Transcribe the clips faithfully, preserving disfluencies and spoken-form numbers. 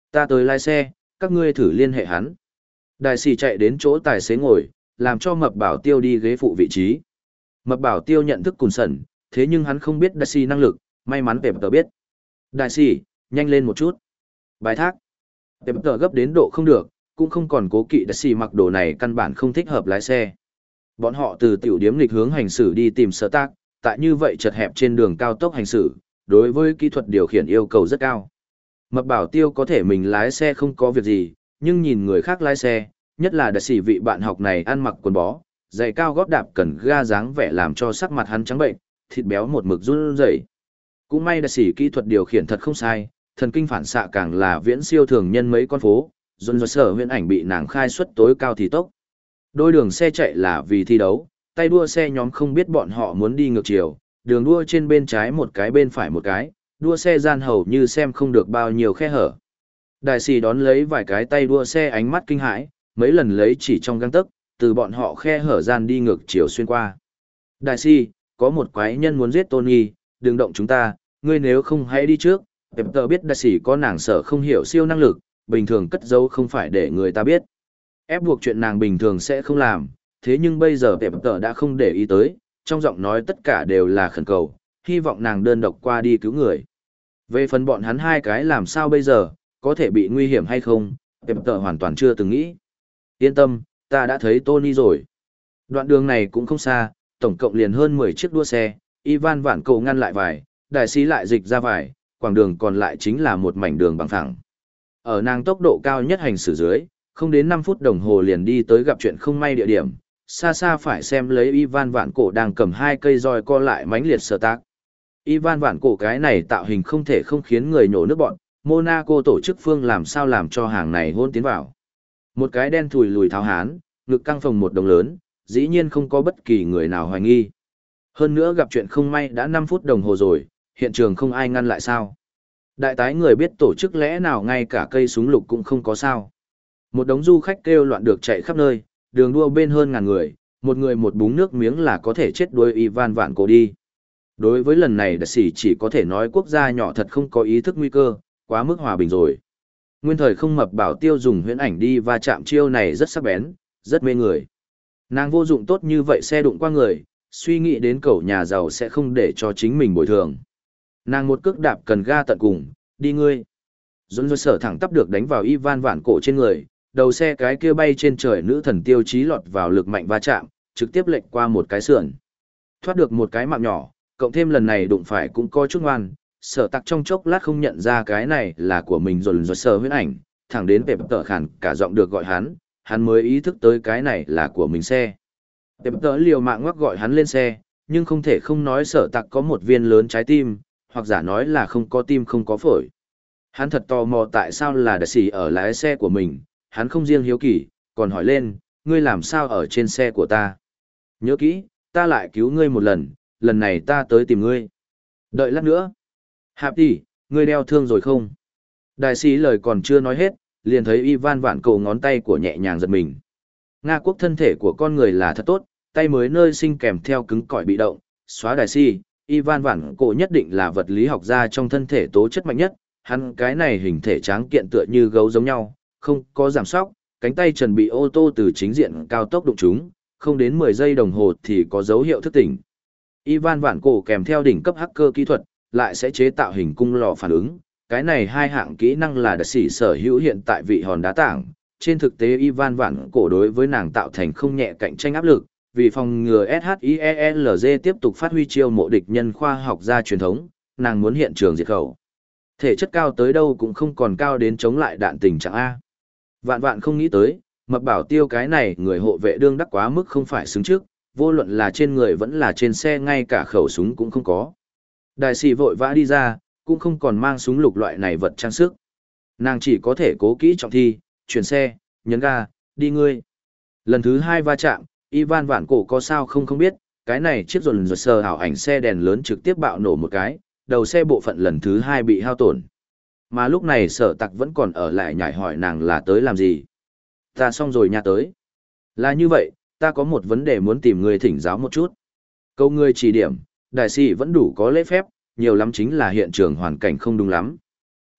Ta tới lái xe, các ngươi thử liên hệ hắn. Đại sĩ chạy đến chỗ tài xế ngồi, làm cho Mập Bảo Tiêu đi ghế phụ vị trí. Mập Bảo Tiêu nhận thức Cùn Sẩn, thế nhưng hắn không biết đại sĩ năng lực, may mắn Pep tờ biết. Đại sĩ, nhanh lên một chút. Bài thác. Pep tờ gấp đến độ không được, cũng không còn cố kỵ đại sĩ mặc đồ này căn bản không thích hợp lái xe. Bọn họ từ tiểu điếm nghịch hướng hành xử đi tìm sở tác, tại như vậy chật hẹp trên đường cao tốc hành xử, đối với kỹ thuật điều khiển yêu cầu rất cao. Mập Bảo Tiêu có thể mình lái xe không có việc gì, nhưng nhìn người khác lái xe, nhất là đại sĩ vị bạn học này ăn mặc quần bó, giày cao gót đạp cần ga dáng vẻ làm cho sắc mặt hắn trắng bệnh, thịt béo một mực run rẩy. Cũng may đại sĩ kỹ thuật điều khiển thật không sai, thần kinh phản xạ càng là viễn siêu thường nhân mấy con phố, dồn dồn sở huyễn ảnh bị nàng khai suất tối cao thì tốc. Đôi đường xe chạy là vì thi đấu, tay đua xe nhóm không biết bọn họ muốn đi ngược chiều, đường đua trên bên trái một cái bên phải một cái, đua xe gian hầu như xem không được bao nhiêu khe hở. Đại sĩ đón lấy vài cái tay đua xe ánh mắt kinh hãi, mấy lần lấy chỉ trong găng tấc, từ bọn họ khe hở gian đi ngược chiều xuyên qua. Đại sĩ, có một quái nhân muốn giết Tony, đừng động chúng ta, ngươi nếu không hãy đi trước. Pep tờ biết đại sĩ có nàng sợ không hiểu siêu năng lực, bình thường cất giấu không phải để người ta biết. Ép buộc chuyện nàng bình thường sẽ không làm, thế nhưng bây giờ Pep tờ đã không để ý tới, trong giọng nói tất cả đều là khẩn cầu, hy vọng nàng đơn độc qua đi cứu người. Về phần bọn hắn hai cái làm sao bây giờ, có thể bị nguy hiểm hay không, Pep tờ hoàn toàn chưa từng nghĩ. Yên tâm, ta đã thấy Tony rồi. Đoạn đường này cũng không xa, tổng cộng liền hơn mười chiếc đua xe, Ivan vạn cầu ngăn lại vài, đại sĩ lại dịch ra vài, quảng đường còn lại chính là một mảnh đường bằng phẳng. Ở nàng tốc độ cao nhất hành xử dưới, không đến năm phút đồng hồ liền đi tới gặp chuyện không may địa điểm, xa xa phải xem lấy Ivan vạn cổ đang cầm hai cây roi co lại mãnh liệt sở tác. Ivan vạn cổ cái này tạo hình không thể không khiến người nhổ nước bọn, Monaco tổ chức phương làm sao làm cho hàng này hôn tiến vào. Một cái đen thùi lùi tháo hán, ngực căng phồng một đồng lớn, dĩ nhiên không có bất kỳ người nào hoài nghi. Hơn nữa gặp chuyện không may đã năm phút đồng hồ rồi, hiện trường không ai ngăn lại sao. Đại tái người biết tổ chức lẽ nào ngay cả cây súng lục cũng không có sao. Một đống du khách kêu loạn được chạy khắp nơi, đường đua bên hơn ngàn người, một người một búng nước miếng là có thể chết đuối Ivan vạn cổ đi. Đối với lần này đại sĩ chỉ có thể nói quốc gia nhỏ thật không có ý thức nguy cơ, quá mức hòa bình rồi. Nguyên thời không Mập Bảo Tiêu dùng huyễn ảnh đi và chạm chiêu này rất sắc bén, rất mê người. Nàng vô dụng tốt như vậy xe đụng qua người, suy nghĩ đến cậu nhà giàu sẽ không để cho chính mình bồi thường. Nàng một cước đạp cần ga tận cùng, đi ngươi. Dũng dối sở thẳng tắp được đánh vào Ivan vạn cổ trên người, đầu xe cái kia bay trên trời nữ thần tiêu chí lọt vào lực mạnh va chạm, trực tiếp lệch qua một cái sườn. Thoát được một cái mạng nhỏ, cộng thêm lần này đụng phải cũng có chút ngoan, sở tặc trong chốc lát không nhận ra cái này là của mình rồi rồi sở huyễn ảnh, thẳng đến Pep tờ khàn cả giọng được gọi hắn, hắn mới ý thức tới cái này là của mình xe. Pep tờ liều mạng ngoắc gọi hắn lên xe, nhưng không thể không nói sở tặc có một viên lớn trái tim, hoặc giả nói là không có tim không có phổi. Hắn thật tò mò tại sao là đại sĩ ở lái xe của mình, hắn không riêng hiếu kỳ, còn hỏi lên, ngươi làm sao ở trên xe của ta? Nhớ kỹ, ta lại cứu ngươi một lần, lần này ta tới tìm ngươi. Đợi lát nữa. Hạp đi, ngươi đeo thương rồi không? Đại sĩ lời còn chưa nói hết, liền thấy Ivan vạn cổ ngón tay của nhẹ nhàng giật mình. Nga quốc thân thể của con người là thật tốt, tay mới nơi sinh kèm theo cứng cỏi bị động, xóa đại sĩ, Ivan vạn cổ nhất định là vật lý học gia trong thân thể tố chất mạnh nhất, hắn cái này hình thể tráng kiện tựa như gấu giống nhau, không có giảm sóc, cánh tay trần bị ô tô từ chính diện cao tốc đụng trúng, không đến mười giây đồng hồ thì có dấu hiệu thức tỉnh. Ivan vạn cổ kèm theo đỉnh cấp hacker kỹ thuật, lại sẽ chế tạo hình cung lò phản ứng, cái này hai hạng kỹ năng là đặc sĩ sở hữu hiện tại vị hòn đá tảng. Trên thực tế Ivan vạn cổ đối với nàng tạo thành không nhẹ cạnh tranh áp lực, vì phòng ngừa SHIELZ tiếp tục phát huy chiêu mộ địch nhân khoa học gia truyền thống, nàng muốn hiện trường diệt khẩu. Thể chất cao tới đâu cũng không còn cao đến chống lại đạn tình trạng A. Vạn vạn không nghĩ tới, Mập Bảo Tiêu cái này người hộ vệ đương đắc quá mức không phải xứng trước, vô luận là trên người vẫn là trên xe ngay cả khẩu súng cũng không có. Đại sĩ vội vã đi ra, cũng không còn mang súng lục loại này vật trang sức. Nàng chỉ có thể cố kỹ trọng thi, chuyển xe, nhấn ga, đi ngươi. Lần thứ hai va chạm, Ivan vạn cổ có sao không không biết, cái này chiếc rồn rồn sờ ảo ảnh xe đèn lớn trực tiếp bạo nổ một cái, đầu xe bộ phận lần thứ hai bị hao tổn. Mà lúc này sở tặc vẫn còn ở lại nhảy hỏi nàng là tới làm gì. Ta xong rồi nha tới. Là như vậy, ta có một vấn đề muốn tìm người thỉnh giáo một chút. Câu ngươi chỉ điểm, đại sĩ vẫn đủ có lễ phép, nhiều lắm chính là hiện trường hoàn cảnh không đúng lắm.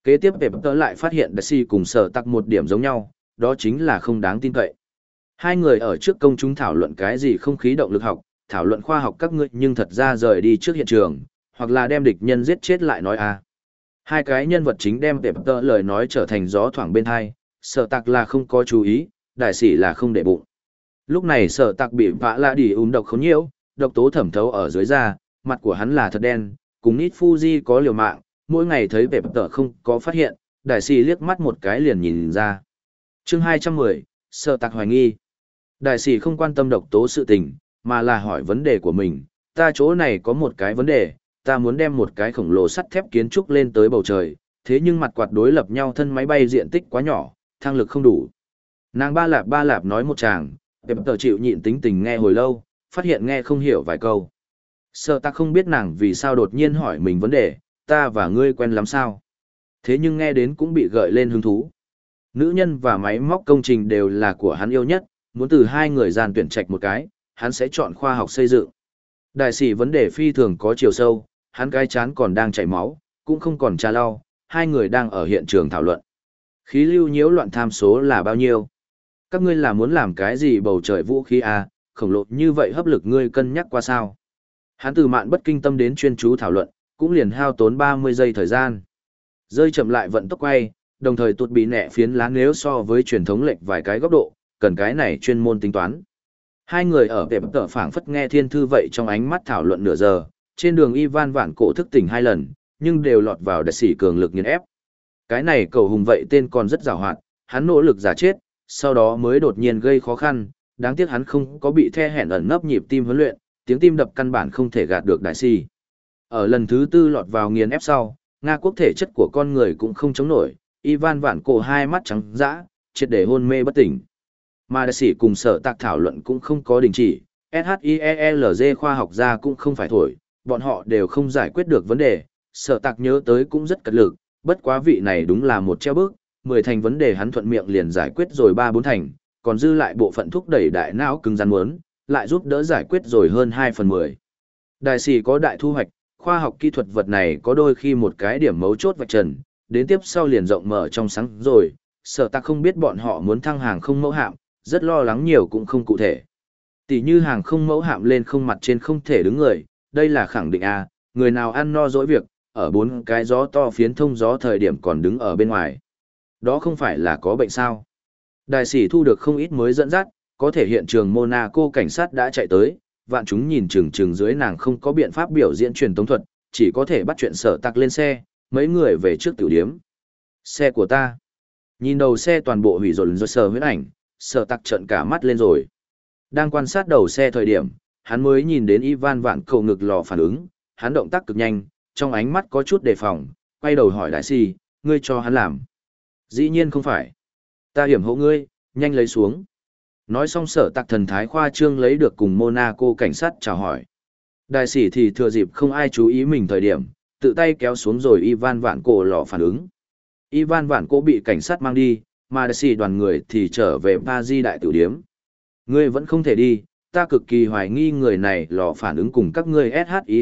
Kế tiếp về tớ lại phát hiện Daisy cùng sở tặc một điểm giống nhau, đó chính là không đáng tin cậy. Hai người ở trước công chúng thảo luận cái gì không khí động lực học, thảo luận khoa học các ngươi nhưng thật ra rời đi trước hiện trường, hoặc là đem địch nhân giết chết lại nói a. Hai cái nhân vật chính đem về tớ lời nói trở thành gió thoảng bên hai, sở tặc là không có chú ý, đại sĩ là không để bụng. Lúc này sở tặc bị vã lạ đi ùn độc khốn nhiễu, độc tố thẩm thấu ở dưới da, mặt của hắn là thật đen, cùng nít Fuji có liều mạng, mỗi ngày thấy vẻ tờ không có phát hiện, đại sĩ liếc mắt một cái liền nhìn ra. Chương hai trăm mười, sở tặc hoài nghi. Đại sĩ không quan tâm độc tố sự tình, mà là hỏi vấn đề của mình, ta chỗ này có một cái vấn đề, ta muốn đem một cái khổng lồ sắt thép kiến trúc lên tới bầu trời, thế nhưng mặt quạt đối lập nhau thân máy bay diện tích quá nhỏ, thang lực không đủ. Nàng ba lạp ba lạp nói một tràng, đẹp tờ chịu nhịn tính tình nghe hồi lâu, phát hiện nghe không hiểu vài câu. Sợ ta không biết nàng vì sao đột nhiên hỏi mình vấn đề, ta và ngươi quen lắm sao. Thế nhưng nghe đến cũng bị gợi lên hứng thú. Nữ nhân và máy móc công trình đều là của hắn yêu nhất, muốn từ hai người gian tuyển trạch một cái, hắn sẽ chọn khoa học xây dựng. Đại sĩ vấn đề phi thường có chiều sâu, hắn cái chán còn đang chảy máu, cũng không còn trà lau, hai người đang ở hiện trường thảo luận. Khí lưu nhiễu loạn tham số là bao nhiêu? Các ngươi là muốn làm cái gì bầu trời vũ khí à, khổng lồ như vậy hấp lực ngươi cân nhắc qua sao? Hắn từ mạn bất kinh tâm đến chuyên chú thảo luận, cũng liền hao tốn ba mươi giây thời gian. Rơi chậm lại vận tốc quay, đồng thời tụt bị nẹ phiến lá nếu so với truyền thống lệch vài cái góc độ, cần cái này chuyên môn tính toán. Hai người ở đẹp tờ phảng phất nghe thiên thư vậy trong ánh mắt thảo luận nửa giờ, trên đường Ivan vạn cổ thức tỉnh hai lần, nhưng đều lọt vào đại sĩ cường lực nghiền ép. Cái này cầu hùng vậy tên còn rất giàu hoạt, hắn nỗ lực giả chết, sau đó mới đột nhiên gây khó khăn, đáng tiếc hắn không có bị the hẹn ẩn nấp nhịp tim huấn luyện, tiếng tim đập căn bản không thể gạt được đại sĩ. Ở lần thứ tư lọt vào nghiền ép sau, Nga quốc thể chất của con người cũng không chống nổi, Ivan vạn cổ hai mắt trắng dã, triệt để hôn mê bất tỉnh. Mà đại sĩ cùng sở tạc thảo luận cũng không có đình chỉ, SHIELZ khoa học gia cũng không phải thổi, bọn họ đều không giải quyết được vấn đề, sở tạc nhớ tới cũng rất cật lực, bất quá vị này đúng là một treo bước, mười thành vấn đề hắn thuận miệng liền giải quyết rồi ba bốn thành, còn dư lại bộ phận thúc đẩy đại não cứng rắn muốn, lại giúp đỡ giải quyết rồi hơn hai phần mười. Đại sĩ có đại thu hoạch, khoa học kỹ thuật vật này có đôi khi một cái điểm mấu chốt vạch trần, đến tiếp sau liền rộng mở trong sáng rồi, sở tạc không biết bọn họ muốn thăng hàng không mẫu hạm, rất lo lắng nhiều cũng không cụ thể. Tỷ như hàng không mẫu hạm lên không mặt trên không thể đứng người, đây là khẳng định a, người nào ăn no dỗi việc, ở bốn cái gió to phiến thông gió thời điểm còn đứng ở bên ngoài. Đó không phải là có bệnh sao. Đại sĩ thu được không ít mới dẫn dắt, có thể hiện trường Monaco cảnh sát đã chạy tới, vạn chúng nhìn chừng chừng dưới nàng không có biện pháp biểu diễn truyền tống thuật, chỉ có thể bắt chuyện sở tạc lên xe, mấy người về trước tiểu điếm. Xe của ta. Nhìn đầu xe toàn bộ hủy rồi rồi sờ huyết ảnh, sở tạc trợn cả mắt lên rồi. Đang quan sát đầu xe thời điểm, hắn mới nhìn đến Ivan vạn cầu ngực lò phản ứng, hắn động tác cực nhanh, trong ánh mắt có chút đề phòng, quay đầu hỏi đại sĩ, ngươi cho hắn làm. Dĩ nhiên không phải. Ta hiểm hộ ngươi, nhanh lấy xuống. Nói xong sở tạc thần thái khoa trương lấy được cùng Monaco cảnh sát chào hỏi. Đại sĩ thì thừa dịp không ai chú ý mình thời điểm, tự tay kéo xuống rồi Ivan vạn cổ lò phản ứng. Ivan vạn cổ bị cảnh sát mang đi, mà đại sĩ đoàn người thì trở về Paris đại tiểu điếm. Ngươi vẫn không thể đi, ta cực kỳ hoài nghi người này lò phản ứng cùng các ngươi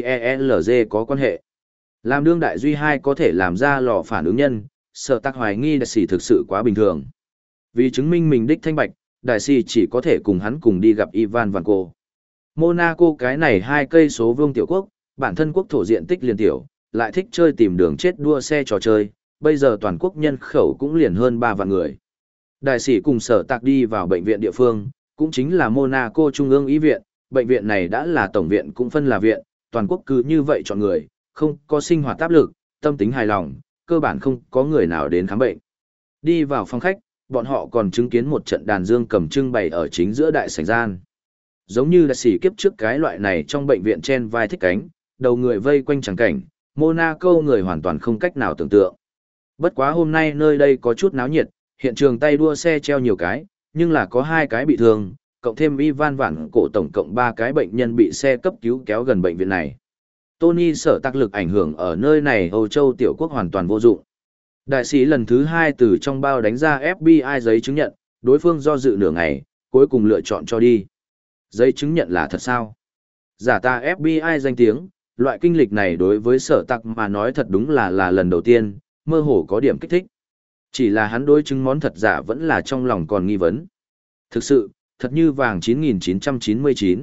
SHIELZ có quan hệ. Làm đương đại duy hai có thể làm ra lò phản ứng nhân, sở tạc hoài nghi đại sĩ thực sự quá bình thường. Vì chứng minh mình đích thanh bạch, đại sĩ chỉ có thể cùng hắn cùng đi gặp Ivan Van Cô. Monaco cái này hai cây số vuông tiểu quốc, bản thân quốc thổ diện tích liền tiểu, lại thích chơi tìm đường chết đua xe trò chơi, bây giờ toàn quốc nhân khẩu cũng liền hơn ba vạn người. Đại sĩ cùng sở tạc đi vào bệnh viện địa phương, cũng chính là Monaco Trung ương Y viện, bệnh viện này đã là tổng viện cũng phân là viện, toàn quốc cứ như vậy chọn người, không có sinh hoạt áp lực, tâm tính hài lòng, cơ bản không có người nào đến khám bệnh. Đi vào phòng khách, bọn họ còn chứng kiến một trận đàn dương cầm trưng bày ở chính giữa đại sảnh gian. Giống như đại sĩ kiếp trước cái loại này trong bệnh viện chen vai thích cánh, đầu người vây quanh chẳng cảnh, Monaco người hoàn toàn không cách nào tưởng tượng. Bất quá hôm nay nơi đây có chút náo nhiệt, hiện trường tay đua xe treo nhiều cái, nhưng là có hai cái bị thương, cộng thêm Ivan vạn cổ tổng cộng ba cái bệnh nhân bị xe cấp cứu kéo gần bệnh viện này. Tony sở tác lực ảnh hưởng ở nơi này Âu Châu tiểu quốc hoàn toàn vô dụng. Đại sĩ lần thứ hai từ trong bao đánh ra ép bê i giấy chứng nhận, đối phương do dự nửa ngày, cuối cùng lựa chọn cho đi. Giấy chứng nhận là thật sao? Giả ta ép bê i danh tiếng, loại kinh lịch này đối với sở tặc mà nói thật đúng là là lần đầu tiên, mơ hồ có điểm kích thích. Chỉ là hắn đối chứng món thật giả vẫn là trong lòng còn nghi vấn. Thực sự, thật như vàng chín nghìn chín trăm chín mươi chín.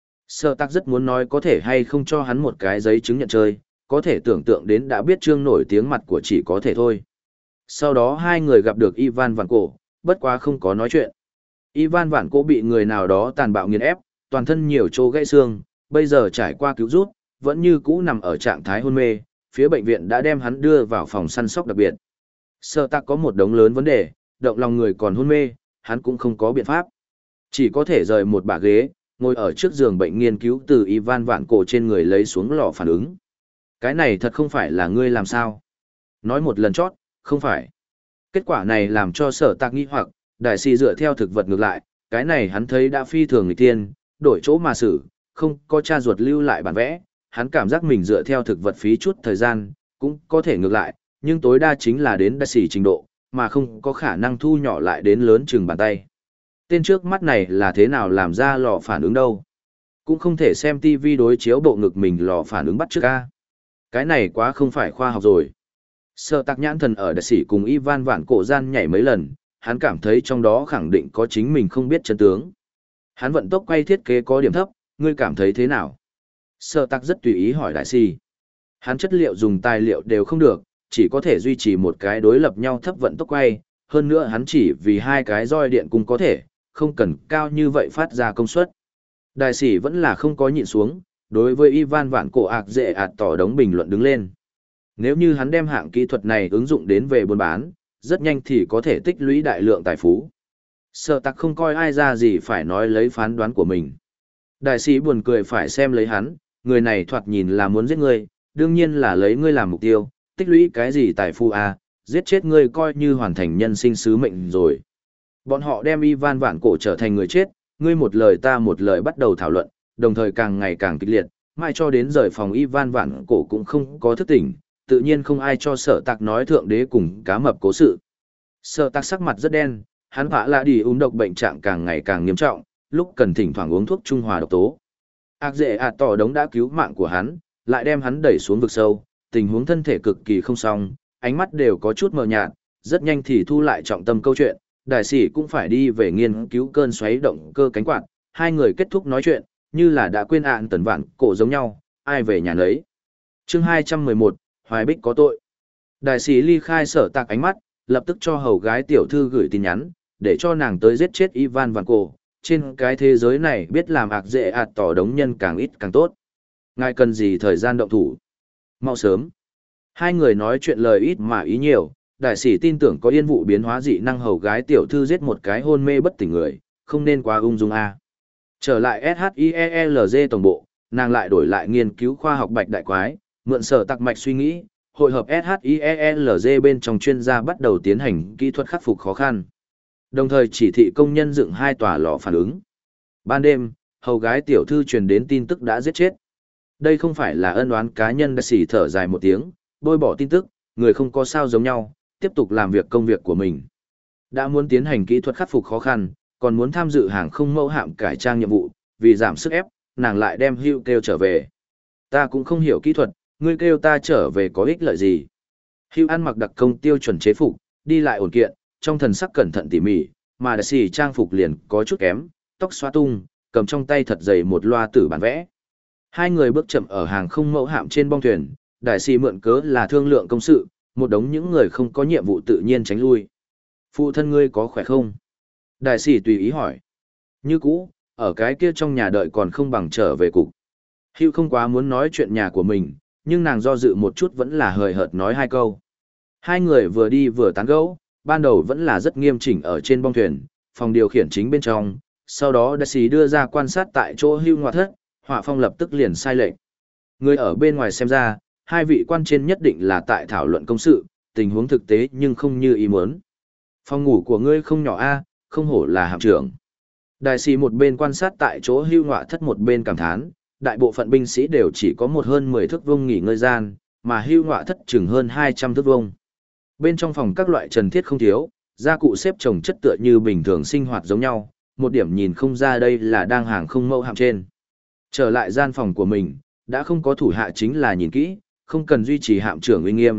Sở Tạc rất muốn nói có thể hay không cho hắn một cái giấy chứng nhận chơi, có thể tưởng tượng đến đã biết Trương nổi tiếng mặt của chỉ có thể thôi. Sau đó hai người gặp được Ivan Vạn Cổ, bất quá không có nói chuyện. Ivan Vạn Cổ bị người nào đó tàn bạo nghiền ép, toàn thân nhiều chỗ gãy xương, bây giờ trải qua cứu rút, vẫn như cũ nằm ở trạng thái hôn mê, phía bệnh viện đã đem hắn đưa vào phòng săn sóc đặc biệt. Sở Tạc có một đống lớn vấn đề, động lòng người còn hôn mê, hắn cũng không có biện pháp. Chỉ có thể rời một bả ghế, ngồi ở trước giường bệnh nghiên cứu từ Ivan Vạn Cổ trên người lấy xuống lò phản ứng. Cái này thật không phải là ngươi làm sao? Nói một lần chót, không phải. Kết quả này làm cho Sở Tạc nghi hoặc, đại sĩ dựa theo thực vật ngược lại, cái này hắn thấy đã phi thường nghịch tiên, đổi chỗ mà xử, không có cha ruột lưu lại bản vẽ, hắn cảm giác mình dựa theo thực vật phí chút thời gian, cũng có thể ngược lại, nhưng tối đa chính là đến đại sĩ trình độ, mà không có khả năng thu nhỏ lại đến lớn chừng bàn tay. Tên trước mắt này là thế nào làm ra lò phản ứng đâu? Cũng không thể xem tivi đối chiếu bộ ngực mình lò phản ứng bắt trước ca. Cái này quá không phải khoa học rồi. Sở Tạc nhãn thần ở đại sĩ cùng Ivan Vạn Cổ gian nhảy mấy lần, hắn cảm thấy trong đó khẳng định có chính mình không biết chân tướng. Hắn vận tốc quay thiết kế có điểm thấp, ngươi cảm thấy thế nào? Sở Tạc rất tùy ý hỏi đại sĩ. Hắn chất liệu dùng tài liệu đều không được, chỉ có thể duy trì một cái đối lập nhau thấp vận tốc quay, hơn nữa hắn chỉ vì hai cái roi điện cùng có thể, không cần cao như vậy phát ra công suất. Đại sĩ vẫn là không có nhịn xuống, đối với Ivan Vạn Cổ ạc dễ ạt tỏ đống bình luận đứng lên. Nếu như hắn đem hạng kỹ thuật này ứng dụng đến về buôn bán, rất nhanh thì có thể tích lũy đại lượng tài phú. Sở Tạc không coi ai ra gì phải nói lấy phán đoán của mình. Đại sĩ buồn cười phải xem lấy hắn, người này thoạt nhìn là muốn giết ngươi, đương nhiên là lấy ngươi làm mục tiêu, tích lũy cái gì tài phú à, giết chết ngươi coi như hoàn thành nhân sinh sứ mệnh rồi. Bọn họ đem Ivan Vạn Cổ trở thành người chết, ngươi một lời ta một lời bắt đầu thảo luận, đồng thời càng ngày càng kịch liệt, mai cho đến rời phòng Ivan Vạn Cổ cũng không có thức tỉnh, tự nhiên không ai cho Sở Tạc nói thượng đế cùng cá mập cố sự. Sở Tạc sắc mặt rất đen, hắn phá là đi uống độc bệnh trạng càng ngày càng nghiêm trọng, lúc cần thỉnh thoảng uống thuốc trung hòa độc tố. Ác dễ ạt tỏ đống đã cứu mạng của hắn, lại đem hắn đẩy xuống vực sâu, tình huống thân thể cực kỳ không xong, ánh mắt đều có chút mờ nhạt, rất nhanh thì thu lại trọng tâm câu chuyện, đại sĩ cũng phải đi về nghiên cứu cơn xoáy động cơ cánh quạt, hai người kết thúc nói chuyện, như là đã quên ạn tần vạn cổ giống nhau, ai về nhà nấy. Chương hai trăm mười một, Hoài Bích có tội. Đại sĩ ly khai Sở Tạc ánh mắt, lập tức cho hầu gái tiểu thư gửi tin nhắn, để cho nàng tới giết chết Ivan Vạn Cổ. Trên cái thế giới này biết làm ạc dễ ạt tỏ đống nhân càng ít càng tốt. Ngài cần gì thời gian động thủ? Mau sớm. Hai người nói chuyện lời ít mà ý nhiều, đại sĩ tin tưởng có yên vụ biến hóa dị năng hầu gái tiểu thư giết một cái hôn mê bất tỉnh người, không nên quá ung dung a. Trở lại ét hát i e lờ giê tổng bộ, nàng lại đổi lại nghiên cứu khoa học bạch đại quái, mượn Sở Tạc mạch suy nghĩ, hội hợp ét hát i e lờ giê bên trong chuyên gia bắt đầu tiến hành kỹ thuật khắc phục khó khăn. Đồng thời chỉ thị công nhân dựng hai tòa lò phản ứng. Ban đêm, hầu gái tiểu thư truyền đến tin tức đã giết chết. Đây không phải là ân oán cá nhân, đại sĩ thở dài một tiếng, bôi bỏ tin tức, người không có sao giống nhau, tiếp tục làm việc công việc của mình. Đã muốn tiến hành kỹ thuật khắc phục khó khăn, còn muốn tham dự hàng không mẫu hạm cải trang nhiệm vụ, vì giảm sức ép, nàng lại đem Hugh kêu trở về. Ta cũng không hiểu kỹ thuật, ngươi kêu ta trở về có ích lợi gì. Hugh ăn mặc đặc công tiêu chuẩn chế phục, đi lại ổn kiện, trong thần sắc cẩn thận tỉ mỉ, mà đại sĩ trang phục liền có chút kém, tóc xóa tung, cầm trong tay thật dày một loa tử bản vẽ. Hai người bước chậm ở hàng không mẫu hạm trên bong thuyền, đại sĩ mượn cớ là thương lượng công sự, một đống những người không có nhiệm vụ tự nhiên tránh lui. Phụ thân ngươi có khỏe không? Đại sĩ tùy ý hỏi. Như cũ, ở cái kia trong nhà đợi còn không bằng trở về cục. Hugh không quá muốn nói chuyện nhà của mình, nhưng nàng do dự một chút vẫn là hời hợt nói hai câu. Hai người vừa đi vừa tán gẫu, ban đầu vẫn là rất nghiêm chỉnh ở trên bong thuyền, phòng điều khiển chính bên trong, sau đó đại sĩ đưa ra quan sát tại chỗ Hugh ngoại thất, họa phong lập tức liền sai lệch. Người ở bên ngoài xem ra, hai vị quan trên nhất định là tại thảo luận công sự, tình huống thực tế nhưng không như ý muốn. Phòng ngủ của ngươi không nhỏ a, không hổ là hạm trưởng. Đại sĩ một bên quan sát tại chỗ Hugh ngoại thất một bên cảm thán, đại bộ phận binh sĩ đều chỉ có một hơn mười thước vuông nghỉ ngơi gian, mà Hugh ngoại thất chừng hơn hai trăm thước vuông. Bên trong phòng các loại trần thiết không thiếu, gia cụ xếp chồng chất tựa như bình thường sinh hoạt giống nhau, một điểm nhìn không ra đây là đang hàng không mẫu hạm trên. Trở lại gian phòng của mình, đã không có thủ hạ chính là nhìn kỹ, không cần duy trì hạm trưởng uy nghiêm,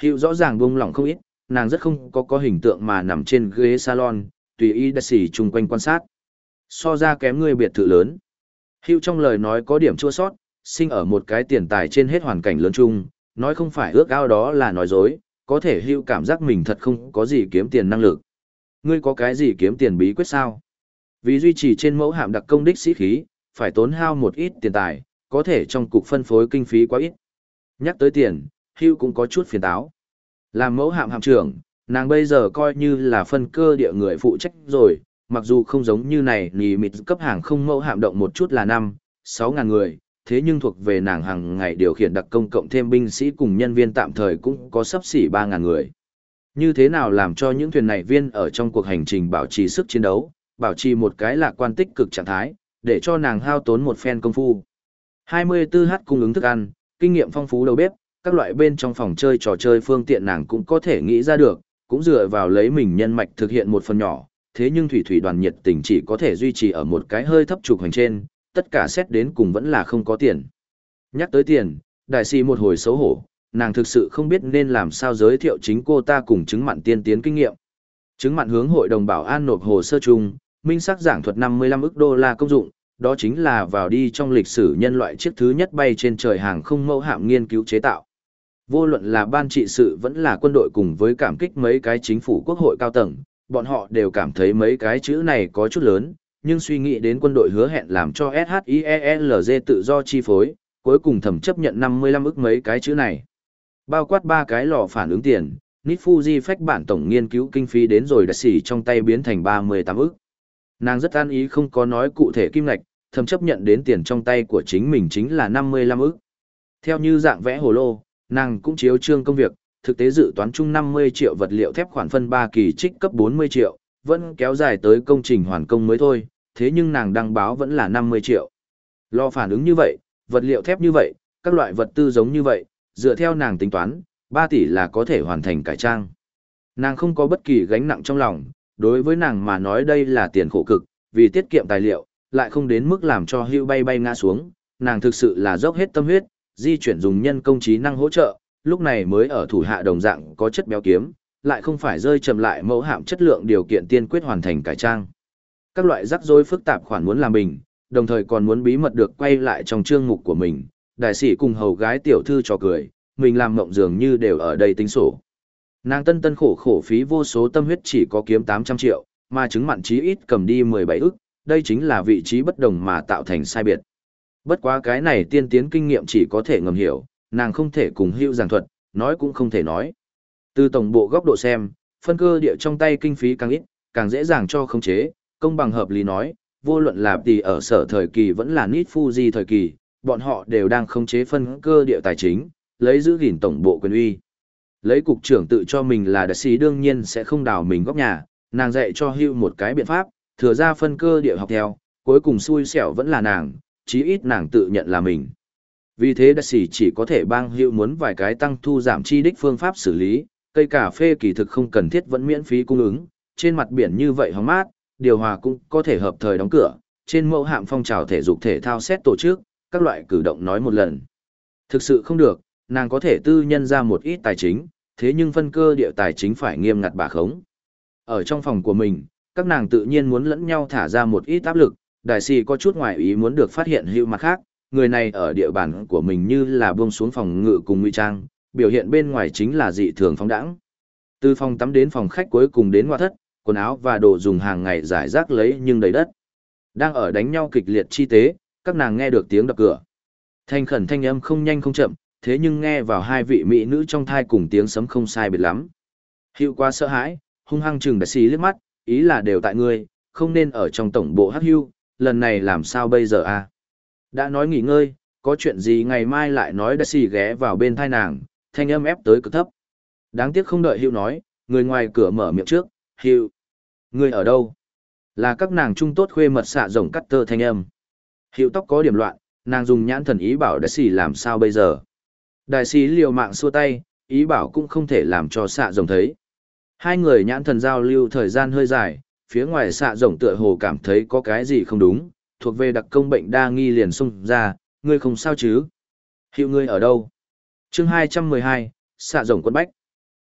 Hiệu rõ ràng buông lỏng không ít, nàng rất không có có hình tượng mà nằm trên ghế salon, tùy ý đại sĩ chung quanh quan sát. So ra kém ngươi biệt thự lớn. Hiệu trong lời nói có điểm chua sót, sinh ở một cái tiền tài trên hết hoàn cảnh lớn chung, nói không phải ước ao đó là nói dối, có thể Hiệu cảm giác mình thật không có gì kiếm tiền năng lực. Ngươi có cái gì kiếm tiền bí quyết sao? Vì duy trì trên mẫu hạm đặc công đích sĩ khí, phải tốn hao một ít tiền tài, có thể trong cục phân phối kinh phí quá ít. Nhắc tới tiền, Hugh cũng có chút phiền táo. Làm mẫu hạm hạm trưởng, nàng bây giờ coi như là phân cơ địa người phụ trách rồi, mặc dù không giống như này nì mịt cấp hàng không mẫu hạm động một chút là năm, sáu ngàn người, thế nhưng thuộc về nàng hàng ngày điều khiển đặc công cộng thêm binh sĩ cùng nhân viên tạm thời cũng có sấp xỉ ba ngàn người. Như thế nào làm cho những thuyền này viên ở trong cuộc hành trình bảo trì sức chiến đấu, bảo trì một cái lạc quan tích cực trạng thái, để cho nàng hao tốn một phen công phu. hai mươi tư h cung ứng thức ăn, kinh nghiệm phong phú đầu bếp, các loại bên trong phòng chơi trò chơi phương tiện nàng cũng có thể nghĩ ra được, cũng dựa vào lấy mình nhân mạch thực hiện một phần nhỏ, thế nhưng thủy thủy đoàn nhiệt tình chỉ có thể duy trì ở một cái hơi thấp trục hành trên, tất cả xét đến cùng vẫn là không có tiền. Nhắc tới tiền, đại sĩ một hồi xấu hổ, nàng thực sự không biết nên làm sao giới thiệu chính cô ta cùng chứng mặn tiên tiến kinh nghiệm. Chứng mặn hướng hội đồng bảo an nộp hồ sơ chung, minh sắc giảng thuật năm mươi lăm ức đô la công dụng, đó chính là vào đi trong lịch sử nhân loại chiếc thứ nhất bay trên trời hàng không mẫu hạm nghiên cứu chế tạo. Vô luận là ban trị sự vẫn là quân đội cùng với cảm kích mấy cái chính phủ quốc hội cao tầng, bọn họ đều cảm thấy mấy cái chữ này có chút lớn, nhưng suy nghĩ đến quân đội hứa hẹn làm cho ét hát i e lờ giê tự do chi phối, cuối cùng thẩm chấp nhận năm mươi lăm ức mấy cái chữ này. Bao quát ba cái lò phản ứng tiền, Nít Fuji phách bản tổng nghiên cứu kinh phí đến rồi đã xỉ trong tay biến thành ba mươi tám ức. Nàng rất an ý không có nói cụ thể kim ngạch, thầm chấp nhận đến tiền trong tay của chính mình chính là năm mươi lăm ức. Theo như dạng vẽ hồ lô, nàng cũng chiếu trương công việc, thực tế dự toán chung năm mươi triệu vật liệu thép khoản phân ba kỳ trích cấp bốn mươi triệu, vẫn kéo dài tới công trình hoàn công mới thôi, thế nhưng nàng đăng báo vẫn là năm mươi triệu. Lo phản ứng như vậy, vật liệu thép như vậy, các loại vật tư giống như vậy, dựa theo nàng tính toán, ba tỷ là có thể hoàn thành cải trang. Nàng không có bất kỳ gánh nặng trong lòng, đối với nàng mà nói đây là tiền khổ cực, vì tiết kiệm tài liệu, lại không đến mức làm cho hưu bay bay ngã xuống, nàng thực sự là dốc hết tâm huyết, di chuyển dùng nhân công trí năng hỗ trợ, lúc này mới ở thủ hạ đồng dạng có chất béo kiếm, lại không phải rơi chậm lại mẫu hạm chất lượng điều kiện tiên quyết hoàn thành cải trang. Các loại rắc rối phức tạp khoản muốn làm bình, đồng thời còn muốn bí mật được quay lại trong chương mục của mình, đại sĩ cùng hầu gái tiểu thư trò cười, mình làm mộng dường như đều ở đây tính sổ. Nàng tân tân khổ khổ phí vô số tâm huyết chỉ có kiếm tám trăm triệu, mà chứng mặn chí ít cầm đi mười bảy ức, đây chính là vị trí bất đồng mà tạo thành sai biệt. Bất quá cái này tiên tiến kinh nghiệm chỉ có thể ngầm hiểu, nàng không thể cùng hữu giảng thuật, nói cũng không thể nói. Từ tổng bộ góc độ xem, phân cơ địa trong tay kinh phí càng ít, càng dễ dàng cho khống chế, công bằng hợp lý nói, vô luận là tỷ ở sở thời kỳ vẫn là Nít Fuji thời kỳ, bọn họ đều đang khống chế phân cơ địa tài chính, lấy giữ gìn tổng bộ quyền uy. Lấy cục trưởng tự cho mình là đại sĩ đương nhiên sẽ không đào mình góc nhà, nàng dạy cho hưu một cái biện pháp, thừa ra phân cơ địa học theo, cuối cùng xui xẻo vẫn là nàng, chí ít nàng tự nhận là mình. Vì thế đại sĩ chỉ có thể bang hưu muốn vài cái tăng thu giảm chi đích phương pháp xử lý, cây cà phê kỳ thực không cần thiết vẫn miễn phí cung ứng, trên mặt biển như vậy hóng mát, điều hòa cũng có thể hợp thời đóng cửa, trên mẫu hạm phong trào thể dục thể thao xét tổ chức, các loại cử động nói một lần. Thực sự không được, nàng có thể tư nhân ra một ít tài chính, thế nhưng phân cơ địa tài chính phải nghiêm ngặt bà khống. Ở trong phòng của mình, các nàng tự nhiên muốn lẫn nhau thả ra một ít áp lực, đại sĩ có chút ngoài ý muốn được phát hiện hữu mặt khác, người này ở địa bàn của mình như là buông xuống phòng ngự cùng ngụy trang, biểu hiện bên ngoài chính là dị thường phóng đãng. Từ phòng tắm đến phòng khách cuối cùng đến ngoại thất, quần áo và đồ dùng hàng ngày giải rác lấy nhưng đầy đất. Đang ở đánh nhau kịch liệt chi tế, các nàng nghe được tiếng đập cửa. Thanh khẩn thanh âm không nhanh không chậm, thế nhưng nghe vào hai vị mỹ nữ trong thai cùng tiếng sấm không sai biệt lắm. Hữu quá sợ hãi, hung hăng chừng đại sĩ liếc mắt, ý là đều tại ngươi, không nên ở trong tổng bộ hắc hưu, lần này làm sao bây giờ à? Đã nói nghỉ ngơi, có chuyện gì ngày mai lại nói đại sĩ ghé vào bên thai nàng, thanh âm ép tới cực thấp. Đáng tiếc không đợi Hữu nói, người ngoài cửa mở miệng trước, Hữu, ngươi ở đâu? Là các nàng trung tốt khuê mật xạ rồng cắt tơ thanh âm. Hữu tóc có điểm loạn, nàng dùng nhãn thần ý bảo đại sĩ làm sao bây giờ? Đại sĩ liều mạng xua tay, ý bảo cũng không thể làm cho xạ rồng thấy. Hai người nhãn thần giao lưu thời gian hơi dài, phía ngoài xạ rồng tựa hồ cảm thấy có cái gì không đúng, thuộc về đặc công bệnh đa nghi liền xung ra, ngươi không sao chứ? Hữu ngươi ở đâu? Chương hai trăm mười hai, xạ rồng quân bách.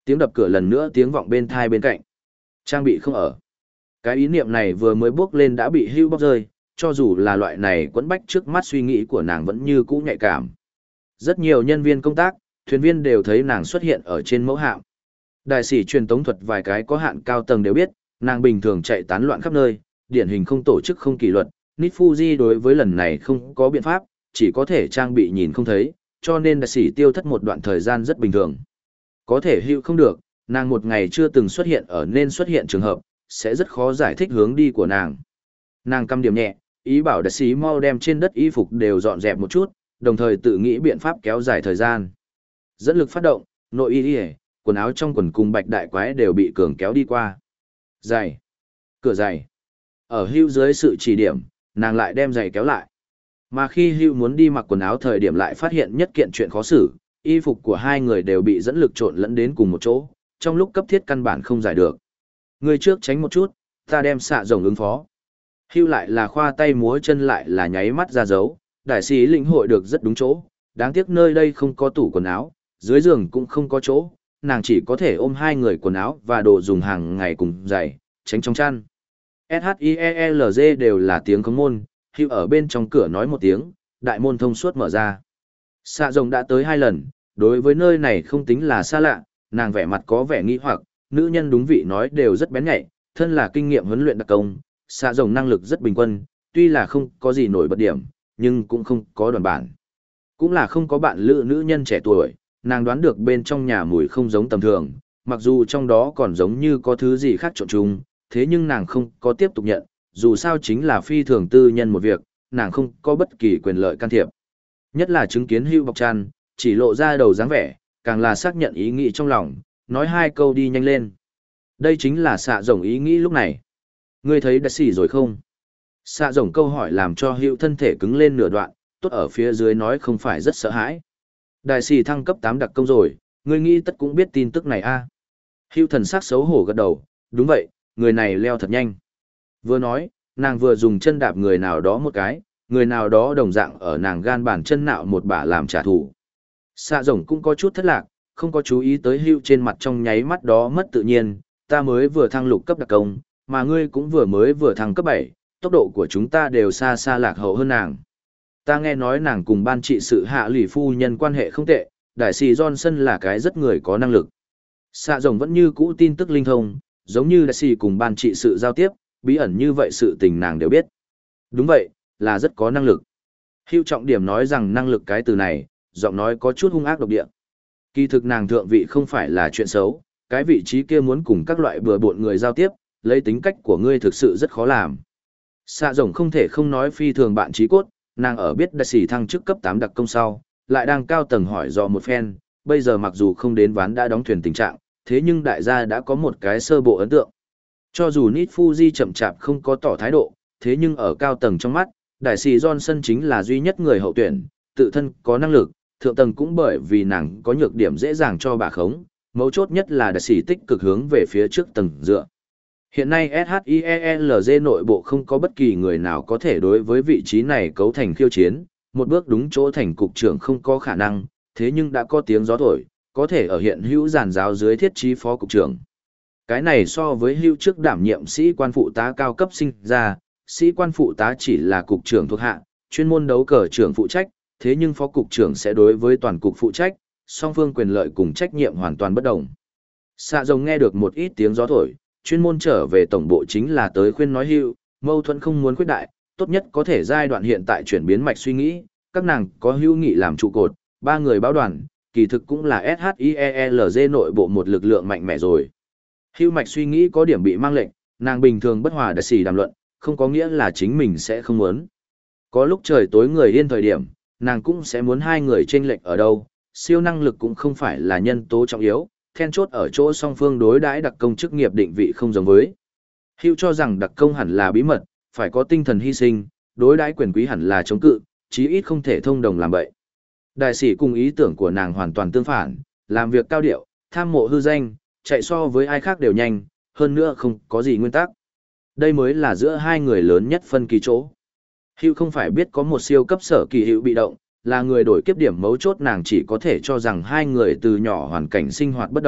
Tiếng đập cửa lần nữa tiếng vọng bên thai bên cạnh. Trang bị không ở. Cái ý niệm này vừa mới bước lên đã bị Hugh bóc rơi, cho dù là loại này quẫn bách trước mắt suy nghĩ của nàng vẫn như cũ nhạy cảm. Rất nhiều nhân viên công tác, thuyền viên đều thấy nàng xuất hiện ở trên mẫu hạm. Đại sĩ truyền tống thuật vài cái có hạn cao tầng đều biết, nàng bình thường chạy tán loạn khắp nơi, điển hình không tổ chức không kỷ luật. Nít Fuji đối với lần này không có biện pháp, chỉ có thể trang bị nhìn không thấy, cho nên đại sĩ tiêu thất một đoạn thời gian rất bình thường. Có thể Hugh không được, nàng một ngày chưa từng xuất hiện ở nên xuất hiện trường hợp, sẽ rất khó giải thích hướng đi của nàng. Nàng căm điểm nhẹ, ý bảo đại sĩ mau đem trên đất y phục đều dọn dẹp một chút, đồng thời tự nghĩ biện pháp kéo dài thời gian. Dẫn lực phát động, nội y y, quần áo trong quần cùng bạch đại quái đều bị cường kéo đi qua. Giày. Cửa giày. Ở Hugh dưới sự chỉ điểm, nàng lại đem giày kéo lại. Mà khi Hugh muốn đi mặc quần áo thời điểm lại phát hiện nhất kiện chuyện khó xử, y phục của hai người đều bị dẫn lực trộn lẫn đến cùng một chỗ, trong lúc cấp thiết căn bản không giải được. Người trước tránh một chút, ta đem xạ rồng ứng phó. Hugh lại là khoa tay múa chân lại là nháy mắt ra dấu, đại sĩ lĩnh hội được rất đúng chỗ, đáng tiếc nơi đây không có tủ quần áo, dưới giường cũng không có chỗ, nàng chỉ có thể ôm hai người quần áo và đồ dùng hàng ngày cùng giày, tránh trong chăn. ét hát i e lờ giê đều là tiếng khống môn, Hugh ở bên trong cửa nói một tiếng, đại môn thông suốt mở ra. Xạ rồng đã tới hai lần, đối với nơi này không tính là xa lạ, nàng vẻ mặt có vẻ nghi hoặc, nữ nhân đúng vị nói đều rất bén nhạy, thân là kinh nghiệm huấn luyện đặc công, xạ rồng năng lực rất bình quân, tuy là không có gì nổi bật điểm, nhưng cũng không có đoàn bản. Cũng là không có bạn lữ nữ nhân trẻ tuổi, nàng đoán được bên trong nhà mùi không giống tầm thường, mặc dù trong đó còn giống như có thứ gì khác trộn chung, thế nhưng nàng không có tiếp tục nhận, dù sao chính là phi thường tư nhân một việc, nàng không có bất kỳ quyền lợi can thiệp. Nhất là chứng kiến Hugh bọc chăn, chỉ lộ ra đầu dáng vẻ, càng là xác nhận ý nghĩ trong lòng, nói hai câu đi nhanh lên. Đây chính là xạ rồng ý nghĩ lúc này. Ngươi thấy đã xỉ rồi không? Xạ rồng câu hỏi làm cho Hugh thân thể cứng lên nửa đoạn, tốt ở phía dưới nói không phải rất sợ hãi. Đại sĩ thăng cấp tám đặc công rồi, ngươi nghĩ tất cũng biết tin tức này a? À? Hugh thần sắc xấu hổ gật đầu, đúng vậy, người này leo thật nhanh. Vừa nói, nàng vừa dùng chân đạp người nào đó một cái, người nào đó đồng dạng ở nàng gan bàn chân nạo một bả làm trả thù. Xạ rồng cũng có chút thất lạc, không có chú ý tới Hugh trên mặt trong nháy mắt đó mất tự nhiên, ta mới vừa thăng lục cấp đặc công, mà ngươi cũng vừa mới vừa thăng cấp bảy, tốc độ của chúng ta đều xa xa lạc hậu hơn nàng. Ta nghe nói nàng cùng ban trị sự hạ lỷ phu nhân quan hệ không tệ, đại sĩ Johnson là cái rất người có năng lực. Xạ rồng vẫn như cũ tin tức linh thông, giống như đại sĩ cùng ban trị sự giao tiếp, bí ẩn như vậy sự tình nàng đều biết. Đúng vậy, là rất có năng lực. Hugh trọng điểm nói rằng năng lực cái từ này, giọng nói có chút hung ác độc địa. Kỳ thực nàng thượng vị không phải là chuyện xấu, cái vị trí kia muốn cùng các loại bừa bộn người giao tiếp, lấy tính cách của ngươi thực sự rất khó làm. Xạ rồng không thể không nói phi thường bạn trí cốt, nàng ở biết đại sĩ thăng chức cấp tám đặc công sau, lại đang cao tầng hỏi dò một phen, bây giờ mặc dù không đến ván đã đóng thuyền tình trạng, thế nhưng đại gia đã có một cái sơ bộ ấn tượng. Cho dù Nít Fuji chậm chạp không có tỏ thái độ, thế nhưng ở cao tầng trong mắt, đại sĩ Johnson chính là duy nhất người hậu tuyển, tự thân có năng lực, thượng tầng cũng bởi vì nàng có nhược điểm dễ dàng cho bà khống, mấu chốt nhất là đại sĩ tích cực hướng về phía trước tầng dựa. Hiện nay ét hát i e lờ giê nội bộ không có bất kỳ người nào có thể đối với vị trí này cấu thành khiêu chiến, một bước đúng chỗ thành cục trưởng không có khả năng, thế nhưng đã có tiếng gió thổi, có thể ở hiện hữu giàn giáo dưới thiết trí phó cục trưởng. Cái này so với hữu trước đảm nhiệm sĩ quan phụ tá cao cấp sinh ra, sĩ quan phụ tá chỉ là cục trưởng thuộc hạ, chuyên môn đấu cờ trưởng phụ trách, thế nhưng phó cục trưởng sẽ đối với toàn cục phụ trách, song phương quyền lợi cùng trách nhiệm hoàn toàn bất đồng. Xạ rồng nghe được một ít tiếng gió thổi, chuyên môn trở về tổng bộ chính là tới khuyên nói hữu, mâu thuẫn không muốn khuyết đại, tốt nhất có thể giai đoạn hiện tại chuyển biến mạch suy nghĩ, các nàng có hữu nghị làm trụ cột, ba người báo đoàn, kỳ thực cũng là ét hát i e lờ giê nội bộ một lực lượng mạnh mẽ rồi. Hữu mạch suy nghĩ có điểm bị mang lệnh, nàng bình thường bất hòa đại sĩ đàm luận, không có nghĩa là chính mình sẽ không muốn. Có lúc trời tối người yên thời điểm, nàng cũng sẽ muốn hai người chênh lệch ở đâu, siêu năng lực cũng không phải là nhân tố trọng yếu, then chốt ở chỗ song phương đối đãi đặc công chức nghiệp định vị không giống với. Hữu cho rằng đặc công hẳn là bí mật, phải có tinh thần hy sinh, đối đãi quyền quý hẳn là chống cự, chí ít không thể thông đồng làm bậy. Đại sĩ cùng ý tưởng của nàng hoàn toàn tương phản, làm việc cao điệu, tham mộ hư danh, chạy so với ai khác đều nhanh, hơn nữa không có gì nguyên tắc. Đây mới là giữa hai người lớn nhất phân kỳ chỗ. Hữu không phải biết có một siêu cấp sở kỳ hữu bị động, là người đổi kiếp điểm mấu chốt nàng chỉ có thể cho rằng hai người từ nhỏ hoàn cảnh sinh hoạt bất đồng,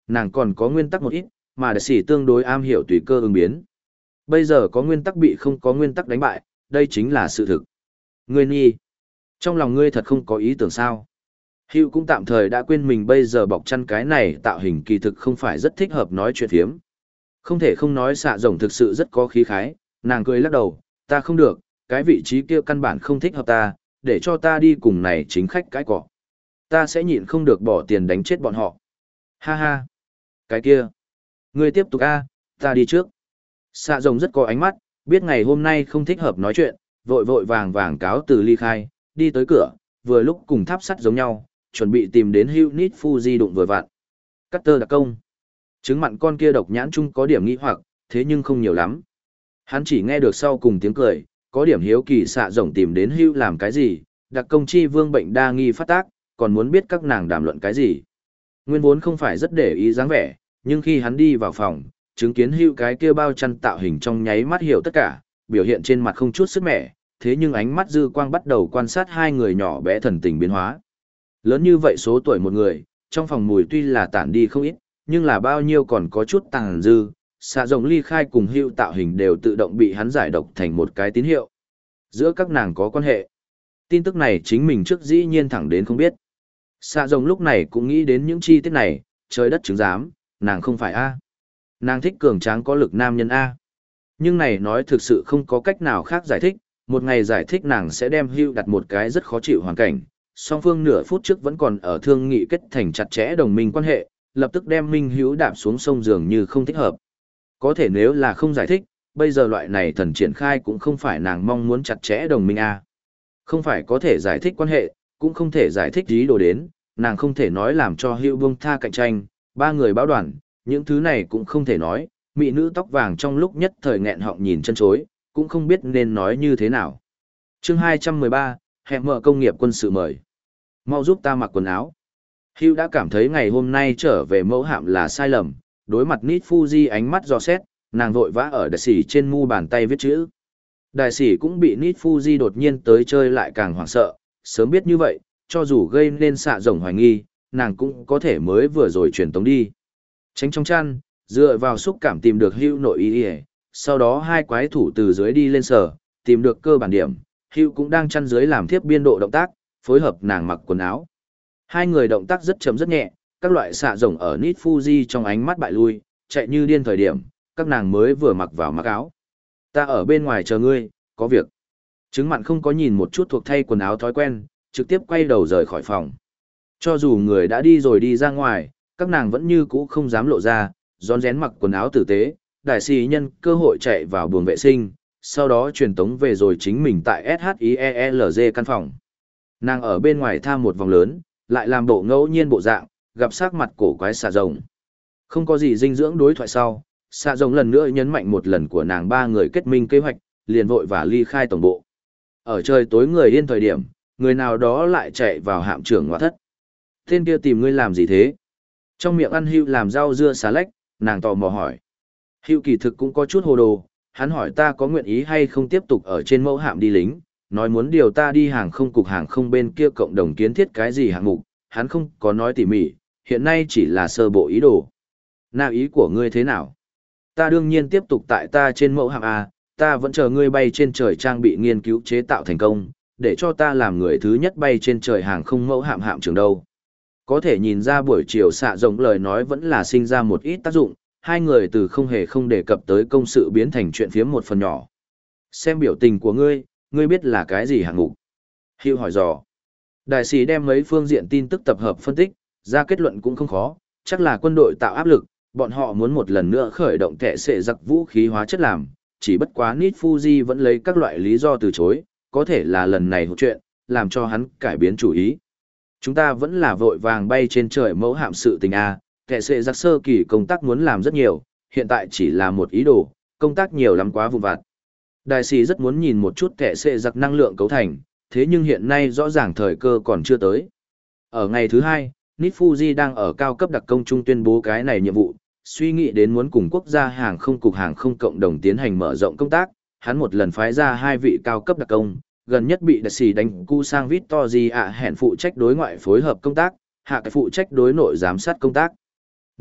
nàng còn có nguyên tắc một ít, mà đại sĩ tương đối am hiểu tùy cơ ứng biến. Bây giờ có nguyên tắc bị không có nguyên tắc đánh bại, đây chính là sự thực. Ngươi nhi, trong lòng ngươi thật không có ý tưởng sao? Hữu cũng tạm thời đã quên mình bây giờ bọc chăn cái này tạo hình kỳ thực không phải rất thích hợp nói chuyện phiếm. Không thể không nói xạ rồng thực sự rất có khí khái, nàng cười lắc đầu, ta không được, cái vị trí kia căn bản không thích hợp ta, để cho ta đi cùng này chính khách cái cỏ. Ta sẽ nhịn không được bỏ tiền đánh chết bọn họ. Ha ha, cái kia, ngươi tiếp tục a, ta đi trước. Xạ rồng rất có ánh mắt, biết ngày hôm nay không thích hợp nói chuyện, vội vội vàng vàng cáo từ ly khai, đi tới cửa, vừa lúc cùng tháp sắt giống nhau, chuẩn bị tìm đến Hugh Nít Fuji đụng vừa vặn. Cutter đặc công. Trứng mặn con kia độc nhãn chung có điểm nghi hoặc, thế nhưng không nhiều lắm. Hắn chỉ nghe được sau cùng tiếng cười, có điểm hiếu kỳ xạ rồng tìm đến Hugh làm cái gì, đặc công chi vương bệnh đa nghi phát tác, còn muốn biết các nàng đàm luận cái gì. Nguyên vốn không phải rất để ý dáng vẻ, nhưng khi hắn đi vào phòng, chứng kiến Hugh cái kia bao chăn tạo hình trong nháy mắt hiểu tất cả, biểu hiện trên mặt không chút sức mẻ, thế nhưng ánh mắt dư quang bắt đầu quan sát hai người nhỏ bé thần tình biến hóa. Lớn như vậy số tuổi một người, trong phòng mùi tuy là tản đi không ít, nhưng là bao nhiêu còn có chút tàng dư, xạ rồng ly khai cùng Hugh tạo hình đều tự động bị hắn giải độc thành một cái tín hiệu. Giữa các nàng có quan hệ. Tin tức này chính mình trước dĩ nhiên thẳng đến không biết. Xạ rồng lúc này cũng nghĩ đến những chi tiết này, trời đất chứng giám, nàng không phải A. Nàng thích cường tráng có lực nam nhân A. Nhưng này nói thực sự không có cách nào khác giải thích, một ngày giải thích nàng sẽ đem Hugh đặt một cái rất khó chịu hoàn cảnh. Song phương nửa phút trước vẫn còn ở thương nghị kết thành chặt chẽ đồng minh quan hệ, lập tức đem Minh Hữu đạp xuống sông dường như không thích hợp. Có thể nếu là không giải thích, bây giờ loại này thần triển khai cũng không phải nàng mong muốn chặt chẽ đồng minh A. Không phải có thể giải thích quan hệ, cũng không thể giải thích ý đồ đến, nàng không thể nói làm cho Hữu buông tha cạnh tranh, ba người báo đoàn, những thứ này cũng không thể nói, mỹ nữ tóc vàng trong lúc nhất thời nghẹn họng nhìn chân chối, cũng không biết nên nói như thế nào. Chương hai trăm mười ba, hẹn mở công nghiệp quân sự mời. Mau giúp ta mặc quần áo. Hugh đã cảm thấy ngày hôm nay trở về mẫu hạm là sai lầm, đối mặt Nít Fuji ánh mắt dò xét, nàng vội vã ở đại sỉ trên mu bàn tay viết chữ. Đại sỉ cũng bị Nít Fuji đột nhiên tới chơi lại càng hoảng sợ, sớm biết như vậy, cho dù gây nên xạ rồng hoài nghi, nàng cũng có thể mới vừa rồi truyền tống đi. Tránh trong chăn, dựa vào xúc cảm tìm được Hugh nội ý, ý sau đó hai quái thủ từ dưới đi lên sở, tìm được cơ bản điểm, Hugh cũng đang chăn dưới làm tiếp biên độ động tác, phối hợp nàng mặc quần áo. Hai người động tác rất chậm rất nhẹ, các loại xạ rồng ở Nít Fuji trong ánh mắt bại lui, chạy như điên thời điểm, các nàng mới vừa mặc vào mặc áo. Ta ở bên ngoài chờ ngươi, có việc. Trứng mặn không có nhìn một chút thuộc thay quần áo thói quen, trực tiếp quay đầu rời khỏi phòng. Cho dù người đã đi rồi đi ra ngoài, các nàng vẫn như cũ không dám lộ ra, rón rén mặc quần áo tử tế, đại sĩ nhân cơ hội chạy vào buồng vệ sinh, sau đó truyền tống về rồi chính mình tại ét hát i e lờ giê căn phòng. Nàng ở bên ngoài tham một vòng lớn, lại làm bộ ngẫu nhiên bộ dạng, gặp sắc mặt cổ quái xạ rồng. Không có gì dinh dưỡng đối thoại sau, xạ rồng lần nữa nhấn mạnh một lần của nàng ba người kết minh kế hoạch, liền vội và ly khai tổng bộ. Ở trời tối người yên thời điểm, người nào đó lại chạy vào hạm trưởng ngoại thất. Tên kia tìm ngươi làm gì thế? Trong miệng ăn Hugh làm rau dưa xà lách, nàng tò mò hỏi. Hugh kỳ thực cũng có chút hồ đồ, hắn hỏi ta có nguyện ý hay không tiếp tục ở trên mẫu hạm đi lính, nói muốn điều ta đi hàng không cục hàng không bên kia cộng đồng kiến thiết cái gì hạng mục, hắn không có nói tỉ mỉ, hiện nay chỉ là sơ bộ ý đồ. Nào ý của ngươi thế nào? Ta đương nhiên tiếp tục tại ta trên mẫu hạm A, ta vẫn chờ ngươi bay trên trời trang bị nghiên cứu chế tạo thành công, để cho ta làm người thứ nhất bay trên trời hàng không mẫu hạm hạm trường đâu. Có thể nhìn ra buổi chiều xạ rộng lời nói vẫn là sinh ra một ít tác dụng, hai người từ không hề không đề cập tới công sự biến thành chuyện phiếm một phần nhỏ. Xem biểu tình của ngươi, ngươi biết là cái gì hạng mục? Hugh hỏi dò. Đại sĩ đem mấy phương diện tin tức tập hợp phân tích, ra kết luận cũng không khó, chắc là quân đội tạo áp lực, bọn họ muốn một lần nữa khởi động kẻ sệ giặc vũ khí hóa chất làm, chỉ bất quá Nít Fuji vẫn lấy các loại lý do từ chối, có thể là lần này hụt chuyện, làm cho hắn cải biến chủ ý. Chúng ta vẫn là vội vàng bay trên trời mẫu hạm sự tình A, kẻ sệ giặc sơ kỳ công tác muốn làm rất nhiều, hiện tại chỉ là một ý đồ, công tác nhiều lắm quá vụn vặt. Đại sĩ rất muốn nhìn một chút kẻ sệ giặc năng lượng cấu thành, thế nhưng hiện nay rõ ràng thời cơ còn chưa tới. Ở ngày thứ hai, Nít Fuji đang ở cao cấp đặc công trung tuyên bố cái này nhiệm vụ, suy nghĩ đến muốn cùng quốc gia hàng không cục hàng không cộng đồng tiến hành mở rộng công tác, hắn một lần phái ra hai vị cao cấp đặc công, gần nhất bị đại sĩ đánh cu sang Victory ạ hẹn phụ trách đối ngoại phối hợp công tác, hạ cái phụ trách đối nội giám sát công tác.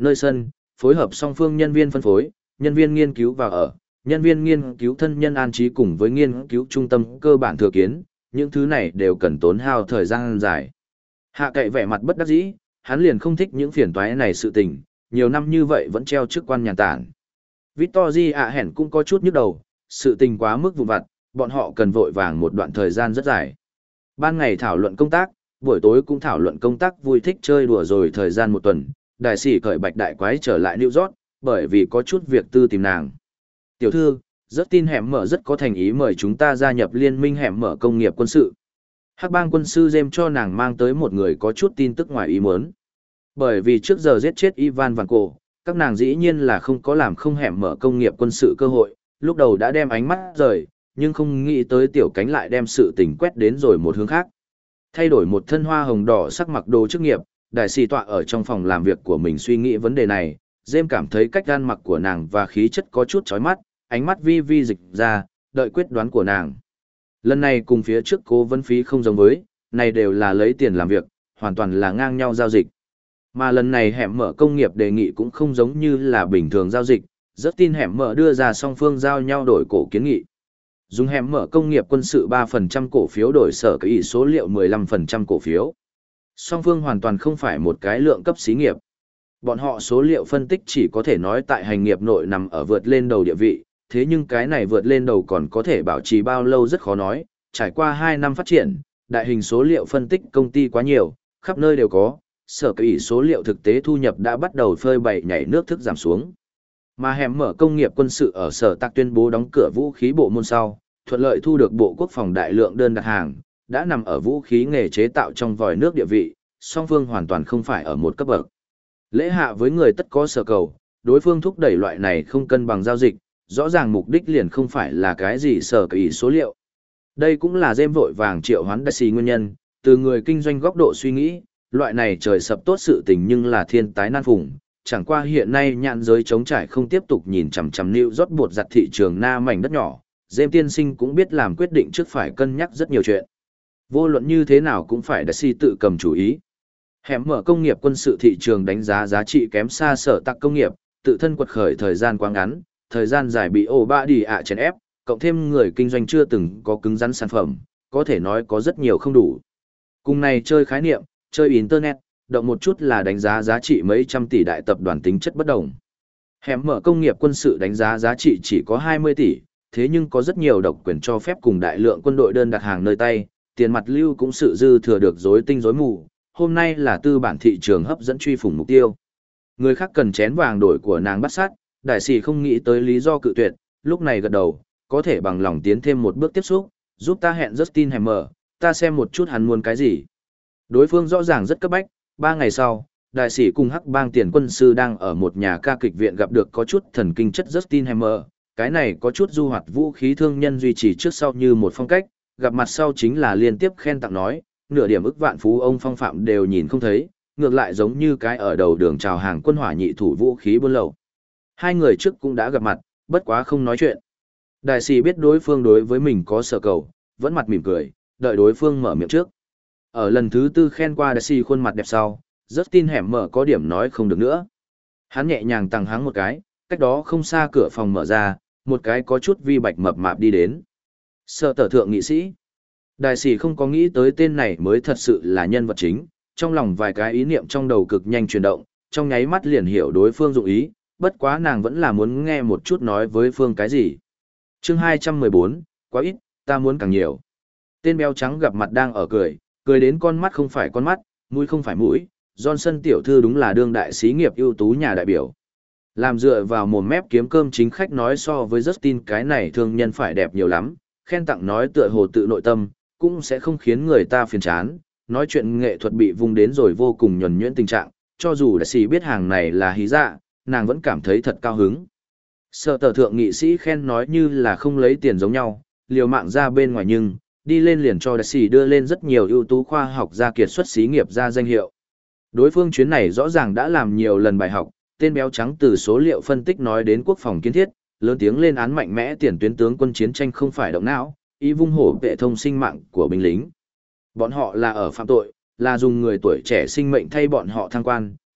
Nơi sân, phối hợp song phương nhân viên phân phối, nhân viên nghiên cứu và ở, nhân viên nghiên cứu thân nhân an trí cùng với nghiên cứu trung tâm cơ bản thừa kiến, những thứ này đều cần tốn hao thời gian dài. Hạ cậy vẻ mặt bất đắc dĩ, hắn liền không thích những phiền toái này sự tình, nhiều năm như vậy vẫn treo chức quan nhàn tản. Victory ạ hẻn cũng có chút nhức đầu, sự tình quá mức vụn vặt, bọn họ cần vội vàng một đoạn thời gian rất dài. Ban ngày thảo luận công tác, buổi tối cũng thảo luận công tác vui thích chơi đùa rồi thời gian một tuần, đại sĩ cởi bạch đại quái trở lại New York, bởi vì có chút việc tư tìm nàng. Tiểu thư, rất tin hẻm mở rất có thành ý mời chúng ta gia nhập liên minh hẻm mở công nghiệp quân sự. Hắc bang quân sư James cho nàng mang tới một người có chút tin tức ngoài ý muốn. Bởi vì trước giờ giết chết Ivan Van Cổ, các nàng dĩ nhiên là không có làm không hẻm mở công nghiệp quân sự cơ hội, lúc đầu đã đem ánh mắt rời, nhưng không nghĩ tới tiểu cánh lại đem sự tình quét đến rồi một hướng khác. Thay đổi một thân hoa hồng đỏ sắc mặc đồ chức nghiệp, đại sĩ tọa ở trong phòng làm việc của mình suy nghĩ vấn đề này, James cảm thấy cách gan mặc của nàng và khí chất có chút chói mắt, ánh mắt vi vi dịch ra, đợi quyết đoán của nàng. Lần này cùng phía trước cố vấn phí không giống với, này đều là lấy tiền làm việc, hoàn toàn là ngang nhau giao dịch. Mà lần này hẻm mở công nghiệp đề nghị cũng không giống như là bình thường giao dịch, rất tin hẻm mở đưa ra song phương giao nhau đổi cổ kiến nghị. Dùng hẻm mở công nghiệp quân sự ba phần trăm cổ phiếu đổi sở cái ý số liệu mười lăm phần trăm cổ phiếu. Song phương hoàn toàn không phải một cái lượng cấp xí nghiệp. Bọn họ số liệu phân tích chỉ có thể nói tại hành nghiệp nội nằm ở vượt lên đầu địa vị, thế nhưng cái này vượt lên đầu còn có thể bảo trì bao lâu rất khó nói, trải qua hai năm phát triển, đại hình số liệu phân tích công ty quá nhiều, khắp nơi đều có, sở cái ý số liệu thực tế thu nhập đã bắt đầu phơi bày nhảy nước thức giảm xuống. Mà hẻm mở công nghiệp quân sự ở sở tạc tuyên bố đóng cửa vũ khí bộ môn sau, thuận lợi thu được Bộ Quốc phòng đại lượng đơn đặt hàng, đã nằm ở vũ khí nghề chế tạo trong vòi nước địa vị, song phương hoàn toàn không phải ở một cấp bậc. Lễ hạ với người tất có sở cầu, đối phương thúc đẩy loại này không cân bằng giao dịch, rõ ràng mục đích liền không phải là cái gì sở kỳ số liệu. Đây cũng là James vội vàng triệu hoán đại sĩ nguyên nhân, từ người kinh doanh góc độ suy nghĩ, loại này trời sập tốt sự tình nhưng là thiên tái nan phùng, chẳng qua hiện nay nhãn giới chống trải không tiếp tục nhìn chằm chằm New York bột giặt thị trường na mảnh đất nhỏ, James tiên sinh cũng biết làm quyết định trước phải cân nhắc rất nhiều chuyện. Vô luận như thế nào cũng phải đại sĩ tự cầm chủ ý. Hẻm mở công nghiệp quân sự thị trường đánh giá giá trị kém xa sở tạc công nghiệp, tự thân quật khởi thời gian quá ngắn, thời gian dài bị ổ ba đi ạ chèn ép, cộng thêm người kinh doanh chưa từng có cứng rắn sản phẩm, có thể nói có rất nhiều không đủ. Cùng này chơi khái niệm, chơi Internet, động một chút là đánh giá giá trị mấy trăm tỷ đại tập đoàn tính chất bất đồng. Hẻm mở công nghiệp quân sự đánh giá giá trị chỉ có hai mươi tỷ, thế nhưng có rất nhiều độc quyền cho phép cùng đại lượng quân đội đơn đặt hàng nơi tay, tiền mặt lưu cũng sự dư thừa được rối tinh rối mù, hôm nay là tư bản thị trường hấp dẫn truy phủng mục tiêu. Người khác cần chén vàng đổi của nàng bắt sát, đại sĩ không nghĩ tới lý do cự tuyệt, lúc này gật đầu, có thể bằng lòng tiến thêm một bước tiếp xúc, giúp ta hẹn Justin Hammer, ta xem một chút hắn muốn cái gì. Đối phương rõ ràng rất cấp bách, ba ngày sau, đại sĩ cùng hắc bang tiền quân sư đang ở một nhà ca kịch viện gặp được có chút thần kinh chất Justin Hammer, cái này có chút du hoạt vũ khí thương nhân duy trì trước sau như một phong cách, gặp mặt sau chính là liên tiếp khen tặng nói, nửa điểm ức vạn phú ông phong phạm đều nhìn không thấy, ngược lại giống như cái ở đầu đường chào hàng quân hỏa nhị thủ vũ khí buôn lậu. Hai người trước cũng đã gặp mặt, bất quá không nói chuyện. Đại sĩ biết đối phương đối với mình có sở cầu, vẫn mặt mỉm cười, đợi đối phương mở miệng trước. Ở lần thứ tư khen qua đại sĩ khuôn mặt đẹp sau, rất tin hẻm mở có điểm nói không được nữa. Hắn nhẹ nhàng tăng háng một cái, cách đó không xa cửa phòng mở ra, một cái có chút vi bạch mập mạp đi đến. Sở tờ thượng nghị sĩ. Đại sĩ không có nghĩ tới tên này mới thật sự là nhân vật chính, trong lòng vài cái ý niệm trong đầu cực nhanh chuyển động, trong nháy mắt liền hiểu đối phương dụng ý, bất quá nàng vẫn là muốn nghe một chút nói với phương cái gì. Chương hai trăm mười bốn, quá ít, ta muốn càng nhiều. Tên béo trắng gặp mặt đang ở cười, cười đến con mắt không phải con mắt, mũi không phải mũi, Johnson tiểu thư đúng là đương đại sĩ nghiệp ưu tú nhà đại biểu. Làm dựa vào mồm mép kiếm cơm chính khách nói so với Justin cái này thương nhân phải đẹp nhiều lắm, khen tặng nói tựa hồ tự nội tâm, cũng sẽ không khiến người ta phiền chán, nói chuyện nghệ thuật bị vung đến rồi vô cùng nhuần nhuyễn tình trạng, cho dù đại sĩ biết hàng này là hí dạ, nàng vẫn cảm thấy thật cao hứng. Sở tờ thượng nghị sĩ khen nói như là không lấy tiền giống nhau, liều mạng ra bên ngoài nhưng, đi lên liền cho đại sĩ đưa lên rất nhiều ưu tú khoa học gia kiệt xuất xí nghiệp ra danh hiệu. Đối phương chuyến này rõ ràng đã làm nhiều lần bài học, tên béo trắng từ số liệu phân tích nói đến quốc phòng kiến thiết, lớn tiếng lên án mạnh mẽ tiền tuyến tướng quân chiến tranh không phải động não, ý vung hổ vệ thông sinh mạng của binh lính. Bọn họ là ở phạm tội, là dùng người tuổi trẻ sinh mệnh thay bọn họ thăng quan,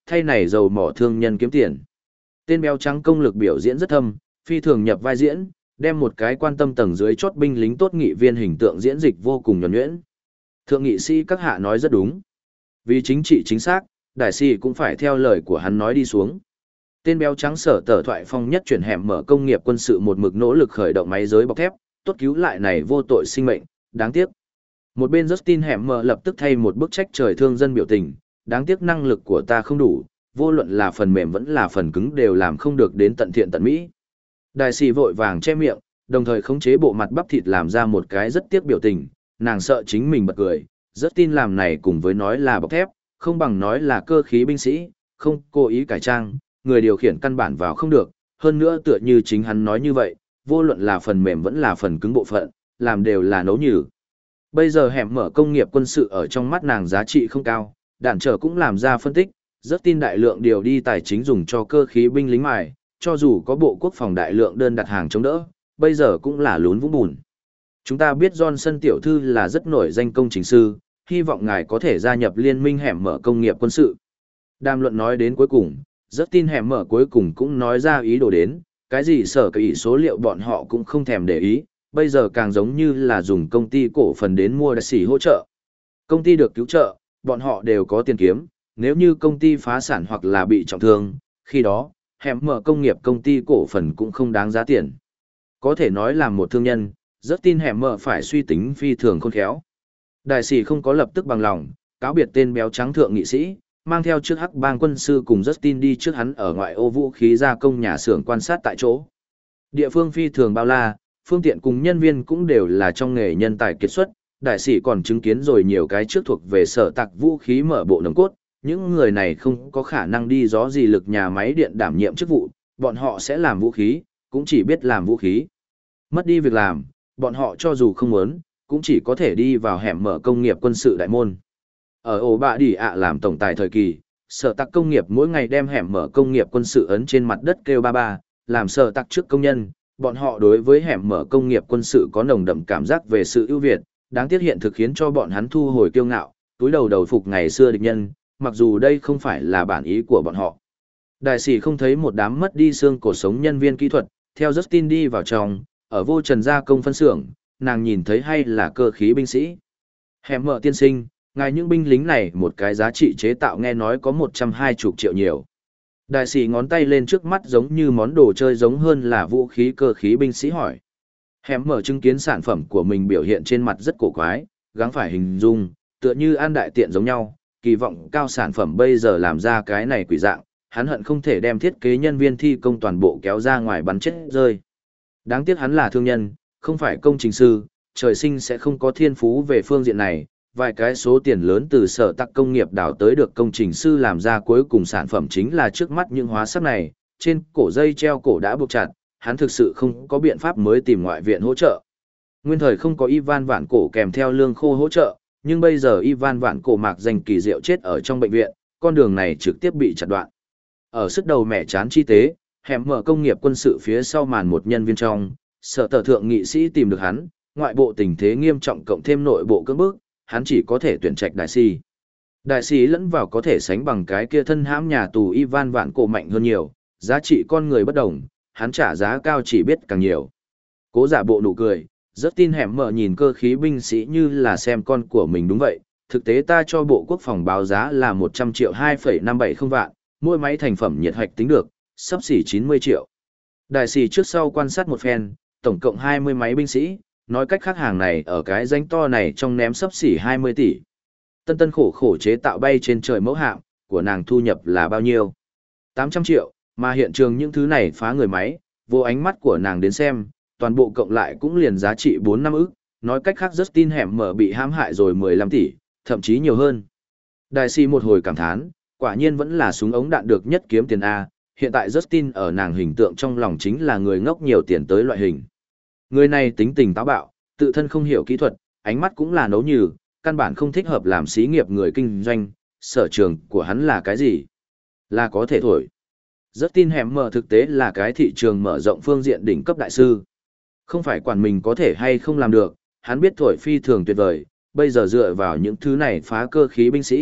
thay này dầu mỏ thương nhân kiếm tiền. Tên béo trắng công lực biểu diễn rất thâm, phi thường nhập vai diễn, đem một cái quan tâm tầng dưới chốt binh lính tốt nghị viên hình tượng diễn dịch vô cùng nhuần nhuyễn. Thượng nghị sĩ các hạ nói rất đúng. Vì chính trị chính xác, đại sĩ cũng phải theo lời của hắn nói đi xuống. Tên béo trắng sở tờ thoại phong nhất chuyển hẻm mở công nghiệp quân sự một mực nỗ lực khởi động máy giới bọc thép, tốt cứu lại này vô tội sinh mệnh, đáng tiếc. Một bên Justin hẻm mở lập tức thay một bức trách trời thương dân biểu tình, đáng tiếc năng lực của ta không đủ, vô luận là phần mềm vẫn là phần cứng đều làm không được đến tận thiện tận mỹ. Đại sĩ vội vàng che miệng, đồng thời khống chế bộ mặt bắp thịt làm ra một cái rất tiếc biểu tình, nàng sợ chính mình bật cười, Justin làm này cùng với nói là bọc thép, không bằng nói là cơ khí binh sĩ, không cố ý cải trang, người điều khiển căn bản vào không được, hơn nữa tựa như chính hắn nói như vậy, vô luận là phần mềm vẫn là phần cứng bộ phận, làm đều là nấu nhừ. Bây giờ hẻm mở công nghiệp quân sự ở trong mắt nàng giá trị không cao, đạn trở cũng làm ra phân tích, rất tin đại lượng điều đi tài chính dùng cho cơ khí binh lính mài, cho dù có bộ quốc phòng đại lượng đơn đặt hàng chống đỡ, bây giờ cũng là lún vũng bùn. Chúng ta biết Johnson tiểu thư là rất nổi danh công trình sư, hy vọng ngài có thể gia nhập liên minh hẻm mở công nghiệp quân sự. Đàm luận nói đến cuối cùng, rất tin hẻm mở cuối cùng cũng nói ra ý đồ đến, cái gì sở cái ý số liệu bọn họ cũng không thèm để ý, bây giờ càng giống như là dùng công ty cổ phần đến mua đại sĩ hỗ trợ. Công ty được cứu trợ, bọn họ đều có tiền kiếm, nếu như công ty phá sản hoặc là bị trọng thương, khi đó, hẻm mở công nghiệp công ty cổ phần cũng không đáng giá tiền. Có thể nói là một thương nhân, rất tin hẻm mở phải suy tính phi thường khôn khéo. Đại sĩ không có lập tức bằng lòng, cáo biệt tên béo trắng thượng nghị sĩ, mang theo trước hắc bang quân sư cùng Justin đi trước hắn ở ngoại ô vũ khí gia công nhà xưởng quan sát tại chỗ. Địa phương phi thường bao la, phương tiện cùng nhân viên cũng đều là trong nghề nhân tài kiệt xuất, đại sĩ còn chứng kiến rồi nhiều cái trước thuộc về sở tạc vũ khí mở bộ nồng cốt, những người này không có khả năng đi gió gì lực nhà máy điện đảm nhiệm chức vụ, bọn họ sẽ làm vũ khí, cũng chỉ biết làm vũ khí. Mất đi việc làm, bọn họ cho dù không muốn, cũng chỉ có thể đi vào hẻm mở công nghiệp quân sự đại môn. Ở ổ bạ đỉ ạ làm tổng tài thời kỳ, sở tạc công nghiệp mỗi ngày đem hẻm mở công nghiệp quân sự ấn trên mặt đất kêu ba ba, làm sở tạc trước công nhân, bọn họ đối với hẻm mở công nghiệp quân sự có nồng đậm cảm giác về sự ưu việt, đáng tiếc hiện thực khiến cho bọn hắn thu hồi kiêu ngạo, túi đầu đầu phục ngày xưa địch nhân, mặc dù đây không phải là bản ý của bọn họ. Đại sĩ không thấy một đám mất đi xương cổ sống nhân viên kỹ thuật, theo Justin đi vào trong, ở vô trần gia công phân xưởng, nàng nhìn thấy hay là cơ khí binh sĩ. Hẻm mở tiên sinh, ngài những binh lính này một cái giá trị chế tạo nghe nói có một trăm hai mươi triệu nhiều. Đại sĩ ngón tay lên trước mắt giống như món đồ chơi giống hơn là vũ khí cơ khí binh sĩ hỏi. Hẻm mở chứng kiến sản phẩm của mình biểu hiện trên mặt rất cổ quái, gắng phải hình dung, tựa như an đại tiện giống nhau, kỳ vọng cao sản phẩm bây giờ làm ra cái này quỷ dạng, hắn hận không thể đem thiết kế nhân viên thi công toàn bộ kéo ra ngoài bắn chết rơi. Đáng tiếc hắn là thương nhân, không phải công trình sư, trời sinh sẽ không có thiên phú về phương diện này, vài cái số tiền lớn từ sở tạc công nghiệp đào tới được công trình sư làm ra cuối cùng sản phẩm chính là trước mắt những hóa sắc này, trên cổ dây treo cổ đã buộc chặt, hắn thực sự không có biện pháp mới tìm ngoại viện hỗ trợ. Nguyên thời không có Ivan Vạn Cổ kèm theo lương khô hỗ trợ, nhưng bây giờ Ivan Vạn Cổ mạc danh kỳ diệu chết ở trong bệnh viện, con đường này trực tiếp bị chặt đoạn. Ở sức đầu mẹ chán chi tế, hẻm mở công nghiệp quân sự phía sau màn một nhân viên trong, sở tờ thượng nghị sĩ tìm được hắn, ngoại bộ tình thế nghiêm trọng cộng thêm nội bộ cưỡng bức, hắn chỉ có thể tuyển trạch đại sĩ. Đại sĩ lẫn vào có thể sánh bằng cái kia thân hãm nhà tù Ivan Vạn Cổ mạnh hơn nhiều, giá trị con người bất đồng, hắn trả giá cao chỉ biết càng nhiều. Cố giả bộ nụ cười, rất tin hẻm mở nhìn cơ khí binh sĩ như là xem con của mình đúng vậy, thực tế ta cho bộ quốc phòng báo giá là một trăm triệu hai phẩy năm bảy không vạn, mỗi máy thành phẩm nhiệt hạch tính được, sắp xỉ chín mươi triệu. Đại sĩ trước sau quan sát một phen, tổng cộng hai mươi máy binh sĩ, nói cách khác hàng này ở cái danh to này trong ném sắp xỉ hai mươi tỷ. Tân tân khổ khổ chế tạo bay trên trời mẫu hạm, của nàng thu nhập là bao nhiêu? tám trăm triệu, mà hiện trường những thứ này phá người máy, vô ánh mắt của nàng đến xem, toàn bộ cộng lại cũng liền giá trị bốn năm ức, nói cách khác Justin hẻm mở bị hãm hại rồi mười lăm tỷ, thậm chí nhiều hơn. Đại sĩ một hồi cảm thán, quả nhiên vẫn là súng ống đạn được nhất kiếm tiền A, hiện tại Justin ở nàng hình tượng trong lòng chính là người ngốc nhiều tiền tới loại hình. Người này tính tình táo bạo, tự thân không hiểu kỹ thuật, ánh mắt cũng là nấu nhừ, căn bản không thích hợp làm xí nghiệp người kinh doanh, sở trường của hắn là cái gì? Là có thể thổi. Rất tin hẻm mở thực tế là cái thị trường mở rộng phương diện đỉnh cấp đại sư. Không phải quản mình có thể hay không làm được, hắn biết thổi phi thường tuyệt vời, bây giờ dựa vào những thứ này phá cơ khí binh sĩ,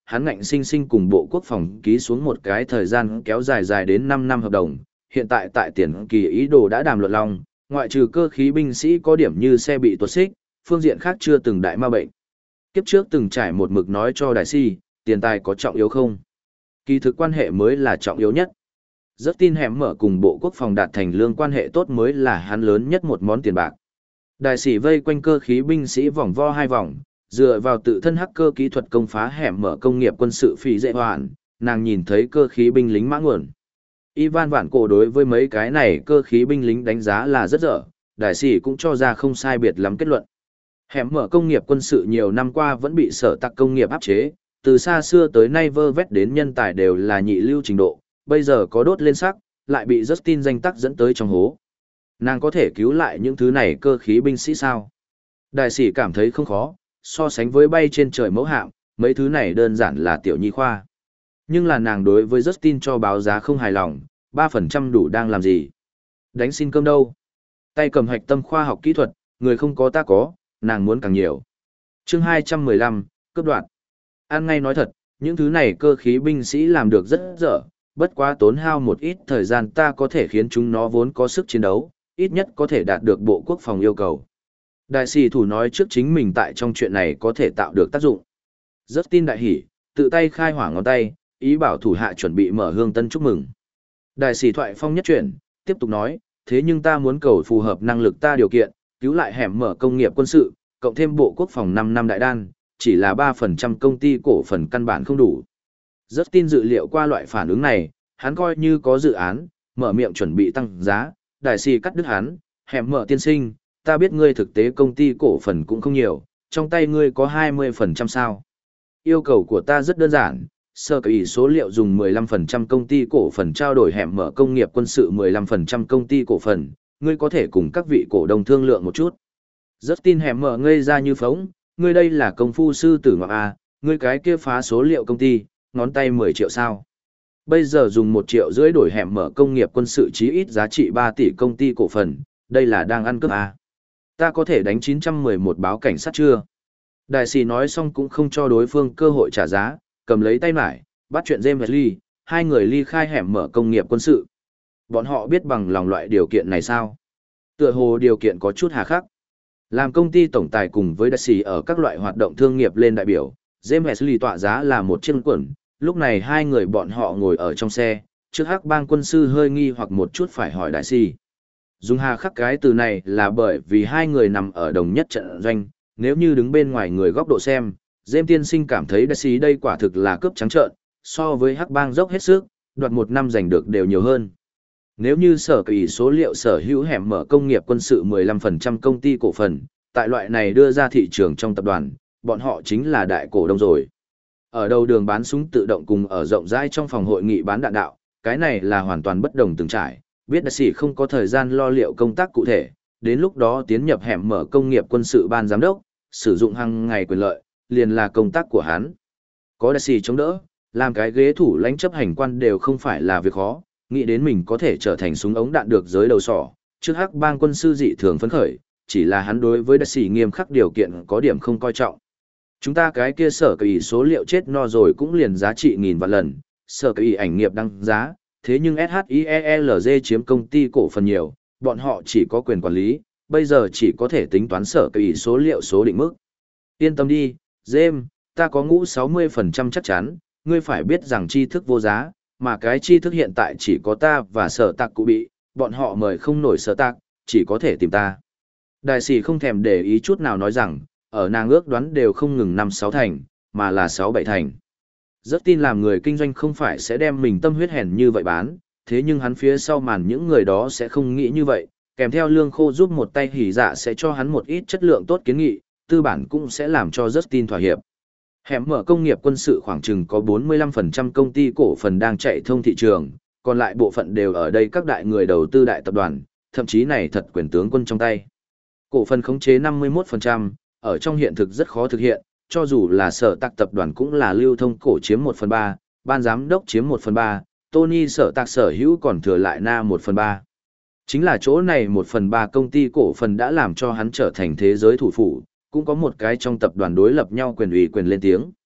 hắn ngạnh sinh sinh cùng Bộ Quốc phòng ký xuống một cái thời gian kéo dài dài đến năm năm hợp đồng, hiện tại tại tiền kỳ ý đồ đã đàm luận long, ngoại trừ cơ khí binh sĩ có điểm như xe bị tuột xích, phương diện khác chưa từng đại ma bệnh. Kiếp trước từng trải một mực nói cho đại si, tiền tài có trọng yếu không? Kỳ thực quan hệ mới là trọng yếu nhất. Rất tin hẻm mở cùng Bộ Quốc phòng đạt thành lương quan hệ tốt mới là hắn lớn nhất một món tiền bạc. Đại sĩ vây quanh cơ khí binh sĩ vòng vo hai vòng, dựa vào tự thân hacker kỹ thuật công phá hẻm mở công nghiệp quân sự phi dễ hoàn, nàng nhìn thấy cơ khí binh lính mã nguồn. Ivan Vạn Cổ đối với mấy cái này cơ khí binh lính đánh giá là rất dở, đại sĩ cũng cho ra không sai biệt lắm kết luận. Hẻm mở công nghiệp quân sự nhiều năm qua vẫn bị sở tặc công nghiệp áp chế, từ xa xưa tới nay vơ vét đến nhân tài đều là nhị lưu trình độ, bây giờ có đốt lên sắc, lại bị Justin danh tắc dẫn tới trong hố. Nàng có thể cứu lại những thứ này cơ khí binh sĩ sao? Đại sĩ cảm thấy không khó, so sánh với bay trên trời mẫu hạm, mấy thứ này đơn giản là tiểu nhi khoa. Nhưng là nàng đối với Justin cho báo giá không hài lòng, ba phần trăm đủ đang làm gì? Đánh xin cơm đâu? Tay cầm hạch tâm khoa học kỹ thuật, người không có ta có, nàng muốn càng nhiều. Chương hai trăm mười lăm, cấp đoạn. An ngay nói thật, những thứ này cơ khí binh sĩ làm được rất dở, bất quá tốn hao một ít thời gian ta có thể khiến chúng nó vốn có sức chiến đấu, ít nhất có thể đạt được Bộ Quốc phòng yêu cầu. Đại sĩ thủ nói trước chính mình tại trong chuyện này có thể tạo được tác dụng. Rất tin đại hỉ, tự tay khai hỏa ngón tay, ý bảo thủ hạ chuẩn bị mở hương tân chúc mừng. Đại sĩ thoại phong nhất chuyển, tiếp tục nói, thế nhưng ta muốn cầu phù hợp năng lực ta điều kiện, cứu lại hẻm mở công nghiệp quân sự, cộng thêm Bộ Quốc phòng năm năm đại đan, chỉ là ba phần trăm công ty cổ phần căn bản không đủ. Rất tin dự liệu qua loại phản ứng này, hắn coi như có dự án, mở miệng chuẩn bị tăng giá, đại sĩ cắt đứt hắn, hẻm mở tiên sinh, ta biết ngươi thực tế công ty cổ phần cũng không nhiều, trong tay ngươi có hai mươi phần trăm sao. Yêu cầu của ta rất đơn giản, sơ kỳ số liệu dùng mười lăm phần trăm công ty cổ phần trao đổi hẻm mở công nghiệp quân sự mười lăm phần trăm công ty cổ phần, ngươi có thể cùng các vị cổ đông thương lượng một chút. Rất tin hẻm mở ngây ra như phóng, ngươi đây là công phu sư tử ngoại A, ngươi cái kia phá số liệu công ty, ngón tay mười triệu sao. Bây giờ dùng một triệu rưỡi đổi hẻm mở công nghiệp quân sự chí ít giá trị ba tỷ công ty cổ phần, đây là đang ăn cướp A. Ta có thể đánh chín trăm mười một báo cảnh sát chưa? Đại sĩ nói xong cũng không cho đối phương cơ hội trả giá, cầm lấy tay mải, bắt chuyện James Lee, hai người ly khai hẻm mở công nghiệp quân sự. Bọn họ biết bằng lòng loại điều kiện này sao? Tựa hồ điều kiện có chút hà khắc. Làm công ty tổng tài cùng với đại sĩ ở các loại hoạt động thương nghiệp lên đại biểu, James Lee tọa giá là một chiếc quần, lúc này hai người bọn họ ngồi ở trong xe, trước hắc bang quân sư hơi nghi hoặc một chút phải hỏi đại sĩ. Dùng hà khắc cái từ này là bởi vì hai người nằm ở đồng nhất trận doanh, nếu như đứng bên ngoài người góc độ xem, James tiên sinh cảm thấy đại sĩ đây quả thực là cướp trắng trợn, so với hắc bang dốc hết sức, đoạt một năm giành được đều nhiều hơn. Nếu như sở kỳ số liệu sở hữu hẻm mở công nghiệp quân sự mười lăm phần trăm công ty cổ phần, tại loại này đưa ra thị trường trong tập đoàn, bọn họ chính là đại cổ đông rồi. Ở đầu đường bán súng tự động cùng ở rộng rãi trong phòng hội nghị bán đạn đạo, cái này là hoàn toàn bất đồng từng trải, biết đại sĩ không có thời gian lo liệu công tác cụ thể, đến lúc đó tiến nhập hẻm mở công nghiệp quân sự ban giám đốc, sử dụng hàng ngày quyền lợi, liền là công tác của hắn. Có đại sĩ chống đỡ, làm cái ghế thủ lãnh chấp hành quan đều không phải là việc khó, nghĩ đến mình có thể trở thành súng ống đạn được giới đầu sỏ, trước hắc bang quân sư dị thường phấn khởi, chỉ là hắn đối với đại sĩ nghiêm khắc điều kiện có điểm không coi trọng. Chúng ta cái kia sở kỳ số liệu chết no rồi cũng liền giá trị nghìn vạn lần, sở kỳ ảnh nghiệp đăng giá, thế nhưng ét hát i e lờ giê chiếm công ty cổ phần nhiều, bọn họ chỉ có quyền quản lý, bây giờ chỉ có thể tính toán sở kỳ số liệu số định mức. Yên tâm đi, James, ta có ngũ sáu mươi phần trăm chắc chắn, ngươi phải biết rằng tri thức vô giá, mà cái tri thức hiện tại chỉ có ta và sở tạc cụ bị, bọn họ mời không nổi sở tạc, chỉ có thể tìm ta. Đại sĩ không thèm để ý chút nào nói rằng, ở nàng ước đoán đều không ngừng năm sáu thành, mà là sáu bảy thành. Rất tin làm người kinh doanh không phải sẽ đem mình tâm huyết hèn như vậy bán, thế nhưng hắn phía sau màn những người đó sẽ không nghĩ như vậy, kèm theo lương khô giúp một tay hỉ dạ sẽ cho hắn một ít chất lượng tốt kiến nghị, tư bản cũng sẽ làm cho rất tin thỏa hiệp. Hẻm mở công nghiệp quân sự khoảng chừng có bốn mươi lăm phần trăm công ty cổ phần đang chạy thông thị trường, còn lại bộ phận đều ở đây các đại người đầu tư đại tập đoàn, thậm chí này thật quyền tướng quân trong tay. Cổ phần khống chế năm mươi mốt phần trăm, ở trong hiện thực rất khó thực hiện, cho dù là sở tạc tập đoàn cũng là lưu thông cổ chiếm một phần ba, ban giám đốc chiếm một phần ba, Tony sở tạc sở hữu còn thừa lại na một phần ba. Chính là chỗ này một phần ba công ty cổ phần đã làm cho hắn trở thành thế giới thủ phủ, cũng có một cái trong tập đoàn đối lập nhau quyền ủy quyền lên tiếng.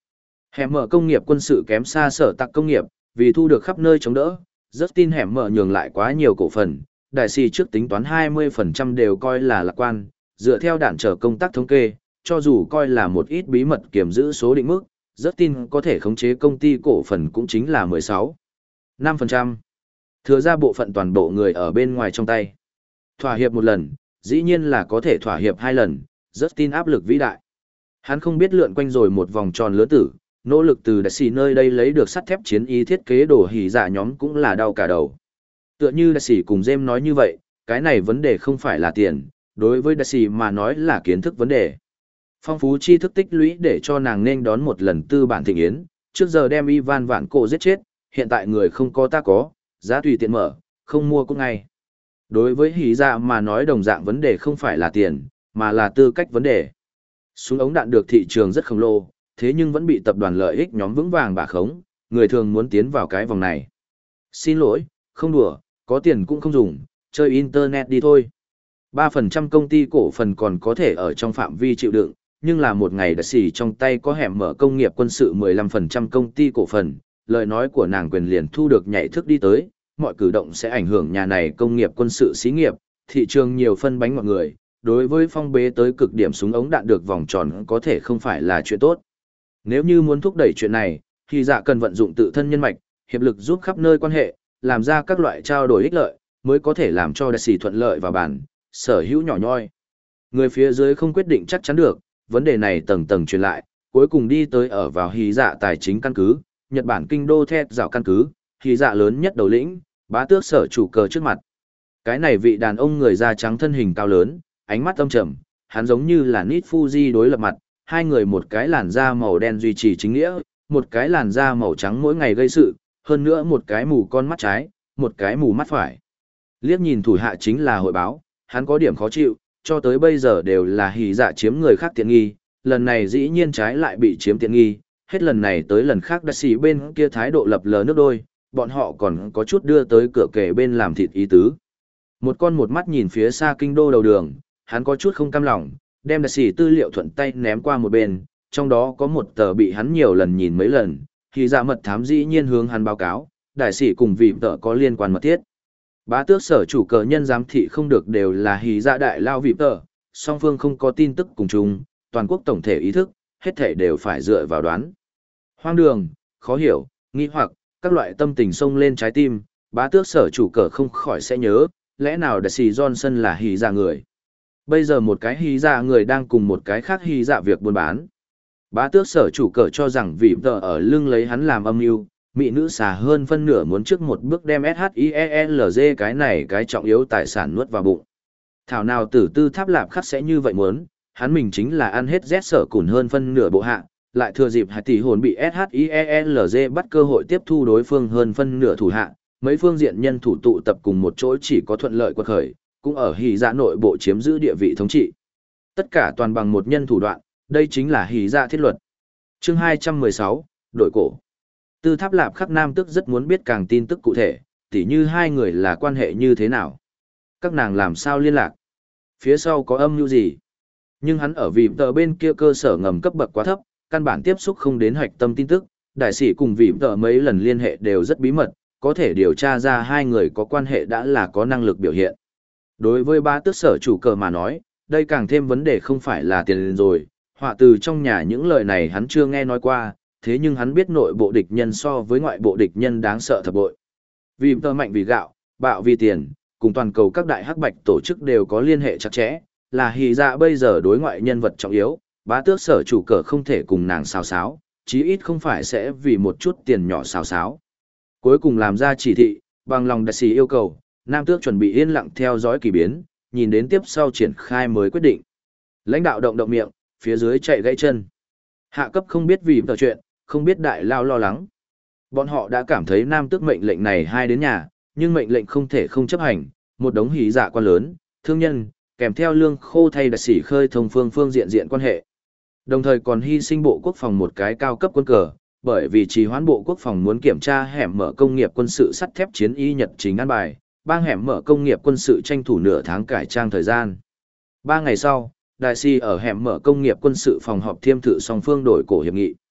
Hẻm mở công nghiệp quân sự kém xa sở tạc công nghiệp, vì thu được khắp nơi chống đỡ, rất tin hẻm mở nhường lại quá nhiều cổ phần, đại sĩ trước tính toán hai mươi phần trăm đều coi là lạc quan, dựa theo đạn trở công tác thống kê, cho dù coi là một ít bí mật kiểm giữ số định mức, rất tin có thể khống chế công ty cổ phần cũng chính là mười sáu phẩy năm phần trăm. Thừa ra bộ phận toàn bộ người ở bên ngoài trong tay. Thỏa hiệp một lần, dĩ nhiên là có thể thỏa hiệp hai lần, rất tin áp lực vĩ đại. Hắn không biết lượn quanh rồi một vòng tròn lớn tử, nỗ lực từ đại sĩ nơi đây lấy được sắt thép chiến ý thiết kế đồ hỉ dạ nhóm cũng là đau cả đầu. Tựa như đại sĩ cùng James nói như vậy, cái này vấn đề không phải là tiền, đối với đại sĩ mà nói là kiến thức vấn đề. Phong phú tri thức tích lũy để cho nàng nên đón một lần tư bản thịnh yến, trước giờ đem Ivan Vạn Cổ giết chết, hiện tại người không có ta có, giá tùy tiện mở, không mua cũng ngay. Đối với hỉ dạ mà nói đồng dạng vấn đề không phải là tiền, mà là tư cách vấn đề. Súng ống đạn được thị trường rất khổng lồ, thế nhưng vẫn bị tập đoàn lợi ích nhóm vững vàng bà khống, người thường muốn tiến vào cái vòng này. Xin lỗi, không đùa, có tiền cũng không dùng, chơi internet đi thôi. ba phần trăm công ty cổ phần còn có thể ở trong phạm vi chịu đựng, nhưng là một ngày đã xỉ trong tay có hẻm mở công nghiệp quân sự mười lăm phần trăm công ty cổ phần, lời nói của nàng quyền liền thu được nhảy thức đi tới, mọi cử động sẽ ảnh hưởng nhà này công nghiệp quân sự xí nghiệp, thị trường nhiều phân bánh mọi người, đối với phong bế tới cực điểm súng ống đạn được vòng tròn có thể không phải là chuyện tốt. Nếu như muốn thúc đẩy chuyện này, thì dạ cần vận dụng tự thân nhân mạch, hiệp lực giúp khắp nơi quan hệ, làm ra các loại trao đổi ích lợi, mới có thể làm cho đại sĩ thuận lợi vào bản, sở hữu nhỏ nhoi. Người phía dưới không quyết định chắc chắn được, vấn đề này tầng tầng truyền lại, cuối cùng đi tới ở vào hí dạ tài chính căn cứ, Nhật Bản kinh đô thét rào căn cứ, hí dạ lớn nhất đầu lĩnh, bá tước sở chủ cờ trước mặt. Cái này vị đàn ông người da trắng thân hình cao lớn, ánh mắt âm trầm, hắn giống như là Nit Fuji đối lập mặt, hai người một cái làn da màu đen duy trì chính nghĩa, một cái làn da màu trắng mỗi ngày gây sự, hơn nữa một cái mù con mắt trái, một cái mù mắt phải. Liếc nhìn thủ hạ chính là hội báo, hắn có điểm khó chịu, cho tới bây giờ đều là hỉ dạ chiếm người khác tiện nghi, lần này dĩ nhiên trái lại bị chiếm tiện nghi, hết lần này tới lần khác đã xì bên kia thái độ lập lờ nước đôi, bọn họ còn có chút đưa tới cửa kề bên làm thịt ý tứ. Một con một mắt nhìn phía xa kinh đô đầu đường, hắn có chút không cam lòng, đem đại sĩ tư liệu thuận tay ném qua một bên, trong đó có một tờ bị hắn nhiều lần nhìn mấy lần, thì dạ mật thám dĩ nhiên hướng hắn báo cáo, đại sĩ cùng vị tờ có liên quan mật thiết. Bá tước sở chủ cờ nhân giám thị không được đều là hí dạ đại lao vị tờ, song phương không có tin tức cùng chung, toàn quốc tổng thể ý thức, hết thể đều phải dựa vào đoán. Hoang đường, khó hiểu, nghi hoặc, các loại tâm tình xông lên trái tim, bá tước sở chủ cờ không khỏi sẽ nhớ, lẽ nào đại sĩ Johnson là hí dạ người. Bây giờ một cái hí dạ người đang cùng một cái khác hí dạ việc buôn bán. Bá tước sở chủ cờ cho rằng vị tờ ở lưng lấy hắn làm âm mưu, mỹ nữ xà hơn phân nửa muốn trước một bước đem SHIELZ cái này cái trọng yếu tài sản nuốt vào bụng. Thảo nào tử tư tháp lạp khắc sẽ như vậy muốn, hắn mình chính là ăn hết rét sở cùn hơn phân nửa bộ hạ, lại thừa dịp hai tỷ hồn bị SHIELZ bắt cơ hội tiếp thu đối phương hơn phân nửa thủ hạ, mấy phương diện nhân thủ tụ tập cùng một chỗ chỉ có thuận lợi quật khởi, cũng ở hỉ dạ nội bộ chiếm giữ địa vị thống trị. Tất cả toàn bằng một nhân thủ đoạn, đây chính là hỉ dạ thiết luật. Chương hai trăm mười sáu, đổi cổ. Tư tháp lạp khắc nam tức rất muốn biết càng tin tức cụ thể, tỉ như hai người là quan hệ như thế nào. Các nàng làm sao liên lạc? Phía sau có âm mưu gì? Nhưng hắn ở vì tờ bên kia cơ sở ngầm cấp bậc quá thấp, căn bản tiếp xúc không đến hoạch tâm tin tức, đại sĩ cùng vì tờ mấy lần liên hệ đều rất bí mật, có thể điều tra ra hai người có quan hệ đã là có năng lực biểu hiện. Đối với ba tước sở chủ cờ mà nói, đây càng thêm vấn đề không phải là tiền rồi, họa từ trong nhà những lời này hắn chưa nghe nói qua, thế nhưng hắn biết nội bộ địch nhân so với ngoại bộ địch nhân đáng sợ thập bội. Vì tờ mạnh vì gạo, bạo vì tiền, cùng toàn cầu các đại hắc bạch tổ chức đều có liên hệ chặt chẽ, là hỉ dạ bây giờ đối ngoại nhân vật trọng yếu, bá tước sở chủ cờ không thể cùng nàng xào xáo, chí ít không phải sẽ vì một chút tiền nhỏ xào xáo. Cuối cùng làm ra chỉ thị, bằng lòng đại sĩ yêu cầu, nam tước chuẩn bị yên lặng theo dõi kỳ biến, nhìn đến tiếp sau triển khai mới quyết định. Lãnh đạo động động miệng, phía dưới chạy gãy chân. Hạ cấp không biết vì tờ chuyện, không biết đại lao lo lắng. Bọn họ đã cảm thấy nam tước mệnh lệnh này hai đến nhà, nhưng mệnh lệnh không thể không chấp hành, một đống hỉ dạ quan lớn, thương nhân, kèm theo lương khô thay đại sĩ khơi thông phương phương diện diện quan hệ. Đồng thời còn hy sinh bộ quốc phòng một cái cao cấp quân cờ, bởi vì trì hoãn bộ quốc phòng muốn kiểm tra hẻm mở công nghiệp quân sự sắt thép chiến y nhật chính an bài, bang hẻm mở công nghiệp quân sự tranh thủ nửa tháng cải trang thời gian. Ba ngày sau, đại sĩ ở hẻm mở công nghiệp quân sự phòng họp thiêm thử song phương đổi cổ hiệp nghị.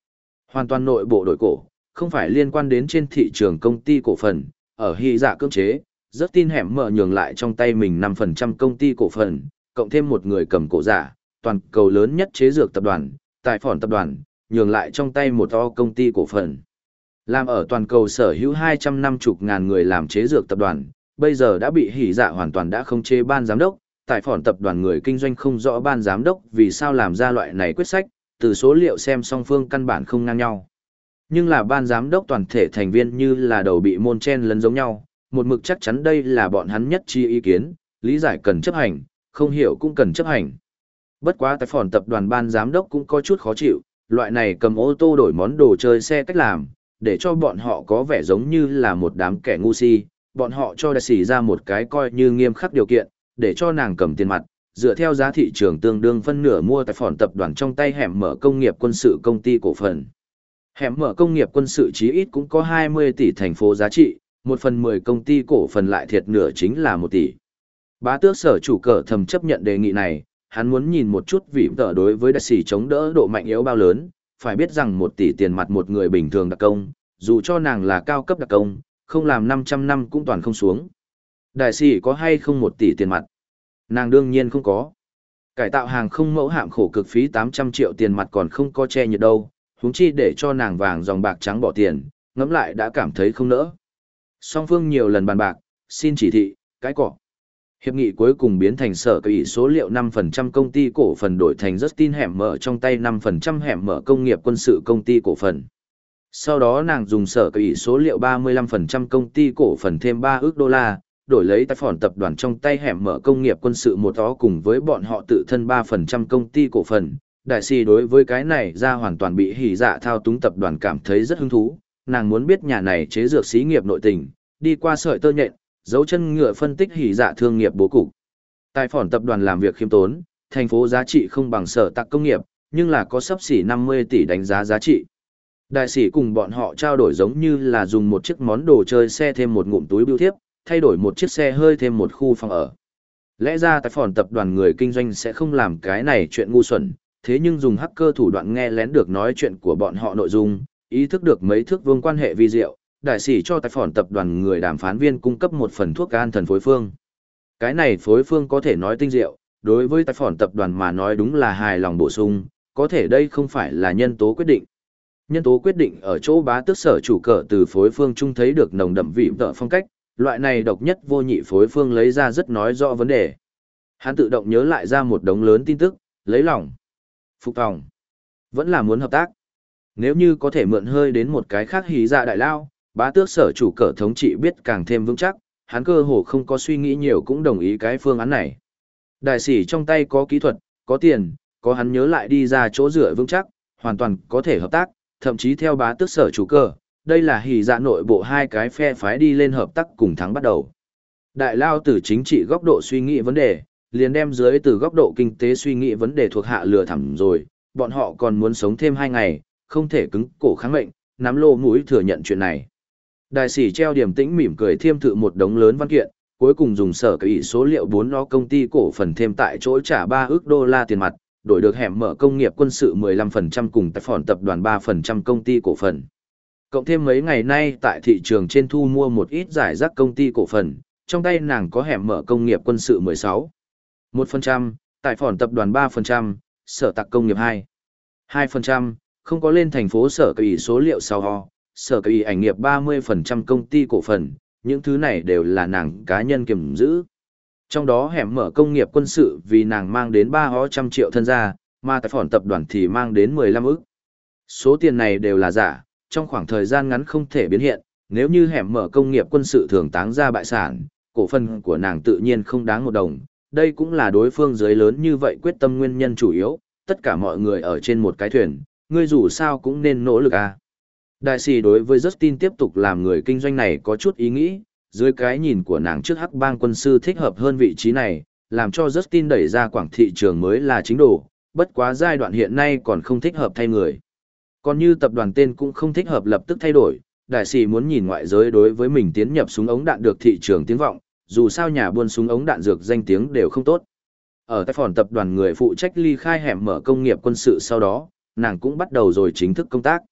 Hoàn toàn nội bộ đổi cổ, không phải liên quan đến trên thị trường công ty cổ phần, ở hy dạ cưỡng chế, rất tin hẻm mở nhường lại trong tay mình năm phần trăm công ty cổ phần, cộng thêm một người cầm cổ giả, toàn cầu lớn nhất chế dược tập đoàn, tài phỏn tập đoàn, nhường lại trong tay một to công ty cổ phần. Làm ở toàn cầu sở hữu hai trăm năm mươi ngàn người làm chế dược tập đoàn, bây giờ đã bị hỉ dạ hoàn toàn đã không chế ban giám đốc, tài phỏn tập đoàn người kinh doanh không rõ ban giám đốc vì sao làm ra loại này quyết sách, từ số liệu xem song phương căn bản không ngang nhau. Nhưng là ban giám đốc toàn thể thành viên như là đầu bị môn chen lấn giống nhau, một mực chắc chắn đây là bọn hắn nhất chi ý kiến, lý giải cần chấp hành, không hiểu cũng cần chấp hành. Bất quá tài phỏn tập đoàn ban giám đốc cũng có chút khó chịu, loại này cầm ô tô đổi món đồ chơi xe cách làm, để cho bọn họ có vẻ giống như là một đám kẻ ngu si, bọn họ cho đại sĩ ra một cái coi như nghiêm khắc điều kiện, để cho nàng cầm tiền mặt, dựa theo giá thị trường tương đương phân nửa mua tài phỏn tập đoàn trong tay hẻm mở công nghiệp quân sự công ty cổ phần. Hẻm mở công nghiệp quân sự chí ít cũng có hai mươi tỷ thành phố giá trị, một phần mười công ty cổ phần lại thiệt nửa chính là một tỷ. Bá tước sở chủ cờ thầm chấp nhận đề nghị này, hắn muốn nhìn một chút vị tờ đối với đại sĩ chống đỡ độ mạnh yếu bao lớn, phải biết rằng một tỷ tiền mặt một người bình thường đặc công, dù cho nàng là cao cấp đặc công, không làm năm trăm năm cũng toàn không xuống. Đại sĩ có hay không một tỷ tiền mặt? Nàng đương nhiên không có. Cải tạo hàng không mẫu hạm khổ cực phí tám trăm triệu tiền mặt còn không có che nhiệt đâu, huống chi để cho nàng vàng dòng bạc trắng bỏ tiền, ngẫm lại đã cảm thấy không nỡ. Song phương nhiều lần bàn bạc, xin chỉ thị, cái cỏ. Hiệp nghị cuối cùng biến thành sở kỳ số liệu năm phần trăm công ty cổ phần đổi thành Justin hẻm mở trong tay năm phần trăm hẻm mở công nghiệp quân sự công ty cổ phần. Sau đó nàng dùng sở kỳ số liệu ba mươi lăm phần trăm công ty cổ phần thêm ba ước đô la, đổi lấy tài phỏn tập đoàn trong tay hẻm mở công nghiệp quân sự một đó cùng với bọn họ tự thân ba phần trăm công ty cổ phần. Đại sĩ đối với cái này ra hoàn toàn bị hỉ dạ thao túng tập đoàn cảm thấy rất hứng thú, nàng muốn biết nhà này chế dược xí nghiệp nội tình, đi qua sợi tơ nhện, dấu chân ngựa phân tích hỉ dạ thương nghiệp bố cục. Tài phỏn tập đoàn làm việc khiêm tốn, thành phố giá trị không bằng sở tạc công nghiệp, nhưng là có sấp xỉ năm mươi tỷ đánh giá giá trị. Đại sĩ cùng bọn họ trao đổi giống như là dùng một chiếc món đồ chơi xe thêm một ngụm túi bưu thiếp, thay đổi một chiếc xe hơi thêm một khu phòng ở. Lẽ ra tài phỏn tập đoàn người kinh doanh sẽ không làm cái này chuyện ngu xuẩn, thế nhưng dùng hacker thủ đoạn nghe lén được nói chuyện của bọn họ nội dung, ý thức được mấy thước vương quan hệ vi diệu, đại sĩ cho tài phỏn tập đoàn người đàm phán viên cung cấp một phần thuốc an thần phối phương. Cái này phối phương có thể nói tinh diệu, đối với tài phỏn tập đoàn mà nói đúng là hài lòng bổ sung, có thể đây không phải là nhân tố quyết định. Nhân tố quyết định ở chỗ bá tước sở chủ cờ từ phối phương chung thấy được nồng đậm vị tợ phong cách, loại này độc nhất vô nhị phối phương lấy ra rất nói rõ vấn đề. Hắn tự động nhớ lại ra một đống lớn tin tức, lấy lòng, phục tòng, vẫn là muốn hợp tác. Nếu như có thể mượn hơi đến một cái khác hí dạ đại lao, bá tước sở chủ cờ thống trị biết càng thêm vững chắc, hắn cơ hồ không có suy nghĩ nhiều cũng đồng ý cái phương án này. Đại sĩ trong tay có kỹ thuật, có tiền, có hắn nhớ lại đi ra chỗ dựa vững chắc, hoàn toàn có thể hợp tác, thậm chí theo bá tước sở chủ cờ, đây là hỉ dạ nội bộ hai cái phe phái đi lên hợp tác cùng thắng bắt đầu. Đại lao từ chính trị góc độ suy nghĩ vấn đề, liền đem dưới từ góc độ kinh tế suy nghĩ vấn đề thuộc hạ lừa thẳm rồi, bọn họ còn muốn sống thêm hai ngày, không thể cứng cổ kháng mệnh, nắm lô mũi thừa nhận chuyện này. Đại sĩ treo điểm tĩnh mỉm cười thiêm thự một đống lớn văn kiện, cuối cùng dùng sở kỳ số liệu bốn nó công ty cổ phần thêm tại chỗ trả ba ước đô la tiền mặt, đổi được hẻm mở công nghiệp quân sự mười lăm phần trăm cùng tài phỏn tập đoàn ba phần trăm công ty cổ phần. Cộng thêm mấy ngày nay tại thị trường trên thu mua một ít giải rác công ty cổ phần, trong tay nàng có hẻm mở công nghiệp quân sự mười sáu, một phần trăm, tài phỏn tập đoàn ba phần trăm, sở tạc công nghiệp hai, hai phần trăm, không có lên thành phố sở kỳ số liệu sau ho, sở kỳ ảnh nghiệp ba mươi phần trăm công ty cổ phần, những thứ này đều là nàng cá nhân kiểm giữ. Trong đó hẻm mở công nghiệp quân sự vì nàng mang đến ba trăm triệu thân gia, mà tài phỏn tập đoàn thì mang đến mười lăm ức. Số tiền này đều là giả, trong khoảng thời gian ngắn không thể biến hiện, nếu như hẻm mở công nghiệp quân sự thường táng ra bại sản, cổ phần của nàng tự nhiên không đáng một đồng. Đây cũng là đối phương dưới lớn như vậy quyết tâm nguyên nhân chủ yếu, tất cả mọi người ở trên một cái thuyền, ngươi dù sao cũng nên nỗ lực à. Đại sĩ đối với Justin tiếp tục làm người kinh doanh này có chút ý nghĩ, dưới cái nhìn của nàng trước hắc bang quân sư thích hợp hơn vị trí này, làm cho Justin đẩy ra quảng thị trường mới là chính đồ, bất quá giai đoạn hiện nay còn không thích hợp thay người. Còn như tập đoàn tên cũng không thích hợp lập tức thay đổi, đại sĩ muốn nhìn ngoại giới đối với mình tiến nhập súng ống đạn được thị trường tiếng vọng, dù sao nhà buôn súng ống đạn dược danh tiếng đều không tốt. Ở tài phỏn tập đoàn người phụ trách ly khai hẻm mở công nghiệp quân sự sau đó, nàng cũng bắt đầu rồi chính thức công tác.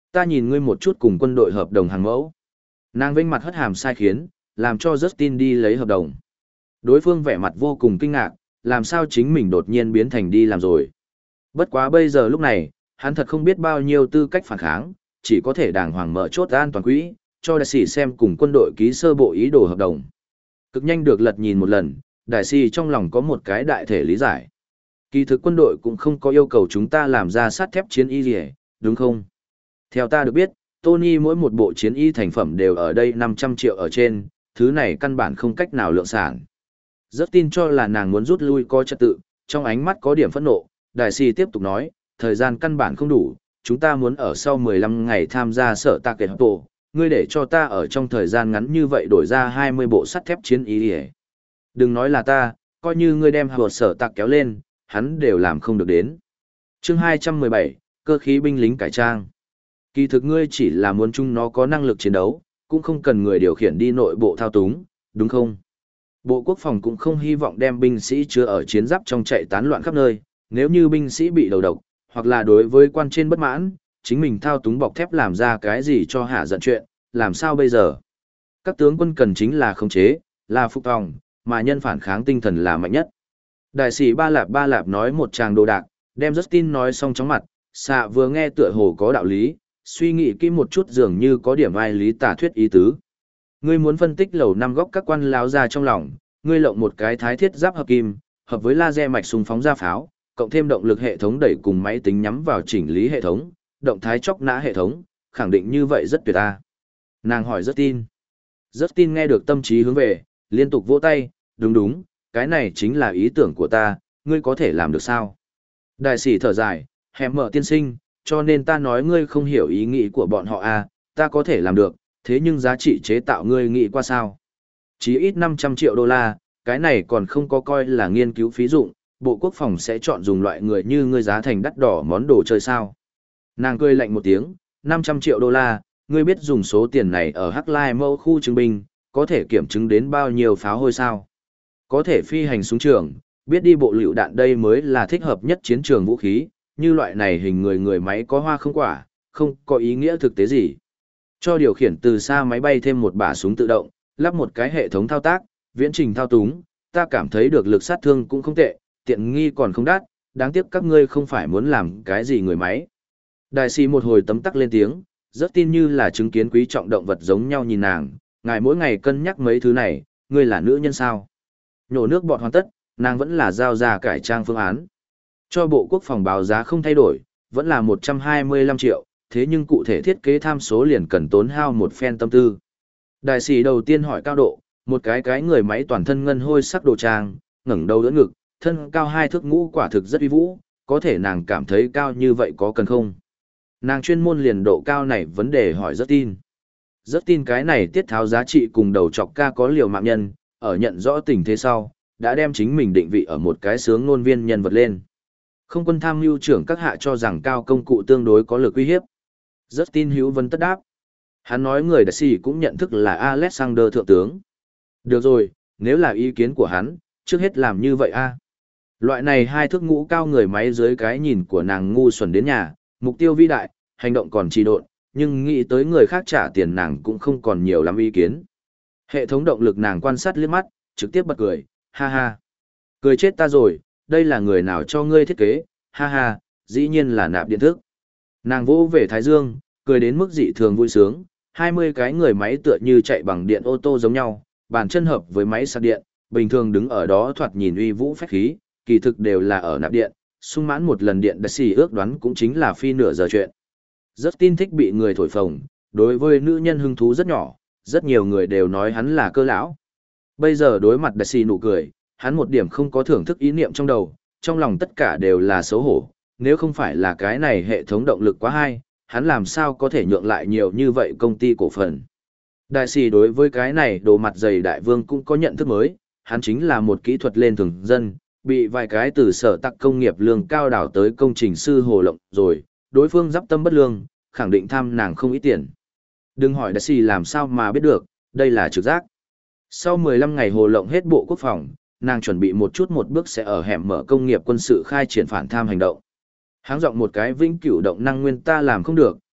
Ta nhìn ngươi một chút cùng quân đội hợp đồng hàng mẫu. Nàng vênh mặt hất hàm sai khiến, làm cho Justin đi lấy hợp đồng. Đối phương vẻ mặt vô cùng kinh ngạc, làm sao chính mình đột nhiên biến thành đi làm rồi. Bất quá bây giờ lúc này, hắn thật không biết bao nhiêu tư cách phản kháng, chỉ có thể đàng hoàng mở chốt an toàn quỹ, cho đại sĩ xem cùng quân đội ký sơ bộ ý đồ hợp đồng. Cực nhanh được lật nhìn một lần, đại sĩ trong lòng có một cái đại thể lý giải. Kỳ thực quân đội cũng không có yêu cầu chúng ta làm ra sắt thép chiến y gì, đúng không? Theo ta được biết, Tony mỗi một bộ chiến y thành phẩm đều ở đây năm trăm triệu ở trên, thứ này căn bản không cách nào lượng sản. Rất tin cho là nàng muốn rút lui coi trật tự, trong ánh mắt có điểm phẫn nộ, đại sĩ tiếp tục nói, thời gian căn bản không đủ, chúng ta muốn ở sau mười lăm ngày tham gia sở tạ kệ hợp tổ, ngươi để cho ta ở trong thời gian ngắn như vậy đổi ra hai mươi bộ sắt thép chiến y đi. Đừng nói là ta, coi như ngươi đem hợp sở tạc kéo lên, hắn đều làm không được đến. Chương hai trăm mười bảy, cơ khí binh lính cải trang. Kỳ thực ngươi chỉ là muốn chúng nó có năng lực chiến đấu, cũng không cần người điều khiển đi nội bộ thao túng, đúng không? Bộ Quốc phòng cũng không hy vọng đem binh sĩ chứa ở chiến giáp trong chạy tán loạn khắp nơi, nếu như binh sĩ bị đầu độc, hoặc là đối với quan trên bất mãn, chính mình thao túng bọc thép làm ra cái gì cho hạ giận chuyện, làm sao bây giờ? Các tướng quân cần chính là khống chế, là phục tòng, mà nhân phản kháng tinh thần là mạnh nhất. Đại sĩ Ba Lạp Ba Lạp nói một tràng đồ đạc, đem Justin nói xong chóng mặt, xạ vừa nghe tựa hồ có đạo lý, suy nghĩ kỹ một chút dường như có điểm ai lý tả thuyết ý tứ. Ngươi muốn phân tích lầu năm góc các quan láo ra trong lòng, ngươi lộng một cái thái thiết giáp hợp kim, hợp với laser mạch súng phóng ra pháo, cộng thêm động lực hệ thống đẩy cùng máy tính nhắm vào chỉnh lý hệ thống, động thái chóc nã hệ thống, khẳng định như vậy rất tuyệt ta. Nàng hỏi Justin. Justin nghe được tâm trí hướng về, liên tục vỗ tay, đúng đúng, cái này chính là ý tưởng của ta, ngươi có thể làm được sao? Đại sĩ thở dài, hẻm mở tiên sinh, cho nên ta nói ngươi không hiểu ý nghĩ của bọn họ à, ta có thể làm được, thế nhưng giá trị chế tạo ngươi nghĩ qua sao? Chỉ ít năm trăm triệu đô la, cái này còn không có coi là nghiên cứu phí dụng, Bộ Quốc phòng sẽ chọn dùng loại người như ngươi giá thành đắt đỏ món đồ chơi sao? Nàng cười lạnh một tiếng, năm trăm triệu đô la, ngươi biết dùng số tiền này ở Hắc Lai Mâu khu chứng binh, có thể kiểm chứng đến bao nhiêu pháo hôi sao? Có thể phi hành súng trường, biết đi bộ lựu đạn đây mới là thích hợp nhất chiến trường vũ khí, như loại này hình người người máy có hoa không quả, không có ý nghĩa thực tế gì. Cho điều khiển từ xa máy bay thêm một bả súng tự động, lắp một cái hệ thống thao tác, viễn trình thao túng, ta cảm thấy được lực sát thương cũng không tệ, tiện nghi còn không đắt, đáng tiếc các ngươi không phải muốn làm cái gì người máy. Đại sĩ một hồi tấm tắc lên tiếng, rất tin như là chứng kiến quý trọng động vật giống nhau nhìn nàng, ngài mỗi ngày cân nhắc mấy thứ này, ngươi là nữ nhân sao? Nhổ nước bọt hoàn tất, nàng vẫn là giao ra cải trang phương án. Cho Bộ Quốc phòng báo giá không thay đổi, vẫn là một trăm hai mươi lăm triệu, thế nhưng cụ thể thiết kế tham số liền cần tốn hao một phen tâm tư. Đại sĩ đầu tiên hỏi cao độ, một cái cái người máy toàn thân ngân hôi sắc đồ trang, ngẩng đầu đỡ ngực, thân cao hai thước ngũ quả thực rất uy vũ, có thể nàng cảm thấy cao như vậy có cần không? Nàng chuyên môn liền độ cao này vấn đề hỏi rất tin. Rất tin cái này tiết tháo giá trị cùng đầu chọc ca có liều mạng nhân, ở nhận rõ tình thế sau, đã đem chính mình định vị ở một cái sướng ngôn viên nhân vật lên. Không quân tham mưu trưởng các hạ cho rằng cao công cụ tương đối có lực uy hiếp. Rất tin hữu vấn tất đáp. Hắn nói người đại sĩ cũng nhận thức là Alexander thượng tướng. Được rồi, nếu là ý kiến của hắn, trước hết làm như vậy a. Loại này hai thước ngũ cao người máy dưới cái nhìn của nàng ngu xuẩn đến nhà, mục tiêu vĩ đại, hành động còn trì độn, nhưng nghĩ tới người khác trả tiền nàng cũng không còn nhiều lắm ý kiến. Hệ thống động lực nàng quan sát liếc mắt, trực tiếp bật cười, ha ha. Cười chết ta rồi, đây là người nào cho ngươi thiết kế, ha ha, dĩ nhiên là nạp điện thức. Nàng vỗ về Thái Dương, cười đến mức dị thường vui sướng, hai mươi cái người máy tựa như chạy bằng điện ô tô giống nhau, bàn chân hợp với máy sạc điện, bình thường đứng ở đó thoạt nhìn uy vũ phách khí, kỳ thực đều là ở nạp điện, sung mãn một lần điện đại sĩ ước đoán cũng chính là phi nửa giờ chuyện. Rất tin thích bị người thổi phồng, đối với nữ nhân hứng thú rất nhỏ, rất nhiều người đều nói hắn là cơ lão. Bây giờ đối mặt đại sĩ nụ cười, hắn một điểm không có thưởng thức ý niệm trong đầu, trong lòng tất cả đều là xấu hổ, nếu không phải là cái này hệ thống động lực quá hay, hắn làm sao có thể nhượng lại nhiều như vậy công ty cổ phần. Đại sĩ đối với cái này đồ mặt dày đại vương cũng có nhận thức mới, hắn chính là một kỹ thuật lên thường dân, bị vài cái từ sở tắc công nghiệp lương cao đảo tới công trình sư hồ lộng rồi, đối phương giáp tâm bất lương, khẳng định tham nàng không ít tiền. Đừng hỏi đại sĩ làm sao mà biết được, đây là trực giác. Sau mười lăm ngày hồ lộng hết Bộ Quốc phòng, nàng chuẩn bị một chút một bước sẽ ở hẻm mở công nghiệp quân sự khai triển phản tham hành động. Háng giọng một cái vĩnh cửu động năng nguyên ta làm không được,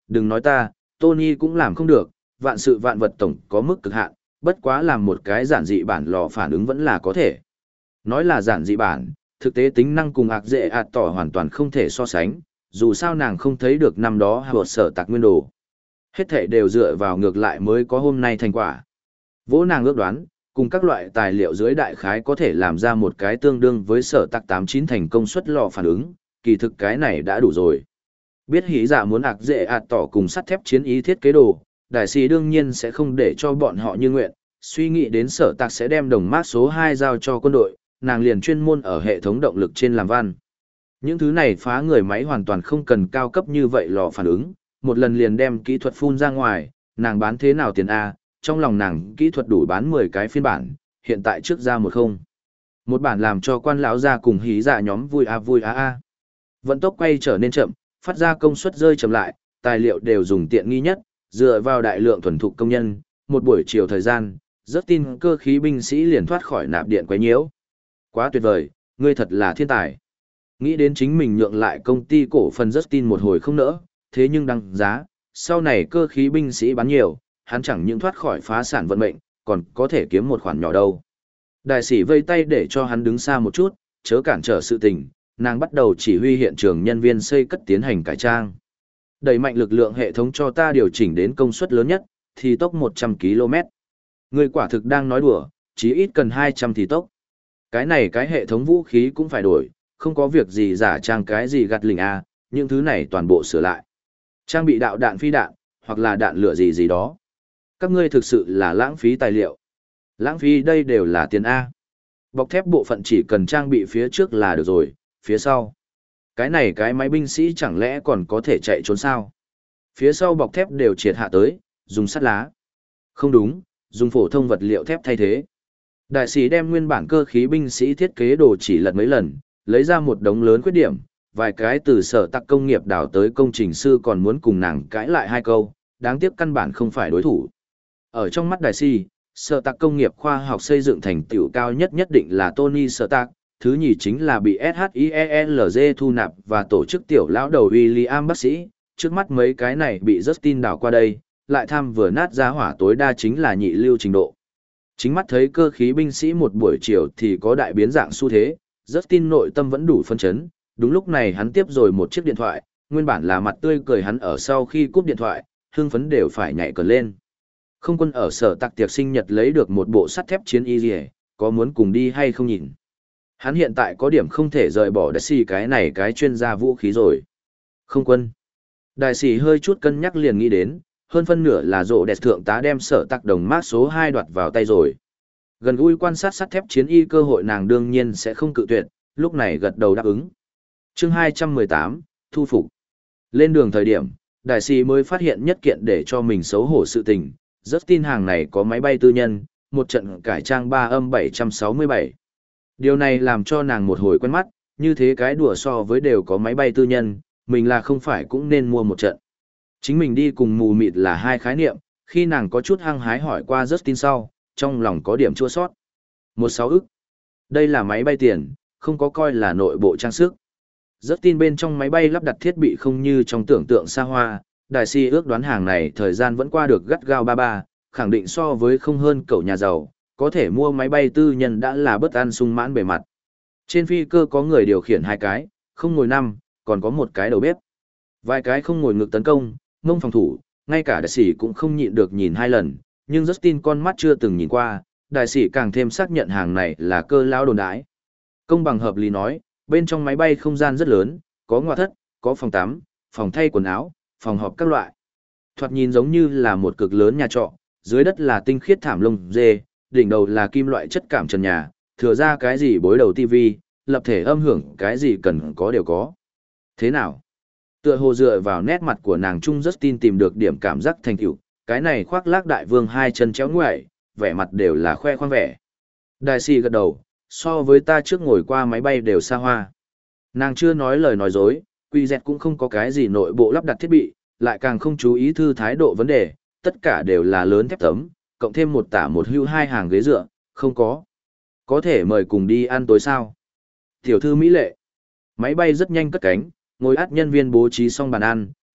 đừng nói ta, Tony cũng làm không được, vạn sự vạn vật tổng có mức cực hạn, bất quá làm một cái giản dị bản lò phản ứng vẫn là có thể. Nói là giản dị bản, thực tế tính năng cùng ạc dễ ạt tỏ hoàn toàn không thể so sánh, dù sao nàng không thấy được năm đó hợp sở tạc nguyên đồ. Hết thể đều dựa vào ngược lại mới có hôm nay thành quả. Vỗ nàng ước đoán, cùng các loại tài liệu dưới đại khái có thể làm ra một cái tương đương với sở tạc tám chín thành công suất lò phản ứng, kỳ thực cái này đã đủ rồi. Biết hỉ dạ muốn ạc dễ ạt tỏ cùng sắt thép chiến ý thiết kế đồ, đại sĩ đương nhiên sẽ không để cho bọn họ như nguyện, suy nghĩ đến sở tạc sẽ đem đồng mát số hai giao cho quân đội, nàng liền chuyên môn ở hệ thống động lực trên làm văn. Những thứ này phá người máy hoàn toàn không cần cao cấp như vậy lò phản ứng, một lần liền đem kỹ thuật phun ra ngoài, nàng bán thế nào tiền A, trong lòng nàng kỹ thuật đủ bán mười cái phiên bản, hiện tại trước ra một không. Một bản làm cho quan lão ra cùng hí dạ nhóm vui a vui a a. Vận tốc quay trở nên chậm, phát ra công suất rơi chậm lại, tài liệu đều dùng tiện nghi nhất, dựa vào đại lượng thuần thục công nhân, một buổi chiều thời gian, rất tin cơ khí binh sĩ liền thoát khỏi nạp điện quấy nhiễu. Quá tuyệt vời, ngươi thật là thiên tài. Nghĩ đến chính mình nhượng lại công ty cổ phần Justin một hồi không nỡ, thế nhưng đăng giá, sau này cơ khí binh sĩ bán nhiều, hắn chẳng những thoát khỏi phá sản vận mệnh, còn có thể kiếm một khoản nhỏ đâu. Đại sĩ vây tay để cho hắn đứng xa một chút, chớ cản trở sự tình, nàng bắt đầu chỉ huy hiện trường nhân viên xây cất tiến hành cải trang. Đẩy mạnh lực lượng hệ thống cho ta điều chỉnh đến công suất lớn nhất, thì tốc một trăm ki lô mét. Người quả thực đang nói đùa, chí ít cần hai trăm thì tốc. Cái này cái hệ thống vũ khí cũng phải đổi, không có việc gì giả trang cái gì gạt lình A, những thứ này toàn bộ sửa lại. Trang bị đạo đạn phi đạn, hoặc là đạn lửa gì gì đó. Các ngươi thực sự là lãng phí tài liệu. Lãng phí đây đều là tiền A. Bọc thép bộ phận chỉ cần trang bị phía trước là được rồi, phía sau. Cái này cái máy binh sĩ chẳng lẽ còn có thể chạy trốn sao? Phía sau bọc thép đều triệt hạ tới, dùng sắt lá. Không đúng, dùng phổ thông vật liệu thép thay thế. Đại sĩ đem nguyên bản cơ khí binh sĩ thiết kế đồ chỉ lật mấy lần, lấy ra một đống lớn khuyết điểm, vài cái từ sở tạc công nghiệp đào tới công trình sư còn muốn cùng nàng cãi lại hai câu, đáng tiếc căn bản không phải đối thủ. Ở trong mắt đại sĩ, sở tạc công nghiệp khoa học xây dựng thành tựu cao nhất nhất định là Tony Stark, thứ nhì chính là bị ét hát i e lờ giê thu nạp và tổ chức tiểu lão đầu William bác sĩ, trước mắt mấy cái này bị Justin đào qua đây, lại tham vừa nát ra hỏa tối đa chính là nhị lưu trình độ. Chính mắt thấy cơ khí binh sĩ một buổi chiều thì có đại biến dạng xu thế, Justin nội tâm vẫn đủ phân chấn, đúng lúc này hắn tiếp rồi một chiếc điện thoại, nguyên bản là mặt tươi cười hắn ở sau khi cúp điện thoại, hưng phấn đều phải nhảy cờ lên. Không quân ở sở tạc tiệc sinh nhật lấy được một bộ sắt thép chiến y rìa, có muốn cùng đi hay không nhìn. Hắn hiện tại có điểm không thể rời bỏ đại sĩ cái này cái chuyên gia vũ khí rồi. Không quân. Đại sĩ hơi chút cân nhắc liền nghĩ đến, hơn phân nửa là rộ đẹp thượng tá đem sở tạc đồng mát số hai đoạt vào tay rồi. Gần gũi quan sát sắt thép chiến y cơ hội nàng đương nhiên sẽ không cự tuyệt, lúc này gật đầu đáp ứng. Chương hai trăm mười tám, thu phục. Lên đường thời điểm, đại sĩ mới phát hiện nhất kiện để cho mình xấu hổ sự tình, rất tin hàng này có máy bay tư nhân, một trận cải trang ba âm bảy trăm sáu mươi bảy. Điều này làm cho nàng một hồi quen mắt, như thế cái đùa so với đều có máy bay tư nhân, mình là không phải cũng nên mua một trận. Chính mình đi cùng mù mịt là hai khái niệm, khi nàng có chút hăng hái hỏi qua Justin sau, trong lòng có điểm chua sót. Một sáu ức. Đây là máy bay tiền, không có coi là nội bộ trang sức. Justin bên trong máy bay lắp đặt thiết bị không như trong tưởng tượng xa hoa, đại sĩ ước đoán hàng này thời gian vẫn qua được gắt gao ba ba, khẳng định so với không hơn cậu nhà giàu, có thể mua máy bay tư nhân đã là bất an sung mãn bề mặt. Trên phi cơ có người điều khiển hai cái, không ngồi năm, còn có một cái đầu bếp. Vài cái không ngồi ngực tấn công, mông phòng thủ, ngay cả đại sĩ cũng không nhịn được nhìn hai lần, nhưng Justin con mắt chưa từng nhìn qua, đại sĩ càng thêm xác nhận hàng này là cơ lão đồn đãi. Công bằng hợp lý nói, bên trong máy bay không gian rất lớn, có ngoại thất, có phòng tắm, phòng thay quần áo, phòng họp các loại. Thoạt nhìn giống như là một cực lớn nhà trọ, dưới đất là tinh khiết thảm lông dê, đỉnh đầu là kim loại chất cảm trần nhà, thừa ra cái gì bối đầu tivi, lập thể âm hưởng cái gì cần có đều có. Thế nào? Tựa hồ dựa vào nét mặt của nàng Trung Justin tìm được điểm cảm giác thành tựu, cái này khoác lác đại vương hai chân chéo ngoại, vẻ mặt đều là khoe khoang vẻ. Đại sĩ gật đầu, so với ta trước ngồi qua máy bay đều xa hoa. Nàng chưa nói lời nói dối, quy dẹt cũng không có cái gì nội bộ lắp đặt thiết bị, lại càng không chú ý thư thái độ vấn đề, tất cả đều là lớn thép tấm, cộng thêm một tả một hưu hai hàng ghế dựa, không có. Có thể mời cùng đi ăn tối sao? Tiểu thư mỹ lệ. Máy bay rất nhanh cất cánh, ngồi át nhân viên bố trí xong bàn ăn,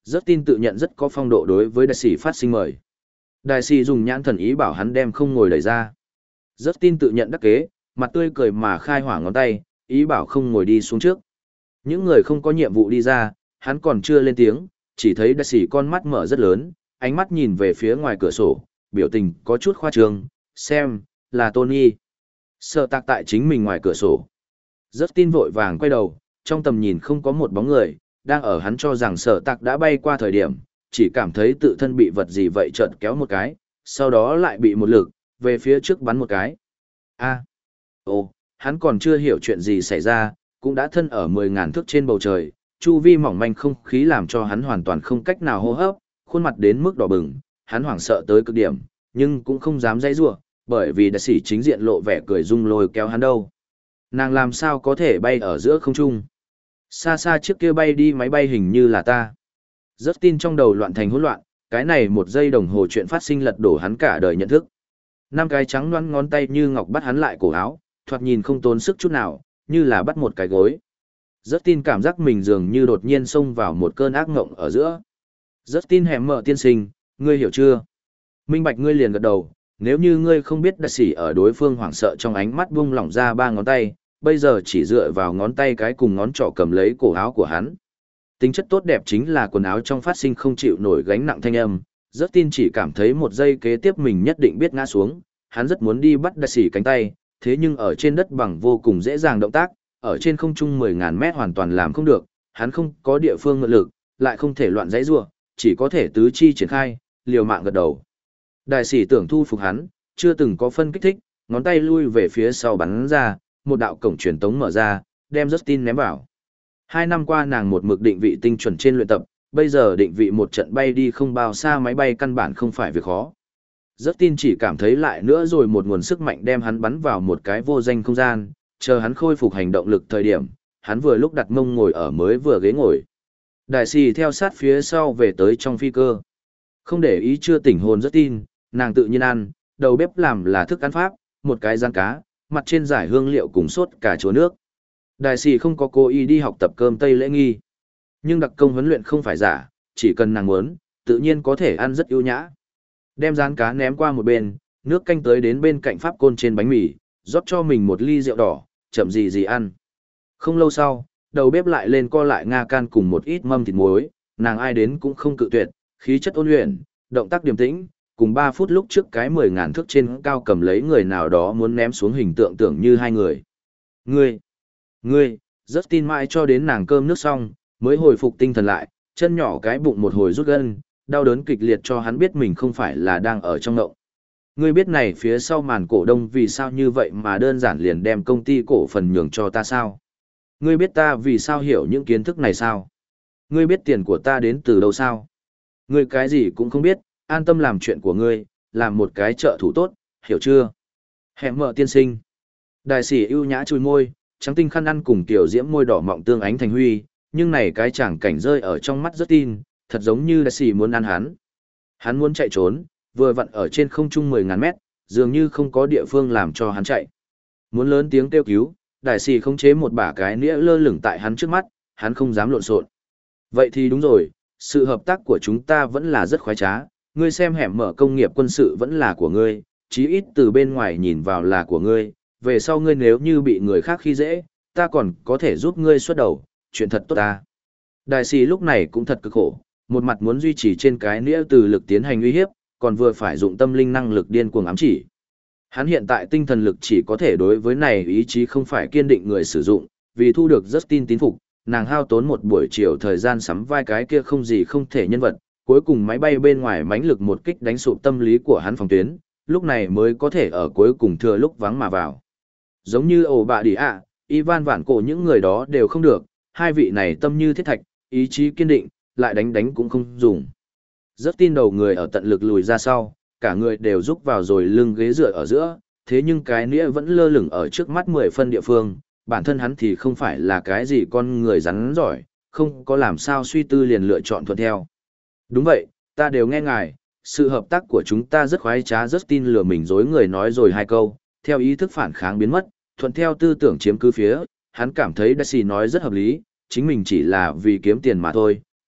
Rất tin tự nhận rất có phong độ đối với đại sĩ phát sinh mời. Đại sĩ dùng nhãn thần ý bảo hắn đem không ngồi đẩy ra. Rất tin tự nhận đắc kế, mặt tươi cười mà khai hỏa ngón tay, ý bảo không ngồi đi xuống trước. Những người không có nhiệm vụ đi ra, hắn còn chưa lên tiếng, chỉ thấy đại sĩ con mắt mở rất lớn, ánh mắt nhìn về phía ngoài cửa sổ, biểu tình có chút khoa trương, xem, là Tony. Sợ tạc tại chính mình ngoài cửa sổ. Rất tin vội vàng quay đầu, trong tầm nhìn không có một bóng người, đang ở hắn cho rằng sợ tạc đã bay qua thời điểm, chỉ cảm thấy tự thân bị vật gì vậy chợt kéo một cái, sau đó lại bị một lực, về phía trước bắn một cái. A. Ồ, hắn còn chưa hiểu chuyện gì xảy ra, cũng đã thân ở mười ngàn thước trên bầu trời, chu vi mỏng manh không khí làm cho hắn hoàn toàn không cách nào hô hấp, khuôn mặt đến mức đỏ bừng, hắn hoảng sợ tới cực điểm, nhưng cũng không dám dãy rủa, bởi vì đại sĩ chính diện lộ vẻ cười dung lôi kéo hắn đâu. Nàng làm sao có thể bay ở giữa không trung? Xa xa trước kia bay đi máy bay hình như là ta. Rất tin trong đầu loạn thành hỗn loạn, cái này một giây đồng hồ chuyện phát sinh lật đổ hắn cả đời nhận thức. Năm cái trắng loãng ngón tay như ngọc bắt hắn lại cổ áo, thoạt nhìn không tốn sức chút nào, như là bắt một cái gối. Rất tin cảm giác mình dường như đột nhiên xông vào một cơn ác ngộng ở giữa. Rất tin hẻm mở tiên sinh, ngươi hiểu chưa? Minh bạch ngươi liền gật đầu, nếu như ngươi không biết đại sĩ ở đối phương hoảng sợ trong ánh mắt buông lỏng ra ba ngón tay, bây giờ chỉ dựa vào ngón tay cái cùng ngón trỏ cầm lấy cổ áo của hắn. Tính chất tốt đẹp chính là quần áo trong phát sinh không chịu nổi gánh nặng thanh âm, rất tin chỉ cảm thấy một giây kế tiếp mình nhất định biết ngã xuống, hắn rất muốn đi bắt đại sĩ cánh tay, thế nhưng ở trên đất bằng vô cùng dễ dàng động tác, ở trên không trung mười ngàn mét hoàn toàn làm không được, hắn không có địa phương ngự lực, lại không thể loạn dãy rủa, chỉ có thể tứ chi triển khai, liều mạng gật đầu. Đại sĩ tưởng thu phục hắn, chưa từng có phân kích thích, ngón tay lui về phía sau bắn ra, một đạo cổng truyền tống mở ra, đem Justin ném vào. Hai năm qua nàng một mực định vị tinh chuẩn trên luyện tập, bây giờ định vị một trận bay đi không bao xa máy bay căn bản không phải việc khó. Justin chỉ cảm thấy lại nữa rồi một nguồn sức mạnh đem hắn bắn vào một cái vô danh không gian, chờ hắn khôi phục hành động lực thời điểm, hắn vừa lúc đặt mông ngồi ở mới vừa ghế ngồi. Đại sĩ theo sát phía sau về tới trong phi cơ. Không để ý chưa tỉnh hồn Justin, nàng tự nhiên ăn, đầu bếp làm là thức ăn Pháp, một cái rán cá, mặt trên giải hương liệu cùng sốt cà chua nước. Đại sĩ không có cố ý đi học tập cơm Tây lễ nghi. Nhưng đặc công huấn luyện không phải giả, chỉ cần nàng muốn, tự nhiên có thể ăn rất ưu nhã. Đem rán cá ném qua một bên, nước canh tới đến bên cạnh pháp côn trên bánh mì, rót cho mình một ly rượu đỏ, chậm gì gì ăn. Không lâu sau, đầu bếp lại lên co lại nga can cùng một ít mâm thịt muối, nàng ai đến cũng không cự tuyệt, khí chất ôn luyện, động tác điềm tĩnh, cùng ba phút lúc trước cái mười ngàn thước trên cao cầm lấy người nào đó muốn ném xuống hình tượng tưởng như hai người. Ngươi, ngươi, rất tin mãi cho đến nàng cơm nước xong, mới hồi phục tinh thần lại, chân nhỏ cái bụng một hồi rút gân, đau đớn kịch liệt cho hắn biết mình không phải là đang ở trong ngộng. Ngươi biết này phía sau màn cổ đông vì sao như vậy mà đơn giản liền đem công ty cổ phần nhường cho ta sao? Ngươi biết ta vì sao hiểu những kiến thức này sao? Ngươi biết tiền của ta đến từ đâu sao? Ngươi cái gì cũng không biết, an tâm làm chuyện của ngươi, làm một cái trợ thủ tốt, hiểu chưa? Hẻm mở tiên sinh. Đại sĩ ưu nhã chùi môi, trắng tinh khăn ăn cùng tiểu diễm môi đỏ mọng tương ánh thành huy, nhưng này cái chẳng cảnh rơi ở trong mắt rất tin, thật giống như đại sĩ muốn ăn hắn. Hắn muốn chạy trốn, vừa vặn ở trên không trung mười ngàn mét, dường như không có địa phương làm cho hắn chạy. Muốn lớn tiếng kêu cứu, đại sĩ khống chế một bả cái nĩa lơ lửng tại hắn trước mắt, hắn không dám lộn xộn. Vậy thì đúng rồi, sự hợp tác của chúng ta vẫn là rất khoái trá, ngươi xem hẻm mở công nghiệp quân sự vẫn là của ngươi, chí ít từ bên ngoài nhìn vào là của ngươi, về sau ngươi nếu như bị người khác khi dễ, ta còn có thể giúp ngươi xuất đầu, chuyện thật tốt ta. Đại sĩ lúc này cũng thật cực khổ, một mặt muốn duy trì trên cái nĩa từ lực tiến hành uy hiếp, còn vừa phải dụng tâm linh năng lực điên cuồng ám chỉ. Hắn hiện tại tinh thần lực chỉ có thể đối với này ý chí không phải kiên định người sử dụng, vì thu được Justin tín phục, nàng hao tốn một buổi chiều thời gian sắm vai cái kia không gì không thể nhân vật, cuối cùng máy bay bên ngoài mãnh lực một kích đánh sụp tâm lý của hắn phòng tuyến, lúc này mới có thể ở cuối cùng thừa lúc vắng mà vào. Giống như ổ bạ đi ạ, Ivan Vạn Cổ những người đó đều không được, hai vị này tâm như thiết thạch, ý chí kiên định, lại đánh đánh cũng không dùng. Rất tin đầu người ở tận lực lùi ra sau, cả người đều rúc vào rồi lưng ghế dựa ở giữa, thế nhưng cái nĩa vẫn lơ lửng ở trước mắt mười phân địa phương, bản thân hắn thì không phải là cái gì con người rắn giỏi, không có làm sao suy tư liền lựa chọn thuận theo. Đúng vậy, ta đều nghe ngài, sự hợp tác của chúng ta rất khoái trá. Rất tin lừa mình dối người nói rồi hai câu, theo ý thức phản kháng biến mất, thuận theo tư tưởng chiếm cứ phía, hắn cảm thấy Daisy nói rất hợp lý, chính mình chỉ là vì kiếm tiền mà thôi,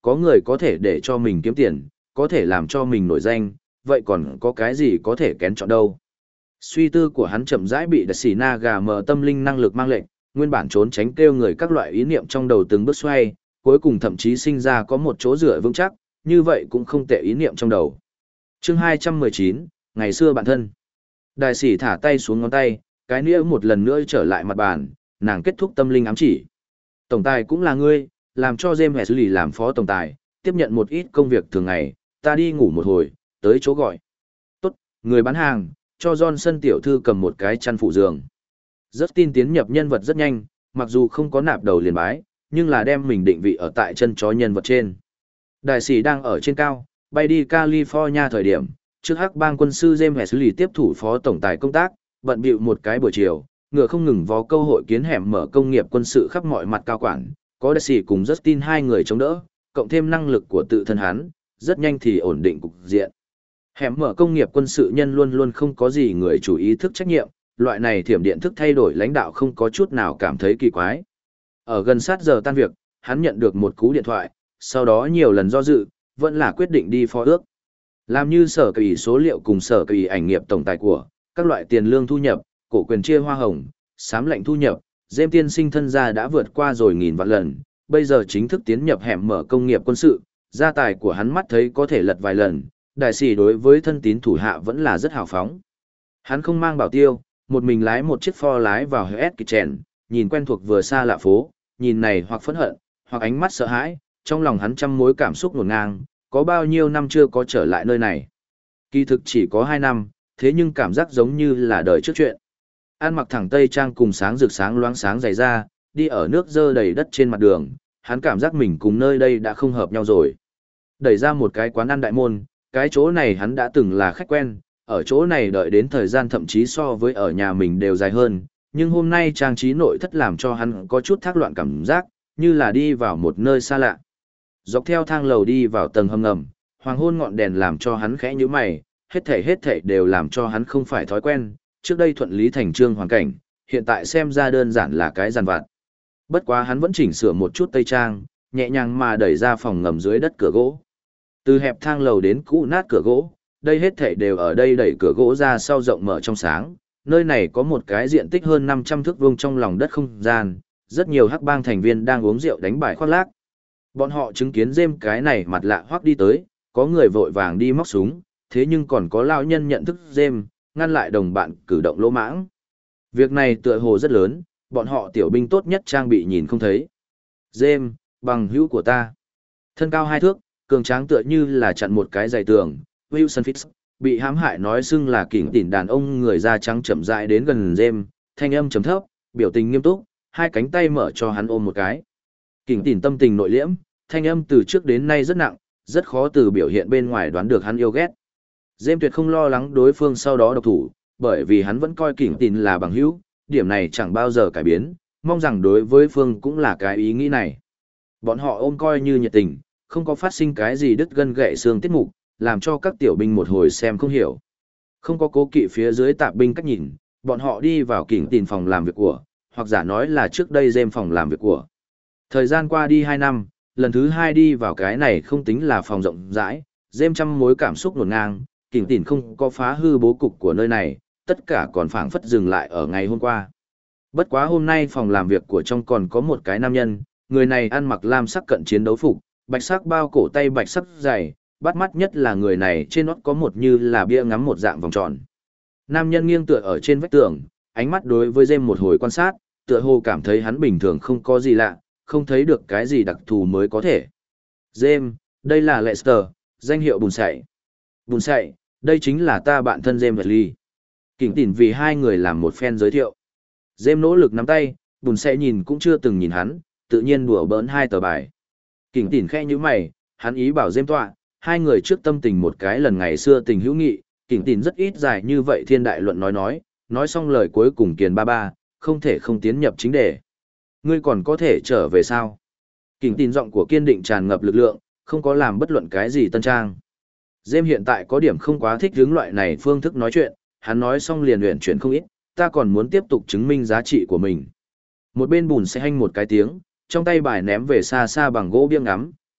có người có thể để cho mình kiếm tiền, có thể làm cho mình nổi danh, vậy còn có cái gì có thể kén chọn đâu. Suy tư của hắn chậm rãi bị đặc xỉ na gà mờ tâm linh năng lực mang lệnh, nguyên bản trốn tránh kêu người các loại ý niệm trong đầu từng bước xoay, cuối cùng thậm chí sinh ra có một chỗ dựa vững chắc, như vậy cũng không tệ ý niệm trong đầu. Chương hai trăm mười chín, ngày xưa bạn thân. Đại sĩ thả tay xuống ngón tay, cái nĩa một lần nữa trở lại mặt bàn, nàng kết thúc tâm linh ám chỉ. Tổng tài cũng là ngươi, làm cho James Wesley làm phó tổng tài, tiếp nhận một ít công việc thường ngày, ta đi ngủ một hồi, tới chỗ gọi. Tốt, người bán hàng, cho Johnson tiểu thư cầm một cái chăn phụ giường. Rất tin tiến nhập nhân vật rất nhanh, mặc dù không có nạp đầu liền bái, nhưng là đem mình định vị ở tại chân chó nhân vật trên. Đại sĩ đang ở trên cao, bay đi California thời điểm, trước hắc bang quân sư James Wesley tiếp thủ phó tổng tài công tác, bận bịu một cái buổi chiều, ngựa không ngừng vó câu hội kiến hẻm mở công nghiệp quân sự khắp mọi mặt cao quản, có đại sĩ cùng Justin hai người chống đỡ, cộng thêm năng lực của tự thân hắn, rất nhanh thì ổn định cục diện. Hẻm mở công nghiệp quân sự nhân luôn luôn không có gì người chủ ý thức trách nhiệm, loại này thiểm điện thức thay đổi lãnh đạo không có chút nào cảm thấy kỳ quái. Ở gần sát giờ tan việc, hắn nhận được một cú điện thoại, sau đó nhiều lần do dự, vẫn là quyết định đi phó ước. Làm như sở kỳ số liệu cùng sở kỳ ảnh nghiệp tổng tài của, các loại tiền lương thu nhập, cổ quyền chia hoa hồng, sám lệnh thu nhập, James tiên sinh thân gia đã vượt qua rồi nghìn vạn lần, bây giờ chính thức tiến nhập hẻm mở công nghiệp quân sự, gia tài của hắn mắt thấy có thể lật vài lần, đại sĩ đối với thân tín thủ hạ vẫn là rất hào phóng. Hắn không mang bảo tiêu, một mình lái một chiếc Ford lái vào Hell's Kitchen, nhìn quen thuộc vừa xa lạ phố, nhìn này hoặc phẫn hận, hoặc ánh mắt sợ hãi, trong lòng hắn trăm mối cảm xúc ngổn ngang, có bao nhiêu năm chưa có trở lại nơi này. Kỳ thực chỉ có hai năm, thế nhưng cảm giác giống như là đời trước chuyện. Ăn mặc thẳng tây trang cùng sáng rực sáng loáng sáng dày ra, đi ở nước dơ đầy đất trên mặt đường, hắn cảm giác mình cùng nơi đây đã không hợp nhau rồi. Đẩy ra một cái quán ăn đại môn, cái chỗ này hắn đã từng là khách quen, ở chỗ này đợi đến thời gian thậm chí so với ở nhà mình đều dài hơn, nhưng hôm nay trang trí nội thất làm cho hắn có chút thác loạn cảm giác, như là đi vào một nơi xa lạ. Dọc theo thang lầu đi vào tầng hầm ngầm, hoàng hôn ngọn đèn làm cho hắn khẽ nhíu mày, hết thảy hết thảy đều làm cho hắn không phải thói quen, trước đây thuận lý thành trương hoàn cảnh, hiện tại xem ra đơn giản là cái giàn vặt. Bất quá hắn vẫn chỉnh sửa một chút tây trang, nhẹ nhàng mà đẩy ra phòng ngầm dưới đất cửa gỗ. Từ hẹp thang lầu đến cũ nát cửa gỗ, đây hết thảy đều ở đây đẩy cửa gỗ ra sau rộng mở trong sáng, nơi này có một cái diện tích hơn năm trăm thước vuông trong lòng đất không gian, rất nhiều hắc bang thành viên đang uống rượu đánh bài khoác lác. Bọn họ chứng kiến James cái này mặt lạ hoắc đi tới, có người vội vàng đi móc súng, thế nhưng còn có lão nhân nhận thức James, ngăn lại đồng bạn cử động lỗ mãng. Việc này tựa hồ rất lớn, bọn họ tiểu binh tốt nhất trang bị nhìn không thấy. James, bằng hữu của ta. Thân cao hai thước, cường tráng tựa như là chặn một cái dày tường, Wilson Fitz, bị hãm hại nói xưng là kỉnh tỉn đàn ông người da trắng chậm rãi đến gần James, thanh âm trầm thấp, biểu tình nghiêm túc, hai cánh tay mở cho hắn ôm một cái. Kỉnh tỉn tâm tình nội liễm, thanh âm từ trước đến nay rất nặng, rất khó từ biểu hiện bên ngoài đoán được hắn yêu ghét. James tuyệt không lo lắng đối phương sau đó độc thủ, bởi vì hắn vẫn coi kỉnh tỉn là bằng hữu, điểm này chẳng bao giờ cải biến, mong rằng đối với phương cũng là cái ý nghĩ này. Bọn họ ôm coi như nhiệt tình, không có phát sinh cái gì đứt gân gãy xương tiết mục, làm cho các tiểu binh một hồi xem không hiểu. Không có cố kỵ phía dưới tạp binh cách nhìn, bọn họ đi vào kỉnh tỉn phòng làm việc của, hoặc giả nói là trước đây James phòng làm việc của. Thời gian qua đi hai năm, lần thứ hai đi vào cái này không tính là phòng rộng rãi, James trăm mối cảm xúc nổn ngang, kỉnh tỉn không có phá hư bố cục của nơi này, tất cả còn phảng phất dừng lại ở ngày hôm qua. Bất quá hôm nay phòng làm việc của trong còn có một cái nam nhân, người này ăn mặc lam sắc cận chiến đấu phục, bạch sắc bao cổ tay bạch sắc dày, bắt mắt nhất là người này trên nót có một như là bia ngắm một dạng vòng tròn. Nam nhân nghiêng tựa ở trên vách tường, ánh mắt đối với James một hồi quan sát, tựa hồ cảm thấy hắn bình thường không có gì lạ, không thấy được cái gì đặc thù mới có thể. James, đây là Lester, danh hiệu bùn sậy. Bùn sậy, đây chính là ta bạn thân James Wesley. Kỉnh tỉn vì hai người làm một phen giới thiệu. James nỗ lực nắm tay, bùn sậy nhìn cũng chưa từng nhìn hắn, tự nhiên đùa bỡn hai tờ bài. Kỉnh tỉn khẽ như mày, hắn ý bảo James tọa, hai người trước tâm tình một cái lần ngày xưa tình hữu nghị, kỉnh tỉn rất ít dài như vậy thiên đại luận nói nói, nói xong lời cuối cùng kiền ba ba, không thể không tiến nhập chính đề. Ngươi còn có thể trở về sao? Kỉnh tỉn giọng của kiên định tràn ngập lực lượng, không có làm bất luận cái gì tân trang. James hiện tại có điểm không quá thích hướng loại này phương thức nói chuyện, hắn nói xong liền luyện chuyển không ít, ta còn muốn tiếp tục chứng minh giá trị của mình. Một bên bùn sẽ hanh một cái tiếng, trong tay bài ném về xa xa bằng gỗ biếng ngắm,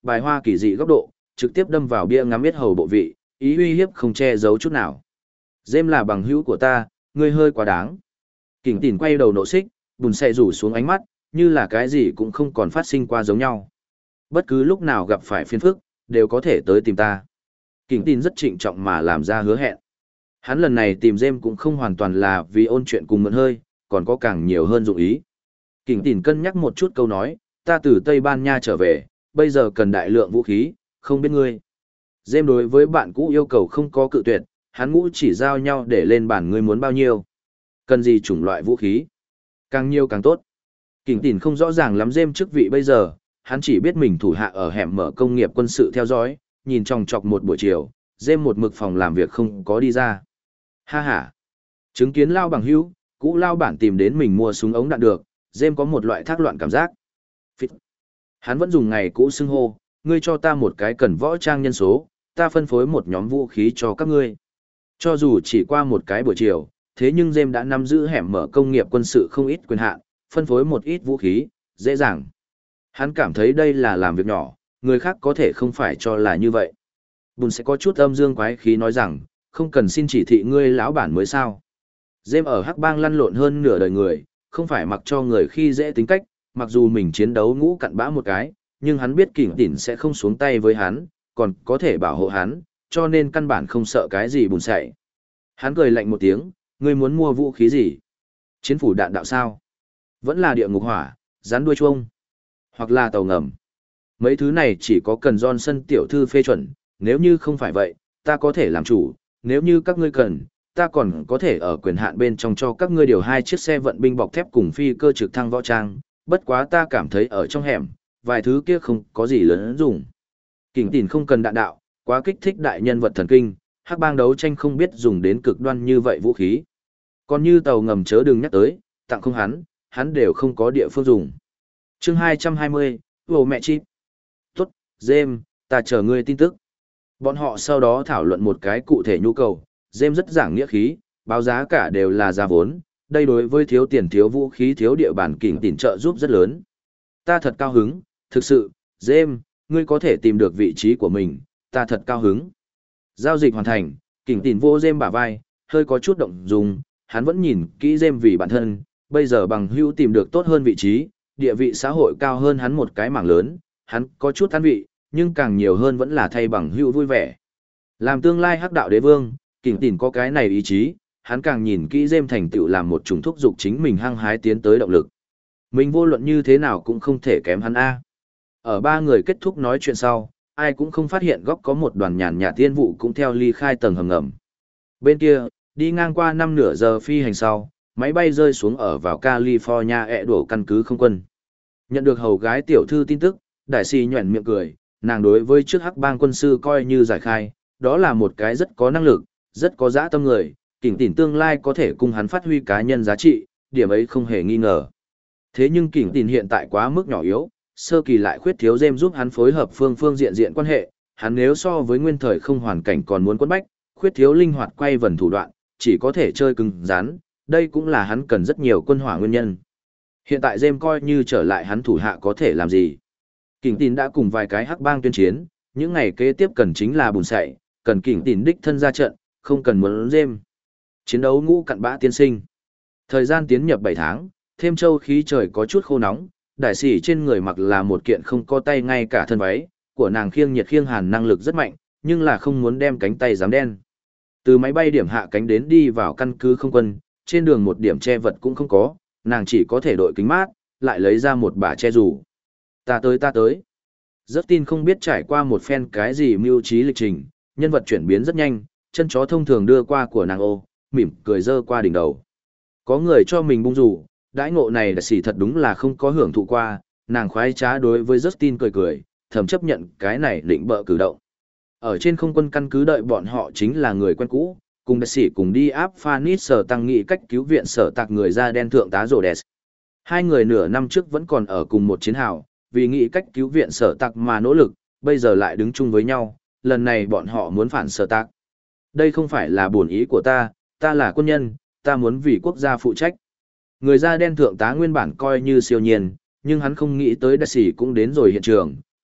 bài hoa kỳ dị góc độ, trực tiếp đâm vào bia ngắm yết hầu bộ vị, ý uy hiếp không che giấu chút nào. Dêm là bằng hữu của ta, ngươi hơi quá đáng. Kình tỉn quay đầu nộ xích, bùn xe rủ xuống ánh mắt, như là cái gì cũng không còn phát sinh qua giống nhau. Bất cứ lúc nào gặp phải phiền phức, đều có thể tới tìm ta. Kình tỉn rất trịnh trọng mà làm ra hứa hẹn. Hắn lần này tìm Dêm cũng không hoàn toàn là vì ôn chuyện cùng mượn hơi, còn có càng nhiều hơn dụng ý. Kình tỉn cân nhắc một chút câu nói, ta từ Tây Ban Nha trở về, bây giờ cần đại lượng vũ khí, không biết ngươi. Dêm đối với bạn cũ yêu cầu không có cự tuyệt, hắn ngũ chỉ giao nhau để lên bản ngươi muốn bao nhiêu. Cần gì chủng loại vũ khí? Càng nhiều càng tốt. Kình tỉn không rõ ràng lắm Dêm chức vị bây giờ, hắn chỉ biết mình thủ hạ ở hẻm mở công nghiệp quân sự theo dõi, nhìn chòng chọc một buổi chiều, Dêm một mực phòng làm việc không có đi ra. Ha ha. Chứng kiến lao bằng hữu, cũ lao bản tìm đến mình mua súng ống đạn được, Dêm có một loại thác loạn cảm giác. Phít. Hắn vẫn dùng ngày cũ xưng hô, ngươi cho ta một cái cần võ trang nhân số, ta phân phối một nhóm vũ khí cho các ngươi. Cho dù chỉ qua một cái buổi chiều, thế nhưng Dêm đã nắm giữ hẻm mở công nghiệp quân sự không ít quyền hạn, phân phối một ít vũ khí, dễ dàng. Hắn cảm thấy đây là làm việc nhỏ, người khác có thể không phải cho là như vậy. Bùn sẽ có chút âm dương quái khí nói rằng, không cần xin chỉ thị ngươi lão bản mới sao. Dêm ở Hắc Bang lăn lộn hơn nửa đời người, không phải mặc cho người khi dễ tính cách, mặc dù mình chiến đấu ngũ cặn bã một cái, nhưng hắn biết Kình tỉn sẽ không xuống tay với hắn, còn có thể bảo hộ hắn, cho nên căn bản không sợ cái gì bùn sậy. Hắn cười lạnh một tiếng, ngươi muốn mua vũ khí gì? Chiến phủ đạn đạo sao? Vẫn là địa ngục hỏa, rắn đuôi chuông, hoặc là tàu ngầm. Mấy thứ này chỉ có cần Johnson tiểu thư phê chuẩn, nếu như không phải vậy, ta có thể làm chủ, nếu như các ngươi cần, ta còn có thể ở quyền hạn bên trong cho các ngươi điều hai chiếc xe vận binh bọc thép cùng phi cơ trực thăng võ trang, bất quá ta cảm thấy ở trong hẻm, vài thứ kia không có gì lớn dùng. Kình tỉn không cần đạn đạo, quá kích thích đại nhân vật thần kinh, Hắc Bang đấu tranh không biết dùng đến cực đoan như vậy vũ khí. Còn như tàu ngầm chớ đừng nhắc tới, tặng không hắn, hắn đều không có địa phương dùng. Chương hai trăm hai mươi, Vô mẹ chip. Tốt, James, ta chờ ngươi tin tức. Bọn họ sau đó thảo luận một cái cụ thể nhu cầu, James rất giảng nghĩa khí, báo giá cả đều là giá vốn, đây đối với thiếu tiền thiếu vũ khí thiếu địa bàn Kình tỉn trợ giúp rất lớn. Ta thật cao hứng, thực sự, James, ngươi có thể tìm được vị trí của mình, ta thật cao hứng. Giao dịch hoàn thành, Kình tỉn vô James bả vai, hơi có chút động dung, hắn vẫn nhìn kỹ James vì bản thân, bây giờ bằng hữu tìm được tốt hơn vị trí, địa vị xã hội cao hơn hắn một cái mảng lớn, hắn có chút an vị, nhưng càng nhiều hơn vẫn là thay bằng hữu vui vẻ. Làm tương lai hắc đạo đế vương, Kình tỉn có cái này ý chí, hắn càng nhìn kỹ James thành tựu làm một chủng thúc dục chính mình hăng hái tiến tới động lực. Mình vô luận như thế nào cũng không thể kém hắn A. Ở ba người kết thúc nói chuyện sau, ai cũng không phát hiện góc có một đoàn nhàn nhạt tiên vụ cũng theo ly khai tầng hầm ngầm. Bên kia, đi ngang qua năm nửa giờ phi hành sau, máy bay rơi xuống ở vào California ẹ đổ căn cứ không quân. Nhận được hầu gái tiểu thư tin tức, đại sĩ nhuẩn miệng cười, nàng đối với trước Hắc Bang quân sư coi như giải khai, đó là một cái rất có năng lực, rất có dã tâm người, Kình tỉn tương lai có thể cùng hắn phát huy cá nhân giá trị, điểm ấy không hề nghi ngờ. Thế nhưng Kình tỉn hiện tại quá mức nhỏ yếu, sơ kỳ lại khuyết thiếu James giúp hắn phối hợp phương phương diện diện quan hệ, hắn nếu so với nguyên thời không hoàn cảnh còn muốn quấn bách, khuyết thiếu linh hoạt quay vần thủ đoạn, chỉ có thể chơi cứng rắn, đây cũng là hắn cần rất nhiều quân hỏa nguyên nhân. Hiện tại James coi như trở lại hắn thủ hạ có thể làm gì. Kình tỉn đã cùng vài cái Hắc Bang tuyên chiến, những ngày kế tiếp cần chính là bùn sậy, cần Kình tỉn đích thân ra trận, không cần muốn James. Chiến đấu ngũ cặn bã tiên sinh. Thời gian tiến nhập bảy tháng, thêm châu khí trời có chút khô nóng, đại sĩ trên người mặc là một kiện không có tay ngay cả thân váy, của nàng khiêng nhiệt khiêng hàn năng lực rất mạnh, nhưng là không muốn đem cánh tay dám đen. Từ máy bay điểm hạ cánh đến đi vào căn cứ không quân, trên đường một điểm che vật cũng không có, nàng chỉ có thể đội kính mát, lại lấy ra một bả che dù. Ta tới ta tới. Rất tin không biết trải qua một phen cái gì mưu trí lịch trình, nhân vật chuyển biến rất nhanh, chân chó thông thường đưa qua của nàng ô, mỉm cười dơ qua đỉnh đầu. Có người cho mình bung rủ, đãi ngộ này đã xỉ thật đúng là không có hưởng thụ qua, nàng khoái trá đối với Justin cười cười, thầm chấp nhận cái này định bợ cử động. Ở trên không quân căn cứ đợi bọn họ chính là người quen cũ, cùng đại sĩ cùng đi áp Phanis sở tăng nghị cách cứu viện sở tạc người da đen thượng tá Rhodes. Hai người nửa năm trước vẫn còn ở cùng một chiến hào, vì nghĩ cách cứu viện sở tạc mà nỗ lực, bây giờ lại đứng chung với nhau, lần này bọn họ muốn phản sở tạc. Đây không phải là buồn ý của ta, ta là quân nhân, ta muốn vì quốc gia phụ trách. Người da đen thượng tá nguyên bản coi như siêu nhiên, nhưng hắn không nghĩ tới đại sĩ cũng đến rồi hiện trường,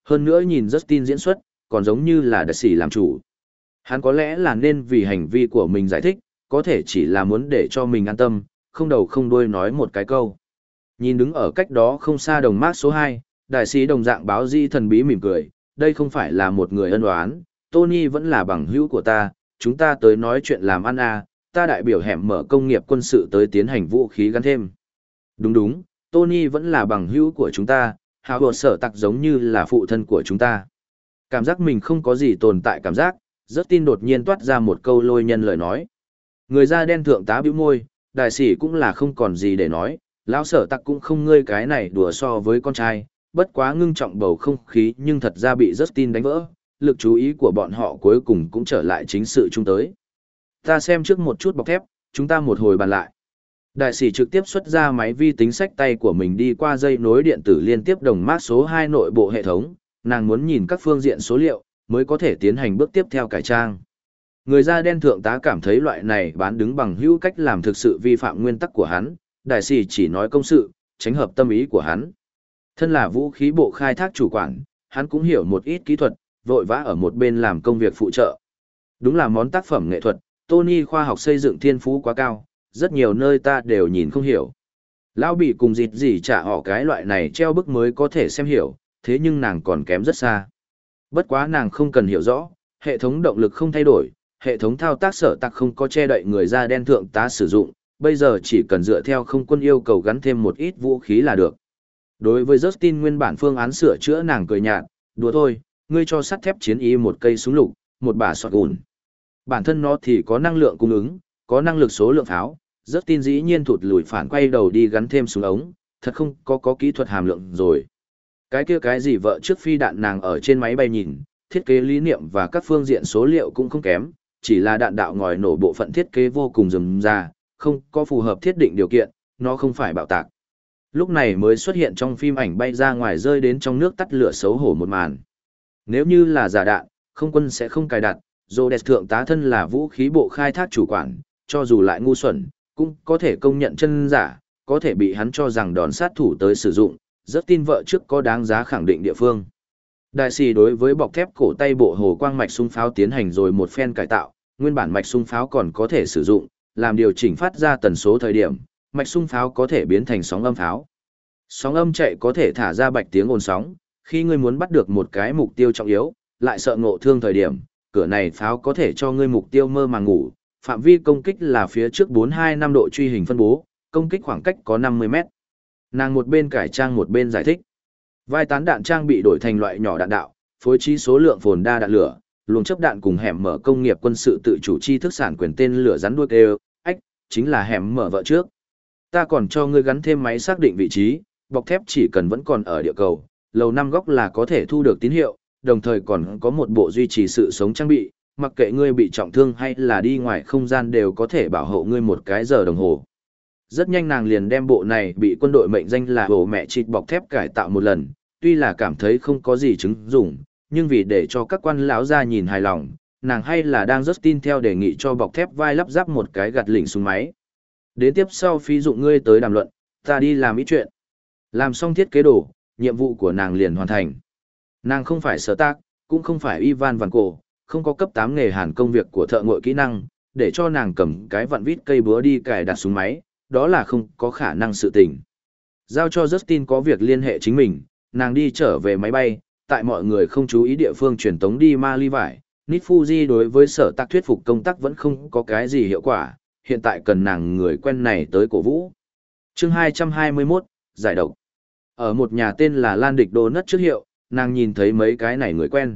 hơn nữa nhìn Justin diễn xuất, còn giống như là đại sĩ làm chủ. Hắn có lẽ là nên vì hành vi của mình giải thích, có thể chỉ là muốn để cho mình an tâm, không đầu không đuôi nói một cái câu. Nhìn đứng ở cách đó không xa đồng mác số hai, đại sĩ đồng dạng báo di thần bí mỉm cười, đây không phải là một người ân oán, Tony vẫn là bằng hữu của ta, chúng ta tới nói chuyện làm ăn à, ta đại biểu hẻm mở công nghiệp quân sự tới tiến hành vũ khí gắn thêm. Đúng đúng, Tony vẫn là bằng hữu của chúng ta, hào hồ sở tặc giống như là phụ thân của chúng ta. Cảm giác mình không có gì tồn tại cảm giác, rất tin đột nhiên toát ra một câu lôi nhân lời nói. Người da đen thượng tá bĩu môi, đại sĩ cũng là không còn gì để nói, lão sở tặc cũng không ngơi cái này đùa so với con trai, bất quá ngưng trọng bầu không khí nhưng thật ra bị Justin đánh vỡ, lực chú ý của bọn họ cuối cùng cũng trở lại chính sự chung tới. Ta xem trước một chút bọc thép, chúng ta một hồi bàn lại. Đại sĩ trực tiếp xuất ra máy vi tính sách tay của mình đi qua dây nối điện tử liên tiếp đồng mác số hai nội bộ hệ thống, nàng muốn nhìn các phương diện số liệu, mới có thể tiến hành bước tiếp theo cải trang. Người da đen thượng tá cảm thấy loại này bán đứng bằng hữu cách làm thực sự vi phạm nguyên tắc của hắn, đại sĩ chỉ nói công sự, tránh hợp tâm ý của hắn. Thân là vũ khí bộ khai thác chủ quản, hắn cũng hiểu một ít kỹ thuật, vội vã ở một bên làm công việc phụ trợ. Đúng là món tác phẩm nghệ thuật, Tony khoa học xây dựng thiên phú quá cao, rất nhiều nơi ta đều nhìn không hiểu. Lão bị cùng dịt gì trả họ cái loại này treo bức mới có thể xem hiểu, thế nhưng nàng còn kém rất xa. Bất quá nàng không cần hiểu rõ, hệ thống động lực không thay đổi, hệ thống thao tác sở tặc không có che đậy người da đen thượng tá sử dụng, bây giờ chỉ cần dựa theo không quân yêu cầu gắn thêm một ít vũ khí là được. Đối với Justin nguyên bản phương án sửa chữa nàng cười nhạt, đùa thôi, ngươi cho sắt thép chiến y một cây súng lục, một bả sọt gùn. Bản thân nó thì có năng lượng cung ứng, có năng lực số lượng pháo, Justin dĩ nhiên thụt lùi phản quay đầu đi gắn thêm súng ống, thật không có có kỹ thuật hàm lượng rồi. Cái kia cái gì vợ trước phi đạn nàng ở trên máy bay nhìn, thiết kế lý niệm và các phương diện số liệu cũng không kém, chỉ là đạn đạo ngòi nổ bộ phận thiết kế vô cùng rườm rà, không có phù hợp thiết định điều kiện, nó không phải bạo tạc. Lúc này mới xuất hiện trong phim ảnh bay ra ngoài rơi đến trong nước tắt lửa xấu hổ một màn. Nếu như là giả đạn, không quân sẽ không cài đặt, Rhodes thượng tá thân là vũ khí bộ khai thác chủ quản, cho dù lại ngu xuẩn, cũng có thể công nhận chân giả, có thể bị hắn cho rằng đòn sát thủ tới sử dụng, rất tin vợ trước có đáng giá khẳng định địa phương. Đại sĩ đối với bọc thép cổ tay bộ hồ quang mạch súng pháo tiến hành rồi một phen cải tạo, nguyên bản mạch súng pháo còn có thể sử dụng, làm điều chỉnh phát ra tần số thời điểm, mạch súng pháo có thể biến thành sóng âm pháo. Sóng âm chạy có thể thả ra bạch tiếng ồn sóng, khi ngươi muốn bắt được một cái mục tiêu trọng yếu, lại sợ ngộ thương thời điểm, cửa này pháo có thể cho ngươi mục tiêu mơ màng ngủ, phạm vi công kích là phía trước bốn hai năm độ truy hình phân bố, công kích khoảng cách có năm mươi mét. Nàng một bên cải trang một bên giải thích. Vai tán đạn trang bị đổi thành loại nhỏ đạn đạo, phối trí số lượng phồn đa đạn lửa, luồng chấp đạn cùng hẻm mở công nghiệp quân sự tự chủ chi thức sản quyền tên lửa rắn đuôi kêu, ách, chính là hẻm mở vợ trước. Ta còn cho ngươi gắn thêm máy xác định vị trí, bọc thép chỉ cần vẫn còn ở địa cầu, lầu năm góc là có thể thu được tín hiệu, đồng thời còn có một bộ duy trì sự sống trang bị, mặc kệ ngươi bị trọng thương hay là đi ngoài không gian đều có thể bảo hộ ngươi một cái giờ đồng hồ. Rất nhanh nàng liền đem bộ này bị quân đội mệnh danh là hồ mẹ chịt bọc thép cải tạo một lần, tuy là cảm thấy không có gì chứng dụng, nhưng vì để cho các quan lão ra nhìn hài lòng, nàng hay là đang rất tin theo đề nghị cho bọc thép vai lắp ráp một cái gạt lỉnh súng máy. Đến tiếp sau phí dụng ngươi tới đàm luận, ta đi làm ít chuyện. Làm xong thiết kế đồ, nhiệm vụ của nàng liền hoàn thành. Nàng không phải sở tác, cũng không phải Ivan Van Cổ, không có cấp tám nghề hàn công việc của thợ ngội kỹ năng, để cho nàng cầm cái vặn vít cây búa đi cài đặt súng máy, đó là không có khả năng sự tình. Giao cho Justin có việc liên hệ chính mình, nàng đi trở về máy bay, tại mọi người không chú ý địa phương truyền tống đi Mali vải. Nít Fuji đối với sở tác thuyết phục công tác vẫn không có cái gì hiệu quả, hiện tại cần nàng người quen này tới cổ vũ. Chương hai trăm hai mươi mốt, giải độc. Ở một nhà tên là Lan Địch Đô Nất trước hiệu, nàng nhìn thấy mấy cái này người quen.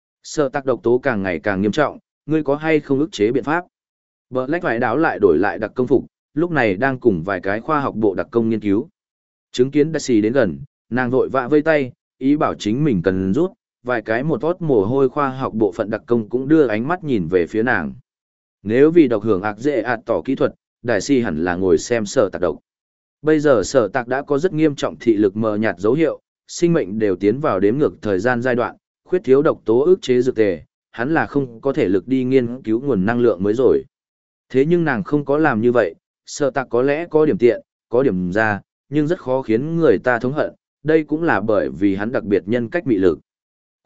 Sở tác độc tố càng ngày càng nghiêm trọng, ngươi có hay không ức chế biện pháp? Black vải đáo lại đổi lại đặc công phục, lúc này đang cùng vài cái khoa học bộ đặc công nghiên cứu. Chứng kiến Daisy đến gần, nàng vội vã vây tay, ý bảo chính mình cần rút, vài cái một tót mồ hôi khoa học bộ phận đặc công cũng đưa ánh mắt nhìn về phía nàng. Nếu vì độc hưởng ạc dễ ạt tỏ kỹ thuật, Daisy hẳn là ngồi xem sở tạc độc. Bây giờ sở tạc đã có rất nghiêm trọng thị lực mờ nhạt dấu hiệu, sinh mệnh đều tiến vào đếm ngược thời gian giai đoạn, khuyết thiếu độc tố ức chế dược tề, hắn là không có thể lực đi nghiên cứu nguồn năng lượng mới rồi. Thế nhưng nàng không có làm như vậy, sở tạc có lẽ có điểm tiện, có điểm ra, nhưng rất khó khiến người ta thống hận, đây cũng là bởi vì hắn đặc biệt nhân cách mị lực.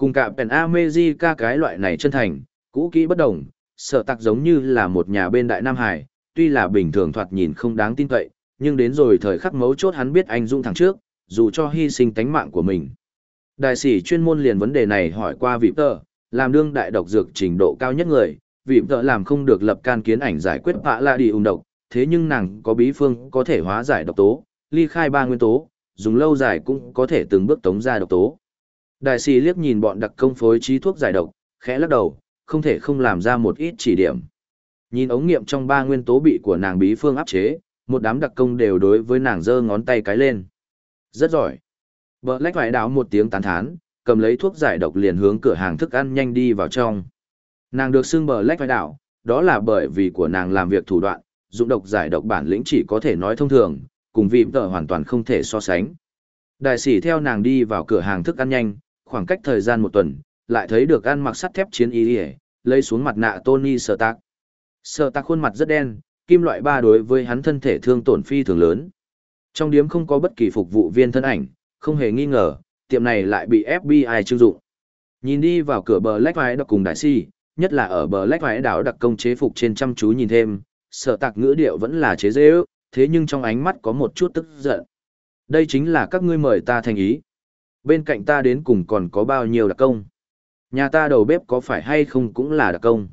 Cùng cả Pen America cái loại này chân thành, cũ kỹ bất đồng, Sở Tạc giống như là một nhà bên Đại Nam Hải, tuy là bình thường thoạt nhìn không đáng tin cậy, nhưng đến rồi thời khắc mấu chốt hắn biết anh dũng thẳng trước, dù cho hy sinh tánh mạng của mình. Đại sĩ chuyên môn liền vấn đề này hỏi qua Vịp Tờ, làm đương đại độc dược trình độ cao nhất người, Vịp Tờ làm không được lập can kiến ảnh giải quyết vạ la đi ung độc, thế nhưng nàng có bí phương có thể hóa giải độc tố, ly khai ba nguyên tố, dùng lâu dài cũng có thể từng bước tống ra độc tố. Đại sĩ liếc nhìn bọn đặc công phối trí thuốc giải độc, khẽ lắc đầu, không thể không làm ra một ít chỉ điểm. Nhìn ống nghiệm trong ba nguyên tố bị của nàng bí phương áp chế, một đám đặc công đều đối với nàng giơ ngón tay cái lên. Rất giỏi. Black vải đảo một tiếng tán thán, cầm lấy thuốc giải độc liền hướng cửa hàng thức ăn nhanh đi vào trong. Nàng được xưng Black vải đảo, đó là bởi vì của nàng làm việc thủ đoạn, dụng độc giải độc bản lĩnh chỉ có thể nói thông thường, cùng vị tờ hoàn toàn không thể so sánh. Đại sĩ theo nàng đi vào cửa hàng thức ăn nhanh, khoảng cách thời gian một tuần, lại thấy được ăn mặc sắt thép chiến y, lấy xuống mặt nạ Tony Stark. Stark khuôn mặt rất đen, kim loại ba đối với hắn thân thể thương tổn phi thường lớn. Trong điếm không có bất kỳ phục vụ viên thân ảnh, không hề nghi ngờ, tiệm này lại bị ép bê i trưng dụng. Nhìn đi vào cửa bờ Black Vải đọc cùng đại si, nhất là ở bờ Black Vải đảo đặc công chế phục trên chăm chú nhìn thêm, Sở Tạc ngữ điệu vẫn là chế dễ ước, thế nhưng trong ánh mắt có một chút tức giận. Đây chính là các ngươi mời ta thành ý. Bên cạnh ta đến cùng còn có bao nhiêu đặc công? Nhà ta đầu bếp có phải hay không cũng là đặc công?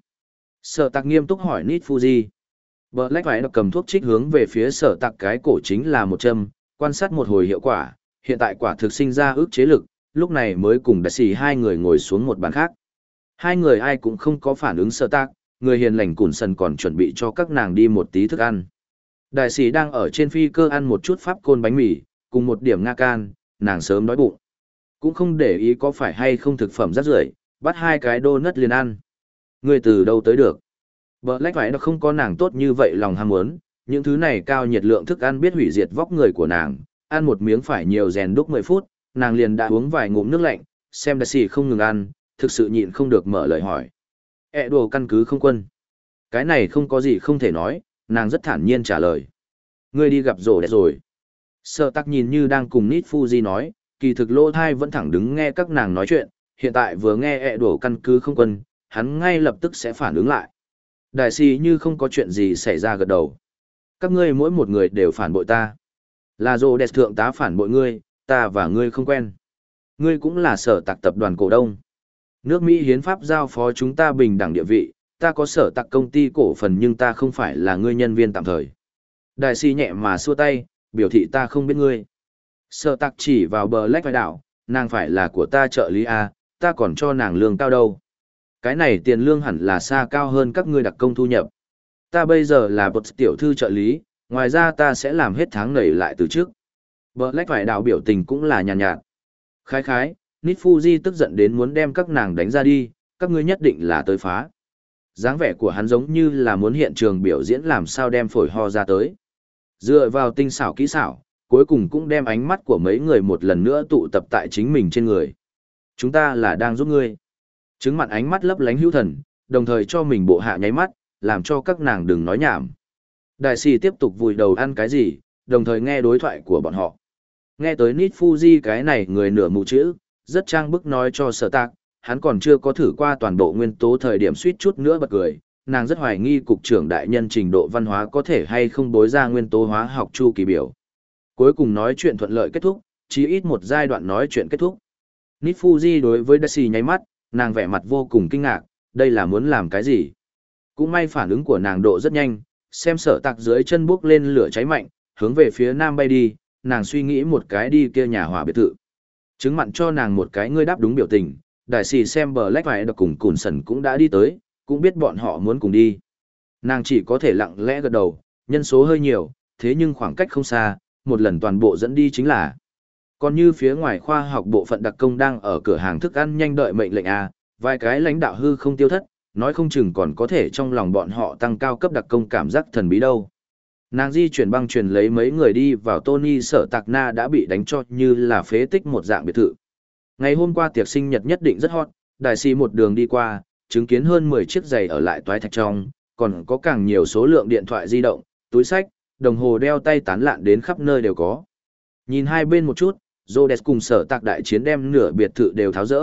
Sở Tạc nghiêm túc hỏi Nít Fuji. Black Vải đọc cầm thuốc trích hướng về phía Sở Tạc cái cổ chính là một châm, quan sát một hồi hiệu quả, hiện tại quả thực sinh ra ước chế lực, lúc này mới cùng đại sĩ hai người ngồi xuống một bàn khác. Hai người ai cũng không có phản ứng Sở Tạc, người hiền lành Cùn Sần còn chuẩn bị cho các nàng đi một tí thức ăn. Đại sĩ đang ở trên phi cơ ăn một chút pháp côn bánh mì, cùng một điểm nga can, nàng sớm đói bụng. Cũng không để ý có phải hay không thực phẩm rác rưởi, bắt hai cái donut liền ăn. Người từ đâu tới được? Black Vải nó không có nàng tốt như vậy lòng ham muốn, những thứ này cao nhiệt lượng thức ăn biết hủy diệt vóc người của nàng, ăn một miếng phải nhiều rèn đúc mười phút, nàng liền đã uống vài ngụm nước lạnh, xem đại sĩ không ngừng ăn, thực sự nhịn không được mở lời hỏi. Ế đồ căn cứ không quân. Cái này không có gì không thể nói, nàng rất thản nhiên trả lời. Ngươi đi gặp rổ đẹp rồi. Sở Tạc nhìn như đang cùng Nít Fuji nói, kỳ thực lỗ thai vẫn thẳng đứng nghe các nàng nói chuyện, hiện tại vừa nghe ẹ đổ căn cứ không quân, hắn ngay lập tức sẽ phản ứng lại. Đại sĩ như không có chuyện gì xảy ra gật đầu. Các ngươi mỗi một người đều phản bội ta. Là rổ đẹp thượng tá phản bội ngươi, ta và ngươi không quen. Ngươi cũng là Sở Tạc tập đoàn cổ đông. Nước Mỹ hiến pháp giao phó chúng ta bình đẳng địa vị, ta có Sở Tạc công ty cổ phần nhưng ta không phải là ngươi nhân viên tạm thời. Đại sĩ nhẹ mà xua tay, biểu thị ta không biết ngươi. Sở Tạc chỉ vào bờ Black Vải đảo, nàng phải là của ta trợ lý A, ta còn cho nàng lương cao đâu. Cái này tiền lương hẳn là xa cao hơn các ngươi đặc công thu nhập. Ta bây giờ là một tiểu thư trợ lý, ngoài ra ta sẽ làm hết tháng nảy lại từ trước. Bờ Black Vải đảo biểu tình cũng là nhàn nhạt, nhạt. Khái khái, Nít Fuji tức giận đến muốn đem các nàng đánh ra đi, các ngươi nhất định là tới phá. Dáng vẻ của hắn giống như là muốn hiện trường biểu diễn làm sao đem phổi ho ra tới. Dựa vào tinh xảo kỹ xảo, cuối cùng cũng đem ánh mắt của mấy người một lần nữa tụ tập tại chính mình trên người. Chúng ta là đang giúp ngươi. Chứng mặt ánh mắt lấp lánh hữu thần, đồng thời cho mình bộ hạ nháy mắt, làm cho các nàng đừng nói nhảm. Đại sĩ tiếp tục vùi đầu ăn cái gì, đồng thời nghe đối thoại của bọn họ. Nghe tới Nít Fuji cái này người nửa mù chữ, rất trang bức nói cho Sở Tạc, hắn còn chưa có thử qua toàn bộ nguyên tố thời điểm suýt chút nữa bật cười, nàng rất hoài nghi cục trưởng đại nhân trình độ văn hóa có thể hay không bối ra nguyên tố hóa học chu kỳ biểu. Cuối cùng nói chuyện thuận lợi kết thúc, chỉ ít một giai đoạn nói chuyện kết thúc. Nít Fuji đối với Daisy nháy mắt, nàng vẻ mặt vô cùng kinh ngạc, đây là muốn làm cái gì? Cũng may phản ứng của nàng độ rất nhanh, xem Sở Tạc dưới chân bước lên lửa cháy mạnh, hướng về phía nam bay đi, nàng suy nghĩ một cái đi kia nhà hỏa biệt thự. Chứng mặn cho nàng một cái ngươi đáp đúng biểu tình, đại sĩ xem bờ Black Vải đọc cùng Cùn Sần cũng đã đi tới, cũng biết bọn họ muốn cùng đi. Nàng chỉ có thể lặng lẽ gật đầu, nhân số hơi nhiều, thế nhưng khoảng cách không xa, một lần toàn bộ dẫn đi chính là. Còn như phía ngoài khoa học bộ phận đặc công đang ở cửa hàng thức ăn nhanh đợi mệnh lệnh A, vài cái lãnh đạo hư không tiêu thất, nói không chừng còn có thể trong lòng bọn họ tăng cao cấp đặc công cảm giác thần bí đâu. Nàng di chuyển băng truyền lấy mấy người đi vào Tony Sở Tạc Na đã bị đánh cho như là phế tích một dạng biệt thự. Ngày hôm qua tiệc sinh nhật nhất định rất hot, đại sĩ một đường đi qua, chứng kiến hơn mười chiếc giày ở lại toái thạch trong, còn có càng nhiều số lượng điện thoại di động, túi sách, đồng hồ đeo tay tán lạn đến khắp nơi đều có. Nhìn hai bên một chút, Rhodes cùng Sở Tạc đại chiến đem nửa biệt thự đều tháo rỡ,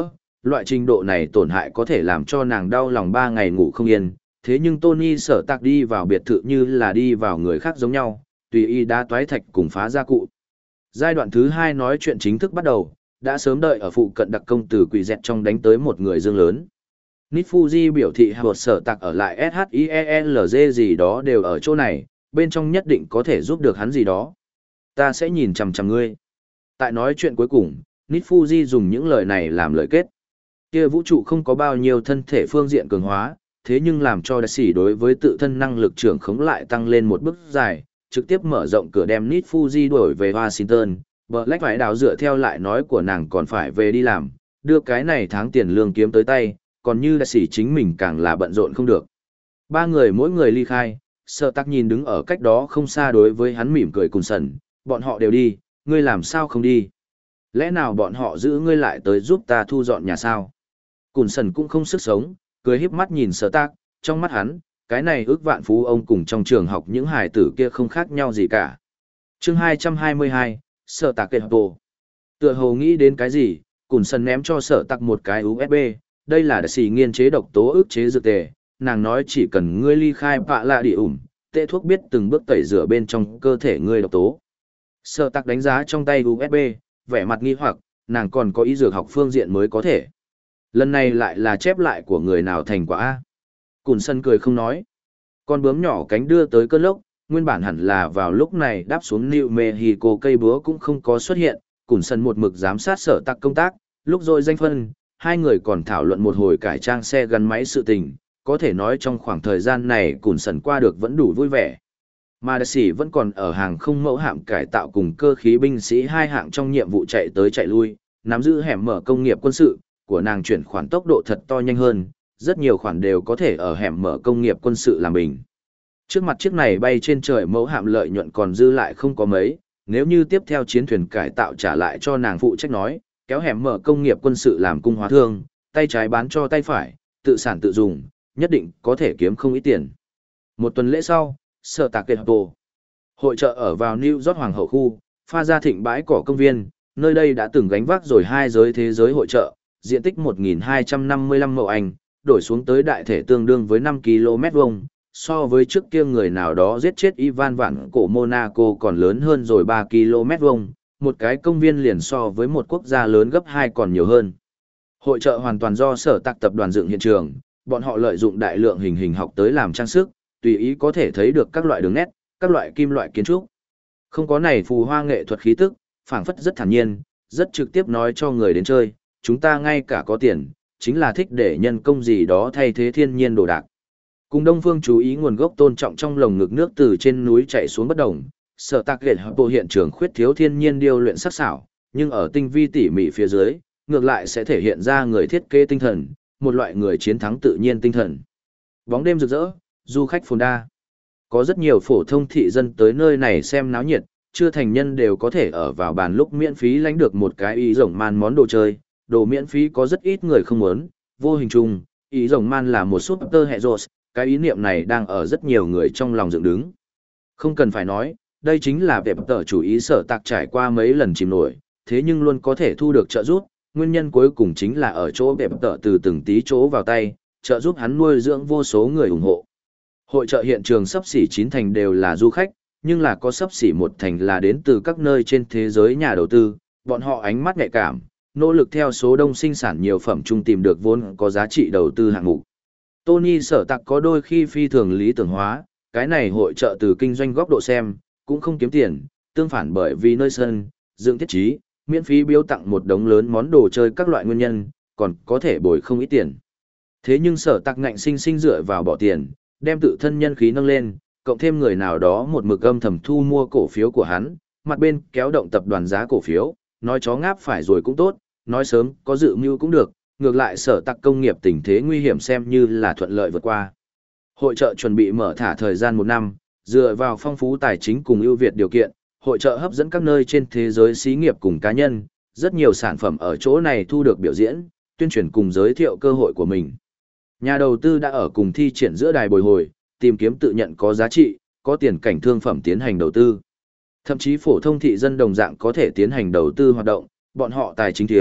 Loại trình độ này tổn hại có thể làm cho nàng đau lòng ba ngày ngủ không yên, thế nhưng Tony Sở Tạc đi vào biệt thự như là đi vào người khác giống nhau, tùy ý đá toái thạch cùng phá gia cụ. Giai đoạn thứ hai nói chuyện chính thức bắt đầu, đã sớm đợi ở phụ cận đặc công từ quỷ dẹt trong đánh tới một người dương lớn. Nít Fuji biểu thị Howard Sở Tạc ở lại ét hát i e lờ giê gì đó đều ở chỗ này, bên trong nhất định có thể giúp được hắn gì đó. Ta sẽ nhìn chằm chằm ngươi. Tại nói chuyện cuối cùng, Nít Fuji dùng những lời này làm lời kết. Kia vũ trụ không có bao nhiêu thân thể phương diện cường hóa, thế nhưng làm cho đại sĩ đối với tự thân năng lực trưởng khống lại tăng lên một bước dài, trực tiếp mở rộng cửa đem Nít Fuji đổi về Washington. Black phải đào dựa theo lại nói của nàng còn phải về đi làm, đưa cái này tháng tiền lương kiếm tới tay, còn như đại sĩ chính mình càng là bận rộn không được. Ba người mỗi người ly khai, Sở Tạc nhìn đứng ở cách đó không xa đối với hắn mỉm cười cùng sần, bọn họ đều đi, ngươi làm sao không đi? Lẽ nào bọn họ giữ ngươi lại tới giúp ta thu dọn nhà sao? Cùn sần cũng không sức sống, cười híp mắt nhìn Sở Tạc, trong mắt hắn, cái này ước vạn phú ông cùng trong trường học những hài tử kia không khác nhau gì cả. Chương hai trăm hai mươi hai, Sở Tạc kết bộ. Tựa hồ nghĩ đến cái gì, Cùn sần ném cho Sở Tạc một cái u ét bê, đây là đại sĩ nghiên chế độc tố ức chế dược tề, nàng nói chỉ cần ngươi ly khai bạ lạ địa ủng, tệ thuốc biết từng bước tẩy rửa bên trong cơ thể ngươi độc tố. Sở Tạc đánh giá trong tay u ét bê, vẻ mặt nghi hoặc, nàng còn có ý dược học phương diện mới có thể. Lần này lại là chép lại của người nào thành quả A. Cùn sân cười không nói. Con bướm nhỏ cánh đưa tới cơn lốc, nguyên bản hẳn là vào lúc này đáp xuống New Mexico cây búa cũng không có xuất hiện. Cùn sân một mực giám sát Sở Tạc công tác, lúc rồi danh phân, hai người còn thảo luận một hồi cải trang xe gắn máy sự tình, có thể nói trong khoảng thời gian này Cùn sân qua được vẫn đủ vui vẻ. Mà đại sĩ vẫn còn ở hàng không mẫu hạm cải tạo cùng cơ khí binh sĩ hai hạng trong nhiệm vụ chạy tới chạy lui, nắm giữ hẻm mở công nghiệp quân sự, của nàng chuyển khoản tốc độ thật to nhanh hơn, rất nhiều khoản đều có thể ở hẻm mở công nghiệp quân sự làm bình. Trước mặt chiếc này bay trên trời mẫu hạm lợi nhuận còn dư lại không có mấy, nếu như tiếp theo chiến thuyền cải tạo trả lại cho nàng phụ trách nói, kéo hẻm mở công nghiệp quân sự làm cung hóa thương, tay trái bán cho tay phải, tự sản tự dùng, nhất định có thể kiếm không ít tiền. Một tuần lễ sau, Sở Tạc kết bộ. Hội chợ ở vào New York Hoàng hậu khu, pha gia thịnh bãi cỏ công viên, nơi đây đã từng gánh vác rồi hai giới thế giới hội chợ, diện tích một nghìn hai trăm năm mươi lăm mẫu Anh, đổi xuống tới đại thể tương đương với năm ki lô mét vuông, so với trước kia người nào đó giết chết Ivan Vạn cổ Monaco còn lớn hơn rồi ba ki lô mét vuông, một cái công viên liền so với một quốc gia lớn gấp hai còn nhiều hơn. Hội chợ hoàn toàn do Sở Tạc tập đoàn dựng hiện trường, bọn họ lợi dụng đại lượng hình hình học tới làm trang sức, tùy ý có thể thấy được các loại đường nét, các loại kim loại kiến trúc. Không có này phù hoa nghệ thuật khí tức, phảng phất rất thản nhiên, rất trực tiếp nói cho người đến chơi, chúng ta ngay cả có tiền, chính là thích để nhân công gì đó thay thế thiên nhiên đồ đạc. Cùng Đông Phương chú ý nguồn gốc tôn trọng trong lồng ngực nước từ trên núi chảy xuống bất động, Sở Tạc kết bộ hiện trường khuyết thiếu thiên nhiên điêu luyện sắc sảo, nhưng ở tinh vi tỉ mỉ phía dưới, ngược lại sẽ thể hiện ra người thiết kế tinh thần, một loại người chiến thắng tự nhiên tinh thần. Bóng đêm rực rỡ, du khách phồn đa. Có rất nhiều phổ thông thị dân tới nơi này xem náo nhiệt, chưa thành nhân đều có thể ở vào bàn lúc miễn phí lãnh được một cái ý rồng man món đồ chơi, đồ miễn phí có rất ít người không muốn, vô hình chung, ý rồng man là một super hệ rột, cái ý niệm này đang ở rất nhiều người trong lòng dựng đứng. Không cần phải nói, đây chính là đẹp tờ chủ ý Sở Tạc trải qua mấy lần chìm nổi, thế nhưng luôn có thể thu được trợ giúp, nguyên nhân cuối cùng chính là ở chỗ đẹp tờ từ từng tí chỗ vào tay, trợ giúp hắn nuôi dưỡng vô số người ủng hộ. Hội chợ hiện trường sắp xỉ chín thành đều là du khách, nhưng là có sắp xỉ một thành là đến từ các nơi trên thế giới nhà đầu tư, bọn họ ánh mắt nhạy cảm, nỗ lực theo số đông sinh sản nhiều phẩm chung tìm được vốn có giá trị đầu tư hạng mục. Tony Sở Tạc có đôi khi phi thường lý tưởng hóa, cái này hội chợ từ kinh doanh góc độ xem, cũng không kiếm tiền, tương phản bởi vì nơi sân, dựng thiết trí, miễn phí biếu tặng một đống lớn món đồ chơi các loại nguyên nhân, còn có thể bồi không ít tiền. Thế nhưng Sở Tạc ngạnh sinh sinh dựa vào bỏ tiền, đem tự thân nhân khí nâng lên, cộng thêm người nào đó một mực âm thầm thu mua cổ phiếu của hắn, mặt bên kéo động tập đoàn giá cổ phiếu, nói chó ngáp phải rồi cũng tốt, nói sớm có dự mưu cũng được, ngược lại Sở Tạc công nghiệp tình thế nguy hiểm xem như là thuận lợi vượt qua. Hội chợ chuẩn bị mở thả thời gian một năm, dựa vào phong phú tài chính cùng ưu việt điều kiện, hội chợ hấp dẫn các nơi trên thế giới xí nghiệp cùng cá nhân, rất nhiều sản phẩm ở chỗ này thu được biểu diễn, tuyên truyền cùng giới thiệu cơ hội của mình. Nhà đầu tư đã ở cùng thi triển giữa đài bồi hồi, tìm kiếm tự nhận có giá trị, có tiền cảnh thương phẩm tiến hành đầu tư. Thậm chí phổ thông thị dân đồng dạng có thể tiến hành đầu tư hoạt động, bọn họ tài chính thiếu,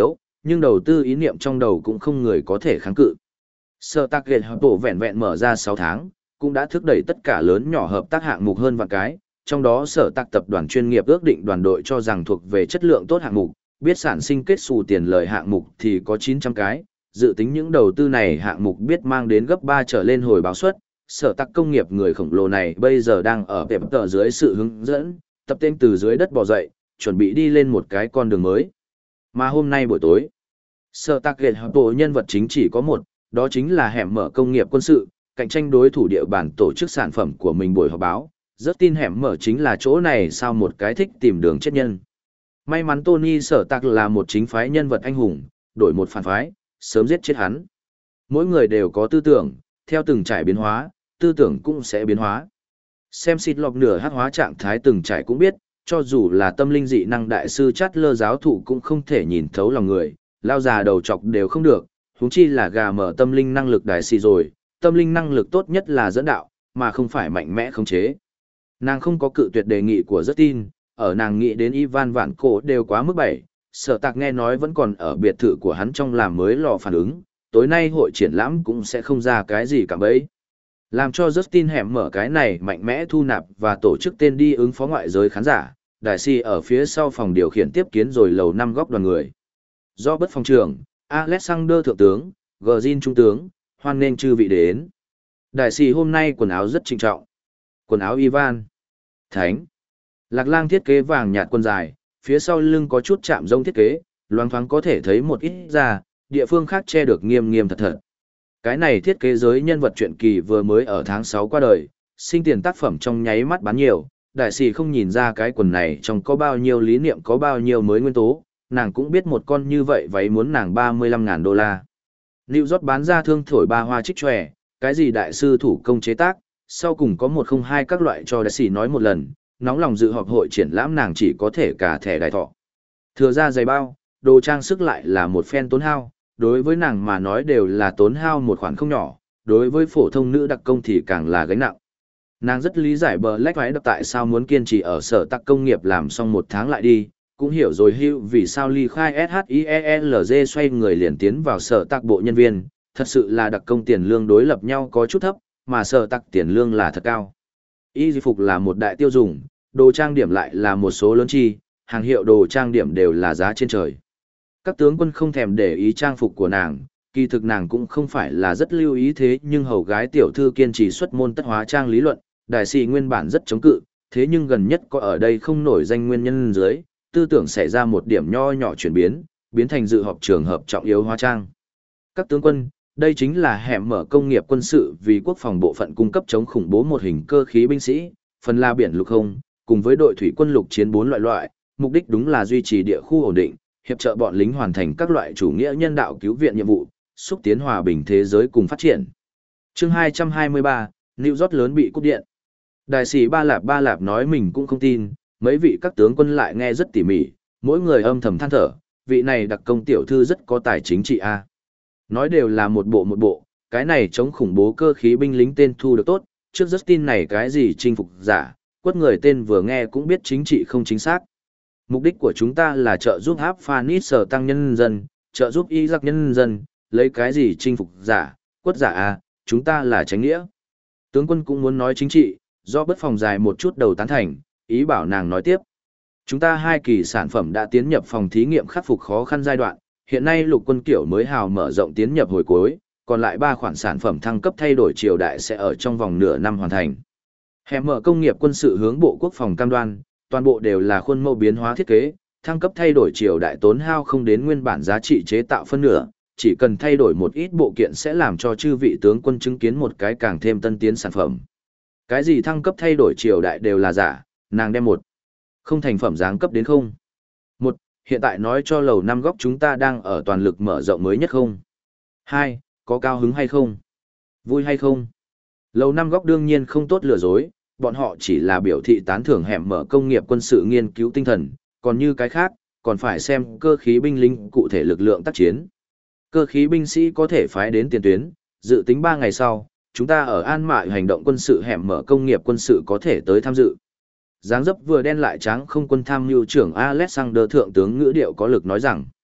nhưng đầu tư ý niệm trong đầu cũng không người có thể kháng cự. Sở Tạc Ghệt hợp bộ vẹn vẹn mở ra sáu tháng, cũng đã thúc đẩy tất cả lớn nhỏ hợp tác hạng mục hơn vạn cái, trong đó Sở Tạc tập đoàn chuyên nghiệp ước định đoàn đội cho rằng thuộc về chất lượng tốt hạng mục, biết sản sinh kết xù tiền lời hạng mục thì có chín trăm cái, dự tính những đầu tư này hạng mục biết mang đến gấp ba trở lên hồi báo suất. Sở Tạc công nghiệp người khổng lồ này bây giờ đang ở vẹp tờ dưới sự hướng dẫn, tập tên từ dưới đất bò dậy, chuẩn bị đi lên một cái con đường mới. Mà hôm nay buổi tối, Sở Tạc Ghệt hợp bộ nhân vật chính chỉ có một, đó chính là hẻm mở công nghiệp quân sự, cạnh tranh đối thủ địa bàn tổ chức sản phẩm của mình buổi họp báo. Rất tin hẻm mở chính là chỗ này sao một cái thích tìm đường chết nhân. May mắn Tony Sở Tạc là một chính phái nhân vật anh hùng, đổi một phản phái, sớm giết chết hắn. Mỗi người đều có tư tưởng, theo từng trải biến hóa, tư tưởng cũng sẽ biến hóa. Xem xịt lọc nửa hắc hóa trạng thái từng trải cũng biết, cho dù là tâm linh dị năng đại sư chát lơ giáo thụ cũng không thể nhìn thấu lòng người, lao già đầu chọc đều không được, huống chi là gà mở tâm linh năng lực đại sĩ rồi, tâm linh năng lực tốt nhất là dẫn đạo, mà không phải mạnh mẽ khống chế. Nàng không có cự tuyệt đề nghị của rất tin, ở nàng nghĩ đến Ivan Vạn Cổ đều quá mức bảy, Sở Tạc nghe nói vẫn còn ở biệt thự của hắn trong làm mới lò phản ứng, tối nay hội triển lãm cũng sẽ không ra cái gì cả bấy. Làm cho Justin hẻm mở cái này mạnh mẽ thu nạp và tổ chức tên đi ứng phó ngoại giới khán giả, đại si ở phía sau phòng điều khiển tiếp kiến rồi lầu năm góc đoàn người. Do bất phòng trưởng, Alexander thượng tướng, Gjin trung tướng, hoan nghênh chư vị đến. Đại si hôm nay quần áo rất trinh trọng. Quần áo Ivan. Thánh. Lạc lang thiết kế vàng nhạt quần dài, phía sau lưng có chút chạm rông thiết kế, loáng thoáng có thể thấy một ít da, địa phương khác che được nghiêm nghiêm thật thật. Cái này thiết kế giới nhân vật truyện kỳ vừa mới ở tháng sáu qua đời, sinh tiền tác phẩm trong nháy mắt bán nhiều, đại sĩ không nhìn ra cái quần này trong có bao nhiêu lý niệm có bao nhiêu mới nguyên tố, nàng cũng biết một con như vậy váy muốn nàng ba mươi lăm ngàn đô la. New York bán ra thương thổi ba hoa trích tròe, cái gì đại sư thủ công chế tác, sau cùng có một không hai các loại cho đại sĩ nói một lần, nóng lòng dự họp hội triển lãm nàng chỉ có thể cả thẻ đại thọ. Thừa ra giày bao, đồ trang sức lại là một phen tốn hao, đối với nàng mà nói đều là tốn hao một khoản không nhỏ, đối với phổ thông nữ đặc công thì càng là gánh nặng. Nàng rất lý giải Black Phái tại sao muốn kiên trì ở sở tạc công nghiệp làm xong một tháng lại đi, cũng hiểu rồi hữu vì sao ly khai ét hát i e lờ giê xoay người liền tiến vào sở tạc bộ nhân viên, thật sự là đặc công tiền lương đối lập nhau có chút thấp, mà sở tạc tiền lương là thật cao. Y phục là một đại tiêu dùng, đồ trang điểm lại là một số lớn chi, hàng hiệu đồ trang điểm đều là giá trên trời. Các tướng quân không thèm để ý trang phục của nàng, kỳ thực nàng cũng không phải là rất lưu ý thế nhưng hầu gái tiểu thư kiên trì xuất môn tất hóa trang lý luận, đại sĩ nguyên bản rất chống cự, thế nhưng gần nhất có ở đây không nổi danh nguyên nhân dưới, tư tưởng xảy ra một điểm nho nhỏ chuyển biến, biến thành dự họp trường hợp trọng yếu hóa trang. Các tướng quân, đây chính là hẻm mở công nghiệp quân sự vì quốc phòng bộ phận cung cấp chống khủng bố một hình cơ khí binh sĩ, phần la biển lục không, cùng với đội thủy quân lục chiến bốn loại loại, mục đích đúng là duy trì địa khu ổn định, hiệp trợ bọn lính hoàn thành các loại chủ nghĩa nhân đạo cứu viện nhiệm vụ, xúc tiến hòa bình thế giới cùng phát triển. Chương hai trăm hai mươi ba, New York lớn bị cúp điện. Đại sĩ Ba Lạp Ba Lạp nói mình cũng không tin, mấy vị các tướng quân lại nghe rất tỉ mỉ, mỗi người âm thầm than thở, vị này đặc công tiểu thư rất có tài chính trị a. Nói đều là một bộ một bộ, cái này chống khủng bố cơ khí binh lính tên thu được tốt, trước Justin này cái gì chinh phục giả, quất người tên vừa nghe cũng biết chính trị không chính xác. Mục đích của chúng ta là trợ giúp áp Phanis sở tăng nhân dân, trợ giúp y giặc nhân dân, lấy cái gì chinh phục giả, quất giả à, chúng ta là tránh nghĩa. Tướng quân cũng muốn nói chính trị, do bất phòng dài một chút đầu tán thành, ý bảo nàng nói tiếp. Chúng ta hai kỳ sản phẩm đã tiến nhập phòng thí nghiệm khắc phục khó khăn giai đoạn, hiện nay lục quân kiểu mới hào mở rộng tiến nhập hồi cuối, còn lại ba khoản sản phẩm thăng cấp thay đổi triều đại sẽ ở trong vòng nửa năm hoàn thành. Hẻm mở công nghiệp quân sự hướng bộ quốc phòng cam đoan, toàn bộ đều là khuôn mẫu biến hóa thiết kế, thăng cấp thay đổi triều đại tốn hao không đến nguyên bản giá trị chế tạo phân nửa, chỉ cần thay đổi một ít bộ kiện sẽ làm cho chư vị tướng quân chứng kiến một cái càng thêm tân tiến sản phẩm. Cái gì thăng cấp thay đổi triều đại đều là giả, nàng đem một không thành phẩm giáng cấp đến không. Một, hiện tại nói cho lầu năm góc chúng ta đang ở toàn lực mở rộng mới nhất không. Hai, có cao hứng hay không? Vui hay không? Lầu năm góc đương nhiên không tốt lừa dối, bọn họ chỉ là biểu thị tán thưởng hẻm mở công nghiệp quân sự nghiên cứu tinh thần, còn như cái khác, còn phải xem cơ khí binh lính cụ thể lực lượng tác chiến. Cơ khí binh sĩ có thể phái đến tiền tuyến, dự tính ba ngày sau, chúng ta ở An Mại hành động quân sự hẻm mở công nghiệp quân sự có thể tới tham dự. Dáng dấp vừa đen lại trắng không quân tham mưu trưởng Alexander thượng tướng ngữ điệu có lực nói rằng,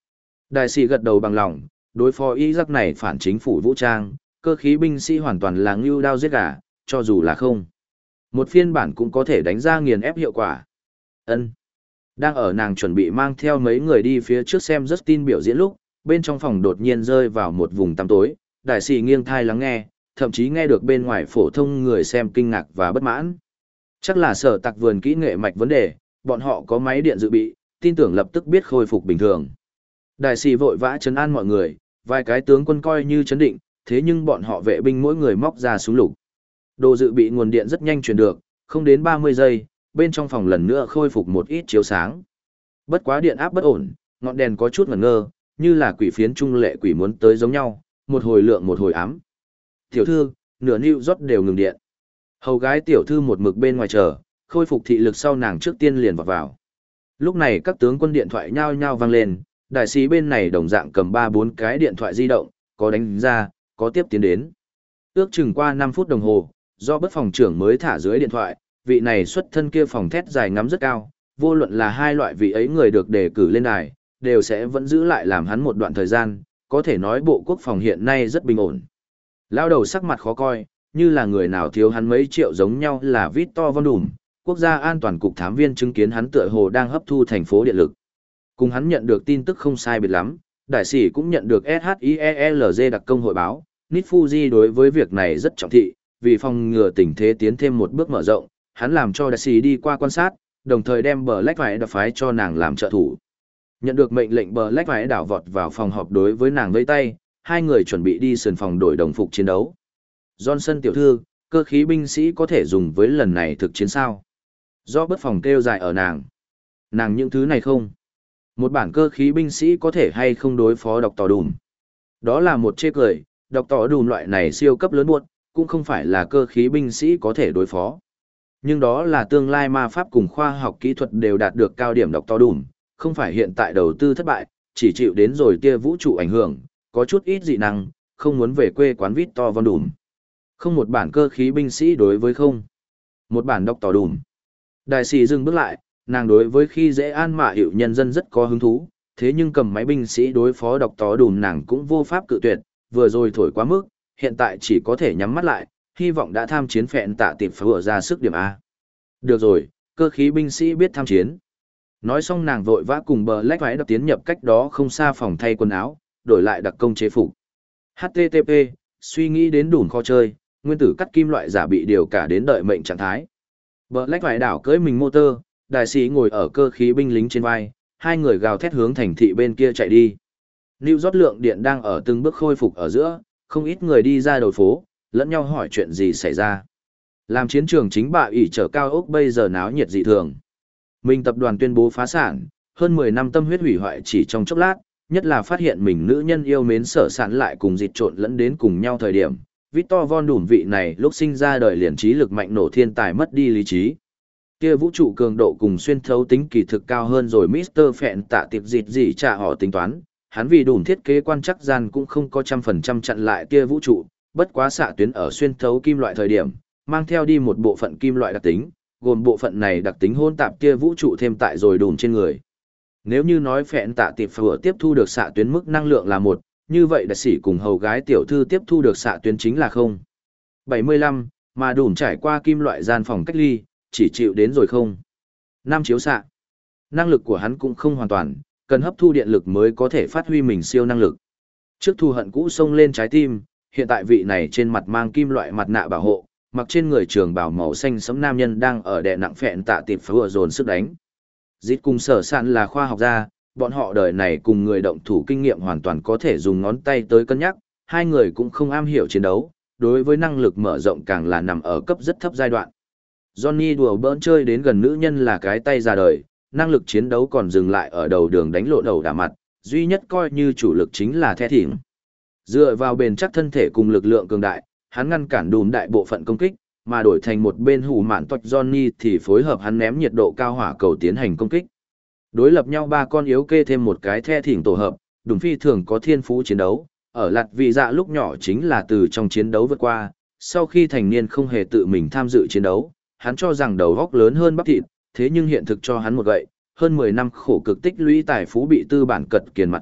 Đại sĩ gật đầu bằng lòng, đối phó y giặc này phản chính phủ vũ trang, cơ khí binh sĩ hoàn toàn là ngưu đao giết gà, cho dù là không. Một phiên bản cũng có thể đánh ra nghiền ép hiệu quả. Ân. Đang ở nàng chuẩn bị mang theo mấy người đi phía trước xem Justin biểu diễn lúc, bên trong phòng đột nhiên rơi vào một vùng tăm tối, đại sĩ nghiêng thai lắng nghe, thậm chí nghe được bên ngoài phổ thông người xem kinh ngạc và bất mãn. Chắc là sở tạc vườn kỹ nghệ mạch vấn đề, bọn họ có máy điện dự bị, tin tưởng lập tức biết khôi phục bình thường. Đại sĩ vội vã trấn an mọi người, vài cái tướng quân coi như chấn định, thế nhưng bọn họ vệ binh mỗi người móc ra súng lục. Đồ dự bị nguồn điện rất nhanh truyền được, không đến ba mươi giây, bên trong phòng lần nữa khôi phục một ít chiếu sáng. Bất quá điện áp bất ổn, ngọn đèn có chút ngẩn ngơ, như là quỷ phiến trung lệ quỷ muốn tới giống nhau, một hồi lượng một hồi ám. Tiểu thư, nửa New rót đều ngừng điện. Hầu gái tiểu thư một mực bên ngoài chờ, khôi phục thị lực sau nàng trước tiên liền vào vào. Lúc này các tướng quân điện thoại nhao nhao vang lên, đại sĩ bên này đồng dạng cầm ba bốn cái điện thoại di động, có đánh ra, có tiếp tiến đến. Ước chừng qua năm phút đồng hồ, do bất phòng trưởng mới thả dưới điện thoại, vị này xuất thân kia phòng thét dài ngắm rất cao, vô luận là hai loại vị ấy người được đề cử lên đài, đều sẽ vẫn giữ lại làm hắn một đoạn thời gian, có thể nói bộ quốc phòng hiện nay rất bình ổn. Lao đầu sắc mặt khó coi, như là người nào thiếu hắn mấy triệu giống nhau là Victor Von Doom, quốc gia an toàn cục thám viên chứng kiến hắn tựa hồ đang hấp thu thành phố điện lực. Cùng hắn nhận được tin tức không sai biệt lắm, đại sĩ cũng nhận được ét hát i e lờ giê đặc công hội báo, Nit Fuji đối với việc này rất trọng thị, vì phòng ngừa tình thế tiến thêm một bước mở rộng, hắn làm cho đại sĩ đi qua quan sát, đồng thời đem Black Vải đập phái cho nàng làm trợ thủ. Nhận được mệnh lệnh Black Vải đảo vọt vào phòng họp đối với nàng vẫy tay, hai người chuẩn bị đi sườn phòng đổi đồng phục chiến đấu. Johnson tiểu thư, cơ khí binh sĩ có thể dùng với lần này thực chiến sao? Do bất phòng kêu dài ở nàng. Nàng những thứ này không. Một bản cơ khí binh sĩ có thể hay không đối phó độc tỏ đùm. Đó là một chê cười, độc tỏ đùm loại này siêu cấp lớn buốt, cũng không phải là cơ khí binh sĩ có thể đối phó. Nhưng đó là tương lai ma pháp cùng khoa học kỹ thuật đều đạt được cao điểm độc tỏ đùm, không phải hiện tại đầu tư thất bại, chỉ chịu đến rồi tia vũ trụ ảnh hưởng, có chút ít dị năng, không muốn về quê quán Victor Von Doom. Không một bản cơ khí binh sĩ đối với không. Một bản độc tỏ đùm. Đại sĩ dừng bước lại, nàng đối với khi dễ an mạ hiệu nhân dân rất có hứng thú, thế nhưng cầm máy binh sĩ đối phó độc tỏ đùm nàng cũng vô pháp cự tuyệt, vừa rồi thổi quá mức, hiện tại chỉ có thể nhắm mắt lại, hy vọng đã tham chiến phẹn tạ tiệp phở ra sức điểm A. Được rồi, cơ khí binh sĩ biết tham chiến. Nói xong nàng vội vã cùng bờ lách váy đập tiến nhập cách đó không xa phòng thay quần áo, đổi lại đặc công chế phục. hát tê tê pê, suy nghĩ đến đủ kho chơi, nguyên tử cắt kim loại giả bị điều cả đến đợi mệnh trạng thái. Bờ lách váy đảo cưỡi mình motor, đại sĩ ngồi ở cơ khí binh lính trên vai, hai người gào thét hướng thành thị bên kia chạy đi. Lưu rót lượng điện đang ở từng bước khôi phục ở giữa, không ít người đi ra đầu phố, lẫn nhau hỏi chuyện gì xảy ra. Làm chiến trường chính bạ ỷ trở cao ốc bây giờ náo nhiệt dị thường. Mình tập đoàn tuyên bố phá sản, hơn mười năm tâm huyết hủy hoại chỉ trong chốc lát, nhất là phát hiện mình nữ nhân yêu mến sở sản lại cùng dịch trộn lẫn đến cùng nhau thời điểm. Victor Von Doom vị này lúc sinh ra đời liền trí lực mạnh nổ thiên tài mất đi lý trí. Kia vũ trụ cường độ cùng xuyên thấu tính kỳ thực cao hơn rồi mít tơ Phẹn tạ tiệp dịch gì trả họ tính toán. Hắn vì đủ thiết kế quan chắc gian cũng không có trăm phần trăm chặn lại kia vũ trụ, bất quá xạ tuyến ở xuyên thấu kim loại thời điểm, mang theo đi một bộ phận kim loại đặc tính, gồm bộ phận này đặc tính hôn tạp kia vũ trụ thêm tại rồi đùm trên người. Nếu như nói Phẹn tạ tiệp phở tiếp thu được xạ tuyến mức năng lượng là một, như vậy đại sĩ cùng hầu gái tiểu thư tiếp thu được xạ tuyến chính là không. bảy mươi lăm, mà đùm trải qua kim loại gian phòng cách ly, chỉ chịu đến rồi không. năm chiếu xạ. Năng lực của hắn cũng không hoàn toàn, cần hấp thu điện lực mới có thể phát huy mình siêu năng lực. Trước thù hận cũ xông lên trái tim, hiện tại vị này trên mặt mang kim loại mặt nạ bảo hộ, mặc trên người trường bào màu xanh sẫm nam nhân đang ở đè nặng Phẹn tạ tiệp phở dồn sức đánh. Dít cùng sở sản là khoa học gia, bọn họ đời này cùng người động thủ kinh nghiệm hoàn toàn có thể dùng ngón tay tới cân nhắc, hai người cũng không am hiểu chiến đấu, đối với năng lực mở rộng càng là nằm ở cấp rất thấp giai đoạn. Johnny đùa bỡn chơi đến gần nữ nhân là cái tay ra đời, năng lực chiến đấu còn dừng lại ở đầu đường đánh lộ đầu đả mặt, duy nhất coi như chủ lực chính là The Thỉnh. Dựa vào bền chắc thân thể cùng lực lượng cường đại, hắn ngăn cản đùm đại bộ phận công kích, mà đổi thành một bên hủ mạn toạch Johnny thì phối hợp hắn ném nhiệt độ cao hỏa cầu tiến hành công kích. Đối lập nhau ba con yếu kê thêm một cái The Thỉnh tổ hợp, đùm phi thường có thiên phú chiến đấu, ở lạt vị dạ lúc nhỏ chính là từ trong chiến đấu vượt qua, sau khi thành niên không hề tự mình tham dự chiến đấu, hắn cho rằng đầu góc lớn hơn bắp thịt, thế nhưng hiện thực cho hắn một gậy, hơn mười năm khổ cực tích lũy tài phú bị tư bản cật kiền mặt tịnh,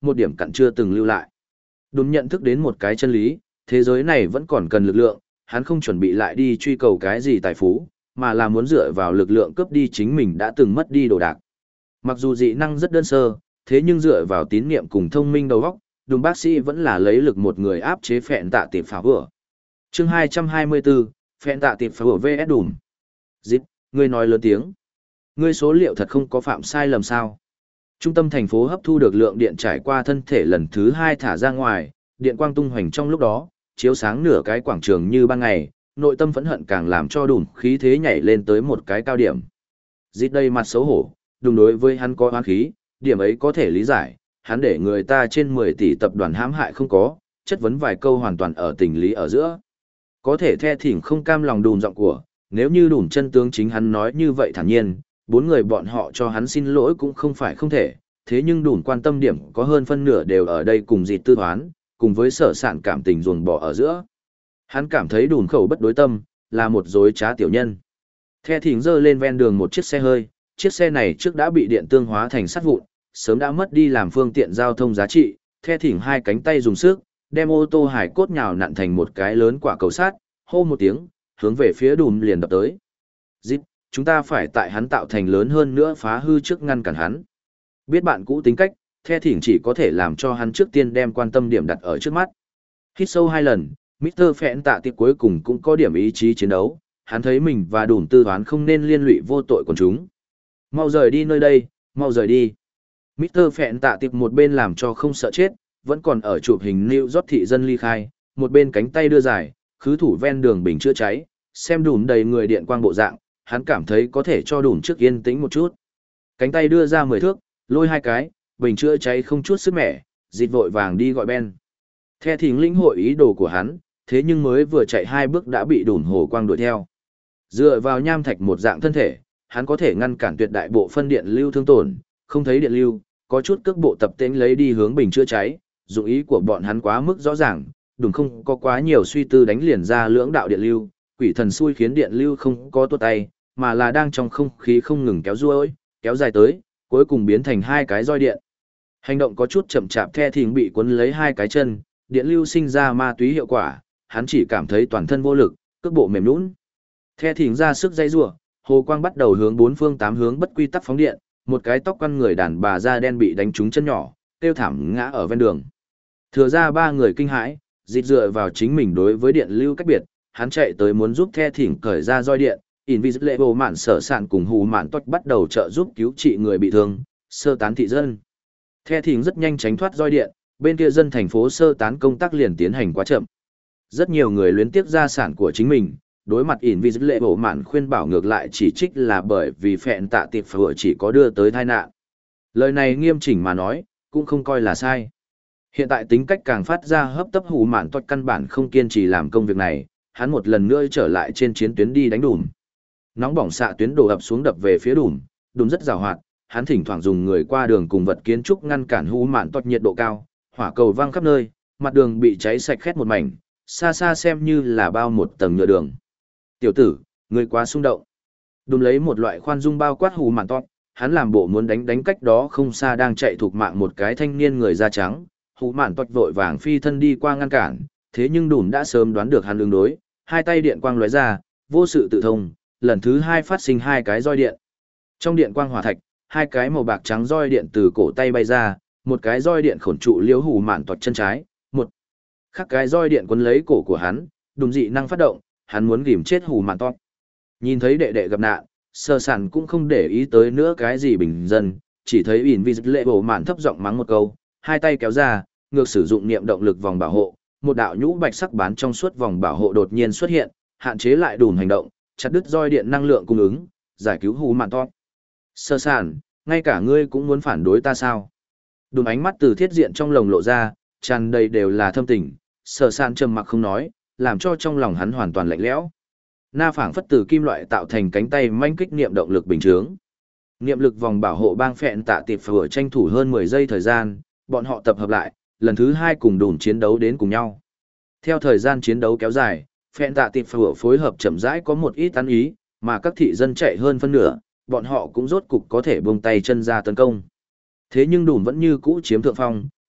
một điểm cặn chưa từng lưu lại. Đùm nhận thức đến một cái chân lý, thế giới này vẫn còn cần lực lượng, hắn không chuẩn bị lại đi truy cầu cái gì tài phú, mà là muốn dựa vào lực lượng cướp đi chính mình đã từng mất đi đồ đạc. Mặc dù dị năng rất đơn sơ, thế nhưng dựa vào tín niệm cùng thông minh đầu óc, đùm bác sĩ vẫn là lấy lực một người áp chế phẹn tạ tiệp phá vừa. Chương hai trăm hai mươi bốn, phẹn tạ tiệp phá vừa vs đùm. Dịp, ngươi nói lớn tiếng. Ngươi số liệu thật không có phạm sai lầm sao? Trung tâm thành phố hấp thu được lượng điện trải qua thân thể lần thứ hai thả ra ngoài, điện quang tung hoành trong lúc đó, chiếu sáng nửa cái quảng trường như ban ngày, nội tâm phẫn hận càng làm cho đùm khí thế nhảy lên tới một cái cao điểm. Dịp đây mặt xấu hổ, đùm đối với hắn có oán khí, điểm ấy có thể lý giải, hắn để người ta trên mười tỷ tập đoàn hãm hại không có, chất vấn vài câu hoàn toàn ở tình lý ở giữa. Có thể the thỉnh không cam lòng đùm giọng của, nếu như đùm chân tướng chính hắn nói như vậy thản nhiên, bốn người bọn họ cho hắn xin lỗi cũng không phải không thể, thế nhưng đùm quan tâm điểm có hơn phân nửa đều ở đây cùng dịt tư thoán, cùng với sở sản cảm tình ruồng bỏ ở giữa. Hắn cảm thấy đùm khẩu bất đối tâm, là một dối trá tiểu nhân. The thỉnh giơ lên ven đường một chiếc xe hơi, chiếc xe này trước đã bị điện tương hóa thành sắt vụn, sớm đã mất đi làm phương tiện giao thông giá trị, The thỉnh hai cánh tay dùng sức, đem ô tô hải cốt nhào nặn thành một cái lớn quả cầu sắt, hô một tiếng, hướng về phía đùm liền đập tới. Dít, chúng ta phải tại hắn tạo thành lớn hơn nữa phá hư trước ngăn cản hắn. Biết bạn cũ tính cách, The thỉnh chỉ có thể làm cho hắn trước tiên đem quan tâm điểm đặt ở trước mắt. Hít sâu hai lần, mít tơ Phẹn tạ tiệp cuối cùng cũng có điểm ý chí chiến đấu, hắn thấy mình và đùm tư toán không nên liên lụy vô tội của chúng. Mau rời đi nơi đây, mau rời đi. mít tơ Phẹn tạ tiệp một bên làm cho không sợ chết, vẫn còn ở chụp hình New York thị dân ly khai, một bên cánh tay đưa dài, khứ thủ ven đường bình chữa cháy, xem đùm đầy người điện quang bộ dạng, hắn cảm thấy có thể cho đùm trước yên tĩnh một chút. Cánh tay đưa ra mười thước, lôi hai cái, bình chữa cháy không chút sức mẻ, dịt vội vàng đi gọi Ben. The thỉnh lĩnh hội ý đồ của hắn, thế nhưng mới vừa chạy hai bước đã bị đùm hồ quang đuổi theo. Dựa vào nham thạch một dạng thân thể, hắn có thể ngăn cản tuyệt đại bộ phân điện lưu thương tổn, không thấy điện lưu, có chút cước bộ tập tễnh lấy đi hướng bình chữa cháy, dụng ý của bọn hắn quá mức rõ ràng, đùm không có quá nhiều suy tư đánh liền ra lưỡng đạo điện lưu, quỷ thần xui khiến điện lưu không có tuột tay, mà là đang trong không khí không ngừng kéo ruôi, kéo dài tới, cuối cùng biến thành hai cái roi điện. Hành động có chút chậm chạp, The thỉnh bị cuốn lấy hai cái chân, điện lưu sinh ra ma túy hiệu quả, hắn chỉ cảm thấy toàn thân vô lực, cước bộ mềm nhũn. The thỉnh ra sức dây rủa, hồ quang bắt đầu hướng bốn phương tám hướng bất quy tắc phóng điện, một cái tóc quăn người đàn bà da đen bị đánh trúng chân nhỏ, tiêu thảm ngã ở ven đường. Thừa ra ba người kinh hãi, dịt dựa vào chính mình đối với điện lưu cách biệt, hắn chạy tới muốn giúp The thỉnh cởi ra roi điện, Invisible mạn sở sản cùng hù mạn toách bắt đầu trợ giúp cứu trị người bị thương, sơ tán thị dân. The thỉnh rất nhanh tránh thoát roi điện, bên kia dân thành phố sơ tán công tác liền tiến hành quá chậm. Rất nhiều người luyến tiếc gia sản của chính mình, đối mặt Invisible mạn khuyên bảo ngược lại chỉ trích là bởi vì phẹn tạ tiệp vừa chỉ có đưa tới tai nạn. Lời này nghiêm chỉnh mà nói, cũng không coi là sai. Hiện tại tính cách càng phát ra hấp tấp hù mạn toách căn bản không kiên trì làm công việc này, hắn một lần nữa trở lại trên chiến tuyến đi đánh đùm. Nóng bỏng xạ tuyến đổ ập xuống đập về phía đùm, đùm rất giàu hoạt, hắn thỉnh thoảng dùng người qua đường cùng vật kiến trúc ngăn cản hù mạn toách nhiệt độ cao, hỏa cầu văng khắp nơi, mặt đường bị cháy sạch khét một mảnh, xa xa xem như là bao một tầng nhựa đường. Tiểu tử, ngươi quá xung động. Đùm lấy một loại khoan dung bao quát hù mạn toách, hắn làm bộ muốn đánh đánh cách đó không xa đang chạy thuộc mạng một cái thanh niên người da trắng, hù mạn toách vội vàng phi thân đi qua ngăn cản, thế nhưng đùm đã sớm đoán được hắn ứng đối, hai tay điện quang lóe ra, vô sự tự thông, lần thứ hai phát sinh hai cái roi điện. Trong điện quang hỏa thạch, hai cái màu bạc trắng roi điện từ cổ tay bay ra, một cái roi điện khổn trụ liếu hù mạn toách chân trái, một khác cái roi điện quấn lấy cổ của hắn, đùm dị năng phát động, hắn muốn ghìm chết hù mạn toách. Nhìn thấy đệ đệ gặp nạn, sơ sản cũng không để ý tới nữa cái gì bình dân, chỉ thấy Invisible mạn thấp giọng mắng một câu, hai tay kéo ra, ngược sử dụng niệm động lực vòng bảo hộ, một đạo nhũ bạch sắc bán trong suốt vòng bảo hộ đột nhiên xuất hiện, hạn chế lại đùm hành động, chặt đứt roi điện năng lượng cung ứng, giải cứu hù mạn toách. Sơ sản, ngay cả ngươi cũng muốn phản đối ta sao? Đùm ánh mắt từ thiết diện trong lồng lộ ra, tràn đầy đều là thâm tình, sơ sản trầm mặc không nói, làm cho trong lòng hắn hoàn toàn lạnh lẽo. Na phảng phất từ kim loại tạo thành cánh tay manh kích niệm động lực bình chướng. Niệm lực vòng bảo hộ bang phẹn tạ tiệp vừa tranh thủ hơn mười giây thời gian, bọn họ tập hợp lại, lần thứ hai cùng đùm chiến đấu đến cùng nhau. Theo thời gian chiến đấu kéo dài, phẹn tạ tiệp vừa phối hợp chậm rãi có một ít tán ý, mà các thị dân chạy hơn phân nửa, bọn họ cũng rốt cục có thể buông tay chân ra tấn công. Thế nhưng đùm vẫn như cũ chiếm thượng phong,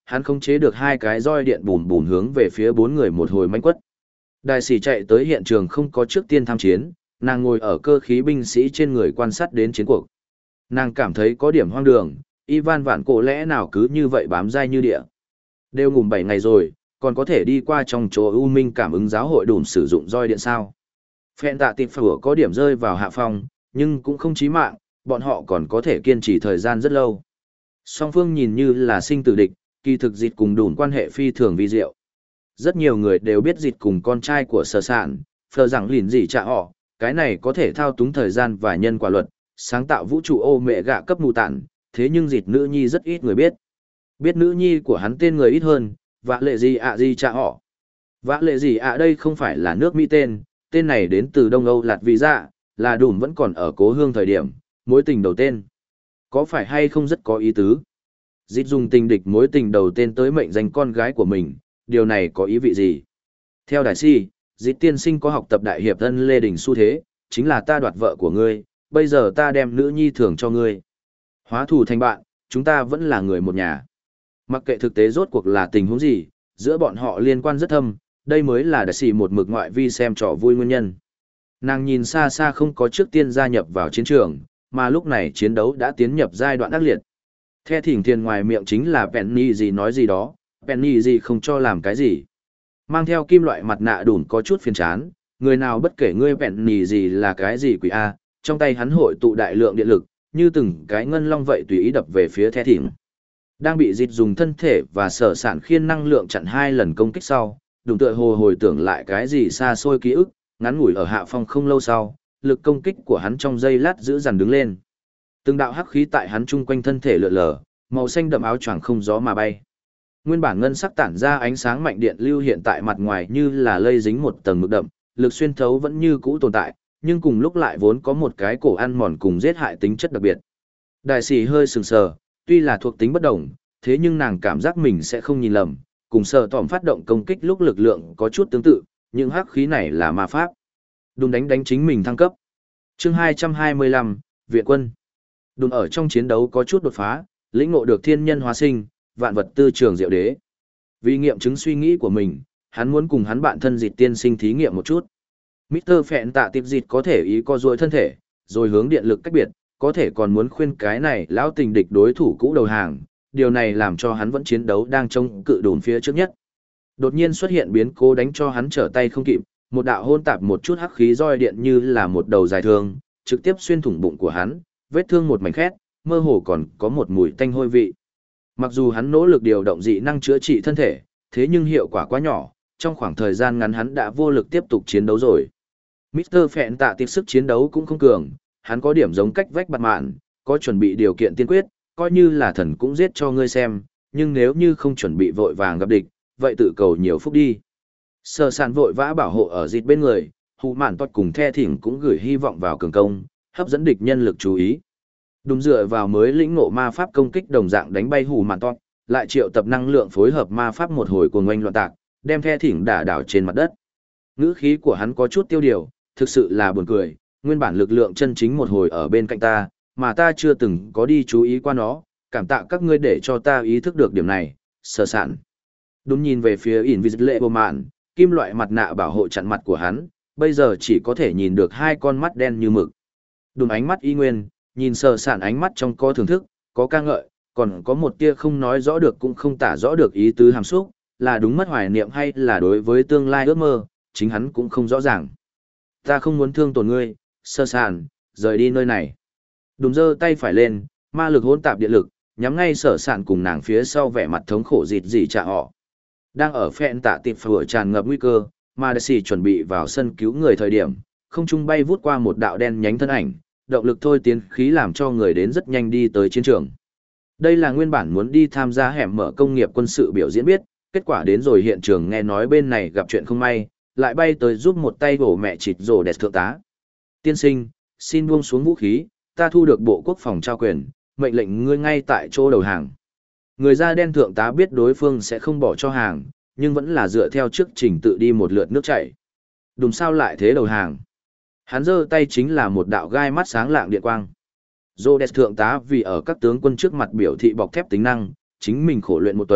hắn không chế được hai cái roi điện bùn bùn hướng về phía bốn người một hồi manh quất. Đại sĩ chạy tới hiện trường không có trước tiên tham chiến, nàng ngồi ở cơ khí binh sĩ trên người quan sát đến chiến cuộc. Nàng cảm thấy có điểm hoang đường, Ivan Vạn Cổ lẽ nào cứ như vậy bám dai như địa. Đều ngủm bảy ngày rồi, còn có thể đi qua trong chỗ U Minh cảm ứng giáo hội đùn sử dụng roi điện sao. Phẹn tạ tịp phở có điểm rơi vào hạ phong, nhưng cũng không chí mạng, bọn họ còn có thể kiên trì thời gian rất lâu. Song phương nhìn như là sinh tử địch, kỳ thực dịch cùng đùn quan hệ phi thường vi diệu. Rất nhiều người đều biết dịch cùng con trai của sở sản, phờ rằng lìn gì trả họ, cái này có thể thao túng thời gian và nhân quả luật, sáng tạo vũ trụ ô mẹ gạ cấp mù tản, thế nhưng dịch nữ nhi rất ít người biết. Biết nữ nhi của hắn tên người ít hơn, vã lệ gì ạ gì trả họ. Vã lệ gì ạ đây không phải là nước Mỹ tên, tên này đến từ Đông Âu Lạt Vị Dạ, là đùn vẫn còn ở cố hương thời điểm, mối tình đầu tên. Có phải hay không rất có ý tứ? Dịch dùng tình địch mối tình đầu tên tới mệnh danh con gái của mình, điều này có ý vị gì? Theo đại si, dịch tiên sinh có học tập đại hiệp thân Lê Đình xu thế, chính là ta đoạt vợ của ngươi, bây giờ ta đem nữ nhi thưởng cho ngươi. Hóa thù thành bạn, chúng ta vẫn là người một nhà. Mặc kệ thực tế rốt cuộc là tình huống gì, giữa bọn họ liên quan rất thâm, đây mới là đại sĩ một mực ngoại vi xem trò vui nguyên nhân. Nàng nhìn xa xa không có trước tiên gia nhập vào chiến trường, mà lúc này chiến đấu đã tiến nhập giai đoạn ác liệt. The thỉnh thiền ngoài miệng chính là Penny gì nói gì đó, Penny gì không cho làm cái gì. Mang theo kim loại mặt nạ đùn có chút phiền chán, người nào bất kể ngươi Penny gì là cái gì quỷ A, trong tay hắn hội tụ đại lượng điện lực, như từng cái ngân long vậy tùy ý đập về phía The thỉnh. Đang bị dịch dùng thân thể và sở sản khiên năng lượng chặn hai lần công kích sau, đùn tựa hồ hồi tưởng lại cái gì xa xôi ký ức, ngắn ngủi ở hạ phong không lâu sau, lực công kích của hắn trong giây lát giữ dằn đứng lên. Từng đạo hắc khí tại hắn chung quanh thân thể lượn lờ, màu xanh đậm áo choàng không gió mà bay. Nguyên bản ngân sắc tản ra ánh sáng mạnh điện lưu hiện tại mặt ngoài như là lây dính một tầng mực đậm, lực xuyên thấu vẫn như cũ tồn tại, nhưng cùng lúc lại vốn có một cái cổ ăn mòn cùng giết hại tính chất đặc biệt. Đại sĩ hơi sừng sờ, tuy là thuộc tính bất đồng, thế nhưng nàng cảm giác mình sẽ không nhìn lầm, cùng sợ tỏm phát động công kích lúc lực lượng có chút tương tự, nhưng hắc khí này là ma pháp. Đùn đánh đánh chính mình thăng cấp. Chương hai trăm hai mươi lăm, Viện quân. Đùn ở trong chiến đấu có chút đột phá, lĩnh ngộ được thiên nhân hóa sinh, vạn vật tư trường diệu đế. Vì nghiệm chứng suy nghĩ của mình, hắn muốn cùng hắn bạn thân dịch tiên sinh thí nghiệm một chút. mít tơ Phẹn tạ tiệp dịch có thể ý co duỗi thân thể, rồi hướng điện lực cách biệt, có thể còn muốn khuyên cái này lão tình địch đối thủ cũ đầu hàng, điều này làm cho hắn vẫn chiến đấu đang chống cự đồn phía trước nhất. Đột nhiên xuất hiện biến cố đánh cho hắn trở tay không kịp, một đạo hôn tạp một chút hắc khí roi điện như là một đầu dài thương, trực tiếp xuyên thủng bụng của hắn, vết thương một mảnh khét, mơ hồ còn có một mùi tanh hôi vị. Mặc dù hắn nỗ lực điều động dị năng chữa trị thân thể, thế nhưng hiệu quả quá nhỏ, trong khoảng thời gian ngắn hắn đã vô lực tiếp tục chiến đấu rồi. mít tơ Phẹn tạ tiệp sức chiến đấu cũng không cường, hắn có điểm giống cách vách bạt mạn, có chuẩn bị điều kiện tiên quyết, coi như là thần cũng giết cho ngươi xem, nhưng nếu như không chuẩn bị vội vàng gặp địch, vậy tự cầu nhiều phúc đi. Sở sản vội vã bảo hộ ở dịt bên người, hù mạn toát cùng The thỉnh cũng gửi hy vọng vào cường công, hấp dẫn địch nhân lực chú ý. Đúng dựa vào mới lĩnh ngộ ma pháp công kích đồng dạng đánh bay hù mạn toát, lại triệu tập năng lượng phối hợp ma pháp một hồi cuồng oanh loạn tạc, đem The thỉnh đả đảo trên mặt đất. Ngữ khí của hắn có chút tiêu điều, thực sự là buồn cười, nguyên bản lực lượng chân chính một hồi ở bên cạnh ta, mà ta chưa từng có đi chú ý qua nó, cảm tạ các ngươi để cho ta ý thức được điểm này, sở sản. Đúng nhìn về phía Invisible Man, kim loại mặt nạ bảo hộ chặn mặt của hắn, bây giờ chỉ có thể nhìn được hai con mắt đen như mực. Đúng ánh mắt y nguyên, nhìn sở sản ánh mắt trong có thưởng thức, có ca ngợi, còn có một tia không nói rõ được cũng không tả rõ được ý tứ hàm xúc, là đúng mất hoài niệm hay là đối với tương lai ước mơ, chính hắn cũng không rõ ràng. Ta không muốn thương tổn ngươi, sở sản, rời đi nơi này. Đúng giơ tay phải lên, ma lực hỗn tạp điện lực, nhắm ngay sở sản cùng nàng phía sau vẻ mặt thống khổ dịt dị trả họ. Đang ở Phẹn tạ tiệp phở tràn ngập nguy cơ, mà đại sĩ chuẩn bị vào sân cứu người thời điểm, không trung bay vút qua một đạo đen nhánh thân ảnh, động lực thôi tiến khí làm cho người đến rất nhanh đi tới chiến trường. Đây là nguyên bản muốn đi tham gia hẻm mở công nghiệp quân sự biểu diễn biết, kết quả đến rồi hiện trường nghe nói bên này gặp chuyện không may, lại bay tới giúp một tay bổ mẹ chịt rồ đẹp thượng tá. Tiên sinh, xin buông xuống vũ khí, ta thu được bộ quốc phòng trao quyền, mệnh lệnh ngươi ngay tại chỗ đầu hàng. Người da đen thượng tá biết đối phương sẽ không bỏ cho hàng, nhưng vẫn là dựa theo trước trình tự đi một lượt nước chảy. Đùm sao lại thế đầu hàng. Hắn giơ tay chính là một đạo gai mắt sáng lạng điện quang. Rhodes thượng tá vì ở các tướng quân trước mặt biểu thị bọc thép tính năng, chính mình khổ luyện một tuần,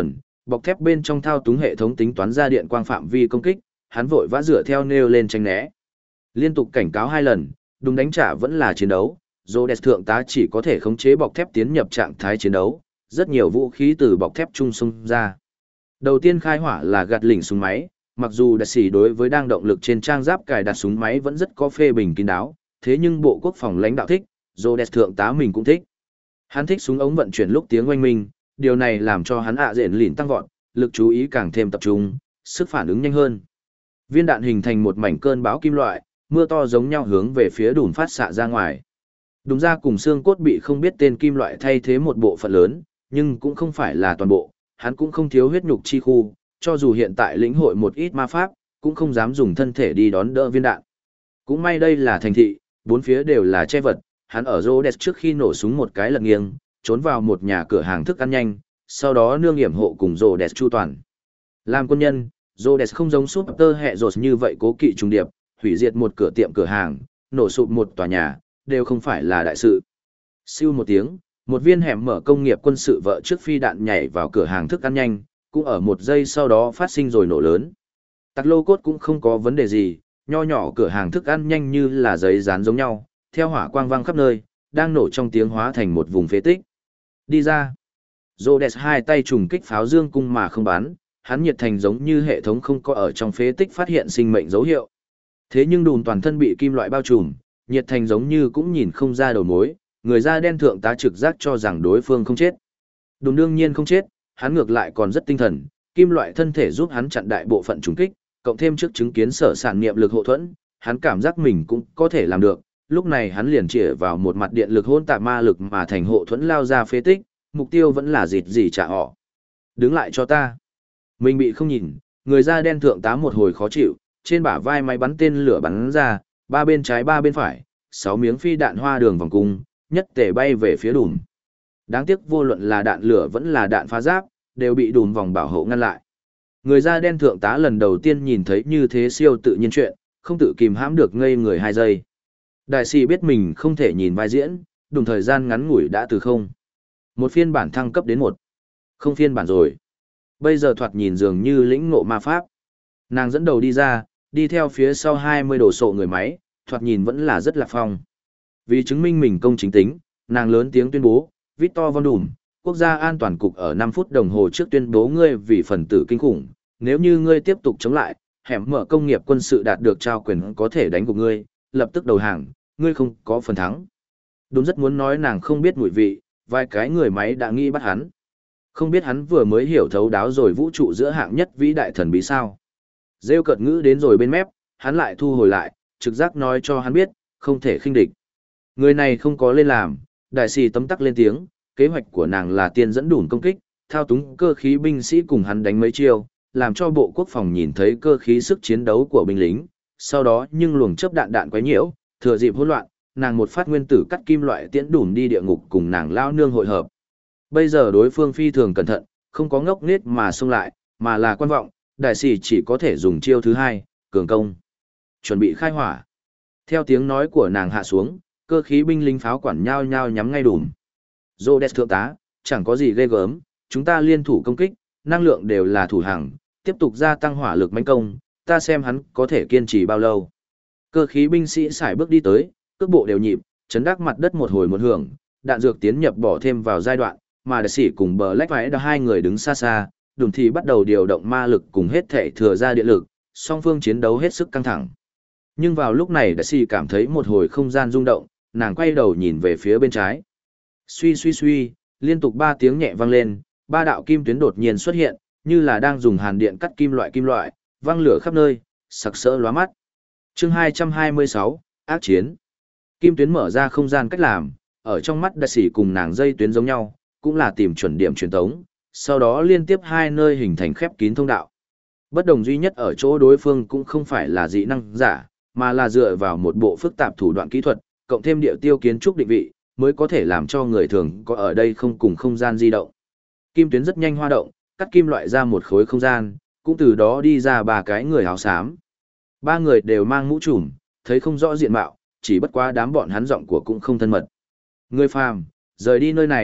Bọc thép bên trong thao túng hệ thống tính toán ra điện quang phạm vi công kích, hắn vội vã dựa theo nêu lên tránh né. Liên tục cảnh cáo hai lần, đúng đánh trả vẫn là chiến đấu, Rhodes thượng tá chỉ có thể khống chế bọc thép tiến nhập trạng thái chiến đấu, rất nhiều vũ khí từ bọc thép trung xung ra. Đầu tiên khai hỏa là gạt lỉnh súng máy, mặc dù đặc sĩ đối với đang động lực trên trang giáp cài đặt súng máy vẫn rất có phê bình kín đáo, thế nhưng Bộ Quốc phòng lãnh đạo thích, Rhodes thượng tá mình cũng thích. Hắn thích súng ống vận chuyển lúc tiếng oanh minh, điều này làm cho hắn ạ à dện lìn tăng vọt, lực chú ý càng thêm tập trung, sức phản ứng nhanh hơn. Viên đạn hình thành một mảnh cơn bão kim loại, mưa to giống nhau hướng về phía đùm phát xạ ra ngoài. Đùm ra cùng xương cốt bị không biết tên kim loại thay thế một bộ phận lớn, nhưng cũng không phải là toàn bộ, hắn cũng không thiếu huyết nhục chi khu, cho dù hiện tại lĩnh hội một ít ma pháp, cũng không dám dùng thân thể đi đón đỡ viên đạn. Cũng may đây là thành thị, bốn phía đều là che vật, hắn ở Rhodes trước khi nổ súng một cái lật nghiêng, trốn vào một nhà cửa hàng thức ăn nhanh, sau đó nương yểm hộ cùng Rhodes chu toàn. Làm quân nhân, Rhodes không giống Super hệ rột như vậy cố kỵ trùng điệp, hủy diệt một cửa tiệm cửa hàng, nổ sụp một tòa nhà, đều không phải là đại sự. Siêu một tiếng, một viên hẻm mở công nghiệp quân sự vợ trước phi đạn nhảy vào cửa hàng thức ăn nhanh, cũng ở một giây sau đó phát sinh rồi nổ lớn. Tạc lô cốt cũng không có vấn đề gì, nho nhỏ cửa hàng thức ăn nhanh như là giấy dán giống nhau, theo hỏa quang vang khắp nơi, đang nổ trong tiếng hóa thành một vùng phế tích. Đi ra. Rhodes hai tay trùng kích pháo dương cung mà không bắn, hắn nhiệt thành giống như hệ thống không có ở trong phế tích phát hiện sinh mệnh dấu hiệu. Thế nhưng đùn toàn thân bị kim loại bao trùm, nhiệt thành giống như cũng nhìn không ra đầu mối, người da đen thượng tá trực giác cho rằng đối phương không chết. Đùn đương nhiên không chết, hắn ngược lại còn rất tinh thần, kim loại thân thể giúp hắn chặn đại bộ phận trùng kích, cộng thêm trước chứng kiến sở sản niệm lực hộ thuẫn, hắn cảm giác mình cũng có thể làm được. Lúc này hắn liền chĩa vào một mặt điện lực hôn tạp ma lực mà thành hộ thuẫn lao ra phế tích, mục tiêu vẫn là dịt gì trả họ. Đứng lại cho ta. Mình bị không nhìn, người da đen thượng tá một hồi khó chịu, trên bả vai máy bắn tên lửa bắn ra, ba bên trái ba bên phải, sáu miếng phi đạn hoa đường vòng cung, nhất tể bay về phía đùm. Đáng tiếc vô luận là đạn lửa vẫn là đạn phá giáp, đều bị đùm vòng bảo hộ ngăn lại. Người da đen thượng tá lần đầu tiên nhìn thấy như thế siêu tự nhiên chuyện, không tự kìm hãm được ngây người hai giây. Đại sĩ biết mình không thể nhìn vai diễn, đùm thời gian ngắn ngủi đã từ không. Một phiên bản thăng cấp đến một. Không phiên bản rồi. Bây giờ thoạt nhìn dường như lĩnh ngộ ma pháp. Nàng dẫn đầu đi ra, đi theo phía sau hai mươi đồ sộ người máy, thoạt nhìn vẫn là rất lạc phong. Vì chứng minh mình công chính tính, nàng lớn tiếng tuyên bố, Victor Von Doom, quốc gia an toàn cục ở năm phút đồng hồ trước tuyên bố ngươi vì phần tử kinh khủng, nếu như ngươi tiếp tục chống lại, hẻm mở công nghiệp quân sự đạt được trao quyền có thể đánh gục ngươi, lập tức đầu hàng, ngươi không có phần thắng. Đúng rất muốn nói nàng không biết mùi vị, vài cái người máy đã nghĩ bắt hắn. Không biết hắn vừa mới hiểu thấu đáo rồi vũ trụ giữa hạng nhất vĩ đại thần bí sao. Rêu cợt ngữ đến rồi bên mép, hắn lại thu hồi lại, trực giác nói cho hắn biết, không thể khinh địch. Người này không có lên làm, đại sĩ tấm tắc lên tiếng, kế hoạch của nàng là tiên dẫn đủn công kích, thao túng cơ khí binh sĩ cùng hắn đánh mấy chiêu, làm cho bộ quốc phòng nhìn thấy cơ khí sức chiến đấu của binh lính, sau đó nhưng luồng chớp đạn đạn quấy nhiễu, thừa dịp hỗn loạn, nàng một phát nguyên tử cắt kim loại tiễn đủn đi địa ngục cùng nàng lao nương hội hợp. Bây giờ đối phương phi thường cẩn thận, không có ngốc nghếch mà xông lại, mà là quan vọng, đại sĩ chỉ có thể dùng chiêu thứ hai, cường công. Chuẩn bị khai hỏa. Theo tiếng nói của nàng hạ xuống, cơ khí binh lính pháo quản nhao nhao nhắm ngay đùm. Rhodes thượng tá, chẳng có gì ghê gớm, chúng ta liên thủ công kích, năng lượng đều là thủ hàng, tiếp tục gia tăng hỏa lực mãnh công, ta xem hắn có thể kiên trì bao lâu. Cơ khí binh sĩ xài bước đi tới, cước bộ đều nhịp, chấn đắc mặt đất một hồi một hưởng, đạn dược tiến nhập bỏ thêm vào giai đoạn, mà đại sĩ cùng bờ lách vãi đã hai người đứng xa xa, đùm thì bắt đầu điều động ma lực cùng hết thể thừa ra điện lực, song phương chiến đấu hết sức căng thẳng. Nhưng vào lúc này đại sĩ cảm thấy một hồi không gian rung động, nàng quay đầu nhìn về phía bên trái. Suy suy suy, liên tục ba tiếng nhẹ vang lên, ba đạo kim tuyến đột nhiên xuất hiện, như là đang dùng hàn điện cắt kim loại kim loại, vang lửa khắp nơi, sặc sỡ lóa mắt. Chương hai trăm hai mươi sáu, ác chiến. Kim tuyến mở ra không gian cách làm, ở trong mắt đại sĩ cùng nàng dây tuyến giống nhau, cũng là tìm chuẩn điểm truyền tống, sau đó liên tiếp hai nơi hình thành khép kín thông đạo. Bất đồng duy nhất ở chỗ đối phương cũng không phải là dị năng giả, mà là dựa vào một bộ phức tạp thủ đoạn kỹ thuật, cộng thêm địa tiêu kiến trúc định vị, mới có thể làm cho người thường có ở đây không cùng không gian di động. Kim tuyến rất nhanh hoa động, cắt kim loại ra một khối không gian, cũng từ đó đi ra ba cái người áo xám. Ba người đều mang mũ trùm, thấy không rõ diện mạo, chỉ bất quá đám bọn hắn giọng của cũng không thân mật. Người phàm, rời đi nơi này,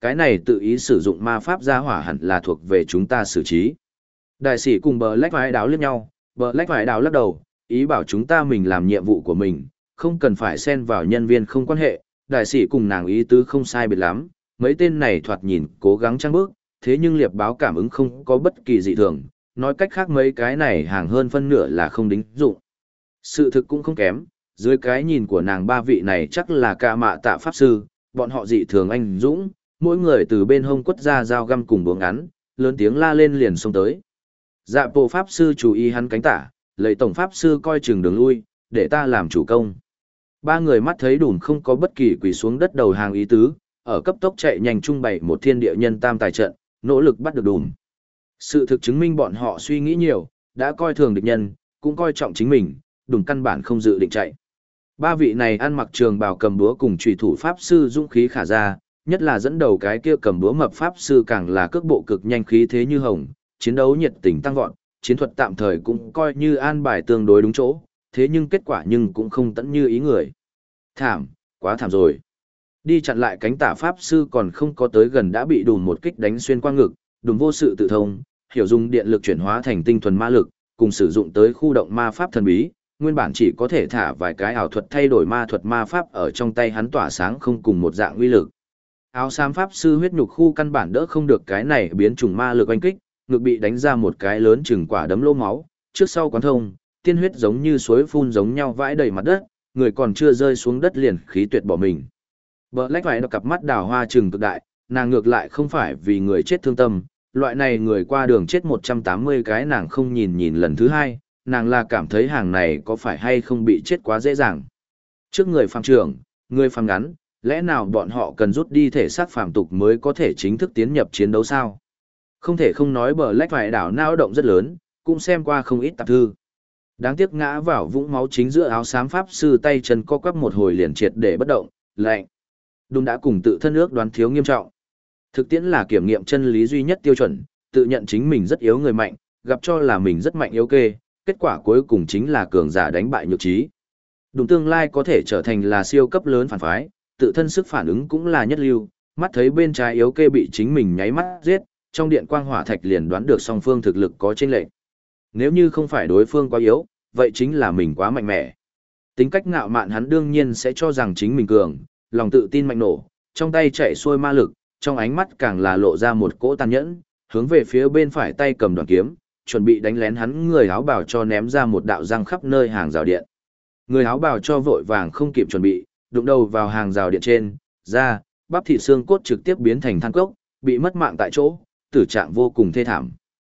Cái này tự ý sử dụng ma pháp gia hỏa hẳn là thuộc về chúng ta xử trí. Đại sĩ cùng bờ lách vải đáo liếc nhau, bờ lách vải đáo lắc đầu, ý bảo chúng ta mình làm nhiệm vụ của mình, không cần phải xen vào nhân viên không quan hệ. Đại sĩ cùng nàng ý tứ không sai biệt lắm, mấy tên này thoạt nhìn cố gắng trăng bước, thế nhưng liệp báo cảm ứng không có bất kỳ dị thường, nói cách khác mấy cái này hàng hơn phân nửa là không đính dụng. Sự thực cũng không kém, dưới cái nhìn của nàng ba vị này chắc là ca mạ tạ pháp sư, bọn họ dị thường anh dũng, mỗi người từ bên hông quất ra dao găm cùng búa ngắn, lớn tiếng la lên liền xông tới. Dạ bộ pháp sư chú ý hắn cánh tả, lệ tổng pháp sư coi chừng đường lui, để ta làm chủ công. Ba người mắt thấy đùm không có bất kỳ quỳ xuống đất đầu hàng ý tứ, ở cấp tốc chạy nhanh trung bày một thiên địa nhân tam tài trận, nỗ lực bắt được đùm. Sự thực chứng minh bọn họ suy nghĩ nhiều, đã coi thường địch nhân, cũng coi trọng chính mình, đùm căn bản không dự định chạy. Ba vị này ăn mặc trường bào cầm búa cùng trùy thủ pháp sư dũng khí khả ra, nhất là dẫn đầu cái kia cầm búa mập pháp sư càng là cước bộ cực nhanh khí thế như hồng, chiến đấu nhiệt tình tăng vọt, chiến thuật tạm thời cũng coi như an bài tương đối đúng chỗ, thế nhưng kết quả nhưng cũng không tận như ý người. Thảm, quá thảm rồi. Đi chặn lại cánh tả pháp sư còn không có tới gần đã bị đùn một kích đánh xuyên qua ngực, đùn vô sự tự thông, hiểu dùng điện lực chuyển hóa thành tinh thuần ma lực, cùng sử dụng tới khu động ma pháp thần bí, nguyên bản chỉ có thể thả vài cái ảo thuật thay đổi ma thuật ma pháp ở trong tay hắn tỏa sáng không cùng một dạng uy lực. Áo xám pháp sư huyết nhục khu căn bản đỡ không được cái này biến chủng ma lực oanh kích, ngực bị đánh ra một cái lớn chừng quả đấm lỗ máu, trước sau quán thông, tiên huyết giống như suối phun giống nhau vãi đầy mặt đất, người còn chưa rơi xuống đất liền khí tuyệt bỏ mình. Bờ lách phải đọc cặp mắt đào hoa trừng cực đại, nàng ngược lại không phải vì người chết thương tâm, loại này người qua đường chết một trăm tám mươi cái nàng không nhìn nhìn lần thứ hai, nàng là cảm thấy hàng này có phải hay không bị chết quá dễ dàng. Trước người phàm trưởng, người phàm ngắn, lẽ nào bọn họ cần rút đi thể xác phàm tục mới có thể chính thức tiến nhập chiến đấu sao? Không thể không nói bờ lách phải đảo não động rất lớn, cũng xem qua không ít tạp thư. Đáng tiếc ngã vào vũng máu chính giữa áo xám pháp sư tay chân co quắp một hồi liền triệt để bất động, lạnh. Đùm đã cùng tự thân ước đoán thiếu nghiêm trọng. Thực tiễn là kiểm nghiệm chân lý duy nhất tiêu chuẩn, tự nhận chính mình rất yếu người mạnh, gặp cho là mình rất mạnh yếu kê, kết quả cuối cùng chính là cường giả đánh bại nhược trí. Đùm tương lai có thể trở thành là siêu cấp lớn phản phái, tự thân sức phản ứng cũng là nhất lưu, mắt thấy bên trái yếu kê bị chính mình nháy mắt giết, trong điện quang hỏa thạch liền đoán được song phương thực lực có chênh lệch. Nếu như không phải đối phương quá yếu, vậy chính là mình quá mạnh mẽ. Tính cách ngạo mạn hắn đương nhiên sẽ cho rằng chính mình cường, lòng tự tin mạnh nổ, trong tay chạy xuôi ma lực, trong ánh mắt càng là lộ ra một cỗ tàn nhẫn, hướng về phía bên phải tay cầm đoàn kiếm, chuẩn bị đánh lén hắn người áo bào cho ném ra một đạo răng khắp nơi hàng rào điện. Người áo bào cho vội vàng không kịp chuẩn bị, đụng đầu vào hàng rào điện trên, ra, bắp thịt xương cốt trực tiếp biến thành than cốc, bị mất mạng tại chỗ, tử trạng vô cùng thê thảm.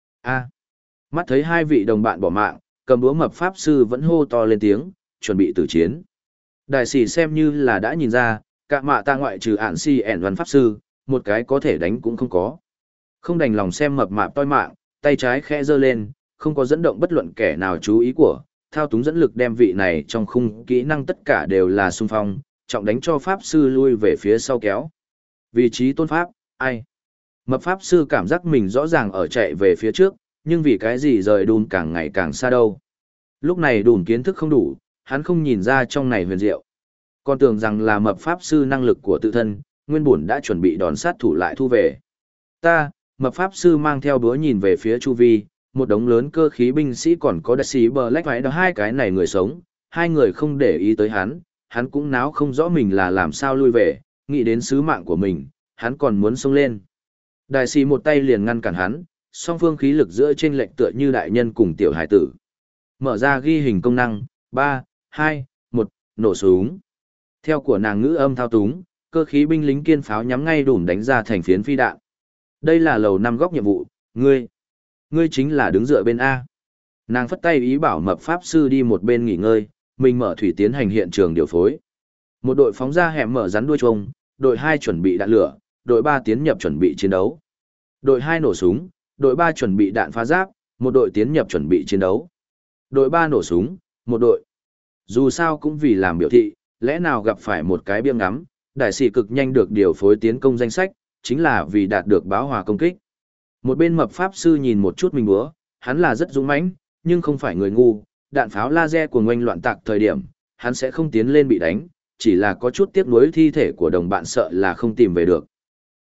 A. Mắt thấy hai vị đồng bạn bỏ mạng, cầm búa mập pháp sư vẫn hô to lên tiếng, chuẩn bị tử chiến. Đại sĩ xem như là đã nhìn ra, cả mạ ta ngoại trừ ản si ẻn văn pháp sư, một cái có thể đánh cũng không có. Không đành lòng xem mập mạp toi mạng, tay trái khẽ giơ lên, không có dẫn động bất luận kẻ nào chú ý của, thao túng dẫn lực đem vị này trong khung kỹ năng tất cả đều là xung phong, trọng đánh cho pháp sư lui về phía sau kéo. Vị trí tôn pháp, ai? Mập pháp sư cảm giác mình rõ ràng ở chạy về phía trước, nhưng vì cái gì rời đùn càng ngày càng xa đâu. Lúc này đùn kiến thức không đủ, hắn không nhìn ra trong này huyền diệu. Còn tưởng rằng là mập pháp sư năng lực của tự thân, nguyên bổn đã chuẩn bị đòn sát thủ lại thu về. Ta, mập pháp sư mang theo búa nhìn về phía chu vi, một đống lớn cơ khí binh sĩ còn có đại sĩ bờ lách vãi đó hai cái này người sống, hai người không để ý tới hắn, hắn cũng náo không rõ mình là làm sao lui về, nghĩ đến sứ mạng của mình, hắn còn muốn xông lên. Đại sĩ một tay liền ngăn cản hắn, song phương khí lực giữa trên lệch tựa như đại nhân cùng tiểu hải tử. Mở ra ghi hình công năng, ba, hai, một, nổ súng. Theo của nàng ngữ âm thao túng, cơ khí binh lính kiên pháo nhắm ngay đủm đánh ra thành phiến phi đạn. Đây là lầu năm góc nhiệm vụ, ngươi. Ngươi chính là đứng dựa bên A. Nàng phất tay ý bảo mập pháp sư đi một bên nghỉ ngơi, mình mở thủy tiến hành hiện trường điều phối. Một đội phóng ra hẻm mở rắn đuôi trông, đội hai chuẩn bị đạn lửa, đội ba tiến nhập chuẩn bị chiến đấu. Đội hai nổ súng, đội ba chuẩn bị đạn phá giáp, một đội tiến nhập chuẩn bị chiến đấu. Đội ba nổ súng, một đội. Dù sao cũng vì làm biểu thị, lẽ nào gặp phải một cái biếng ngắm, đại sĩ cực nhanh được điều phối tiến công danh sách, chính là vì đạt được báo hòa công kích. Một bên mập pháp sư nhìn một chút mình búa, hắn là rất dũng mãnh, nhưng không phải người ngu, đạn pháo laser của ngoanh loạn tạc thời điểm, hắn sẽ không tiến lên bị đánh, chỉ là có chút tiếc nuối thi thể của đồng bạn sợ là không tìm về được.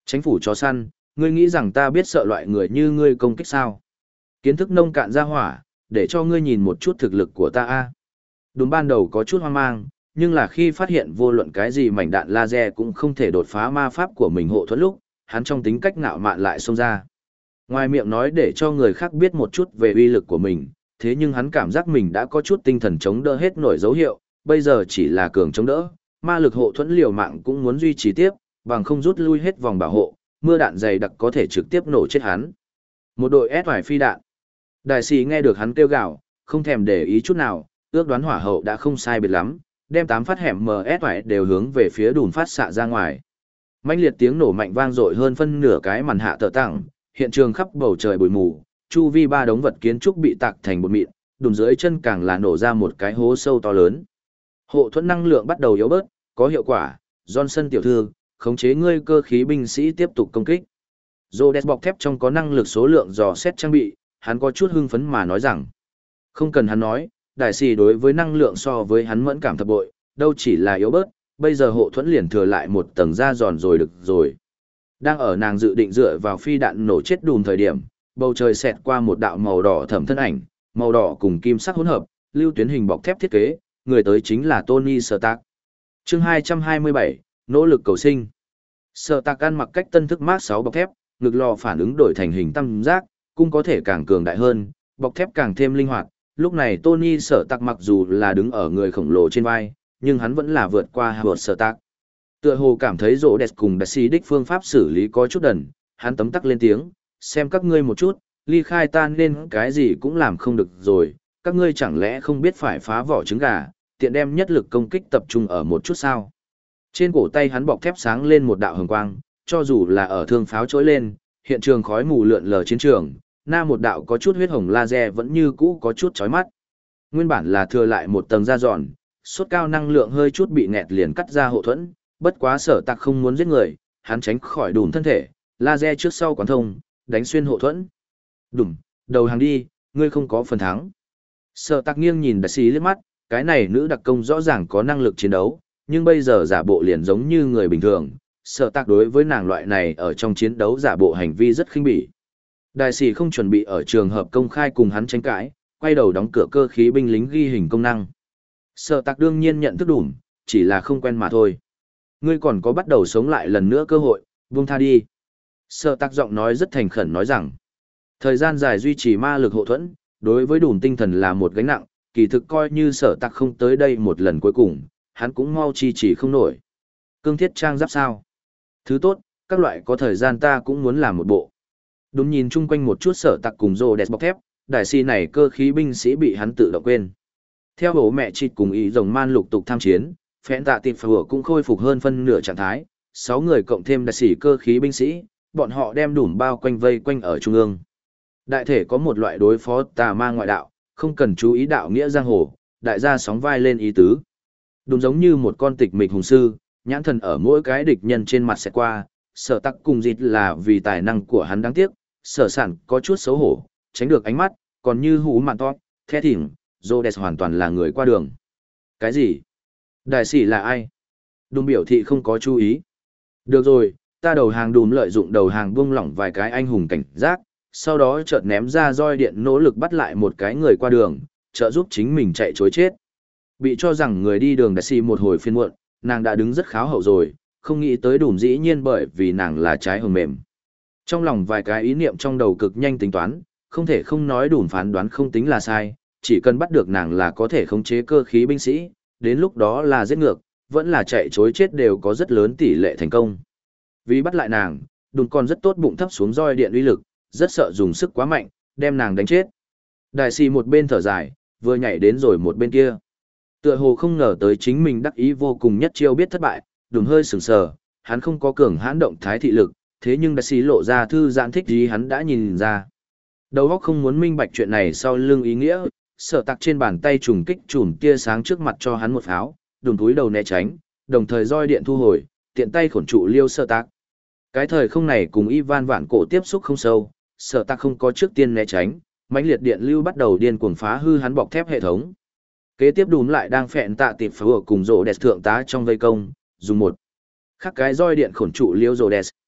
Chánh phủ chó săn, ngươi nghĩ rằng ta biết sợ loại người như ngươi công kích sao? Kiến thức nông cạn ra hỏa, để cho ngươi nhìn một chút thực lực của ta a. Đúng ban đầu có chút hoang mang, nhưng là khi phát hiện vô luận cái gì mảnh đạn laser cũng không thể đột phá ma pháp của mình hộ thuẫn lúc, hắn trong tính cách ngạo mạn lại xông ra. Ngoài miệng nói để cho người khác biết một chút về uy lực của mình, thế nhưng hắn cảm giác mình đã có chút tinh thần chống đỡ hết nổi dấu hiệu, bây giờ chỉ là cường chống đỡ, ma lực hộ thuẫn liều mạng cũng muốn duy trì tiếp, bằng không rút lui hết vòng bảo hộ, mưa đạn dày đặc có thể trực tiếp nổ chết hắn. Một đội ép vải phi đạn. Đại sĩ nghe được hắn kêu gào, không thèm để ý chút nào, ước đoán hỏa hậu đã không sai biệt lắm, đem tám phát hẻm em ét vải đều hướng về phía đùn phát xạ ra ngoài. Mãnh liệt tiếng nổ mạnh vang dội hơn phân nửa cái màn hạ tờ tặng, hiện trường khắp bầu trời bụi mù, chu vi ba đống vật kiến trúc bị tạc thành bột mịn, đùn dưới chân càng là nổ ra một cái hố sâu to lớn. Hộ thuẫn năng lượng bắt đầu yếu bớt, có hiệu quả, Johnson tiểu thư, khống chế ngươi cơ khí binh sĩ tiếp tục công kích. Rhodes bọc thép trong có năng lực số lượng dò xét trang bị, hắn có chút hưng phấn mà nói rằng. Không cần hắn nói, đại sĩ đối với năng lượng so với hắn mẫn cảm thập bội, đâu chỉ là yếu bớt, bây giờ hộ thuẫn liền thừa lại một tầng da giòn rồi được rồi. Đang ở nàng dự định dựa vào phi đạn nổ chết đùm thời điểm, bầu trời xẹt qua một đạo màu đỏ thẫm thân ảnh, màu đỏ cùng kim sắc hỗn hợp, lưu tuyến hình bọc thép thiết kế, người tới chính là Tony Stark. Chương hai trăm hai mươi bảy, nỗ lực cầu sinh. Stark ăn mặc cách tân thức Mark sáu bọc thép, ngực lò phản ứng đổi thành hình tam giác, cũng có thể càng cường đại hơn, bọc thép càng thêm linh hoạt. Lúc này Tony Stark mặc dù là đứng ở người khổng lồ trên vai, nhưng hắn vẫn là vượt qua Howard Stark. Tựa hồ cảm thấy rỗ đẹp cùng đặc sĩ đích phương pháp xử lý có chút đần, hắn tấm tắc lên tiếng, xem các ngươi một chút, ly khai tan nên cái gì cũng làm không được rồi, các ngươi chẳng lẽ không biết phải phá vỏ trứng gà, tiện đem nhất lực công kích tập trung ở một chút sao. Trên cổ tay hắn bọc thép sáng lên một đạo hồng quang, cho dù là ở thương pháo trỗi lên, hiện trường khói mù lượn lờ chiến trường, na một đạo có chút huyết hồng laser vẫn như cũ có chút chói mắt. Nguyên bản là thừa lại một tầng da giòn, sốt cao năng lượng hơi chút bị nghẹt liền cắt ra hộ thuẫn, bất quá sở tạc không muốn giết người, hắn tránh khỏi đùm thân thể, laser trước sau quán thông, đánh xuyên hộ thuẫn. Đùm, đầu hàng đi, ngươi không có phần thắng. Sở tạc nghiêng nhìn đặc sĩ liếc mắt, cái này nữ đặc công rõ ràng có năng lực chiến đấu, nhưng bây giờ giả bộ liền giống như người bình thường. Sở tạc đối với nàng loại này ở trong chiến đấu giả bộ hành vi rất khinh bỉ. Đại sĩ không chuẩn bị ở trường hợp công khai cùng hắn tranh cãi, quay đầu đóng cửa cơ khí binh lính ghi hình công năng. Sở tạc đương nhiên nhận thức đủ, chỉ là không quen mà thôi. Ngươi còn có bắt đầu sống lại lần nữa cơ hội, buông tha đi. Sở tạc giọng nói rất thành khẩn nói rằng, thời gian dài duy trì ma lực hộ thuẫn, đối với đủ tinh thần là một gánh nặng, kỳ thực coi như sở tạc không tới đây một lần cuối cùng, hắn cũng mau chi trì không nổi. Cương thiết trang giáp sao? Thứ tốt, các loại có thời gian ta cũng muốn làm một bộ. Đúng nhìn chung quanh một chút sở tạc cùng rô đẹp bọc thép, đại sĩ này cơ khí binh sĩ bị hắn tự động quên. Theo bố mẹ chịt cùng ý rồng man lục tục tham chiến, phẽn tạ tịp phở cũng khôi phục hơn phân nửa trạng thái, sáu người cộng thêm đại sĩ cơ khí binh sĩ, bọn họ đem đủm bao quanh vây quanh ở trung ương. Đại thể có một loại đối phó tà ma ngoại đạo, không cần chú ý đạo nghĩa giang hồ, đại gia sóng vai lên ý tứ. Đúng giống như một con tịch mịch hùng sư, nhãn thần ở mỗi cái địch nhân trên mặt sẽ qua, sở tắc cùng dịt là vì tài năng của hắn đáng tiếc, sở sản có chút xấu hổ, tránh được ánh mắt, còn như hú mạn to, the thỉnh, Rhodes hoàn toàn là người qua đường. Cái gì? Đại sĩ là ai? Đùm biểu thị không có chú ý. Được rồi, ta đầu hàng đùm lợi dụng đầu hàng buông lỏng vài cái anh hùng cảnh giác, sau đó chợt ném ra roi điện nỗ lực bắt lại một cái người qua đường, trợ giúp chính mình chạy chối chết. Bị cho rằng người đi đường đại sĩ một hồi phiên muộn, nàng đã đứng rất kháo hậu rồi, không nghĩ tới đùm dĩ nhiên bởi vì nàng là trái hồng mềm. Trong lòng vài cái ý niệm trong đầu cực nhanh tính toán, không thể không nói đùm phán đoán không tính là sai, chỉ cần bắt được nàng là có thể khống chế cơ khí binh sĩ, đến lúc đó là giết ngược, vẫn là chạy chối chết đều có rất lớn tỷ lệ thành công. Vì bắt lại nàng, đùm còn rất tốt bụng thấp xuống roi điện uy lực, rất sợ dùng sức quá mạnh, đem nàng đánh chết. Đại sĩ một bên thở dài, vừa nhảy đến rồi một bên kia. Tựa hồ không ngờ tới chính mình đắc ý vô cùng nhất chiêu biết thất bại, đùm hơi sừng sờ, hắn không có cường hãn động thái thị lực, thế nhưng đại sĩ lộ ra thư giãn thích gì hắn đã nhìn ra. Đầu óc không muốn minh bạch chuyện này sau lưng ý nghĩa, sở tạc trên bàn tay trùng kích chùm tia sáng trước mặt cho hắn một pháo, đùm túi đầu né tránh, đồng thời roi điện thu hồi, tiện tay khổn trụ liêu sở tạc. Cái thời không này cùng Ivan vạn cổ tiếp xúc không sâu, sở tạc không có trước tiên né tránh, mãnh liệt điện lưu bắt đầu điên cuồng phá hư hắn bọc thép hệ thống. Kế tiếp đùm lại đang phẹn tạ tịp phá cùng rổ đẹp thượng tá trong vây công, dùng một khắc cái roi điện khổn trụ liêu rổ đẹp.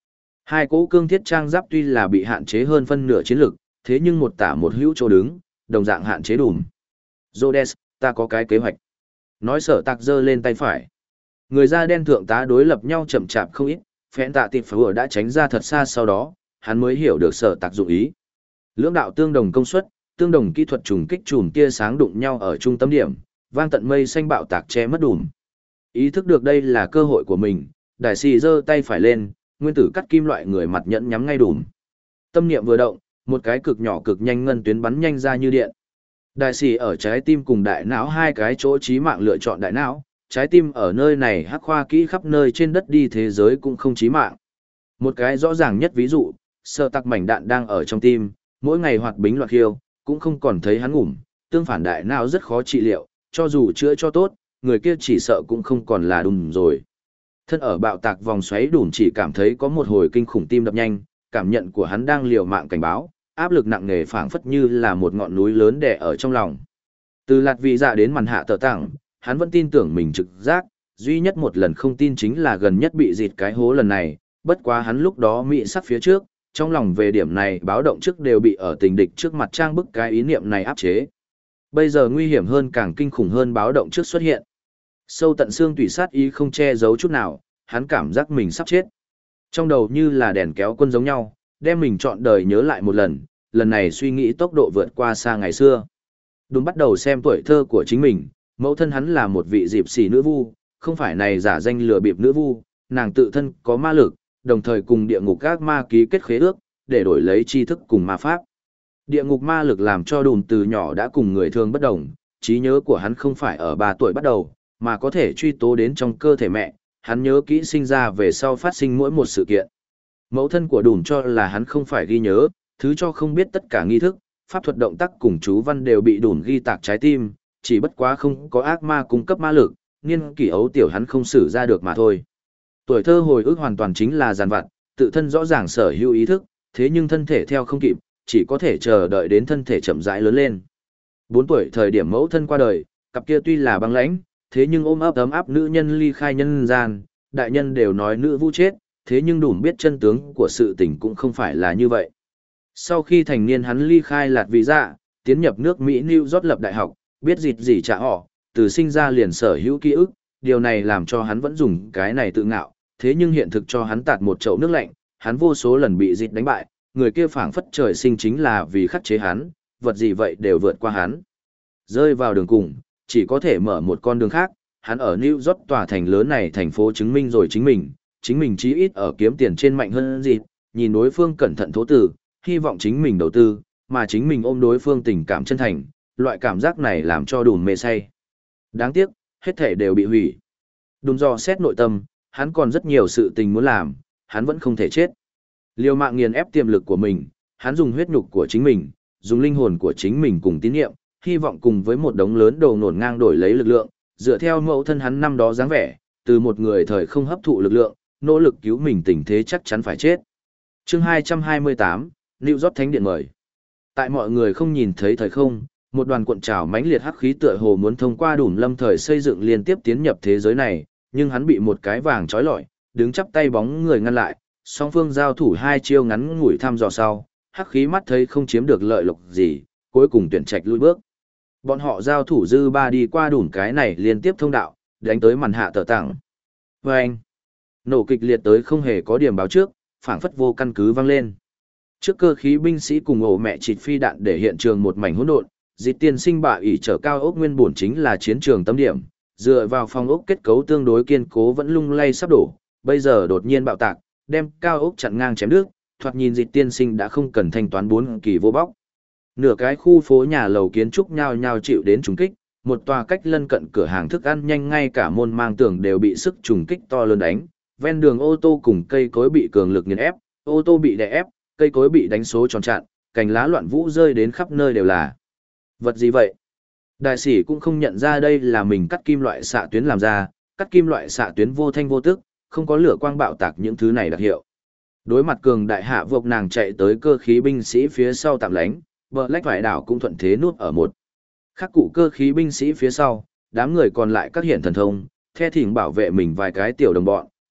Hai cỗ cương thiết trang giáp tuy là bị hạn chế hơn phân nửa chiến lực, thế nhưng một tả một hữu chỗ đứng, đồng dạng hạn chế đủ. Rhodes, ta có cái kế hoạch. Nói Sở Tạc giơ lên tay phải. Người da đen thượng tá đối lập nhau chậm chạp không ít, phẽn tạ tịp phở đã tránh ra thật xa, sau đó hắn mới hiểu được Sở Tạc dụng ý. Lưỡng đạo tương đồng công suất, tương đồng kỹ thuật trùng kích chùm tia sáng đụng nhau ở trung tâm điểm, vang tận mây xanh bạo tạc che mất đùm. Ý thức được đây là cơ hội của mình, đại sĩ giơ tay phải lên, nguyên tử cắt kim loại người mặt nhẫn nhắm ngay đùm. Tâm niệm vừa động, một cái cực nhỏ cực nhanh ngân tuyến bắn nhanh ra như điện. Đại sĩ ở trái tim cùng đại não hai cái chỗ chí mạng lựa chọn đại não, trái tim ở nơi này hắc khoa kỹ khắp nơi trên đất đi thế giới cũng không chí mạng. Một cái rõ ràng nhất ví dụ, Sở Tạc mảnh đạn đang ở trong tim, mỗi ngày hoạt bính loạt khiêu, cũng không còn thấy hắn ngủm, tương phản đại não rất khó trị liệu, cho dù chữa cho tốt, người kia chỉ sợ cũng không còn là đùm rồi. Thân ở bạo tạc vòng xoáy đùm chỉ cảm thấy có một hồi kinh khủng tim đập nhanh, cảm nhận của hắn đang liều mạng cảnh báo, áp lực nặng nề phảng phất như là một ngọn núi lớn đè ở trong lòng. Từ lạt vị dạ đến màn hạ tờ tặng, hắn vẫn tin tưởng mình trực giác, duy nhất một lần không tin chính là gần nhất bị dịt cái hố lần này, bất quá hắn lúc đó mị sắc phía trước, trong lòng về điểm này báo động trước đều bị ở tình địch trước mặt trang bức cái ý niệm này áp chế. Bây giờ nguy hiểm hơn càng kinh khủng hơn báo động trước xuất hiện. Sâu tận xương tủy sát ý không che giấu chút nào, hắn cảm giác mình sắp chết. Trong đầu như là đèn kéo quân giống nhau, đem mình trọn đời nhớ lại một lần, lần này suy nghĩ tốc độ vượt qua xa ngày xưa. Đúng bắt đầu xem tuổi thơ của chính mình, mẫu thân hắn là một vị dịp xỉ nữ vu, không phải này giả danh lừa bịp nữ vu, nàng tự thân có ma lực, đồng thời cùng địa ngục các ma ký kết khế ước, để đổi lấy tri thức cùng ma pháp. Địa ngục ma lực làm cho đùm từ nhỏ đã cùng người thường bất đồng, trí nhớ của hắn không phải ở ba tuổi bắt đầu, mà có thể truy tố đến trong cơ thể mẹ, hắn nhớ kỹ sinh ra về sau phát sinh mỗi một sự kiện. Mẫu thân của đùm cho là hắn không phải ghi nhớ, thứ cho không biết tất cả nghi thức, pháp thuật động tác cùng chú văn đều bị đùm ghi tạc trái tim, chỉ bất quá không có ác ma cung cấp ma lực, niên kỷ ấu tiểu hắn không xử ra được mà thôi. Tuổi thơ hồi ức hoàn toàn chính là giàn vặt, tự thân rõ ràng sở hữu ý thức, thế nhưng thân thể theo không kịp, chỉ có thể chờ đợi đến thân thể chậm rãi lớn lên. Bốn tuổi thời điểm mẫu thân qua đời, cặp kia tuy là băng lãnh, thế nhưng ôm ấp ấm áp nữ nhân ly khai nhân gian, đại nhân đều nói nữ vu chết, thế nhưng đùm biết chân tướng của sự tình cũng không phải là như vậy. Sau khi thành niên hắn ly khai lạt vị dạ, tiến nhập nước Mỹ New York lập đại học, biết dịt gì trả họ, từ sinh ra liền sở hữu ký ức, điều này làm cho hắn vẫn dùng cái này tự ngạo, thế nhưng hiện thực cho hắn tạt một chậu nước lạnh, hắn vô số lần bị dịt đánh bại, người kia phảng phất trời sinh chính là vì khắc chế hắn, vật gì vậy đều vượt qua hắn. Rơi vào đường cùng, chỉ có thể mở một con đường khác, hắn ở New York tòa thành lớn này thành phố chứng minh rồi chính mình, chính mình chí ít ở kiếm tiền trên mạnh hơn dịt, nhìn đối phương cẩn thận thố tử, hy vọng chính mình đầu tư, mà chính mình ôm đối phương tình cảm chân thành, loại cảm giác này làm cho đùm mê say. Đáng tiếc, hết thể đều bị hủy. Đùm do xét nội tâm, hắn còn rất nhiều sự tình muốn làm, hắn vẫn không thể chết. Liều mạng nghiền ép tiềm lực của mình, hắn dùng huyết nhục của chính mình, dùng linh hồn của chính mình cùng tín nhiệm, hy vọng cùng với một đống lớn đồ ngổn ngang đổi lấy lực lượng, dựa theo mẫu thân hắn năm đó dáng vẻ, từ một người thời không hấp thụ lực lượng, nỗ lực cứu mình tình thế chắc chắn phải chết. Chương hai trăm hai mươi tám, New York Thánh Điện mời. Tại mọi người không nhìn thấy thời không, một đoàn cuộn trào mãnh liệt hắc khí tựa hồ muốn thông qua đủm lâm thời xây dựng liên tiếp tiến nhập thế giới này, nhưng hắn bị một cái vàng trói lọi, đứng chắp tay bóng người ngăn lại, song phương giao thủ hai chiêu ngắn ngủi thăm dò sau, hắc khí mắt thấy không chiếm được lợi lộc gì, cuối cùng tuyển trạch lui bước. Bọn họ giao thủ dư ba đi qua đủm cái này liên tiếp thông đạo, đánh tới màn hạ tờ tặng. Và anh, nổ kịch liệt tới không hề có điểm báo trước, phảng phất vô căn cứ vang lên. Trước cơ khí binh sĩ cùng ổ mẹ chịt phi đạn để hiện trường một mảnh hỗn độn, dịch tiên sinh bạ ỷ trở cao ốc nguyên bổn chính là chiến trường tâm điểm, dựa vào phòng ốc kết cấu tương đối kiên cố vẫn lung lay sắp đổ, bây giờ đột nhiên bạo tạc, đem cao ốc chặn ngang chém đứt, thoạt nhìn dịch tiên sinh đã không cần thanh toán bốn kỳ vô bóc. Nửa cái khu phố nhà lầu kiến trúc nhao nhao chịu đến trùng kích, một tòa cách lân cận cửa hàng thức ăn nhanh ngay cả môn mang tường đều bị sức trùng kích to lớn đánh, ven đường ô tô cùng cây cối bị cường lực nghiền ép, ô tô bị đè ép, cây cối bị đánh số tròn chặn, cành lá loạn vũ rơi đến khắp nơi đều là. Vật gì vậy? Đại sĩ cũng không nhận ra đây là mình cắt kim loại xạ tuyến làm ra, cắt kim loại xạ tuyến vô thanh vô tức, không có lửa quang bạo tạc những thứ này đặc hiệu. Đối mặt cường đại hạ vộc nàng chạy tới cơ khí binh sĩ phía sau tạm lánh, bờ lách vải đảo cũng thuận thế nuốt ở một. Khắc cụ cơ khí binh sĩ phía sau, đám người còn lại các hiện thần thông, the thỉnh bảo vệ mình vài cái tiểu đồng bọn,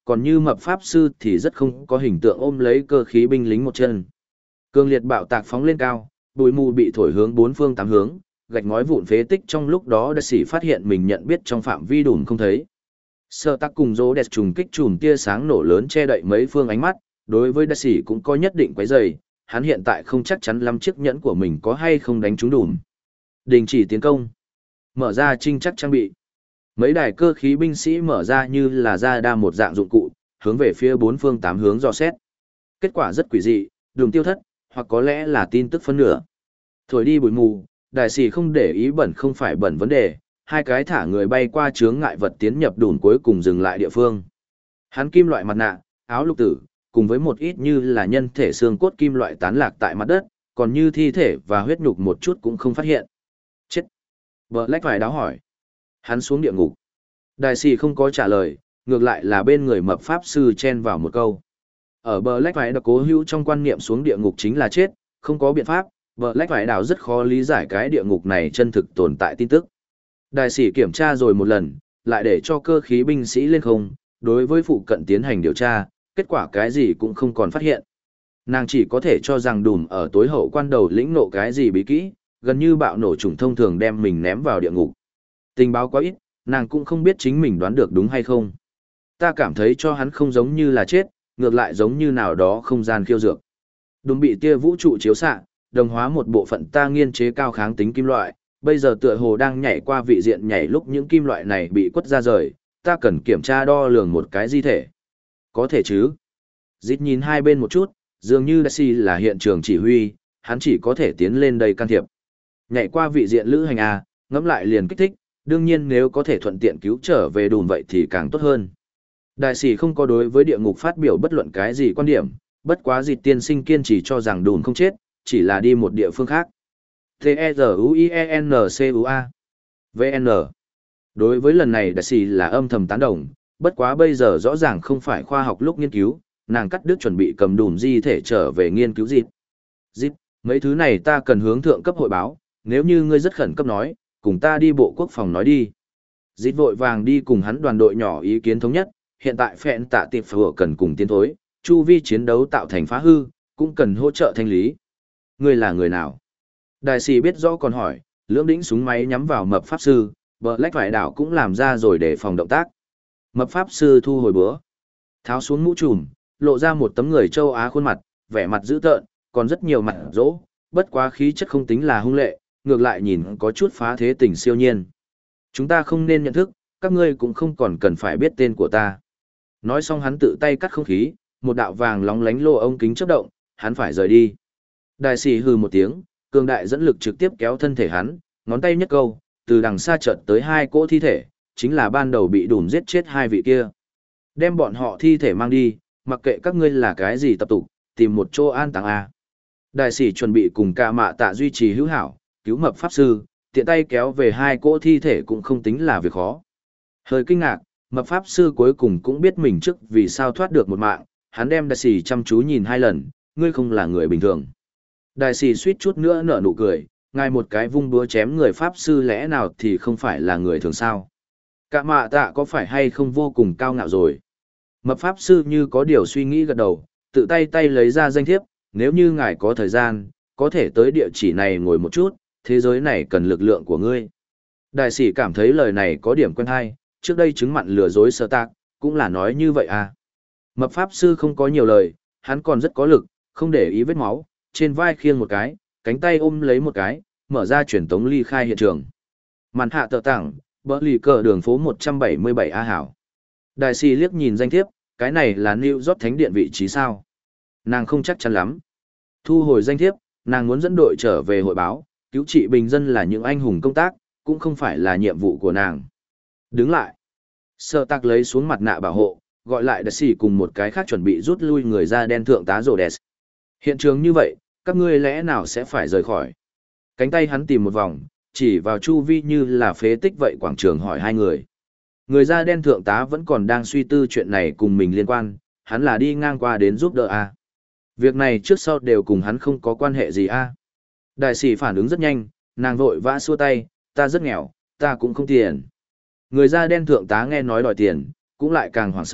còn như mập pháp sư thì rất không có hình tượng ôm lấy cơ khí binh lính một chân. Cương liệt bạo tạc phóng lên cao, bụi mù bị thổi hướng bốn phương tám hướng, gạch ngói vụn phế tích trong lúc đó Đại sĩ phát hiện mình nhận biết trong phạm vi đùm không thấy. Sơ tắc cùng rô đẹp trùng kích chùm tia sáng nổ lớn che đậy mấy phương ánh mắt, đối với Đại sĩ cũng có nhất định quấy rầy, hắn hiện tại không chắc chắn lắm chiếc nhẫn của mình có hay không đánh trúng đùm. Đình chỉ tiến công. Mở ra trinh chắc trang bị. Mấy đài cơ khí binh sĩ mở ra như là ra đa một dạng dụng cụ, hướng về phía bốn phương tám hướng dò xét. Kết quả rất quỷ dị, đường tiêu thất, hoặc có lẽ là tin tức phân nửa. Thổi đi bụi mù, đại sĩ không để ý bẩn không phải bẩn vấn đề, hai cái thả người bay qua chướng ngại vật tiến nhập đùn cuối cùng dừng lại địa phương. Hắn kim loại mặt nạ, áo lục tử, cùng với một ít như là nhân thể xương cốt kim loại tán lạc tại mặt đất, còn như thi thể và huyết nhục một chút cũng không phát hiện. Chết! Black phải đáo hỏi. Hắn xuống địa ngục. Đại sĩ không có trả lời, ngược lại là bên người mập pháp sư chen vào một câu. Ở Black phải đã cố hữu trong quan niệm xuống địa ngục chính là chết, không có biện pháp, Black phải đảo rất khó lý giải cái địa ngục này chân thực tồn tại tin tức. Đại sĩ kiểm tra rồi một lần, lại để cho cơ khí binh sĩ lên không, đối với phụ cận tiến hành điều tra, kết quả cái gì cũng không còn phát hiện. Nàng chỉ có thể cho rằng đùm ở tối hậu quan đầu lĩnh nộ cái gì bí kỹ, gần như bạo nổ trùng thông thường đem mình ném vào địa ngục. Tình báo quá ít, nàng cũng không biết chính mình đoán được đúng hay không. Ta cảm thấy cho hắn không giống như là chết, ngược lại giống như nào đó không gian khiêu dược. Đùm bị tia vũ trụ chiếu xạ, đồng hóa một bộ phận ta nghiên chế cao kháng tính kim loại, bây giờ tựa hồ đang nhảy qua vị diện nhảy lúc những kim loại này bị quất ra rời, ta cần kiểm tra đo lường một cái di thể. Có thể chứ? Dít nhìn hai bên một chút, dường như Daisy là hiện trường chỉ huy, hắn chỉ có thể tiến lên đây can thiệp. Nhảy qua vị diện lữ hành A, ngẫm lại liền kích thích, đương nhiên nếu có thể thuận tiện cứu trở về đùn vậy thì càng tốt hơn. Đại sĩ không có đối với địa ngục phát biểu bất luận cái gì quan điểm, bất quá Dịt tiên sinh kiên trì cho rằng đùn không chết, chỉ là đi một địa phương khác. T-E-Z-U-I-E-N-C-U-A vê en Đối với lần này đại sĩ là âm thầm tán đồng, bất quá bây giờ rõ ràng không phải khoa học lúc nghiên cứu, nàng cắt đứt chuẩn bị cầm đùn di thể trở về nghiên cứu Dịt. Dịt, mấy thứ này ta cần hướng thượng cấp hội báo, nếu như ngươi rất khẩn cấp nói, cùng ta đi bộ quốc phòng nói đi. Dịt vội vàng đi cùng hắn đoàn đội nhỏ ý kiến thống nhất, hiện tại phẹn tạ tiệp phở cần cùng tiến thối, chu vi chiến đấu tạo thành phá hư, cũng cần hỗ trợ thanh lý. Ngươi là người nào? Đại sĩ biết rõ còn hỏi, lưỡng đĩnh súng máy nhắm vào mập pháp sư, bờ lách vải đảo cũng làm ra rồi để phòng động tác. Mập pháp sư thu hồi bữa, tháo xuống mũ trùm, lộ ra một tấm người châu Á khuôn mặt, vẻ mặt dữ tợn, còn rất nhiều mặt rỗ, bất quá khí chất không tính là hung lệ, ngược lại nhìn có chút phá thế tình siêu nhiên. Chúng ta không nên nhận thức, các ngươi cũng không còn cần phải biết tên của ta. Nói xong hắn tự tay cắt không khí, một đạo vàng lóng lánh lô ống kính chớp động, hắn phải rời đi. Đại sĩ hừ một tiếng, cường đại dẫn lực trực tiếp kéo thân thể hắn, ngón tay nhất câu, từ đằng xa chợt tới hai cỗ thi thể, chính là ban đầu bị đùn giết chết hai vị kia. Đem bọn họ thi thể mang đi, mặc kệ các ngươi là cái gì tập tục, tìm một chỗ an táng a. Đại sĩ chuẩn bị cùng cả mạ tạ duy trì hữu hảo, cứu mập pháp sư, tiện tay kéo về hai cỗ thi thể cũng không tính là việc khó. Hơi kinh ngạc, mập pháp sư cuối cùng cũng biết mình trước vì sao thoát được một mạng, hắn đem đại sĩ chăm chú nhìn hai lần, ngươi không là người bình thường. Đại sĩ suýt chút nữa nở nụ cười, ngài một cái vung búa chém người pháp sư lẽ nào thì không phải là người thường sao. Cả mạ tạ có phải hay không vô cùng cao ngạo rồi. Mập pháp sư như có điều suy nghĩ gật đầu, tự tay tay lấy ra danh thiếp, nếu như ngài có thời gian, có thể tới địa chỉ này ngồi một chút, thế giới này cần lực lượng của ngươi. Đại sĩ cảm thấy lời này có điểm quen hay, trước đây chứng mặn lừa dối sơ tạc, cũng là nói như vậy à. Mập pháp sư không có nhiều lời, hắn còn rất có lực, không để ý vết máu, trên vai khiêng một cái, cánh tay ôm lấy một cái, mở ra truyền tống ly khai hiện trường. Màn hạ tờ tảng, bờ lì cờ đường phố một trăm bảy mươi bảy A hảo. Đại sĩ liếc nhìn danh thiếp, cái này là New York Thánh Điện vị trí sao? Nàng không chắc chắn lắm. Thu hồi danh thiếp, nàng muốn dẫn đội trở về hội báo, cứu trị bình dân là những anh hùng công tác, cũng không phải là nhiệm vụ của nàng. Đứng lại. Sơ tạc lấy xuống mặt nạ bảo hộ, gọi lại đại sĩ cùng một cái khác chuẩn bị rút lui người ra đen thượng tá rồ đẹp. Hiện trường như vậy, các ngươi lẽ nào sẽ phải rời khỏi? Cánh tay hắn tìm một vòng, chỉ vào chu vi như là phế tích vậy quảng trường hỏi hai người. Người da đen thượng tá vẫn còn đang suy tư chuyện này cùng mình liên quan, hắn là đi ngang qua đến giúp đỡ a. Việc này trước sau đều cùng hắn không có quan hệ gì a. Đại sĩ phản ứng rất nhanh, nàng vội vã xua tay, ta rất nghèo, ta cũng không tiền. Người da đen thượng tá nghe nói đòi tiền, cũng lại càng hoảng sợ,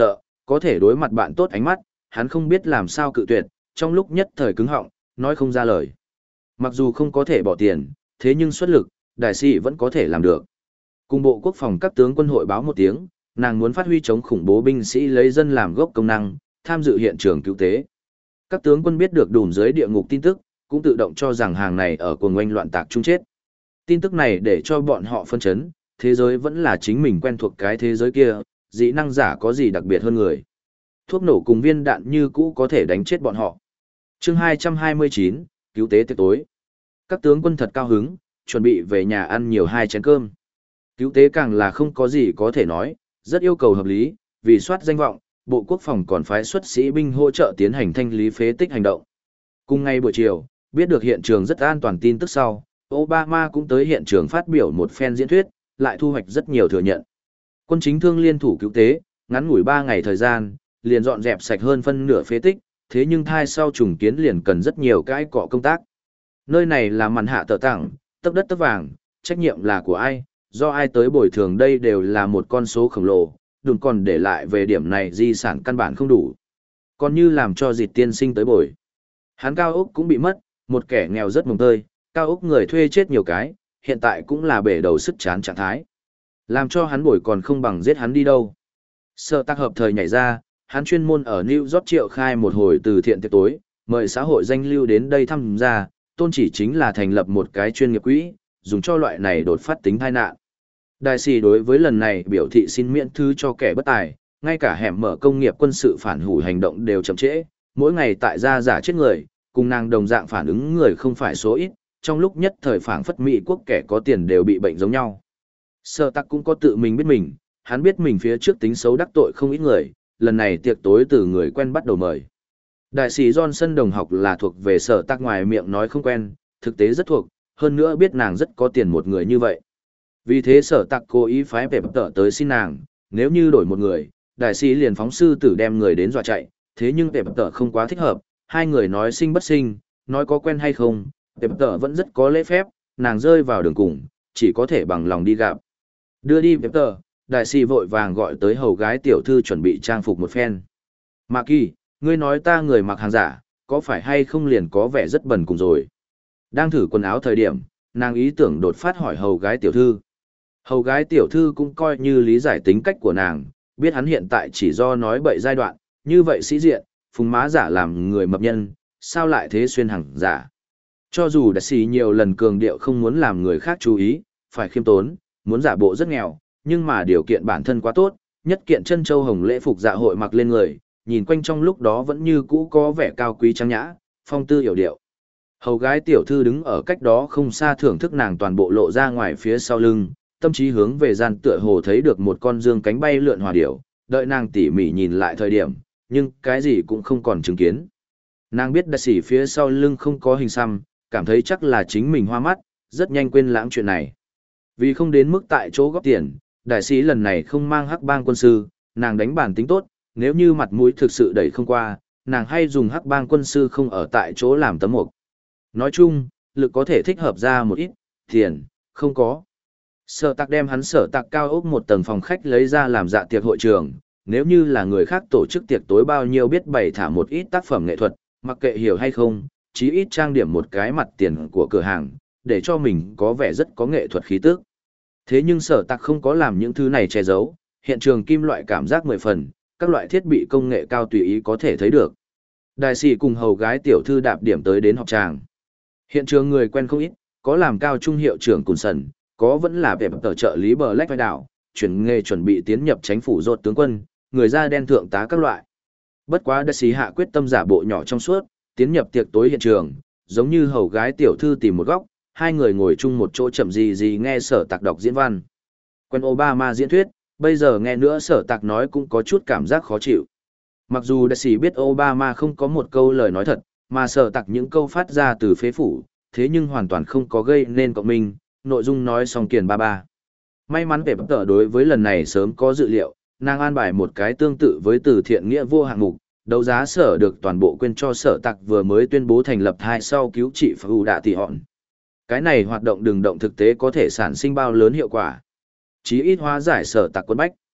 có thể đối mặt bạn tốt ánh mắt, hắn không biết làm sao cự tuyệt, trong lúc nhất thời cứng họng, nói không ra lời. Mặc dù không có thể bỏ tiền, thế nhưng xuất lực, đại sĩ vẫn có thể làm được. Cùng bộ quốc phòng các tướng quân hội báo một tiếng, nàng muốn phát huy chống khủng bố binh sĩ lấy dân làm gốc công năng, tham dự hiện trường cứu tế. Các tướng quân biết được đùm dưới địa ngục tin tức, cũng tự động cho rằng hàng này ở cuồng oanh loạn tạc chung chết. Tin tức này để cho bọn họ phân chấn, thế giới vẫn là chính mình quen thuộc cái thế giới kia, dị năng giả có gì đặc biệt hơn người. Thuốc nổ cùng viên đạn như cũ có thể đánh chết bọn họ. Chương hai trăm hai mươi chín, cứu tế tiệc tối. Các tướng quân thật cao hứng, chuẩn bị về nhà ăn nhiều hai chén cơm. Cứu tế càng là không có gì có thể nói, rất yêu cầu hợp lý, vì soát danh vọng, Bộ Quốc phòng còn phái xuất sĩ binh hỗ trợ tiến hành thanh lý phế tích hành động. Cùng ngày buổi chiều, biết được hiện trường rất an toàn tin tức sau, Obama cũng tới hiện trường phát biểu một phen diễn thuyết, lại thu hoạch rất nhiều thừa nhận. Quân chính thương liên thủ cứu tế, ngắn ngủi ba ngày thời gian, liền dọn dẹp sạch hơn phân nửa phế tích, thế nhưng thai sau trùng kiến liền cần rất nhiều cái cọ công tác. Nơi này là màn hạ tờ tặng, tấp đất tấp vàng, trách nhiệm là của ai, do ai tới bồi thường đây đều là một con số khổng lồ, đừng còn để lại về điểm này di sản căn bản không đủ. Còn như làm cho dịt tiên sinh tới bồi. Hắn cao ốc cũng bị mất, một kẻ nghèo rất mồng tơi, cao ốc người thuê chết nhiều cái, hiện tại cũng là bể đầu sức chán trạng thái. Làm cho hắn bồi còn không bằng giết hắn đi đâu. Sở tác hợp thời nhảy ra, hắn chuyên môn ở New York triệu khai một hồi từ thiện tiệc tối, mời xã hội danh lưu đến đây tham gia, tôn chỉ chính là thành lập một cái chuyên nghiệp quỹ, dùng cho loại này đột phát tính tai nạn. Đại sĩ đối với lần này biểu thị xin miễn thứ cho kẻ bất tài, ngay cả hẻm mở công nghiệp quân sự phản hủ hành động đều chậm trễ, mỗi ngày tại gia giả chết người, cùng nàng đồng dạng phản ứng người không phải số ít, trong lúc nhất thời phảng phất Mỹ quốc kẻ có tiền đều bị bệnh giống nhau. Sở tắc cũng có tự mình biết mình, hắn biết mình phía trước tính xấu đắc tội không ít người, lần này tiệc tối từ người quen bắt đầu mời. Đại sĩ Johnson đồng học là thuộc về sở tắc ngoài miệng nói không quen, thực tế rất thuộc, hơn nữa biết nàng rất có tiền một người như vậy. Vì thế sở tắc cố ý phái Pep tợ tới xin nàng, nếu như đổi một người, đại sĩ liền phóng sư tử đem người đến dọa chạy, thế nhưng Pep tợ không quá thích hợp, hai người nói sinh bất sinh, nói có quen hay không, Pep tợ vẫn rất có lễ phép, nàng rơi vào đường cùng, chỉ có thể bằng lòng đi gặp. Đưa đi Pep tợ, đại sĩ vội vàng gọi tới hầu gái tiểu thư chuẩn bị trang phục một phen. Mạc Kỳ, ngươi nói ta người mặc hàng giả, có phải hay không liền có vẻ rất bẩn cùng rồi. Đang thử quần áo thời điểm, nàng ý tưởng đột phát hỏi hầu gái tiểu thư. Hầu gái tiểu thư cũng coi như lý giải tính cách của nàng, biết hắn hiện tại chỉ do nói bậy giai đoạn, như vậy sĩ diện, phùng má giả làm người mập nhân, sao lại thế xuyên hàng giả. Cho dù đã xì nhiều lần cường điệu không muốn làm người khác chú ý, phải khiêm tốn, muốn giả bộ rất nghèo, nhưng mà điều kiện bản thân quá tốt, nhất kiện chân châu hồng lễ phục dạ hội mặc lên người, nhìn quanh trong lúc đó vẫn như cũ có vẻ cao quý trang nhã, phong tư hiểu điệu. Hầu gái tiểu thư đứng ở cách đó không xa thưởng thức nàng toàn bộ lộ ra ngoài phía sau lưng, tâm trí hướng về gian tựa hồ thấy được một con dương cánh bay lượn hòa điểu, đợi nàng tỉ mỉ nhìn lại thời điểm, nhưng cái gì cũng không còn chứng kiến. Nàng biết đại sĩ phía sau lưng không có hình xăm, cảm thấy chắc là chính mình hoa mắt, rất nhanh quên lãng chuyện này. Vì không đến mức tại chỗ góp tiền, đại sĩ lần này không mang hắc bang quân sư, nàng đánh bản tính tốt, nếu như mặt mũi thực sự đẩy không qua, nàng hay dùng hắc bang quân sư không ở tại chỗ làm tấm mục. Nói chung, lực có thể thích hợp ra một ít, tiền, không có. Sở tạc đem hắn sở tạc cao ốc một tầng phòng khách lấy ra làm dạ tiệc hội trường, nếu như là người khác tổ chức tiệc tối bao nhiêu biết bày thả một ít tác phẩm nghệ thuật, mặc kệ hiểu hay không, chí ít trang điểm một cái mặt tiền của cửa hàng, để cho mình có vẻ rất có nghệ thuật khí tức. Thế nhưng sở tạc không có làm những thứ này che giấu, hiện trường kim loại cảm giác mười phần, các loại thiết bị công nghệ cao tùy ý có thể thấy được. Đại sĩ cùng hầu gái tiểu thư đạp điểm tới đến họp tràng. Hiện trường người quen không ít, có làm cao trung hiệu trưởng Cùn Sần, có vẫn là vẻ tờ trợ lý bờ lách vai đảo, chuyển nghề chuẩn bị tiến nhập chính phủ rột tướng quân, người da đen thượng tá các loại. Bất quá đại sĩ hạ quyết tâm giả bộ nhỏ trong suốt, tiến nhập tiệc tối hiện trường, giống như hầu gái tiểu thư tìm một góc, hai người ngồi chung một chỗ chậm gì gì nghe sở tạc đọc diễn văn. Quen Obama diễn thuyết, bây giờ nghe nữa sở tạc nói cũng có chút cảm giác khó chịu. Mặc dù đại sĩ biết Obama không có một câu lời nói thật, mà sở tạc những câu phát ra từ phế phủ, thế nhưng hoàn toàn không có gây nên cộng minh, nội dung nói xong kiền ba ba. May mắn về bất tờ đối với lần này sớm có dự liệu, nàng an bài một cái tương tự với từ thiện nghĩa vô hạng mục, đấu giá sở được toàn bộ quên cho sở tạc vừa mới tuyên bố thành lập hai sau cứu trị Phu Đạ Tỷ Họn. Cái này hoạt động đường động thực tế có thể sản sinh bao lớn hiệu quả. Chí ít hóa giải sở tạc quân bách.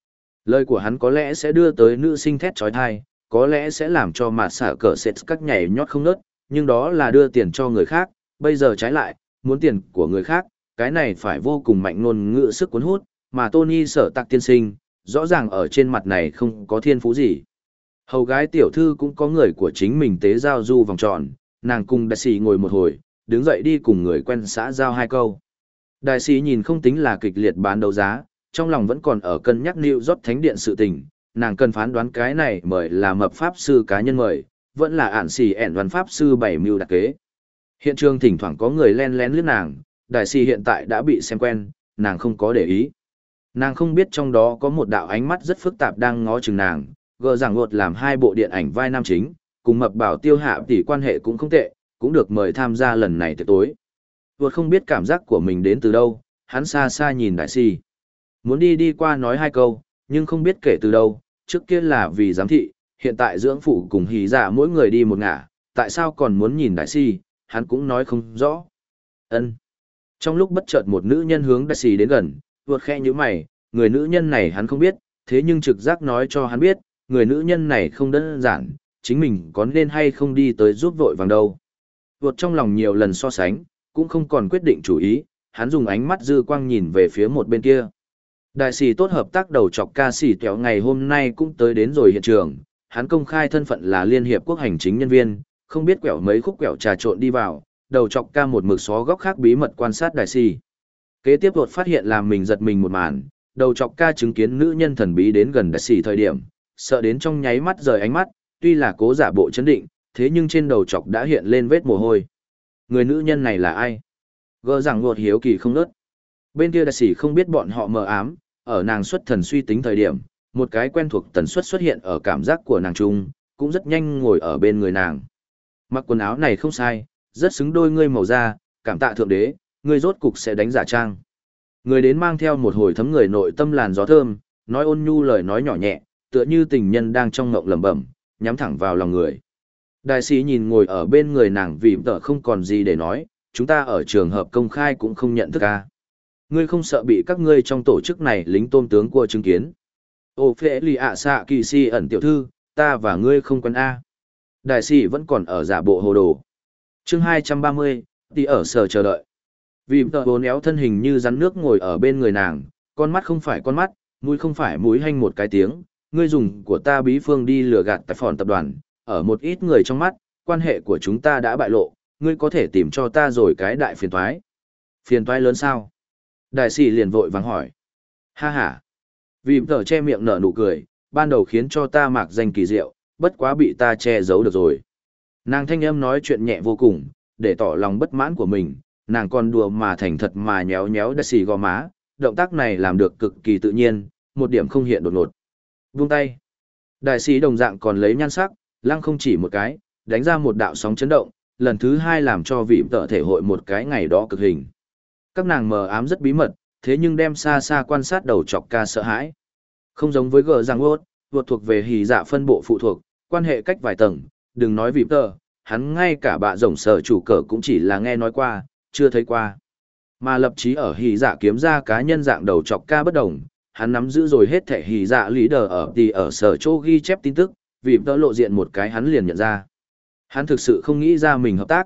Lời của hắn có lẽ sẽ đưa tới nữ sinh thét trói thai, có lẽ sẽ làm cho mạt xả cờ sệt các nhảy nhót không nớt, nhưng đó là đưa tiền cho người khác, bây giờ trái lại, muốn tiền của người khác, cái này phải vô cùng mạnh ngôn ngữ sức cuốn hút, mà Tony Sở Tạc tiên sinh, rõ ràng ở trên mặt này không có thiên phú gì. Hầu gái tiểu thư cũng có người của chính mình tế giao du vòng tròn, nàng cùng đại sĩ ngồi một hồi, đứng dậy đi cùng người quen xã giao hai câu. Đại sĩ nhìn không tính là kịch liệt bán đấu giá, trong lòng vẫn còn ở cân nhắc New York Thánh Điện sự tình, nàng cần phán đoán cái này mời là mập pháp sư cá nhân mời, vẫn là ản xì ẻn văn pháp sư bảy mưu đặc kế. Hiện trường thỉnh thoảng có người len lén liếc nàng, đại sĩ hiện tại đã bị xem quen, nàng không có để ý. Nàng không biết trong đó có một đạo ánh mắt rất phức tạp đang ngó chừng nàng, gờ rằng ngột làm hai bộ điện ảnh vai nam chính, cùng mập bảo tiêu hạ tỷ quan hệ cũng không tệ, cũng được mời tham gia lần này tiệc tối. Vượt không biết cảm giác của mình đến từ đâu, hắn xa xa nhìn đại sĩ. Muốn đi đi qua nói hai câu, nhưng không biết kể từ đâu, trước kia là vì giám thị, hiện tại dưỡng phụ cùng hí giả mỗi người đi một ngả, tại sao còn muốn nhìn đại sĩ, hắn cũng nói không rõ. Ân. Trong lúc bất chợt một nữ nhân hướng đại sĩ đến gần, vượt khẽ như mày, người nữ nhân này hắn không biết, thế nhưng trực giác nói cho hắn biết, người nữ nhân này không đơn giản, chính mình có nên hay không đi tới giúp vội vàng đâu. Vượt trong lòng nhiều lần so sánh, cũng không còn quyết định chủ ý, hắn dùng ánh mắt dư quang nhìn về phía một bên kia. Đại sĩ tốt hợp tác đầu chọc ca sĩ kéo ngày hôm nay cũng tới đến rồi hiện trường, hắn công khai thân phận là Liên Hiệp Quốc hành chính nhân viên, không biết quẹo mấy khúc quẹo trà trộn đi vào, đầu chọc ca một mực xó góc khác bí mật quan sát đại sĩ. Kế tiếp vượt phát hiện làm mình giật mình một màn, đầu chọc ca chứng kiến nữ nhân thần bí đến gần đại sĩ thời điểm, sợ đến trong nháy mắt rời ánh mắt, tuy là cố giả bộ chấn định, thế nhưng trên đầu chọc đã hiện lên vết mồ hôi. Người nữ nhân này là ai? Gỡ rằng ngột hiếu kỳ không nớt. Bên kia đại sĩ không biết bọn họ mờ ám, ở nàng xuất thần suy tính thời điểm, một cái quen thuộc tần suất xuất hiện ở cảm giác của nàng trung, cũng rất nhanh ngồi ở bên người nàng. Mặc quần áo này không sai, rất xứng đôi ngươi màu da, cảm tạ thượng đế, ngươi rốt cục sẽ đánh giả trang. Người đến mang theo một hồi thấm người nội tâm làn gió thơm, nói ôn nhu lời nói nhỏ nhẹ, tựa như tình nhân đang trong ngộng lẩm bẩm, nhắm thẳng vào lòng người. Đại sĩ nhìn ngồi ở bên người nàng vì tợ không còn gì để nói, chúng ta ở trường hợp công khai cũng không nhận thức ca. Ngươi không sợ bị các ngươi trong tổ chức này lính tôm tướng của chứng kiến. Ô phê lì ạ xạ kỳ si ẩn tiểu thư, ta và ngươi không quen A. Đại sĩ vẫn còn ở giả bộ hồ đồ. Chương hai trăm ba mươi, đi ở sở chờ đợi. Vì tợ bốn éo thân hình như rắn nước ngồi ở bên người nàng, con mắt không phải con mắt, mũi không phải mũi hanh một cái tiếng. Ngươi dùng của ta bí phương đi lừa gạt tại phòn tập đoàn, ở một ít người trong mắt, quan hệ của chúng ta đã bại lộ, ngươi có thể tìm cho ta rồi cái đại phiền toái. Phiền toái lớn sao? Đại sĩ liền vội vàng hỏi. Ha ha. Vì tờ che miệng nở nụ cười, ban đầu khiến cho ta mạc danh kỳ diệu, bất quá bị ta che giấu được rồi. Nàng thanh âm nói chuyện nhẹ vô cùng, để tỏ lòng bất mãn của mình, nàng còn đùa mà thành thật mà nhéo nhéo đại sĩ gò má, động tác này làm được cực kỳ tự nhiên, một điểm không hiện đột ngột. Buông tay. Đại sĩ đồng dạng còn lấy nhan sắc, lăng không chỉ một cái, đánh ra một đạo sóng chấn động, lần thứ hai làm cho vị tợ thể hội một cái ngày đó cực hình. Các nàng mờ ám rất bí mật, thế nhưng đem xa xa quan sát đầu chọc ca sợ hãi. Không giống với gờ giang ốt, vượt thuộc về hỉ dạ phân bộ phụ thuộc, quan hệ cách vài tầng, đừng nói vị tợ, hắn ngay cả bạ rồng sở chủ cờ cũng chỉ là nghe nói qua, chưa thấy qua. Mà lập chí ở hỉ dạ kiếm ra cá nhân dạng đầu chọc ca bất đồng, hắn nắm giữ rồi hết thể hỉ dạ leader ở thì ở sở chỗ ghi chép tin tức, vì tợ lộ diện một cái hắn liền nhận ra. Hắn thực sự không nghĩ ra mình hợp tác,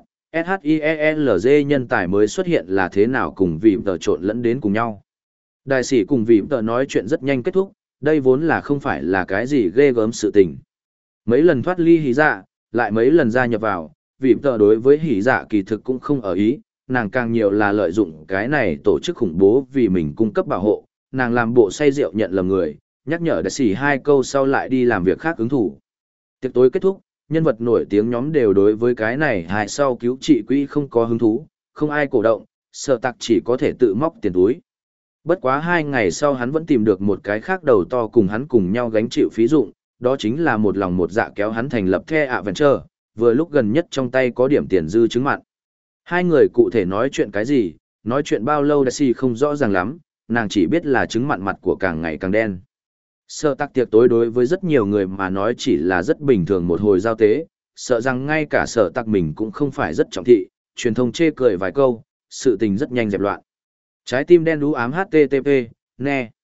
SHIELZ nhân tài mới xuất hiện là thế nào cùng vị tợ trộn lẫn đến cùng nhau. Đại sĩ cùng vị tợ nói chuyện rất nhanh kết thúc, đây vốn là không phải là cái gì ghê gớm sự tình. Mấy lần thoát ly hỉ dạ, lại mấy lần gia nhập vào, vị tợ đối với hỉ dạ kỳ thực cũng không ở ý, nàng càng nhiều là lợi dụng cái này tổ chức khủng bố vì mình cung cấp bảo hộ, nàng làm bộ say rượu nhận lầm người, nhắc nhở đại sĩ hai câu sau lại đi làm việc khác ứng thủ. Tiệc tối kết thúc, nhân vật nổi tiếng nhóm đều đối với cái này hại sau cứu trị quỹ không có hứng thú, không ai cổ động, Sở Tạc chỉ có thể tự móc tiền túi. Bất quá hai ngày sau hắn vẫn tìm được một cái khác đầu to cùng hắn cùng nhau gánh chịu phí dụng, đó chính là một lòng một dạ kéo hắn thành lập The Adventure, vừa lúc gần nhất trong tay có điểm tiền dư chứng mặn. Hai người cụ thể nói chuyện cái gì, nói chuyện bao lâu Daisy không rõ ràng lắm, nàng chỉ biết là chứng mặn mặt của càng ngày càng đen. Sở Tạc tiệc tối đối với rất nhiều người mà nói chỉ là rất bình thường một hồi giao tế, sợ rằng ngay cả Sở Tạc mình cũng không phải rất trọng thị, truyền thông chê cười vài câu, sự tình rất nhanh dẹp loạn. Trái tim đen đú ám hát tê tê pê, nè.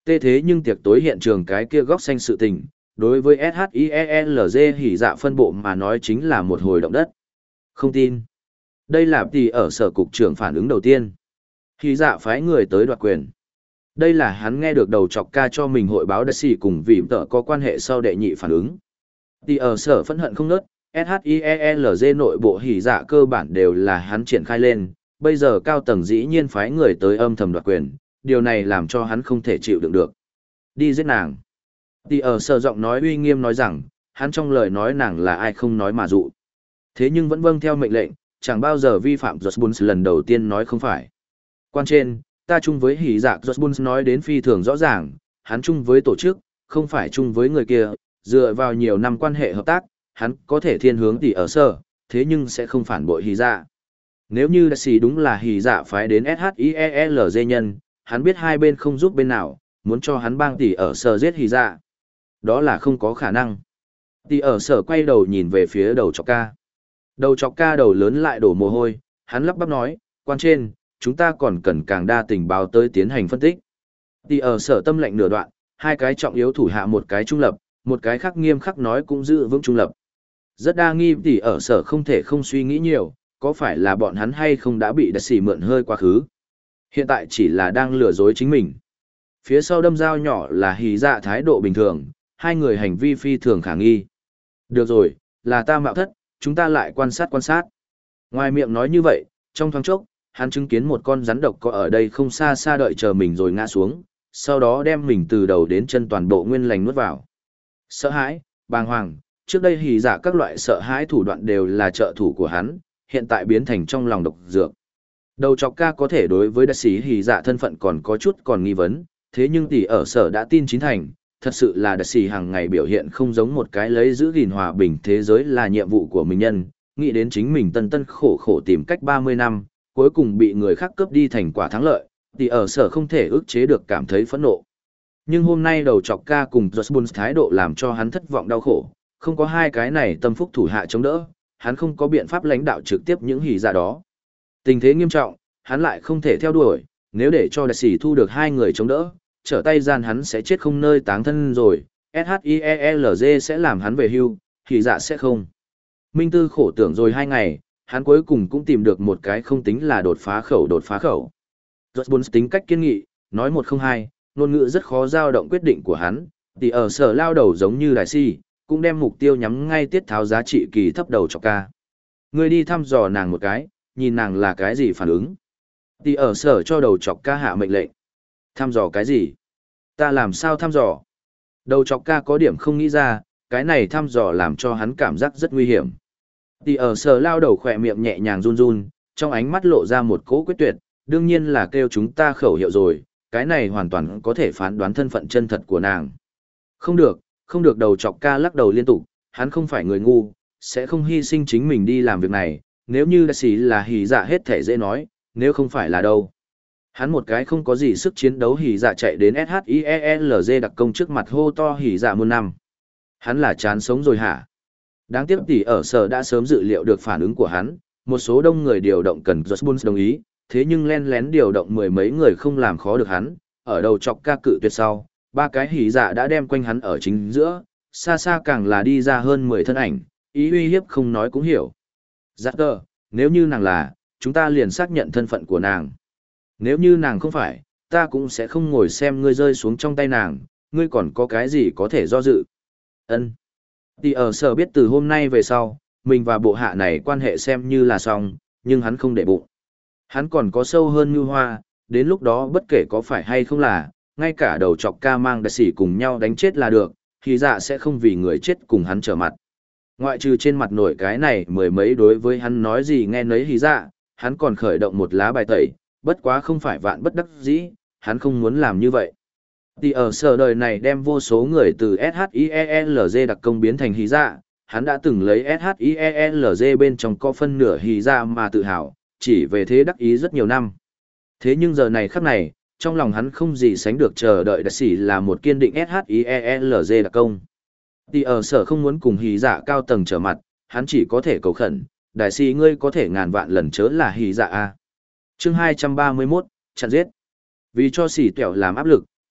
Tê thế nhưng tiệc tối hiện trường cái kia góc xanh sự tình, đối với ét hát i e lờ giê hỉ dạ phân bộ mà nói chính là một hồi động đất. Không tin. Đây là tỷ ở sở cục trưởng phản ứng đầu tiên. Hỉ dạ phái người tới đoạt quyền. Đây là hắn nghe được đầu chọc ca cho mình hội báo đất xì cùng vì tợ có quan hệ sau đệ nhị phản ứng. Tỷ ở sở phẫn hận không nớt, ét hát i e lờ giê nội bộ hỉ dạ cơ bản đều là hắn triển khai lên, bây giờ cao tầng dĩ nhiên phái người tới âm thầm đoạt quyền, điều này làm cho hắn không thể chịu đựng được. Đi giết nàng. Tỷ ở sở giọng nói uy nghiêm nói rằng, hắn trong lời nói nàng là ai không nói mà dụ. Thế nhưng vẫn vâng theo mệnh lệnh, chẳng bao giờ vi phạm Josbuns lần đầu tiên nói không phải. Quan trên, ta chung với hỉ dạ Josbuns nói đến phi thường rõ ràng, hắn chung với tổ chức, không phải chung với người kia, dựa vào nhiều năm quan hệ hợp tác, hắn có thể thiên hướng tỷ ở sở, thế nhưng sẽ không phản bội hỉ dạ. Nếu như đại sĩ đúng là hỉ dạ phái đến ét hát i e lờ giê nhân, hắn biết hai bên không giúp bên nào, muốn cho hắn bang tỷ ở sở giết hỉ dạ. Đó là không có khả năng. Tỷ ở sở quay đầu nhìn về phía đầu chọc ca. Đầu chọc ca đầu lớn lại đổ mồ hôi, hắn lắp bắp nói, quan trên, chúng ta còn cần càng đa tình báo tới tiến hành phân tích. Tỷ ở sở tâm lệnh nửa đoạn, hai cái trọng yếu thủ hạ một cái trung lập, một cái khác nghiêm khắc nói cũng giữ vững trung lập. Rất đa nghi tỷ ở sở không thể không suy nghĩ nhiều, có phải là bọn hắn hay không đã bị đặc sĩ mượn hơi quá khứ. Hiện tại chỉ là đang lừa dối chính mình. Phía sau đâm dao nhỏ là hỉ dạ thái độ bình thường, hai người hành vi phi thường khả nghi. Được rồi, là ta mạo thất, chúng ta lại quan sát quan sát. Ngoài miệng nói như vậy, trong thoáng chốc, hắn chứng kiến một con rắn độc có ở đây không xa xa đợi chờ mình rồi ngã xuống, sau đó đem mình từ đầu đến chân toàn bộ nguyên lành nuốt vào. Sợ hãi, bàng hoàng, trước đây hỉ dạ các loại sợ hãi thủ đoạn đều là trợ thủ của hắn, hiện tại biến thành trong lòng độc dược. Đầu chọc ca có thể đối với đại sĩ hỉ dạ thân phận còn có chút còn nghi vấn, thế nhưng tỷ ở sở đã tin chín thành, thật sự là đại sĩ hàng ngày biểu hiện không giống một cái lấy giữ gìn hòa bình thế giới là nhiệm vụ của mình nhân, nghĩ đến chính mình tân tân khổ khổ tìm cách ba mươi năm, cuối cùng bị người khác cướp đi thành quả thắng lợi, tỷ ở sở không thể ức chế được cảm thấy phẫn nộ. Nhưng hôm nay đầu chọc ca cùng Josbun thái độ làm cho hắn thất vọng đau khổ, không có hai cái này tâm phúc thủ hạ chống đỡ, hắn không có biện pháp lãnh đạo trực tiếp những hỉ dạ đó. Tình thế nghiêm trọng, hắn lại không thể theo đuổi, nếu để cho đại sĩ thu được hai người chống đỡ, trở tay gian hắn sẽ chết không nơi táng thân rồi, ét hát i e lờ giê sẽ làm hắn về hưu, hỉ dạ sẽ không. Minh Tư khổ tưởng rồi hai ngày, hắn cuối cùng cũng tìm được một cái không tính là đột phá khẩu đột phá khẩu. Josbun tính cách kiên nghị, nói một không hai, ngôn ngữ rất khó dao động quyết định của hắn, thì ở sở lao đầu giống như đại si, cũng đem mục tiêu nhắm ngay tiết tháo giá trị kỳ thấp đầu cho ca. Người đi thăm dò nàng một cái, nhìn nàng là cái gì phản ứng. Thì ở sở cho đầu chọc ca hạ mệnh lệnh. Thăm dò cái gì? Ta làm sao thăm dò? Đầu chọc ca có điểm không nghĩ ra, cái này thăm dò làm cho hắn cảm giác rất nguy hiểm. Thì ở sở lao đầu khỏe miệng nhẹ nhàng run run, trong ánh mắt lộ ra một cỗ quyết tuyệt, đương nhiên là kêu chúng ta khẩu hiệu rồi, cái này hoàn toàn có thể phán đoán thân phận chân thật của nàng. Không được, không được, đầu chọc ca lắc đầu liên tục, hắn không phải người ngu, sẽ không hy sinh chính mình đi làm việc này, nếu như đại sĩ là hỉ dạ hết thể dễ nói, nếu không phải là đâu. Hắn một cái không có gì sức chiến đấu hỉ dạ chạy đến ét hát i e lờ giê đặc công trước mặt hô to hỉ dạ muôn năm. Hắn là chán sống rồi hả? Đáng tiếc tỷ ở sở đã sớm dự liệu được phản ứng của hắn, một số đông người điều động cần Josbun đồng ý, thế nhưng len lén điều động mười mấy người không làm khó được hắn, ở đầu chọc ca cự tuyệt sau, ba cái hỉ dạ đã đem quanh hắn ở chính giữa, xa xa càng là đi ra hơn mười thân ảnh, ý uy hiếp không nói cũng hiểu. Giác cơ, nếu như nàng là, chúng ta liền xác nhận thân phận của nàng. Nếu như nàng không phải, ta cũng sẽ không ngồi xem ngươi rơi xuống trong tay nàng, ngươi còn có cái gì có thể do dự. Ân. Thì ở sở biết từ hôm nay về sau, mình và bộ hạ này quan hệ xem như là xong, nhưng hắn không để bụng. Hắn còn có sâu hơn như hoa, đến lúc đó bất kể có phải hay không là, ngay cả đầu chọc ca mang đại sĩ cùng nhau đánh chết là được, thì dạ sẽ không vì người chết cùng hắn trở mặt. Ngoại trừ trên mặt nổi cái này mười mấy đối với hắn nói gì nghe nấy hí dạ, hắn còn khởi động một lá bài tẩy, bất quá không phải vạn bất đắc dĩ, hắn không muốn làm như vậy. Thì ở sở đời này đem vô số người từ ét hát i e lờ giê đặc công biến thành hí dạ, hắn đã từng lấy ét hát i e lờ giê bên trong có phân nửa hí dạ mà tự hào, chỉ về thế đắc ý rất nhiều năm. Thế nhưng giờ này khắc này, trong lòng hắn không gì sánh được chờ đợi đại sĩ là một kiên định ét hát i e lờ giê đặc công. Thì ở sở không muốn cùng hí dạ cao tầng trở mặt, hắn chỉ có thể cầu khẩn, đại sĩ ngươi có thể ngàn vạn lần chớ là hí dạ a. Chương hai trăm ba mươi mốt, chặn giết. Vì cho xỉ tẹo làm áp lực,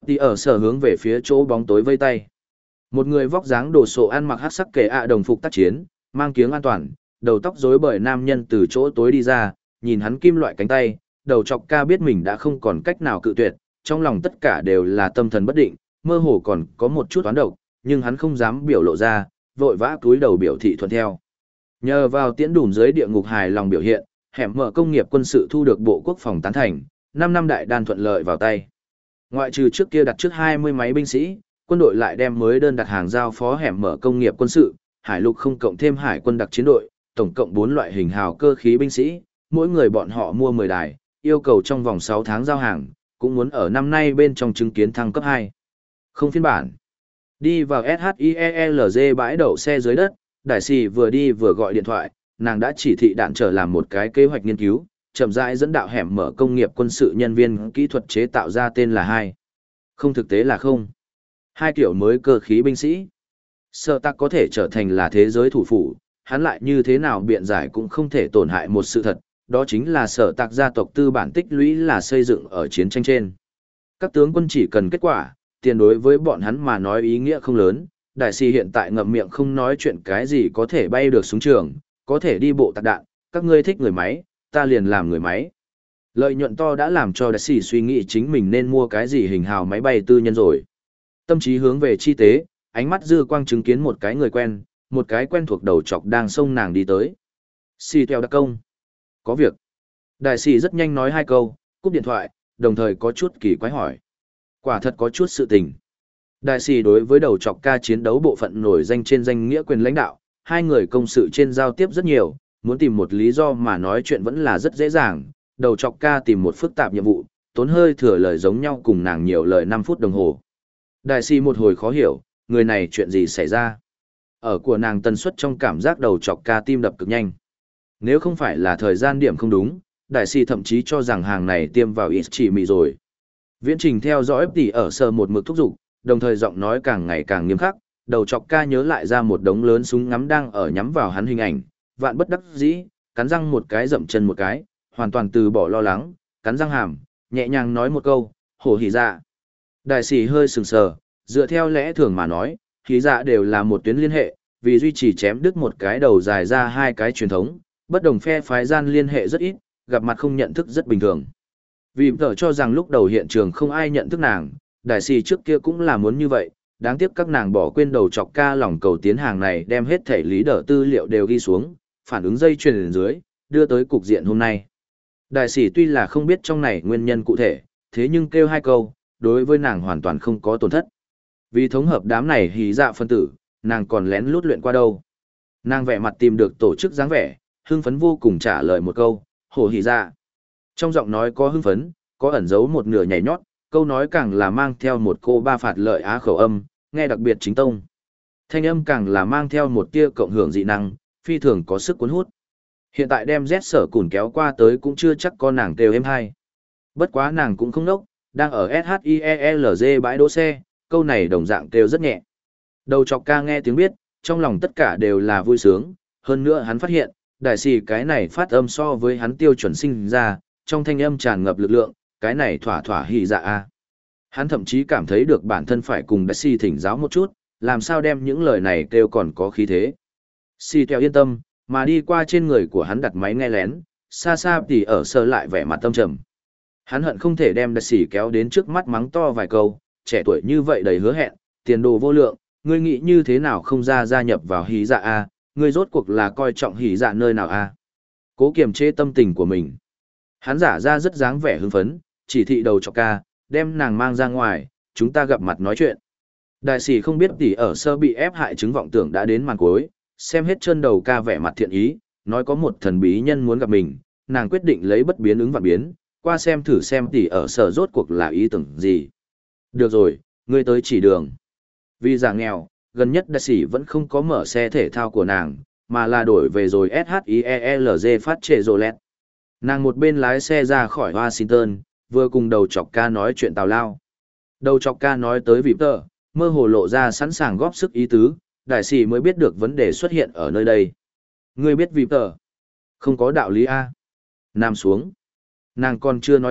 Thì ở sở hướng về phía chỗ bóng tối vây tay. Một người vóc dáng đồ sộ ăn mặc hắc sắc kệ ạ đồng phục tác chiến, mang kiếng an toàn, đầu tóc rối bời nam nhân từ chỗ tối đi ra, nhìn hắn kim loại cánh tay, đầu chọc ca biết mình đã không còn cách nào cự tuyệt, trong lòng tất cả đều là tâm thần bất định, mơ hồ còn có một chút toán độc, nhưng hắn không dám biểu lộ ra, vội vã cúi đầu biểu thị thuận theo. Nhờ vào tiễn đùm dưới địa ngục hài lòng biểu hiện, hẻm mở công nghiệp quân sự thu được Bộ Quốc phòng tán thành, năm năm đại đan thuận lợi vào tay. Ngoại trừ trước kia đặt trước hai mươi máy binh sĩ, quân đội lại đem mới đơn đặt hàng giao phó hẻm mở công nghiệp quân sự, hải lục không cộng thêm hải quân đặc chiến đội, tổng cộng bốn loại hình hào cơ khí binh sĩ, mỗi người bọn họ mua mười đài, yêu cầu trong vòng sáu tháng giao hàng, cũng muốn ở năm nay bên trong chứng kiến thăng cấp hai. Không phiên bản. Đi vào ét hát i e lờ giê bãi đậu xe dưới đất, đại sĩ vừa đi vừa gọi điện thoại, nàng đã chỉ thị đạn trở làm một cái kế hoạch nghiên cứu, chậm rãi dẫn đạo hẻm mở công nghiệp quân sự nhân viên kỹ thuật chế tạo ra tên là hai. Không thực tế là không. Hai kiểu mới cơ khí binh sĩ. Sở Tạc có thể trở thành là thế giới thủ phủ, hắn lại như thế nào biện giải cũng không thể tổn hại một sự thật, đó chính là Sở Tạc gia tộc tư bản tích lũy là xây dựng ở chiến tranh trên. Các tướng quân chỉ cần kết quả, tiền đối với bọn hắn mà nói ý nghĩa không lớn, đại sĩ hiện tại ngậm miệng không nói chuyện cái gì có thể bay được súng trường, có thể đi bộ tạc đạn, các ngươi thích người máy, ta liền làm người máy. Lợi nhuận to đã làm cho đại sĩ suy nghĩ chính mình nên mua cái gì hình hào máy bay tư nhân rồi. Tâm trí hướng về chi tế, ánh mắt dư quang chứng kiến một cái người quen, một cái quen thuộc đầu chọc đang xông nàng đi tới. Xì theo đặc công. Có việc. Đại sĩ rất nhanh nói hai câu, cúp điện thoại, đồng thời có chút kỳ quái hỏi. Quả thật có chút sự tình. Đại sĩ đối với đầu chọc ca chiến đấu bộ phận nổi danh trên danh nghĩa quyền lãnh đạo, hai người công sự trên giao tiếp rất nhiều, muốn tìm một lý do mà nói chuyện vẫn là rất dễ dàng. Đầu chọc ca tìm một phức tạp nhiệm vụ, tốn hơi thừa lời giống nhau cùng nàng nhiều lời năm phút đồng hồ. Đại sĩ một hồi khó hiểu, người này chuyện gì xảy ra. Ở của nàng tần suất trong cảm giác đầu chọc ca tim đập cực nhanh. Nếu không phải là thời gian điểm không đúng, đại sĩ thậm chí cho rằng hàng này tiêm vào ít chỉ mì rồi. Viễn trình theo dõi tỉ ở sờ một mực thúc giục, đồng thời giọng nói càng ngày càng nghiêm khắc, đầu chọc ca nhớ lại ra một đống lớn súng ngắm đang ở nhắm vào hắn hình ảnh, vạn bất đắc dĩ, cắn răng một cái dậm chân một cái, hoàn toàn từ bỏ lo lắng, cắn răng hàm, nhẹ nhàng nói một câu, hổ hỉ dạ. Đại sĩ hơi sừng sờ, dựa theo lẽ thường mà nói, hỉ dạ đều là một tuyến liên hệ, vì duy trì chém đứt một cái đầu dài ra hai cái truyền thống, bất đồng phe phái gian liên hệ rất ít, gặp mặt không nhận thức rất bình thường. Vì tờ cho rằng lúc đầu hiện trường không ai nhận thức nàng, đại sĩ trước kia cũng là muốn như vậy, đáng tiếc các nàng bỏ quên đầu chọc ca lòng cầu tiến hàng này đem hết thể lý đỡ tư liệu đều ghi xuống, phản ứng dây chuyền dưới, đưa tới cục diện hôm nay. Đại sĩ tuy là không biết trong này nguyên nhân cụ thể, thế nhưng kêu hai câu, đối với nàng hoàn toàn không có tổn thất. Vì thống hợp đám này hí dạ phân tử, nàng còn lén lút luyện qua đâu. Nàng vẻ mặt tìm được tổ chức dáng vẻ, hưng phấn vô cùng trả lời một câu, hổ hỉ dạ. Trong giọng nói có hưng phấn, có ẩn giấu một nửa nhảy nhót, câu nói càng là mang theo một cô ba phạt lợi á khẩu âm, nghe đặc biệt chính tông. Thanh âm càng là mang theo một tia cộng hưởng dị năng, phi thường có sức cuốn hút. Hiện tại đem Z sở cùn kéo qua tới cũng chưa chắc có nàng kêu êm hay. Bất quá nàng cũng không nốc, đang ở ét hát i e lờ giê bãi đỗ xe, câu này đồng dạng kêu rất nhẹ. Đầu chọc ca nghe tiếng biết, trong lòng tất cả đều là vui sướng, hơn nữa hắn phát hiện, đại sĩ cái này phát âm so với hắn tiêu chuẩn sinh ra, trong thanh âm tràn ngập lực lượng, cái này thỏa thỏa hỉ dạ a. Hắn thậm chí cảm thấy được bản thân phải cùng đại sĩ thỉnh giáo một chút, làm sao đem những lời này kêu còn có khí thế. Si theo yên tâm, mà đi qua trên người của hắn đặt máy nghe lén, xa xa thì ở sơ lại vẻ mặt tâm trầm. Hắn hận không thể đem đại sĩ kéo đến trước mắt mắng to vài câu, trẻ tuổi như vậy đầy hứa hẹn, tiền đồ vô lượng, ngươi nghĩ như thế nào không ra gia nhập vào hỉ dạ a, ngươi rốt cuộc là coi trọng hỉ dạ nơi nào a. Cố kiềm chế tâm tình của mình. Hắn giả ra rất dáng vẻ hưng phấn, chỉ thị đầu chọc ca, đem nàng mang ra ngoài, chúng ta gặp mặt nói chuyện. Đại sĩ không biết tỷ ở sơ bị ép hại chứng vọng tưởng đã đến màn cuối, xem hết chân đầu ca vẻ mặt thiện ý, nói có một thần bí nhân muốn gặp mình, nàng quyết định lấy bất biến ứng vạn biến, qua xem thử xem tỷ ở sở rốt cuộc là ý tưởng gì. Được rồi, ngươi tới chỉ đường. Vì giả nghèo, gần nhất đại sĩ vẫn không có mở xe thể thao của nàng, mà là đổi về rồi ét hát i e lờ giê phát trệ rồ lẹt. Nàng một bên lái xe ra khỏi Washington, vừa cùng đầu chọc ca nói chuyện tào lao. Đầu chọc ca nói tới vịp tờ, mơ hồ lộ ra sẵn sàng góp sức ý tứ, đại sĩ mới biết được vấn đề xuất hiện ở nơi đây. Ngươi biết vịp tờ? Không có đạo lý A. Nam xuống. Nàng còn chưa nói hết,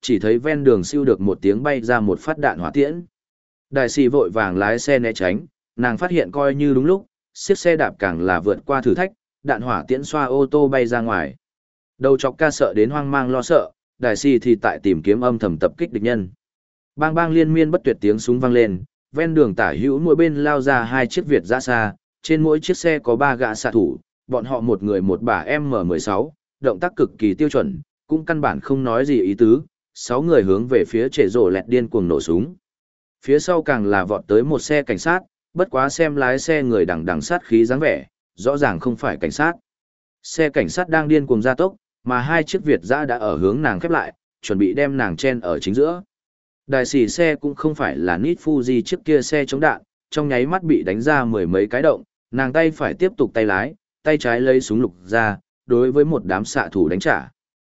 chỉ thấy ven đường siêu được một tiếng bay ra một phát đạn hỏa tiễn. Đại sĩ vội vàng lái xe né tránh, nàng phát hiện coi như đúng lúc, chiếc xe đạp càng là vượt qua thử thách, đạn hỏa tiễn xoa ô tô bay ra ngoài. Đầu chọc ca sợ đến hoang mang lo sợ, đại sĩ thì tại tìm kiếm âm thầm tập kích địch nhân. Bang bang liên miên bất tuyệt tiếng súng vang lên, ven đường tả hữu mỗi bên lao ra hai chiếc Việt giã xa, trên mỗi chiếc xe có ba gã xạ thủ, bọn họ một người một bả em em mười sáu, động tác cực kỳ tiêu chuẩn, cũng căn bản không nói gì ý tứ, sáu người hướng về phía trệ rổ lẹt điên cuồng nổ súng. Phía sau càng là vọt tới một xe cảnh sát, bất quá xem lái xe người đằng đằng sát khí dáng vẻ, rõ ràng không phải cảnh sát. Xe cảnh sát đang điên cuồng gia tốc, mà hai chiếc Việt giã đã ở hướng nàng khép lại, chuẩn bị đem nàng chen ở chính giữa. Đại sĩ xe cũng không phải là Nit Fuji trước kia xe chống đạn, trong nháy mắt bị đánh ra mười mấy cái động, nàng tay phải tiếp tục tay lái, tay trái lấy súng lục ra, đối với một đám xạ thủ đánh trả.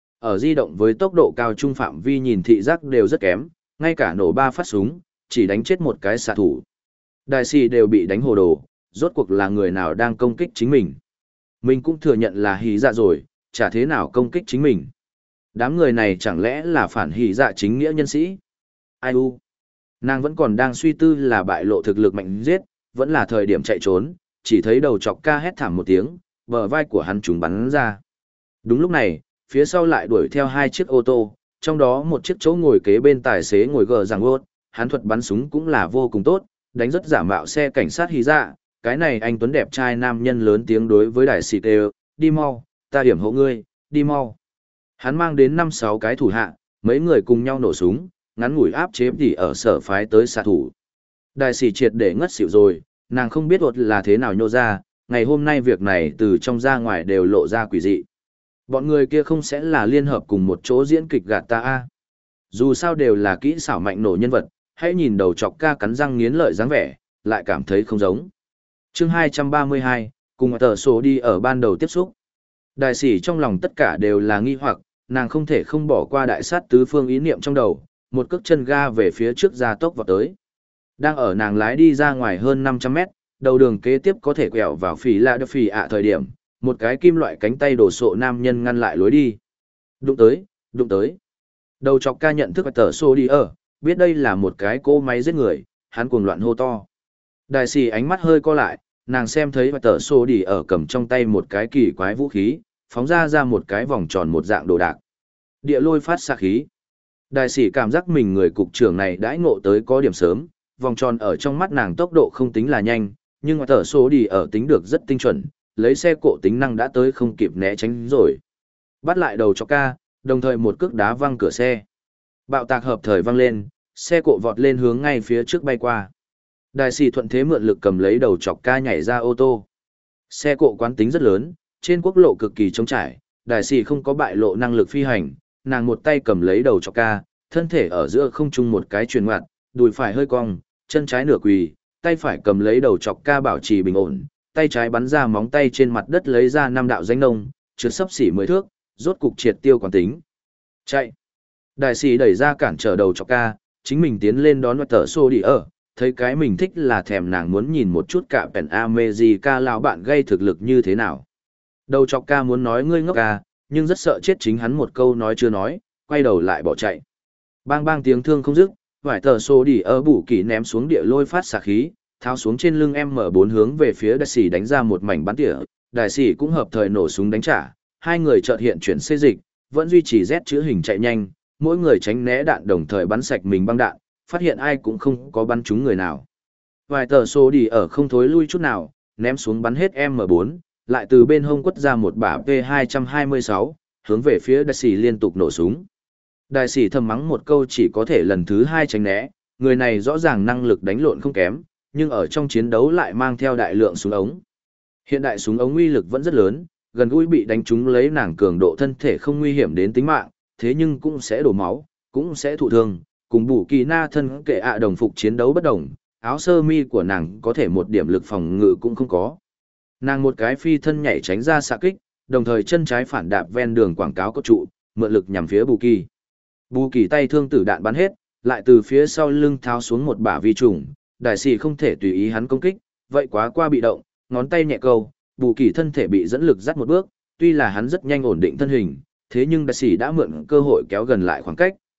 Ở di động với tốc độ cao trung phạm vi nhìn thị giác đều rất kém, ngay cả nổ ba phát súng, chỉ đánh chết một cái xạ thủ. Đại sĩ đều bị đánh hồ đồ, rốt cuộc là người nào đang công kích chính mình. Mình cũng thừa nhận là hí dạ rồi, chả thế nào công kích chính mình. Đám người này chẳng lẽ là phản hí dạ chính nghĩa nhân sĩ? Ai u? Nàng vẫn còn đang suy tư là bại lộ thực lực mạnh giết, vẫn là thời điểm chạy trốn, chỉ thấy đầu chọc ca hét thảm một tiếng, bờ vai của hắn trúng bắn ra. Đúng lúc này, phía sau lại đuổi theo hai chiếc ô tô, trong đó một chiếc chỗ ngồi kế bên tài xế ngồi gờ rằng ốt, hắn thuật bắn súng cũng là vô cùng tốt, đánh rất giả mạo xe cảnh sát hí dạ. Cái này anh tuấn đẹp trai nam nhân lớn tiếng đối với đại sĩ đều, đi mau, ta hiểm hộ ngươi, đi mau. Hắn mang đến năm sáu cái thủ hạ, mấy người cùng nhau nổ súng, ngắn ngủi áp chế tỉ ở sở phái tới xạ thủ. Đại sĩ triệt để ngất xỉu rồi, nàng không biết luật là thế nào nhô ra, ngày hôm nay việc này từ trong ra ngoài đều lộ ra quỷ dị. Bọn người kia không sẽ là liên hợp cùng một chỗ diễn kịch gạt ta a? Dù sao đều là kỹ xảo mạnh nổ nhân vật, hãy nhìn đầu chọc ca cắn răng nghiến lợi dáng vẻ, lại cảm thấy không giống. Chương hai trăm ba mươi hai, cùng tờ số đi ở ban đầu tiếp xúc. Đại sĩ trong lòng tất cả đều là nghi hoặc, nàng không thể không bỏ qua đại sát tứ phương ý niệm trong đầu, một cước chân ga về phía trước gia tốc vào tới. Đang ở nàng lái đi ra ngoài hơn năm trăm mét, đầu đường kế tiếp có thể quẹo vào phỉ lạ đập phỉ ạ thời điểm, một cái kim loại cánh tay đổ sộ nam nhân ngăn lại lối đi. Đụng tới, đụng tới. Đầu chọc ca nhận thức tờ số đi ở, biết đây là một cái cỗ máy giết người, hắn cuồng loạn hô to. Đại sĩ ánh mắt hơi co lại, nàng xem thấy tờ số đi ở cầm trong tay một cái kỳ quái vũ khí, phóng ra ra một cái vòng tròn một dạng đồ đạc. Địa lôi phát xạ khí. Đại sĩ cảm giác mình người cục trưởng này đãi ngộ tới có điểm sớm, vòng tròn ở trong mắt nàng tốc độ không tính là nhanh, nhưng tờ số đi ở tính được rất tinh chuẩn, lấy xe cộ tính năng đã tới không kịp né tránh rồi. Bắt lại đầu chọc ca, đồng thời một cước đá văng cửa xe. Bạo tạc hợp thời văng lên, xe cộ vọt lên hướng ngay phía trước bay qua. Đại sĩ thuận thế mượn lực cầm lấy đầu chọc ca nhảy ra ô tô. Xe cộ quán tính rất lớn, trên quốc lộ cực kỳ trống trải, đại sĩ không có bại lộ năng lực phi hành, nàng một tay cầm lấy đầu chọc ca, thân thể ở giữa không trung một cái chuyển ngoặt, đùi phải hơi cong, chân trái nửa quỳ, tay phải cầm lấy đầu chọc ca bảo trì bình ổn, tay trái bắn ra móng tay trên mặt đất lấy ra năm đạo danh nông, trượt sấp xỉ mười thước, rốt cục triệt tiêu quán tính. Chạy. Đại sĩ đẩy ra cản trở đầu chọc ca, chính mình tiến lên đón tờ xô đi ở, thấy cái mình thích là thèm nàng muốn nhìn một chút cả pèn America lão bạn gây thực lực như thế nào. Đầu chọc ca muốn nói ngươi ngốc ca, nhưng rất sợ chết chính hắn một câu nói chưa nói, quay đầu lại bỏ chạy. Bang bang tiếng thương không dứt, vải tờ xô đi ở bủ kỳ ném xuống địa lôi phát xạ khí, tháo xuống trên lưng em bốn hướng về phía đại sĩ đánh ra một mảnh bắn tỉa, đại sĩ cũng hợp thời nổ súng đánh trả, hai người chợt hiện chuyển xê dịch, vẫn duy trì Z chữ hình chạy nhanh, mỗi người tránh né đạn đồng thời bắn sạch mình băng đạn, phát hiện ai cũng không có bắn trúng người nào. Vài tờ số đi ở không thối lui chút nào, ném xuống bắn hết em bốn, lại từ bên hông quất ra một bả P hai hai sáu, hướng về phía đại sĩ liên tục nổ súng. Đại sĩ thầm mắng một câu chỉ có thể lần thứ hai tránh né, người này rõ ràng năng lực đánh lộn không kém, nhưng ở trong chiến đấu lại mang theo đại lượng súng ống. Hiện đại súng ống uy lực vẫn rất lớn, gần gũi bị đánh trúng lấy nàng cường độ thân thể không nguy hiểm đến tính mạng, thế nhưng cũng sẽ đổ máu, cũng sẽ thụ thương, cùng bù kỳ na thân kệ ạ đồng phục chiến đấu bất đồng, áo sơ mi của nàng có thể một điểm lực phòng ngự cũng không có. Nàng một cái phi thân nhảy tránh ra xạ kích, đồng thời chân trái phản đạp ven đường quảng cáo có trụ, mượn lực nhằm phía bù kỳ. Bù kỳ tay thương tử đạn bắn hết, lại từ phía sau lưng tháo xuống một bả vi trùng, đại sĩ không thể tùy ý hắn công kích, vậy quá qua bị động, ngón tay nhẹ câu, bù kỳ thân thể bị dẫn lực dắt một bước, tuy là hắn rất nhanh ổn định thân hình, thế nhưng đại sĩ đã mượn cơ hội kéo gần lại khoảng cách,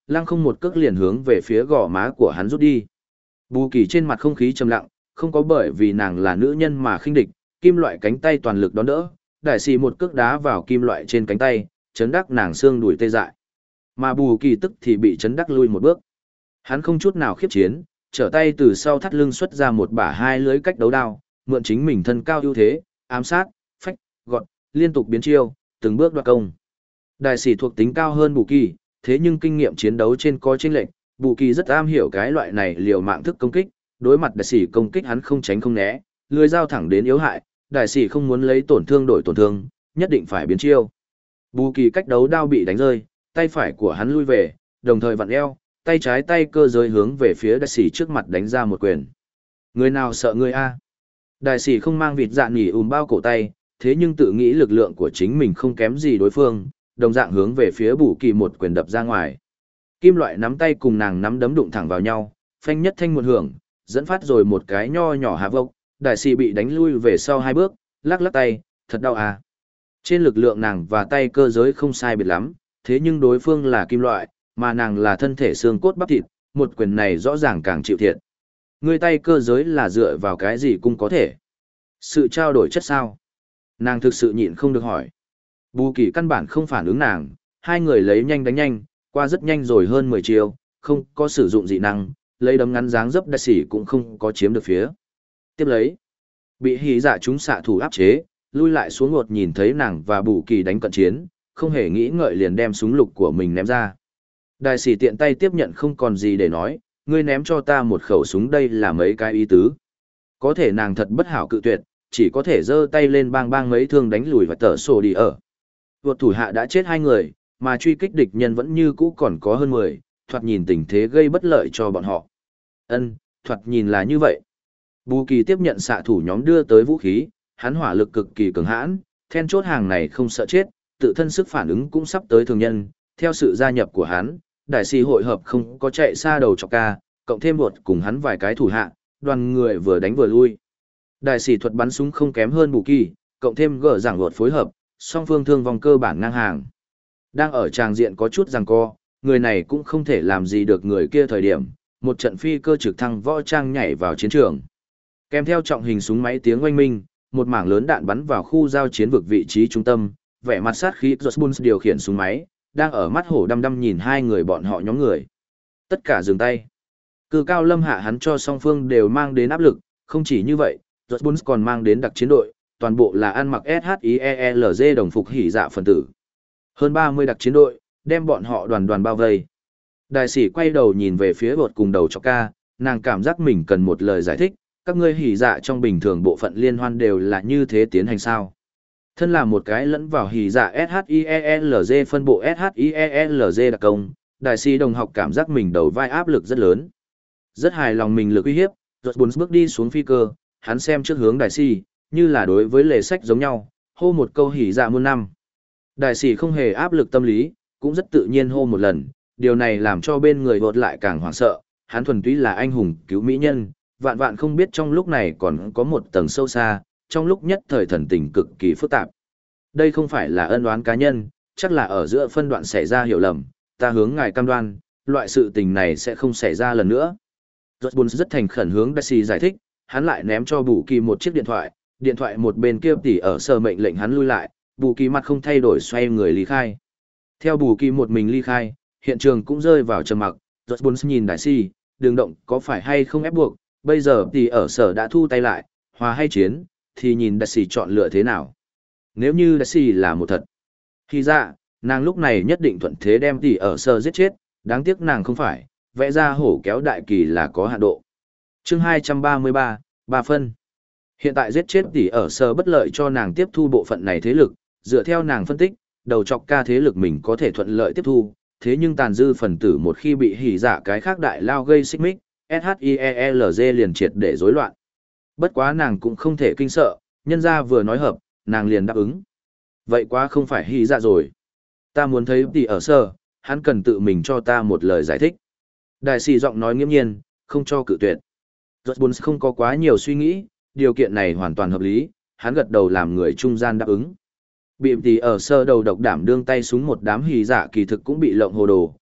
lăng không một cước liền hướng về phía gò má của hắn rút đi. Bù kỳ trên mặt không khí trầm lặng, không có bởi vì nàng là nữ nhân mà khinh địch, kim loại cánh tay toàn lực đón đỡ, đại sĩ một cước đá vào kim loại trên cánh tay, chấn đắc nàng xương đùi tê dại. Mà bù kỳ tức thì bị chấn đắc lui một bước. Hắn không chút nào khiếp chiến, trở tay từ sau thắt lưng xuất ra một bả hai lưới cách đấu đao, mượn chính mình thân cao ưu thế, ám sát, phách, gọt, liên tục biến chiêu, từng bước đoạt công. Đại sĩ thuộc tính cao hơn bù kỳ, thế nhưng kinh nghiệm chiến đấu trên có chênh lệch, bù kỳ rất am hiểu cái loại này liều mạng thức công kích, đối mặt đại sĩ công kích hắn không tránh không né, lưỡi dao thẳng đến yếu hại, đại sĩ không muốn lấy tổn thương đổi tổn thương, nhất định phải biến chiêu. Bù kỳ cách đấu đao bị đánh rơi, tay phải của hắn lui về, đồng thời vặn eo, tay trái tay cơ giới hướng về phía đại sĩ trước mặt đánh ra một quyền. Người nào sợ người a? Đại sĩ không mang vịt dạ nỉ ùm bao cổ tay, thế nhưng tự nghĩ lực lượng của chính mình không kém gì đối phương, đồng dạng hướng về phía bù kỳ một quyền đập ra ngoài. Kim loại nắm tay cùng nàng nắm đấm đụng thẳng vào nhau, phanh nhất thanh một hưởng, dẫn phát rồi một cái nho nhỏ hạ vốc, đại sĩ bị đánh lui về sau hai bước, lắc lắc tay, thật đau à. Trên lực lượng nàng và tay cơ giới không sai biệt lắm, thế nhưng đối phương là kim loại, mà nàng là thân thể xương cốt bắp thịt, một quyền này rõ ràng càng chịu thiệt. Người tay cơ giới là dựa vào cái gì cũng có thể. Sự trao đổi chất sao? Nàng thực sự nhịn không được hỏi. Bù kỳ căn bản không phản ứng nàng, hai người lấy nhanh đánh nhanh, qua rất nhanh rồi hơn mười chiều, không có sử dụng dị năng, lấy đấm ngắn dáng dấp đại sĩ cũng không có chiếm được phía. Tiếp lấy, bị hỉ dạ chúng xạ thủ áp chế, lui lại xuống ngột nhìn thấy nàng và bù kỳ đánh cận chiến, không hề nghĩ ngợi liền đem súng lục của mình ném ra. Đại sĩ tiện tay tiếp nhận không còn gì để nói, ngươi ném cho ta một khẩu súng đây là mấy cái ý tứ. Có thể nàng thật bất hảo cự tuyệt, chỉ có thể giơ tay lên bang bang mấy thương đánh lùi và tở sổ đi ở. Vượt thủ hạ đã chết hai người, mà truy kích địch nhân vẫn như cũ còn có hơn mười, thoạt nhìn tình thế gây bất lợi cho bọn họ. Ân, thoạt nhìn là như vậy. Bù kỳ tiếp nhận xạ thủ nhóm đưa tới vũ khí, hắn hỏa lực cực kỳ cường hãn, then chốt hàng này không sợ chết, tự thân sức phản ứng cũng sắp tới thường nhân, theo sự gia nhập của hắn, đại sĩ hội hợp không có chạy xa đầu chọc ca, cộng thêm một cùng hắn vài cái thủ hạ, đoàn người vừa đánh vừa lui. Đại sĩ thuật bắn súng không kém hơn bù kỳ, cộng thêm gỡ giảng luật phối hợp, song phương thương vong cơ bản ngang hàng. Đang ở tràng diện có chút giằng co, người này cũng không thể làm gì được người kia thời điểm, một trận phi cơ trực thăng võ trang nhảy vào chiến trường. Kèm theo trọng hình súng máy tiếng oanh minh, một mảng lớn đạn bắn vào khu giao chiến vực vị trí trung tâm, vẻ mặt sát khí Josbuns điều khiển súng máy, đang ở mắt hổ đăm đăm nhìn hai người bọn họ nhóm người. Tất cả dừng tay. Cự cao lâm hạ hắn cho song phương đều mang đến áp lực, không chỉ như vậy, Josbuns còn mang đến đặc chiến đội, toàn bộ là ăn mặc ét hát i e lờ giê đồng phục hỉ dạ phần tử. Hơn ba mươi đặc chiến đội, đem bọn họ đoàn đoàn bao vây. Đại sĩ quay đầu nhìn về phía bột cùng đầu chọc ca, nàng cảm giác mình cần một lời giải thích, các ngươi hỉ dạ trong bình thường bộ phận liên hoan đều là như thế tiến hành sao. Thân là một cái lẫn vào hỉ dạ ét hát i e lờ giê phân bộ ét hát i e lờ giê đặc công, đại sĩ đồng học cảm giác mình đầu vai áp lực rất lớn. Rất hài lòng mình lực uy hiếp, rồi bốn bước đi xuống phi cơ, hắn xem trước hướng đại sĩ, như là đối với lề sách giống nhau, hô một câu hỉ dạ muôn năm. Đại sĩ không hề áp lực tâm lý, cũng rất tự nhiên hô một lần, điều này làm cho bên người vột lại càng hoảng sợ, hắn thuần túy là anh hùng cứu mỹ nhân, vạn vạn không biết trong lúc này còn có một tầng sâu xa, trong lúc nhất thời thần tình cực kỳ phức tạp. Đây không phải là ân oán cá nhân, chắc là ở giữa phân đoạn xảy ra hiểu lầm, ta hướng ngài cam đoan, loại sự tình này sẽ không xảy ra lần nữa. Rosbun rất thành khẩn hướng Daisy giải thích, hắn lại ném cho Bù Kỳ một chiếc điện thoại, điện thoại một bên kia tỉ ở sờ mệnh lệnh hắn lui lại, Bù Kỳ mặt không thay đổi xoay người ly khai. Theo Bù Kỳ một mình ly khai, hiện trường cũng rơi vào trầm mặc, Rosbun nhìn Daisy, đường động có phải hay không ép buộc, bây giờ tỉ ở sở đã thu tay lại, hòa hay chiến, thì nhìn Daisy chọn lựa thế nào. Nếu như Daisy là một thật, thì ra, nàng lúc này nhất định thuận thế đem tỉ ở sở giết chết, đáng tiếc nàng không phải, vẽ ra hổ kéo đại kỳ là có hạn độ. Chương hai trăm ba mươi ba, ba phân. Hiện tại giết chết tỉ ở sở bất lợi cho nàng tiếp thu bộ phận này thế lực, dựa theo nàng phân tích, đầu chọc ca thế lực mình có thể thuận lợi tiếp thu, thế nhưng tàn dư phần tử một khi bị hỉ giả cái khác đại lao gây xích mích, ét hát i e lờ giê liền triệt để rối loạn. Bất quá nàng cũng không thể kinh sợ, nhân ra vừa nói hợp, nàng liền đáp ứng. Vậy quá không phải hỉ giả rồi. Ta muốn thấy tỉ ở sở, hắn cần tự mình cho ta một lời giải thích. Đại sĩ giọng nói nghiêm nhiên, không cho cự tuyệt. Rosbun không có quá nhiều suy nghĩ, điều kiện này hoàn toàn hợp lý, hắn gật đầu làm người trung gian đáp ứng. Bị tỉ ở sơ đầu độc đảm đương tay súng một đám hỉ dạ kỳ thực cũng bị lộng hồ đồ,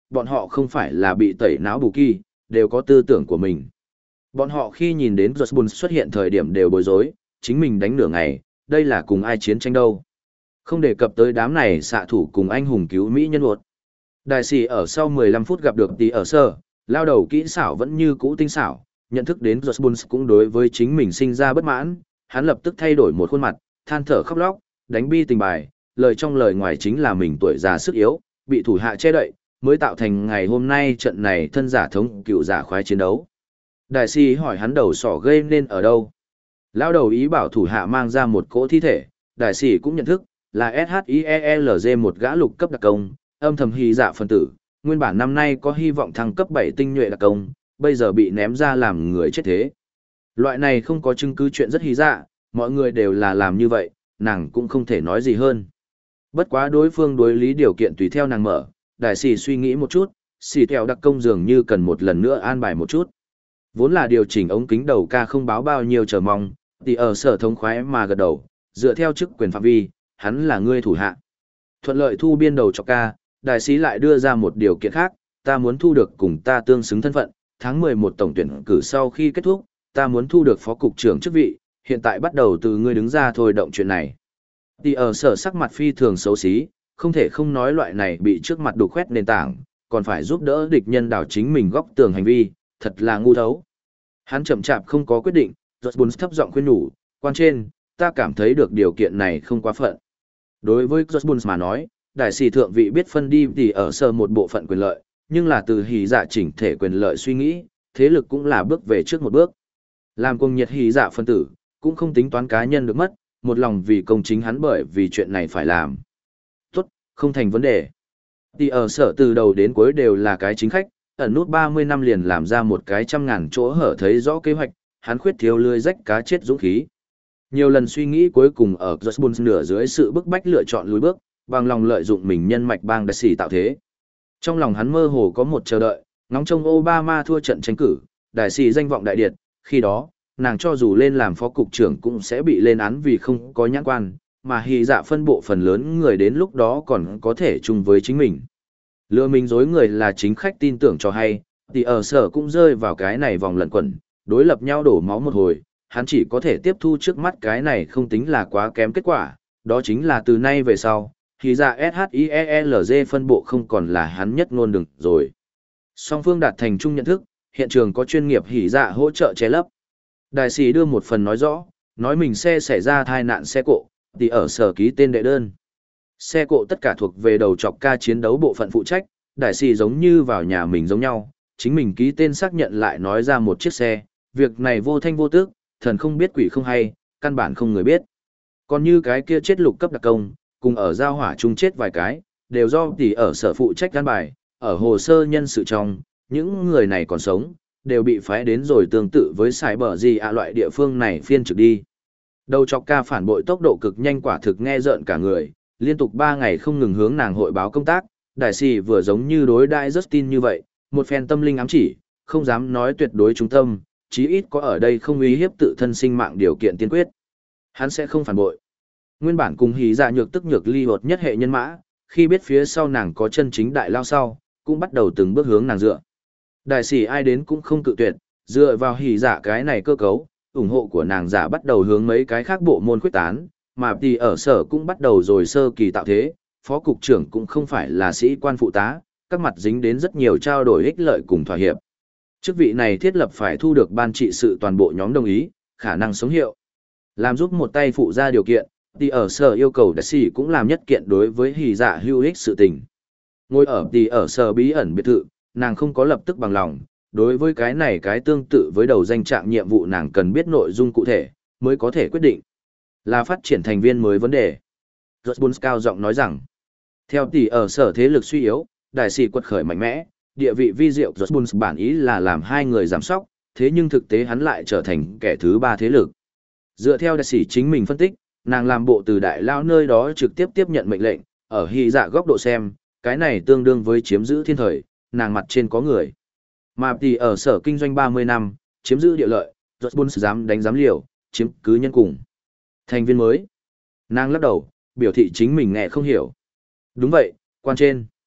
bọn họ không phải là bị tẩy não bù kỳ, đều có tư tưởng của mình. Bọn họ khi nhìn đến Josbun xuất hiện thời điểm đều bối rối, chính mình đánh nửa ngày, đây là cùng ai chiến tranh đâu. Không đề cập tới đám này xạ thủ cùng anh hùng cứu Mỹ nhân uột. Đại sĩ ở sau mười lăm phút gặp được tí ở sơ, lao đầu kỹ xảo vẫn như cũ tinh xảo, nhận thức đến Josbun cũng đối với chính mình sinh ra bất mãn, hắn lập tức thay đổi một khuôn mặt, than thở khóc lóc, đánh bi tình bài, lời trong lời ngoài chính là mình tuổi già sức yếu, bị thủ hạ che đậy, mới tạo thành ngày hôm nay trận này thân giả thống cựu giả khoái chiến đấu. Đại sĩ hỏi hắn đầu sỏ gây nên ở đâu. Lao đầu ý bảo thủ hạ mang ra một cỗ thi thể, đại sĩ cũng nhận thức, là ét hát i e lờ giê một gã lục cấp đặc công, âm thầm hy dạ phân tử, nguyên bản năm nay có hy vọng thăng cấp bảy tinh nhuệ đặc công, bây giờ bị ném ra làm người chết thế. Loại này không có chứng cứ chuyện rất hy dạ, mọi người đều là làm như vậy, nàng cũng không thể nói gì hơn. Bất quá đối phương đối lý điều kiện tùy theo nàng mở, đại sĩ suy nghĩ một chút, xì theo đặc công dường như cần một lần nữa an bài một chút. Vốn là điều chỉnh ống kính đầu ca không báo bao nhiêu chờ mong, thì ở sở thống khoái mà gật đầu, dựa theo chức quyền phạm vi, hắn là ngươi thủ hạ. Thuận lợi thu biên đầu cho ca, đại sĩ lại đưa ra một điều kiện khác, ta muốn thu được cùng ta tương xứng thân phận, tháng mười một tổng tuyển cử sau khi kết thúc, ta muốn thu được phó cục trưởng chức vị, hiện tại bắt đầu từ ngươi đứng ra thôi động chuyện này. Thì ở sở sắc mặt phi thường xấu xí, không thể không nói loại này bị trước mặt đục khoét nền tảng, còn phải giúp đỡ địch nhân đảo chính mình góc tường hành vi, thật là ngu thấu. Hắn chậm chạp không có quyết định, rốt bốn thấp giọng khuyên nhủ, quan trên, ta cảm thấy được điều kiện này không quá phận. Đối với Josbun mà nói, đại sĩ thượng vị biết phân đi thì ở sở một bộ phận quyền lợi, nhưng là từ hỉ dạ chỉnh thể quyền lợi suy nghĩ, thế lực cũng là bước về trước một bước. Làm công nhiệt hỉ dạ phân tử, cũng không tính toán cá nhân được mất, một lòng vì công chính hắn bởi vì chuyện này phải làm. Tốt, không thành vấn đề. Thì ở sở từ đầu đến cuối đều là cái chính khách, ẩn nút ba mươi năm liền làm ra một cái trăm ngàn chỗ hở thấy rõ kế hoạch, hắn khuyết thiếu lưới rách cá chết dũng khí. Nhiều lần suy nghĩ cuối cùng ở Josbun nửa dưới sự bức bách lựa chọn lùi bước, bằng lòng lợi dụng mình nhân mạch bang đại sĩ tạo thế. Trong lòng hắn mơ hồ có một chờ đợi, ngóng trông Obama thua trận tranh cử, đại sĩ danh vọng đại điệt, khi đó, nàng cho dù lên làm phó cục trưởng cũng sẽ bị lên án vì không có nhãn quan, mà hy dạ phân bộ phần lớn người đến lúc đó còn có thể chung với chính mình. Lừa mình dối người là chính khách tin tưởng cho hay, thì ở sở cũng rơi vào cái này vòng lẩn quẩn, đối lập nhau đổ máu một hồi, hắn chỉ có thể tiếp thu trước mắt cái này không tính là quá kém kết quả, đó chính là từ nay về sau, thì ra ét hát i e lờ giê phân bộ không còn là hắn nhất ngôn đừng rồi. Song phương đạt thành chung nhận thức, hiện trường có chuyên nghiệp hỉ dạ hỗ trợ che lấp. Đại sĩ đưa một phần nói rõ, nói mình xe xảy ra tai nạn xe cộ, thì ở sở ký tên đệ đơn. Xe cộ tất cả thuộc về đầu chọc ca chiến đấu bộ phận phụ trách, đại sĩ giống như vào nhà mình giống nhau, chính mình ký tên xác nhận lại nói ra một chiếc xe, việc này vô thanh vô tước, thần không biết quỷ không hay, căn bản không người biết. Còn như cái kia chết lục cấp đặc công, cùng ở giao hỏa chung chết vài cái, đều do tỷ ở sở phụ trách căn bài, ở hồ sơ nhân sự trong, những người này còn sống, đều bị phái đến rồi tương tự với xài bờ gì ạ loại địa phương này phiên trực đi. Đầu chọc ca phản bội tốc độ cực nhanh quả thực nghe rợn cả người, liên tục ba ngày không ngừng hướng nàng hội báo công tác, đại sĩ vừa giống như đối đại Justin như vậy, một phen tâm linh ám chỉ, không dám nói tuyệt đối trung tâm, chí ít có ở đây không uy hiếp tự thân sinh mạng điều kiện tiên quyết. Hắn sẽ không phản bội. Nguyên bản cùng hí dạ nhược tức nhược ly hột nhất hệ nhân mã, khi biết phía sau nàng có chân chính đại lao sau, cũng bắt đầu từng bước hướng nàng dựa. Đại sĩ ai đến cũng không cự tuyệt, dựa vào hỉ dạ cái này cơ cấu, ủng hộ của nàng giả bắt đầu hướng mấy cái khác bộ môn khuyết tán, mà thì ở sở cũng bắt đầu rồi sơ kỳ tạo thế, phó cục trưởng cũng không phải là sĩ quan phụ tá, các mặt dính đến rất nhiều trao đổi ích lợi cùng thỏa hiệp. Chức vị này thiết lập phải thu được ban trị sự toàn bộ nhóm đồng ý, khả năng sống hiệu. Làm giúp một tay phụ ra điều kiện, thì ở sở yêu cầu đại sĩ cũng làm nhất kiện đối với hỉ dạ hữu ích sự tình. Ngồi ở thì ở sở bí ẩn biệt thự, nàng không có lập tức bằng lòng, đối với cái này cái tương tự với đầu danh trạng nhiệm vụ nàng cần biết nội dung cụ thể, mới có thể quyết định. Là phát triển thành viên mới vấn đề. Josbun cao giọng nói rằng, theo tỷ ở sở thế lực suy yếu, đại sĩ quật khởi mạnh mẽ, địa vị vi diệu Josbun bản ý là làm hai người giảm sóc, thế nhưng thực tế hắn lại trở thành kẻ thứ ba thế lực. Dựa theo đại sĩ chính mình phân tích, nàng làm bộ từ đại lao nơi đó trực tiếp tiếp nhận mệnh lệnh, ở hy dạ góc độ xem, cái này tương đương với chiếm giữ thiên thời, nàng mặt trên có người. Mà tỷ ở sở kinh doanh ba mươi năm, chiếm giữ địa lợi, Josbun dám đánh dám liều, chiếm cứ nhân cùng. Thành viên mới. Nàng lắc đầu, biểu thị chính mình nghe không hiểu. Đúng vậy, quan trên.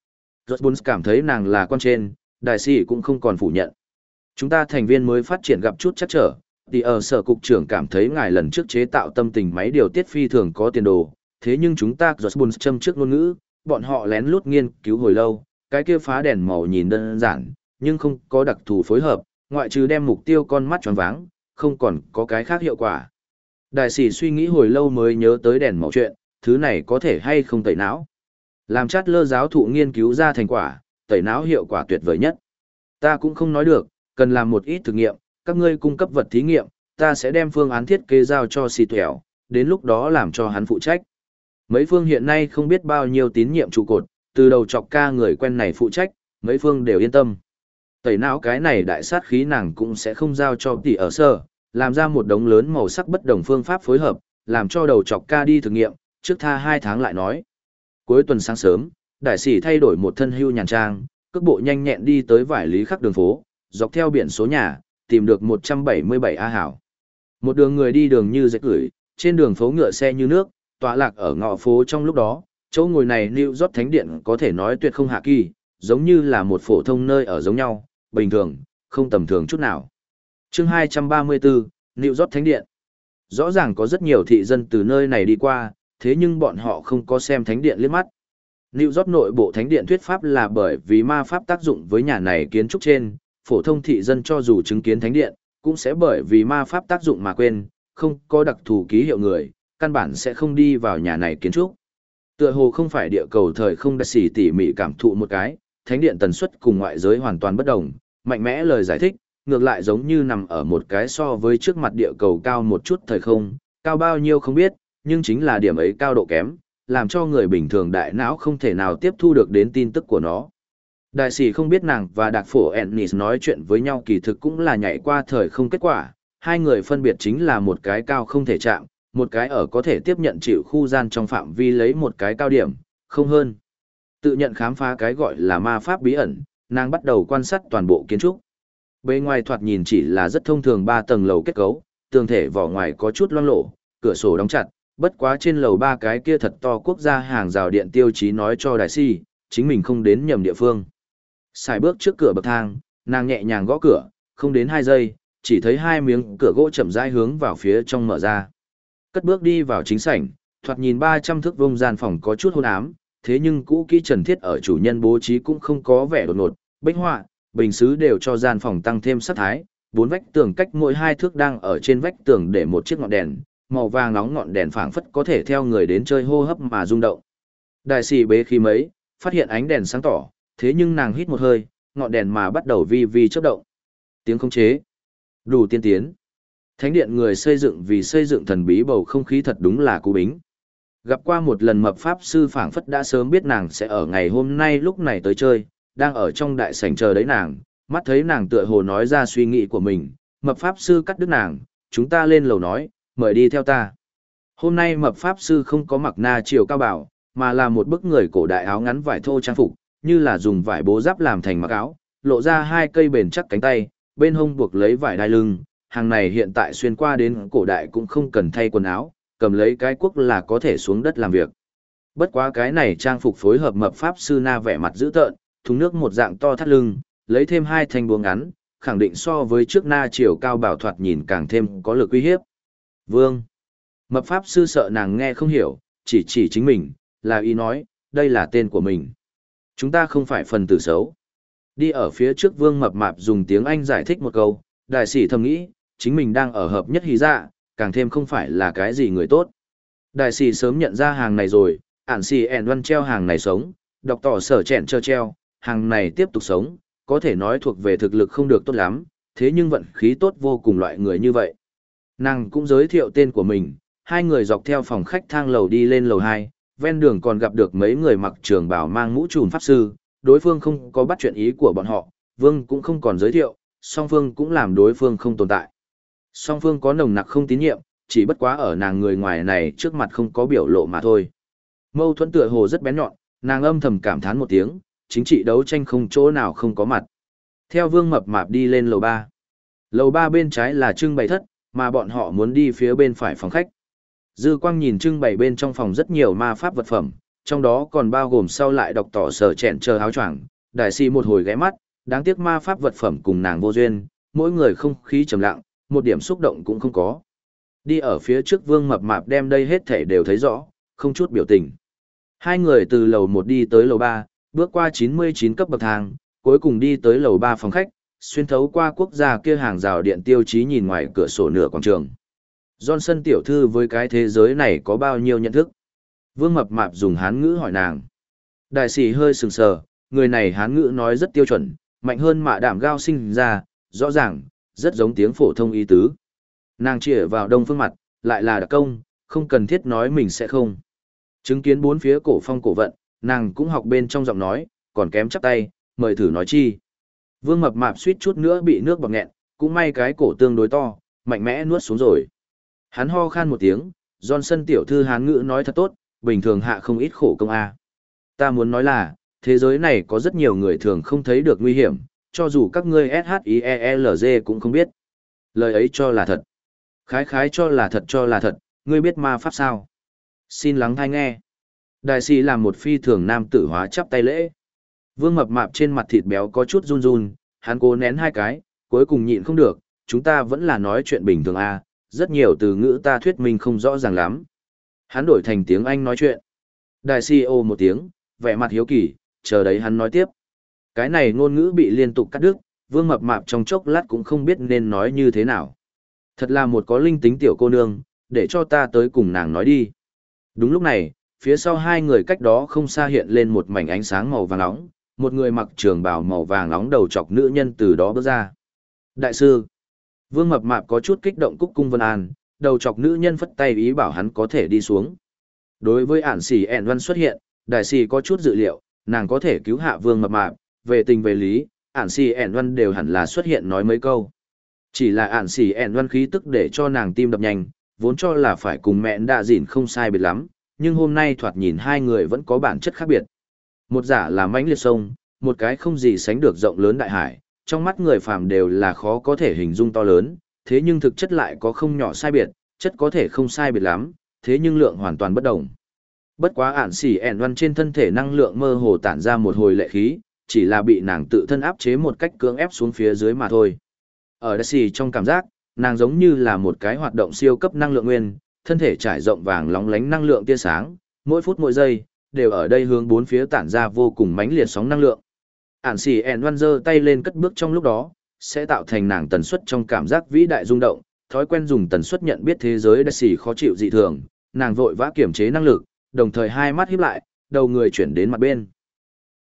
Rosbons cảm thấy nàng là con trên, đại sĩ cũng không còn phủ nhận. Chúng ta thành viên mới phát triển gặp chút chắc trở, thì ở sở cục trưởng cảm thấy ngài lần trước chế tạo tâm tình máy điều tiết phi thường có tiền đồ, thế nhưng chúng ta Rosbons châm trước ngôn ngữ, bọn họ lén lút nghiên cứu hồi lâu, cái kia phá đèn màu nhìn đơn giản, nhưng không có đặc thù phối hợp, ngoại trừ đem mục tiêu con mắt tròn váng, không còn có cái khác hiệu quả. Đại sĩ suy nghĩ hồi lâu mới nhớ tới đèn màu chuyện, thứ này có thể hay không tẩy não. Làm chát lơ giáo thụ nghiên cứu ra thành quả, tẩy não hiệu quả tuyệt vời nhất. Ta cũng không nói được, cần làm một ít thử nghiệm, các ngươi cung cấp vật thí nghiệm, ta sẽ đem phương án thiết kế giao cho xì tuẻo, đến lúc đó làm cho hắn phụ trách. Mấy phương hiện nay không biết bao nhiêu tín nhiệm trụ cột, từ đầu chọc ca người quen này phụ trách, mấy phương đều yên tâm. Tẩy não cái này đại sát khí nàng cũng sẽ không giao cho tỷ ở sở, làm ra một đống lớn màu sắc bất đồng phương pháp phối hợp, làm cho đầu chọc ca đi thử nghiệm, trước tha hai tháng lại nói. Cuối tuần sáng sớm, đại sĩ thay đổi một thân hưu nhàn trang, cước bộ nhanh nhẹn đi tới vải lý khắc đường phố, dọc theo biển số nhà, tìm được một trăm bảy mươi bảy A Hảo. Một đường người đi đường như dệt gửi, trên đường phố ngựa xe như nước, tọa lạc ở ngõ phố trong lúc đó, chỗ ngồi này New York Thánh Điện có thể nói tuyệt không hạ kỳ, giống như là một phổ thông nơi ở giống nhau, bình thường, không tầm thường chút nào. Chương hai trăm ba mươi tư, New York Thánh Điện. Rõ ràng có rất nhiều thị dân từ nơi này đi qua, thế nhưng bọn họ không có xem Thánh Điện liếc mắt. New York nội bộ Thánh Điện thuyết pháp là bởi vì ma pháp tác dụng với nhà này kiến trúc trên, phổ thông thị dân cho dù chứng kiến Thánh Điện, cũng sẽ bởi vì ma pháp tác dụng mà quên, không có đặc thù ký hiệu người, căn bản sẽ không đi vào nhà này kiến trúc. Tựa hồ không phải địa cầu thời không đặc sĩ tỉ mỉ cảm thụ một cái, Thánh Điện tần suất cùng ngoại giới hoàn toàn bất đồng, mạnh mẽ lời giải thích, ngược lại giống như nằm ở một cái so với trước mặt địa cầu cao một chút thời không, cao bao nhiêu không biết, nhưng chính là điểm ấy cao độ kém, làm cho người bình thường đại não không thể nào tiếp thu được đến tin tức của nó. Đại sĩ không biết nàng và Đạc Phổ Ennis nói chuyện với nhau kỳ thực cũng là nhảy qua thời không kết quả, hai người phân biệt chính là một cái cao không thể chạm, một cái ở có thể tiếp nhận chịu khu gian trong phạm vi lấy một cái cao điểm, không hơn. Tự nhận khám phá cái gọi là ma pháp bí ẩn, nàng bắt đầu quan sát toàn bộ kiến trúc. Bề ngoài thoạt nhìn chỉ là rất thông thường ba tầng lầu kết cấu, tường thể vỏ ngoài có chút loang lổ, cửa sổ đóng chặt, bất quá trên lầu ba cái kia thật to quốc gia hàng rào điện tiêu chí nói cho đại si, chính mình không đến nhầm địa phương. Xài bước trước cửa bậc thang, nàng nhẹ nhàng gõ cửa, không đến hai giây, chỉ thấy hai miếng cửa gỗ chậm rãi hướng vào phía trong mở ra. Cất bước đi vào chính sảnh, thoạt nhìn ba trăm thước vuông gian phòng có chút hôn ám, thế nhưng cũ kỹ trần thiết ở chủ nhân bố trí cũng không có vẻ đột ngột, bích họa, bình sứ đều cho gian phòng tăng thêm sát thái, bốn vách tường cách mỗi hai thước đang ở trên vách tường để một chiếc ngọn đèn, màu vàng nóng ngọn đèn phảng phất có thể theo người đến chơi hô hấp mà rung động. Đại sĩ bế khí mấy, phát hiện ánh đèn sáng tỏ, thế nhưng nàng hít một hơi, ngọn đèn mà bắt đầu vi vi chớp động. Tiếng khống chế, đủ tiên tiến. Thánh điện người xây dựng vì xây dựng thần bí bầu không khí thật đúng là cú bính. Gặp qua một lần mập pháp sư phảng phất đã sớm biết nàng sẽ ở ngày hôm nay lúc này tới chơi, đang ở trong đại sảnh chờ đấy nàng, mắt thấy nàng tựa hồ nói ra suy nghĩ của mình, mập pháp sư cắt đứt nàng, chúng ta lên lầu nói, mời đi theo ta. Hôm nay mập pháp sư không có mặc na chiều cao bảo, mà là một bức người cổ đại áo ngắn vải thô trang phục, như là dùng vải bố giáp làm thành mặc áo, lộ ra hai cây bền chắc cánh tay, bên hông buộc lấy vải đai lưng, hàng này hiện tại xuyên qua đến cổ đại cũng không cần thay quần áo, cầm lấy cái cuốc là có thể xuống đất làm việc. Bất quá cái này trang phục phối hợp mập pháp sư na vẻ mặt dữ tợn, thùng nước một dạng to thắt lưng, lấy thêm hai thanh búa ngắn, khẳng định so với trước na chiều cao bảo thoạt nhìn càng thêm có lực uy hiếp. Vương. Mập pháp sư sợ nàng nghe không hiểu, chỉ chỉ chính mình, là ý nói, đây là tên của mình. Chúng ta không phải phần tử xấu. Đi ở phía trước vương mập mạp dùng tiếng Anh giải thích một câu, đại sĩ thầm nghĩ, chính mình đang ở hợp nhất hí dạ, càng thêm không phải là cái gì người tốt. Đại sĩ sớm nhận ra hàng này rồi, ản sĩ ẻn văn treo hàng này sống, đọc tỏ sở chẹn trơ treo, hàng này tiếp tục sống, có thể nói thuộc về thực lực không được tốt lắm, thế nhưng vận khí tốt vô cùng loại người như vậy. Nàng cũng giới thiệu tên của mình, hai người dọc theo phòng khách thang lầu đi lên lầu hai, ven đường còn gặp được mấy người mặc trường bào mang mũ trùm pháp sư, đối phương không có bắt chuyện ý của bọn họ, vương cũng không còn giới thiệu, song phương cũng làm đối phương không tồn tại. Song phương có nồng nặc không tín nhiệm, chỉ bất quá ở nàng người ngoài này trước mặt không có biểu lộ mà thôi. Mâu thuẫn tựa hồ rất bén nhọn, nàng âm thầm cảm thán một tiếng, chính trị đấu tranh không chỗ nào không có mặt. Theo vương mập mạp đi lên lầu ba. Lầu ba bên trái là trưng bày thất, mà bọn họ muốn đi phía bên phải phòng khách. Dư quang nhìn trưng bày bên trong phòng rất nhiều ma pháp vật phẩm, Trong đó còn bao gồm sau lại đọc tỏ sở chẹn chờ áo choàng, đại si một hồi ghé mắt, đáng tiếc ma pháp vật phẩm cùng nàng vô duyên, mỗi người không khí trầm lặng, một điểm xúc động cũng không có. Đi ở phía trước Vương Mập Mạp đem đây hết thể đều thấy rõ, không chút biểu tình. Hai người từ lầu một đi tới lầu ba, bước qua chín mươi chín cấp bậc thang, cuối cùng đi tới lầu ba phòng khách, xuyên thấu qua quốc gia kia hàng rào điện tiêu chí nhìn ngoài cửa sổ nửa quảng trường. Johnson tiểu thư với cái thế giới này có bao nhiêu nhận thức? Vương Mập Mạp dùng hán ngữ hỏi nàng. Đại sĩ hơi sừng sờ, người này hán ngữ nói rất tiêu chuẩn, mạnh hơn mạ đảm gao sinh ra, rõ ràng, rất giống tiếng phổ thông ý tứ. Nàng chĩa vào đông phương mặt, lại là đặc công, không cần thiết nói mình sẽ không. Chứng kiến bốn phía cổ phong cổ vận, nàng cũng học bên trong giọng nói, còn kém chắp tay, mời thử nói chi. Vương Mập Mạp suýt chút nữa bị nước bọt nghẹn, cũng may cái cổ tương đối to, mạnh mẽ nuốt xuống rồi. Hắn ho khan một tiếng, Johnson tiểu thư hán ngữ nói thật tốt, bình thường hạ không ít khổ công a. Ta muốn nói là, thế giới này có rất nhiều người thường không thấy được nguy hiểm, cho dù các ngươi ét hát i e lờ giê cũng không biết. Lời ấy cho là thật. Khái khái cho là thật cho là thật, ngươi biết ma pháp sao? Xin lắng thai nghe. Đại sĩ làm một phi thường nam tử hóa chắp tay lễ. Vương Mập Mạp trên mặt thịt béo có chút run run, hắn cố nén hai cái, cuối cùng nhịn không được, chúng ta vẫn là nói chuyện bình thường a, rất nhiều từ ngữ ta thuyết minh không rõ ràng lắm. Hắn đổi thành tiếng Anh nói chuyện. Đại sĩ ô một tiếng, vẻ mặt hiếu kỳ, chờ đấy hắn nói tiếp. Cái này ngôn ngữ bị liên tục cắt đứt, Vương Mập Mạp trong chốc lát cũng không biết nên nói như thế nào. Thật là một có linh tính tiểu cô nương, để cho ta tới cùng nàng nói đi. Đúng lúc này, phía sau hai người cách đó không xa hiện lên một mảnh ánh sáng màu vàng nóng, một người mặc trường bào màu vàng nóng đầu chọc nữ nhân từ đó bước ra. Đại sư, Vương Mập Mạp có chút kích động cúc cung vân an, đầu chọc nữ nhân phất tay ý bảo hắn có thể đi xuống. Đối với ản xỉ ẻn văn xuất hiện, đại sĩ có chút dự liệu, nàng có thể cứu hạ Vương Mập Mạp, về tình về lý, ản xỉ ẻn văn đều hẳn là xuất hiện nói mấy câu. Chỉ là ản xỉ ẻn văn khí tức để cho nàng tim đập nhanh, vốn cho là phải cùng mẹ đạ dỉn không sai biệt lắm, nhưng hôm nay thoạt nhìn hai người vẫn có bản chất khác biệt. Một giả là mãnh liệt sông, một cái không gì sánh được rộng lớn đại hải, trong mắt người phàm đều là khó có thể hình dung to lớn, thế nhưng thực chất lại có không nhỏ sai biệt, chất có thể không sai biệt lắm, thế nhưng lượng hoàn toàn bất đồng. Bất quá ản xỉ ẻn văn trên thân thể năng lượng mơ hồ tản ra một hồi lệ khí, chỉ là bị nàng tự thân áp chế một cách cưỡng ép xuống phía dưới mà thôi. Ở đại xỉ trong cảm giác, nàng giống như là một cái hoạt động siêu cấp năng lượng nguyên, thân thể trải rộng vàng lóng lánh năng lượng tia sáng, mỗi phút mỗi giây, đều ở đây hướng bốn phía tản ra vô cùng mãnh liệt sóng năng lượng. Ản xỉ ẻn văn giơ tay lên cất bước trong lúc đó, sẽ tạo thành nàng tần suất trong cảm giác vĩ đại rung động, thói quen dùng tần suất nhận biết thế giới đại xỉ khó chịu dị thường, nàng vội vã kiểm chế năng lực, đồng thời hai mắt híp lại, đầu người chuyển đến mặt bên.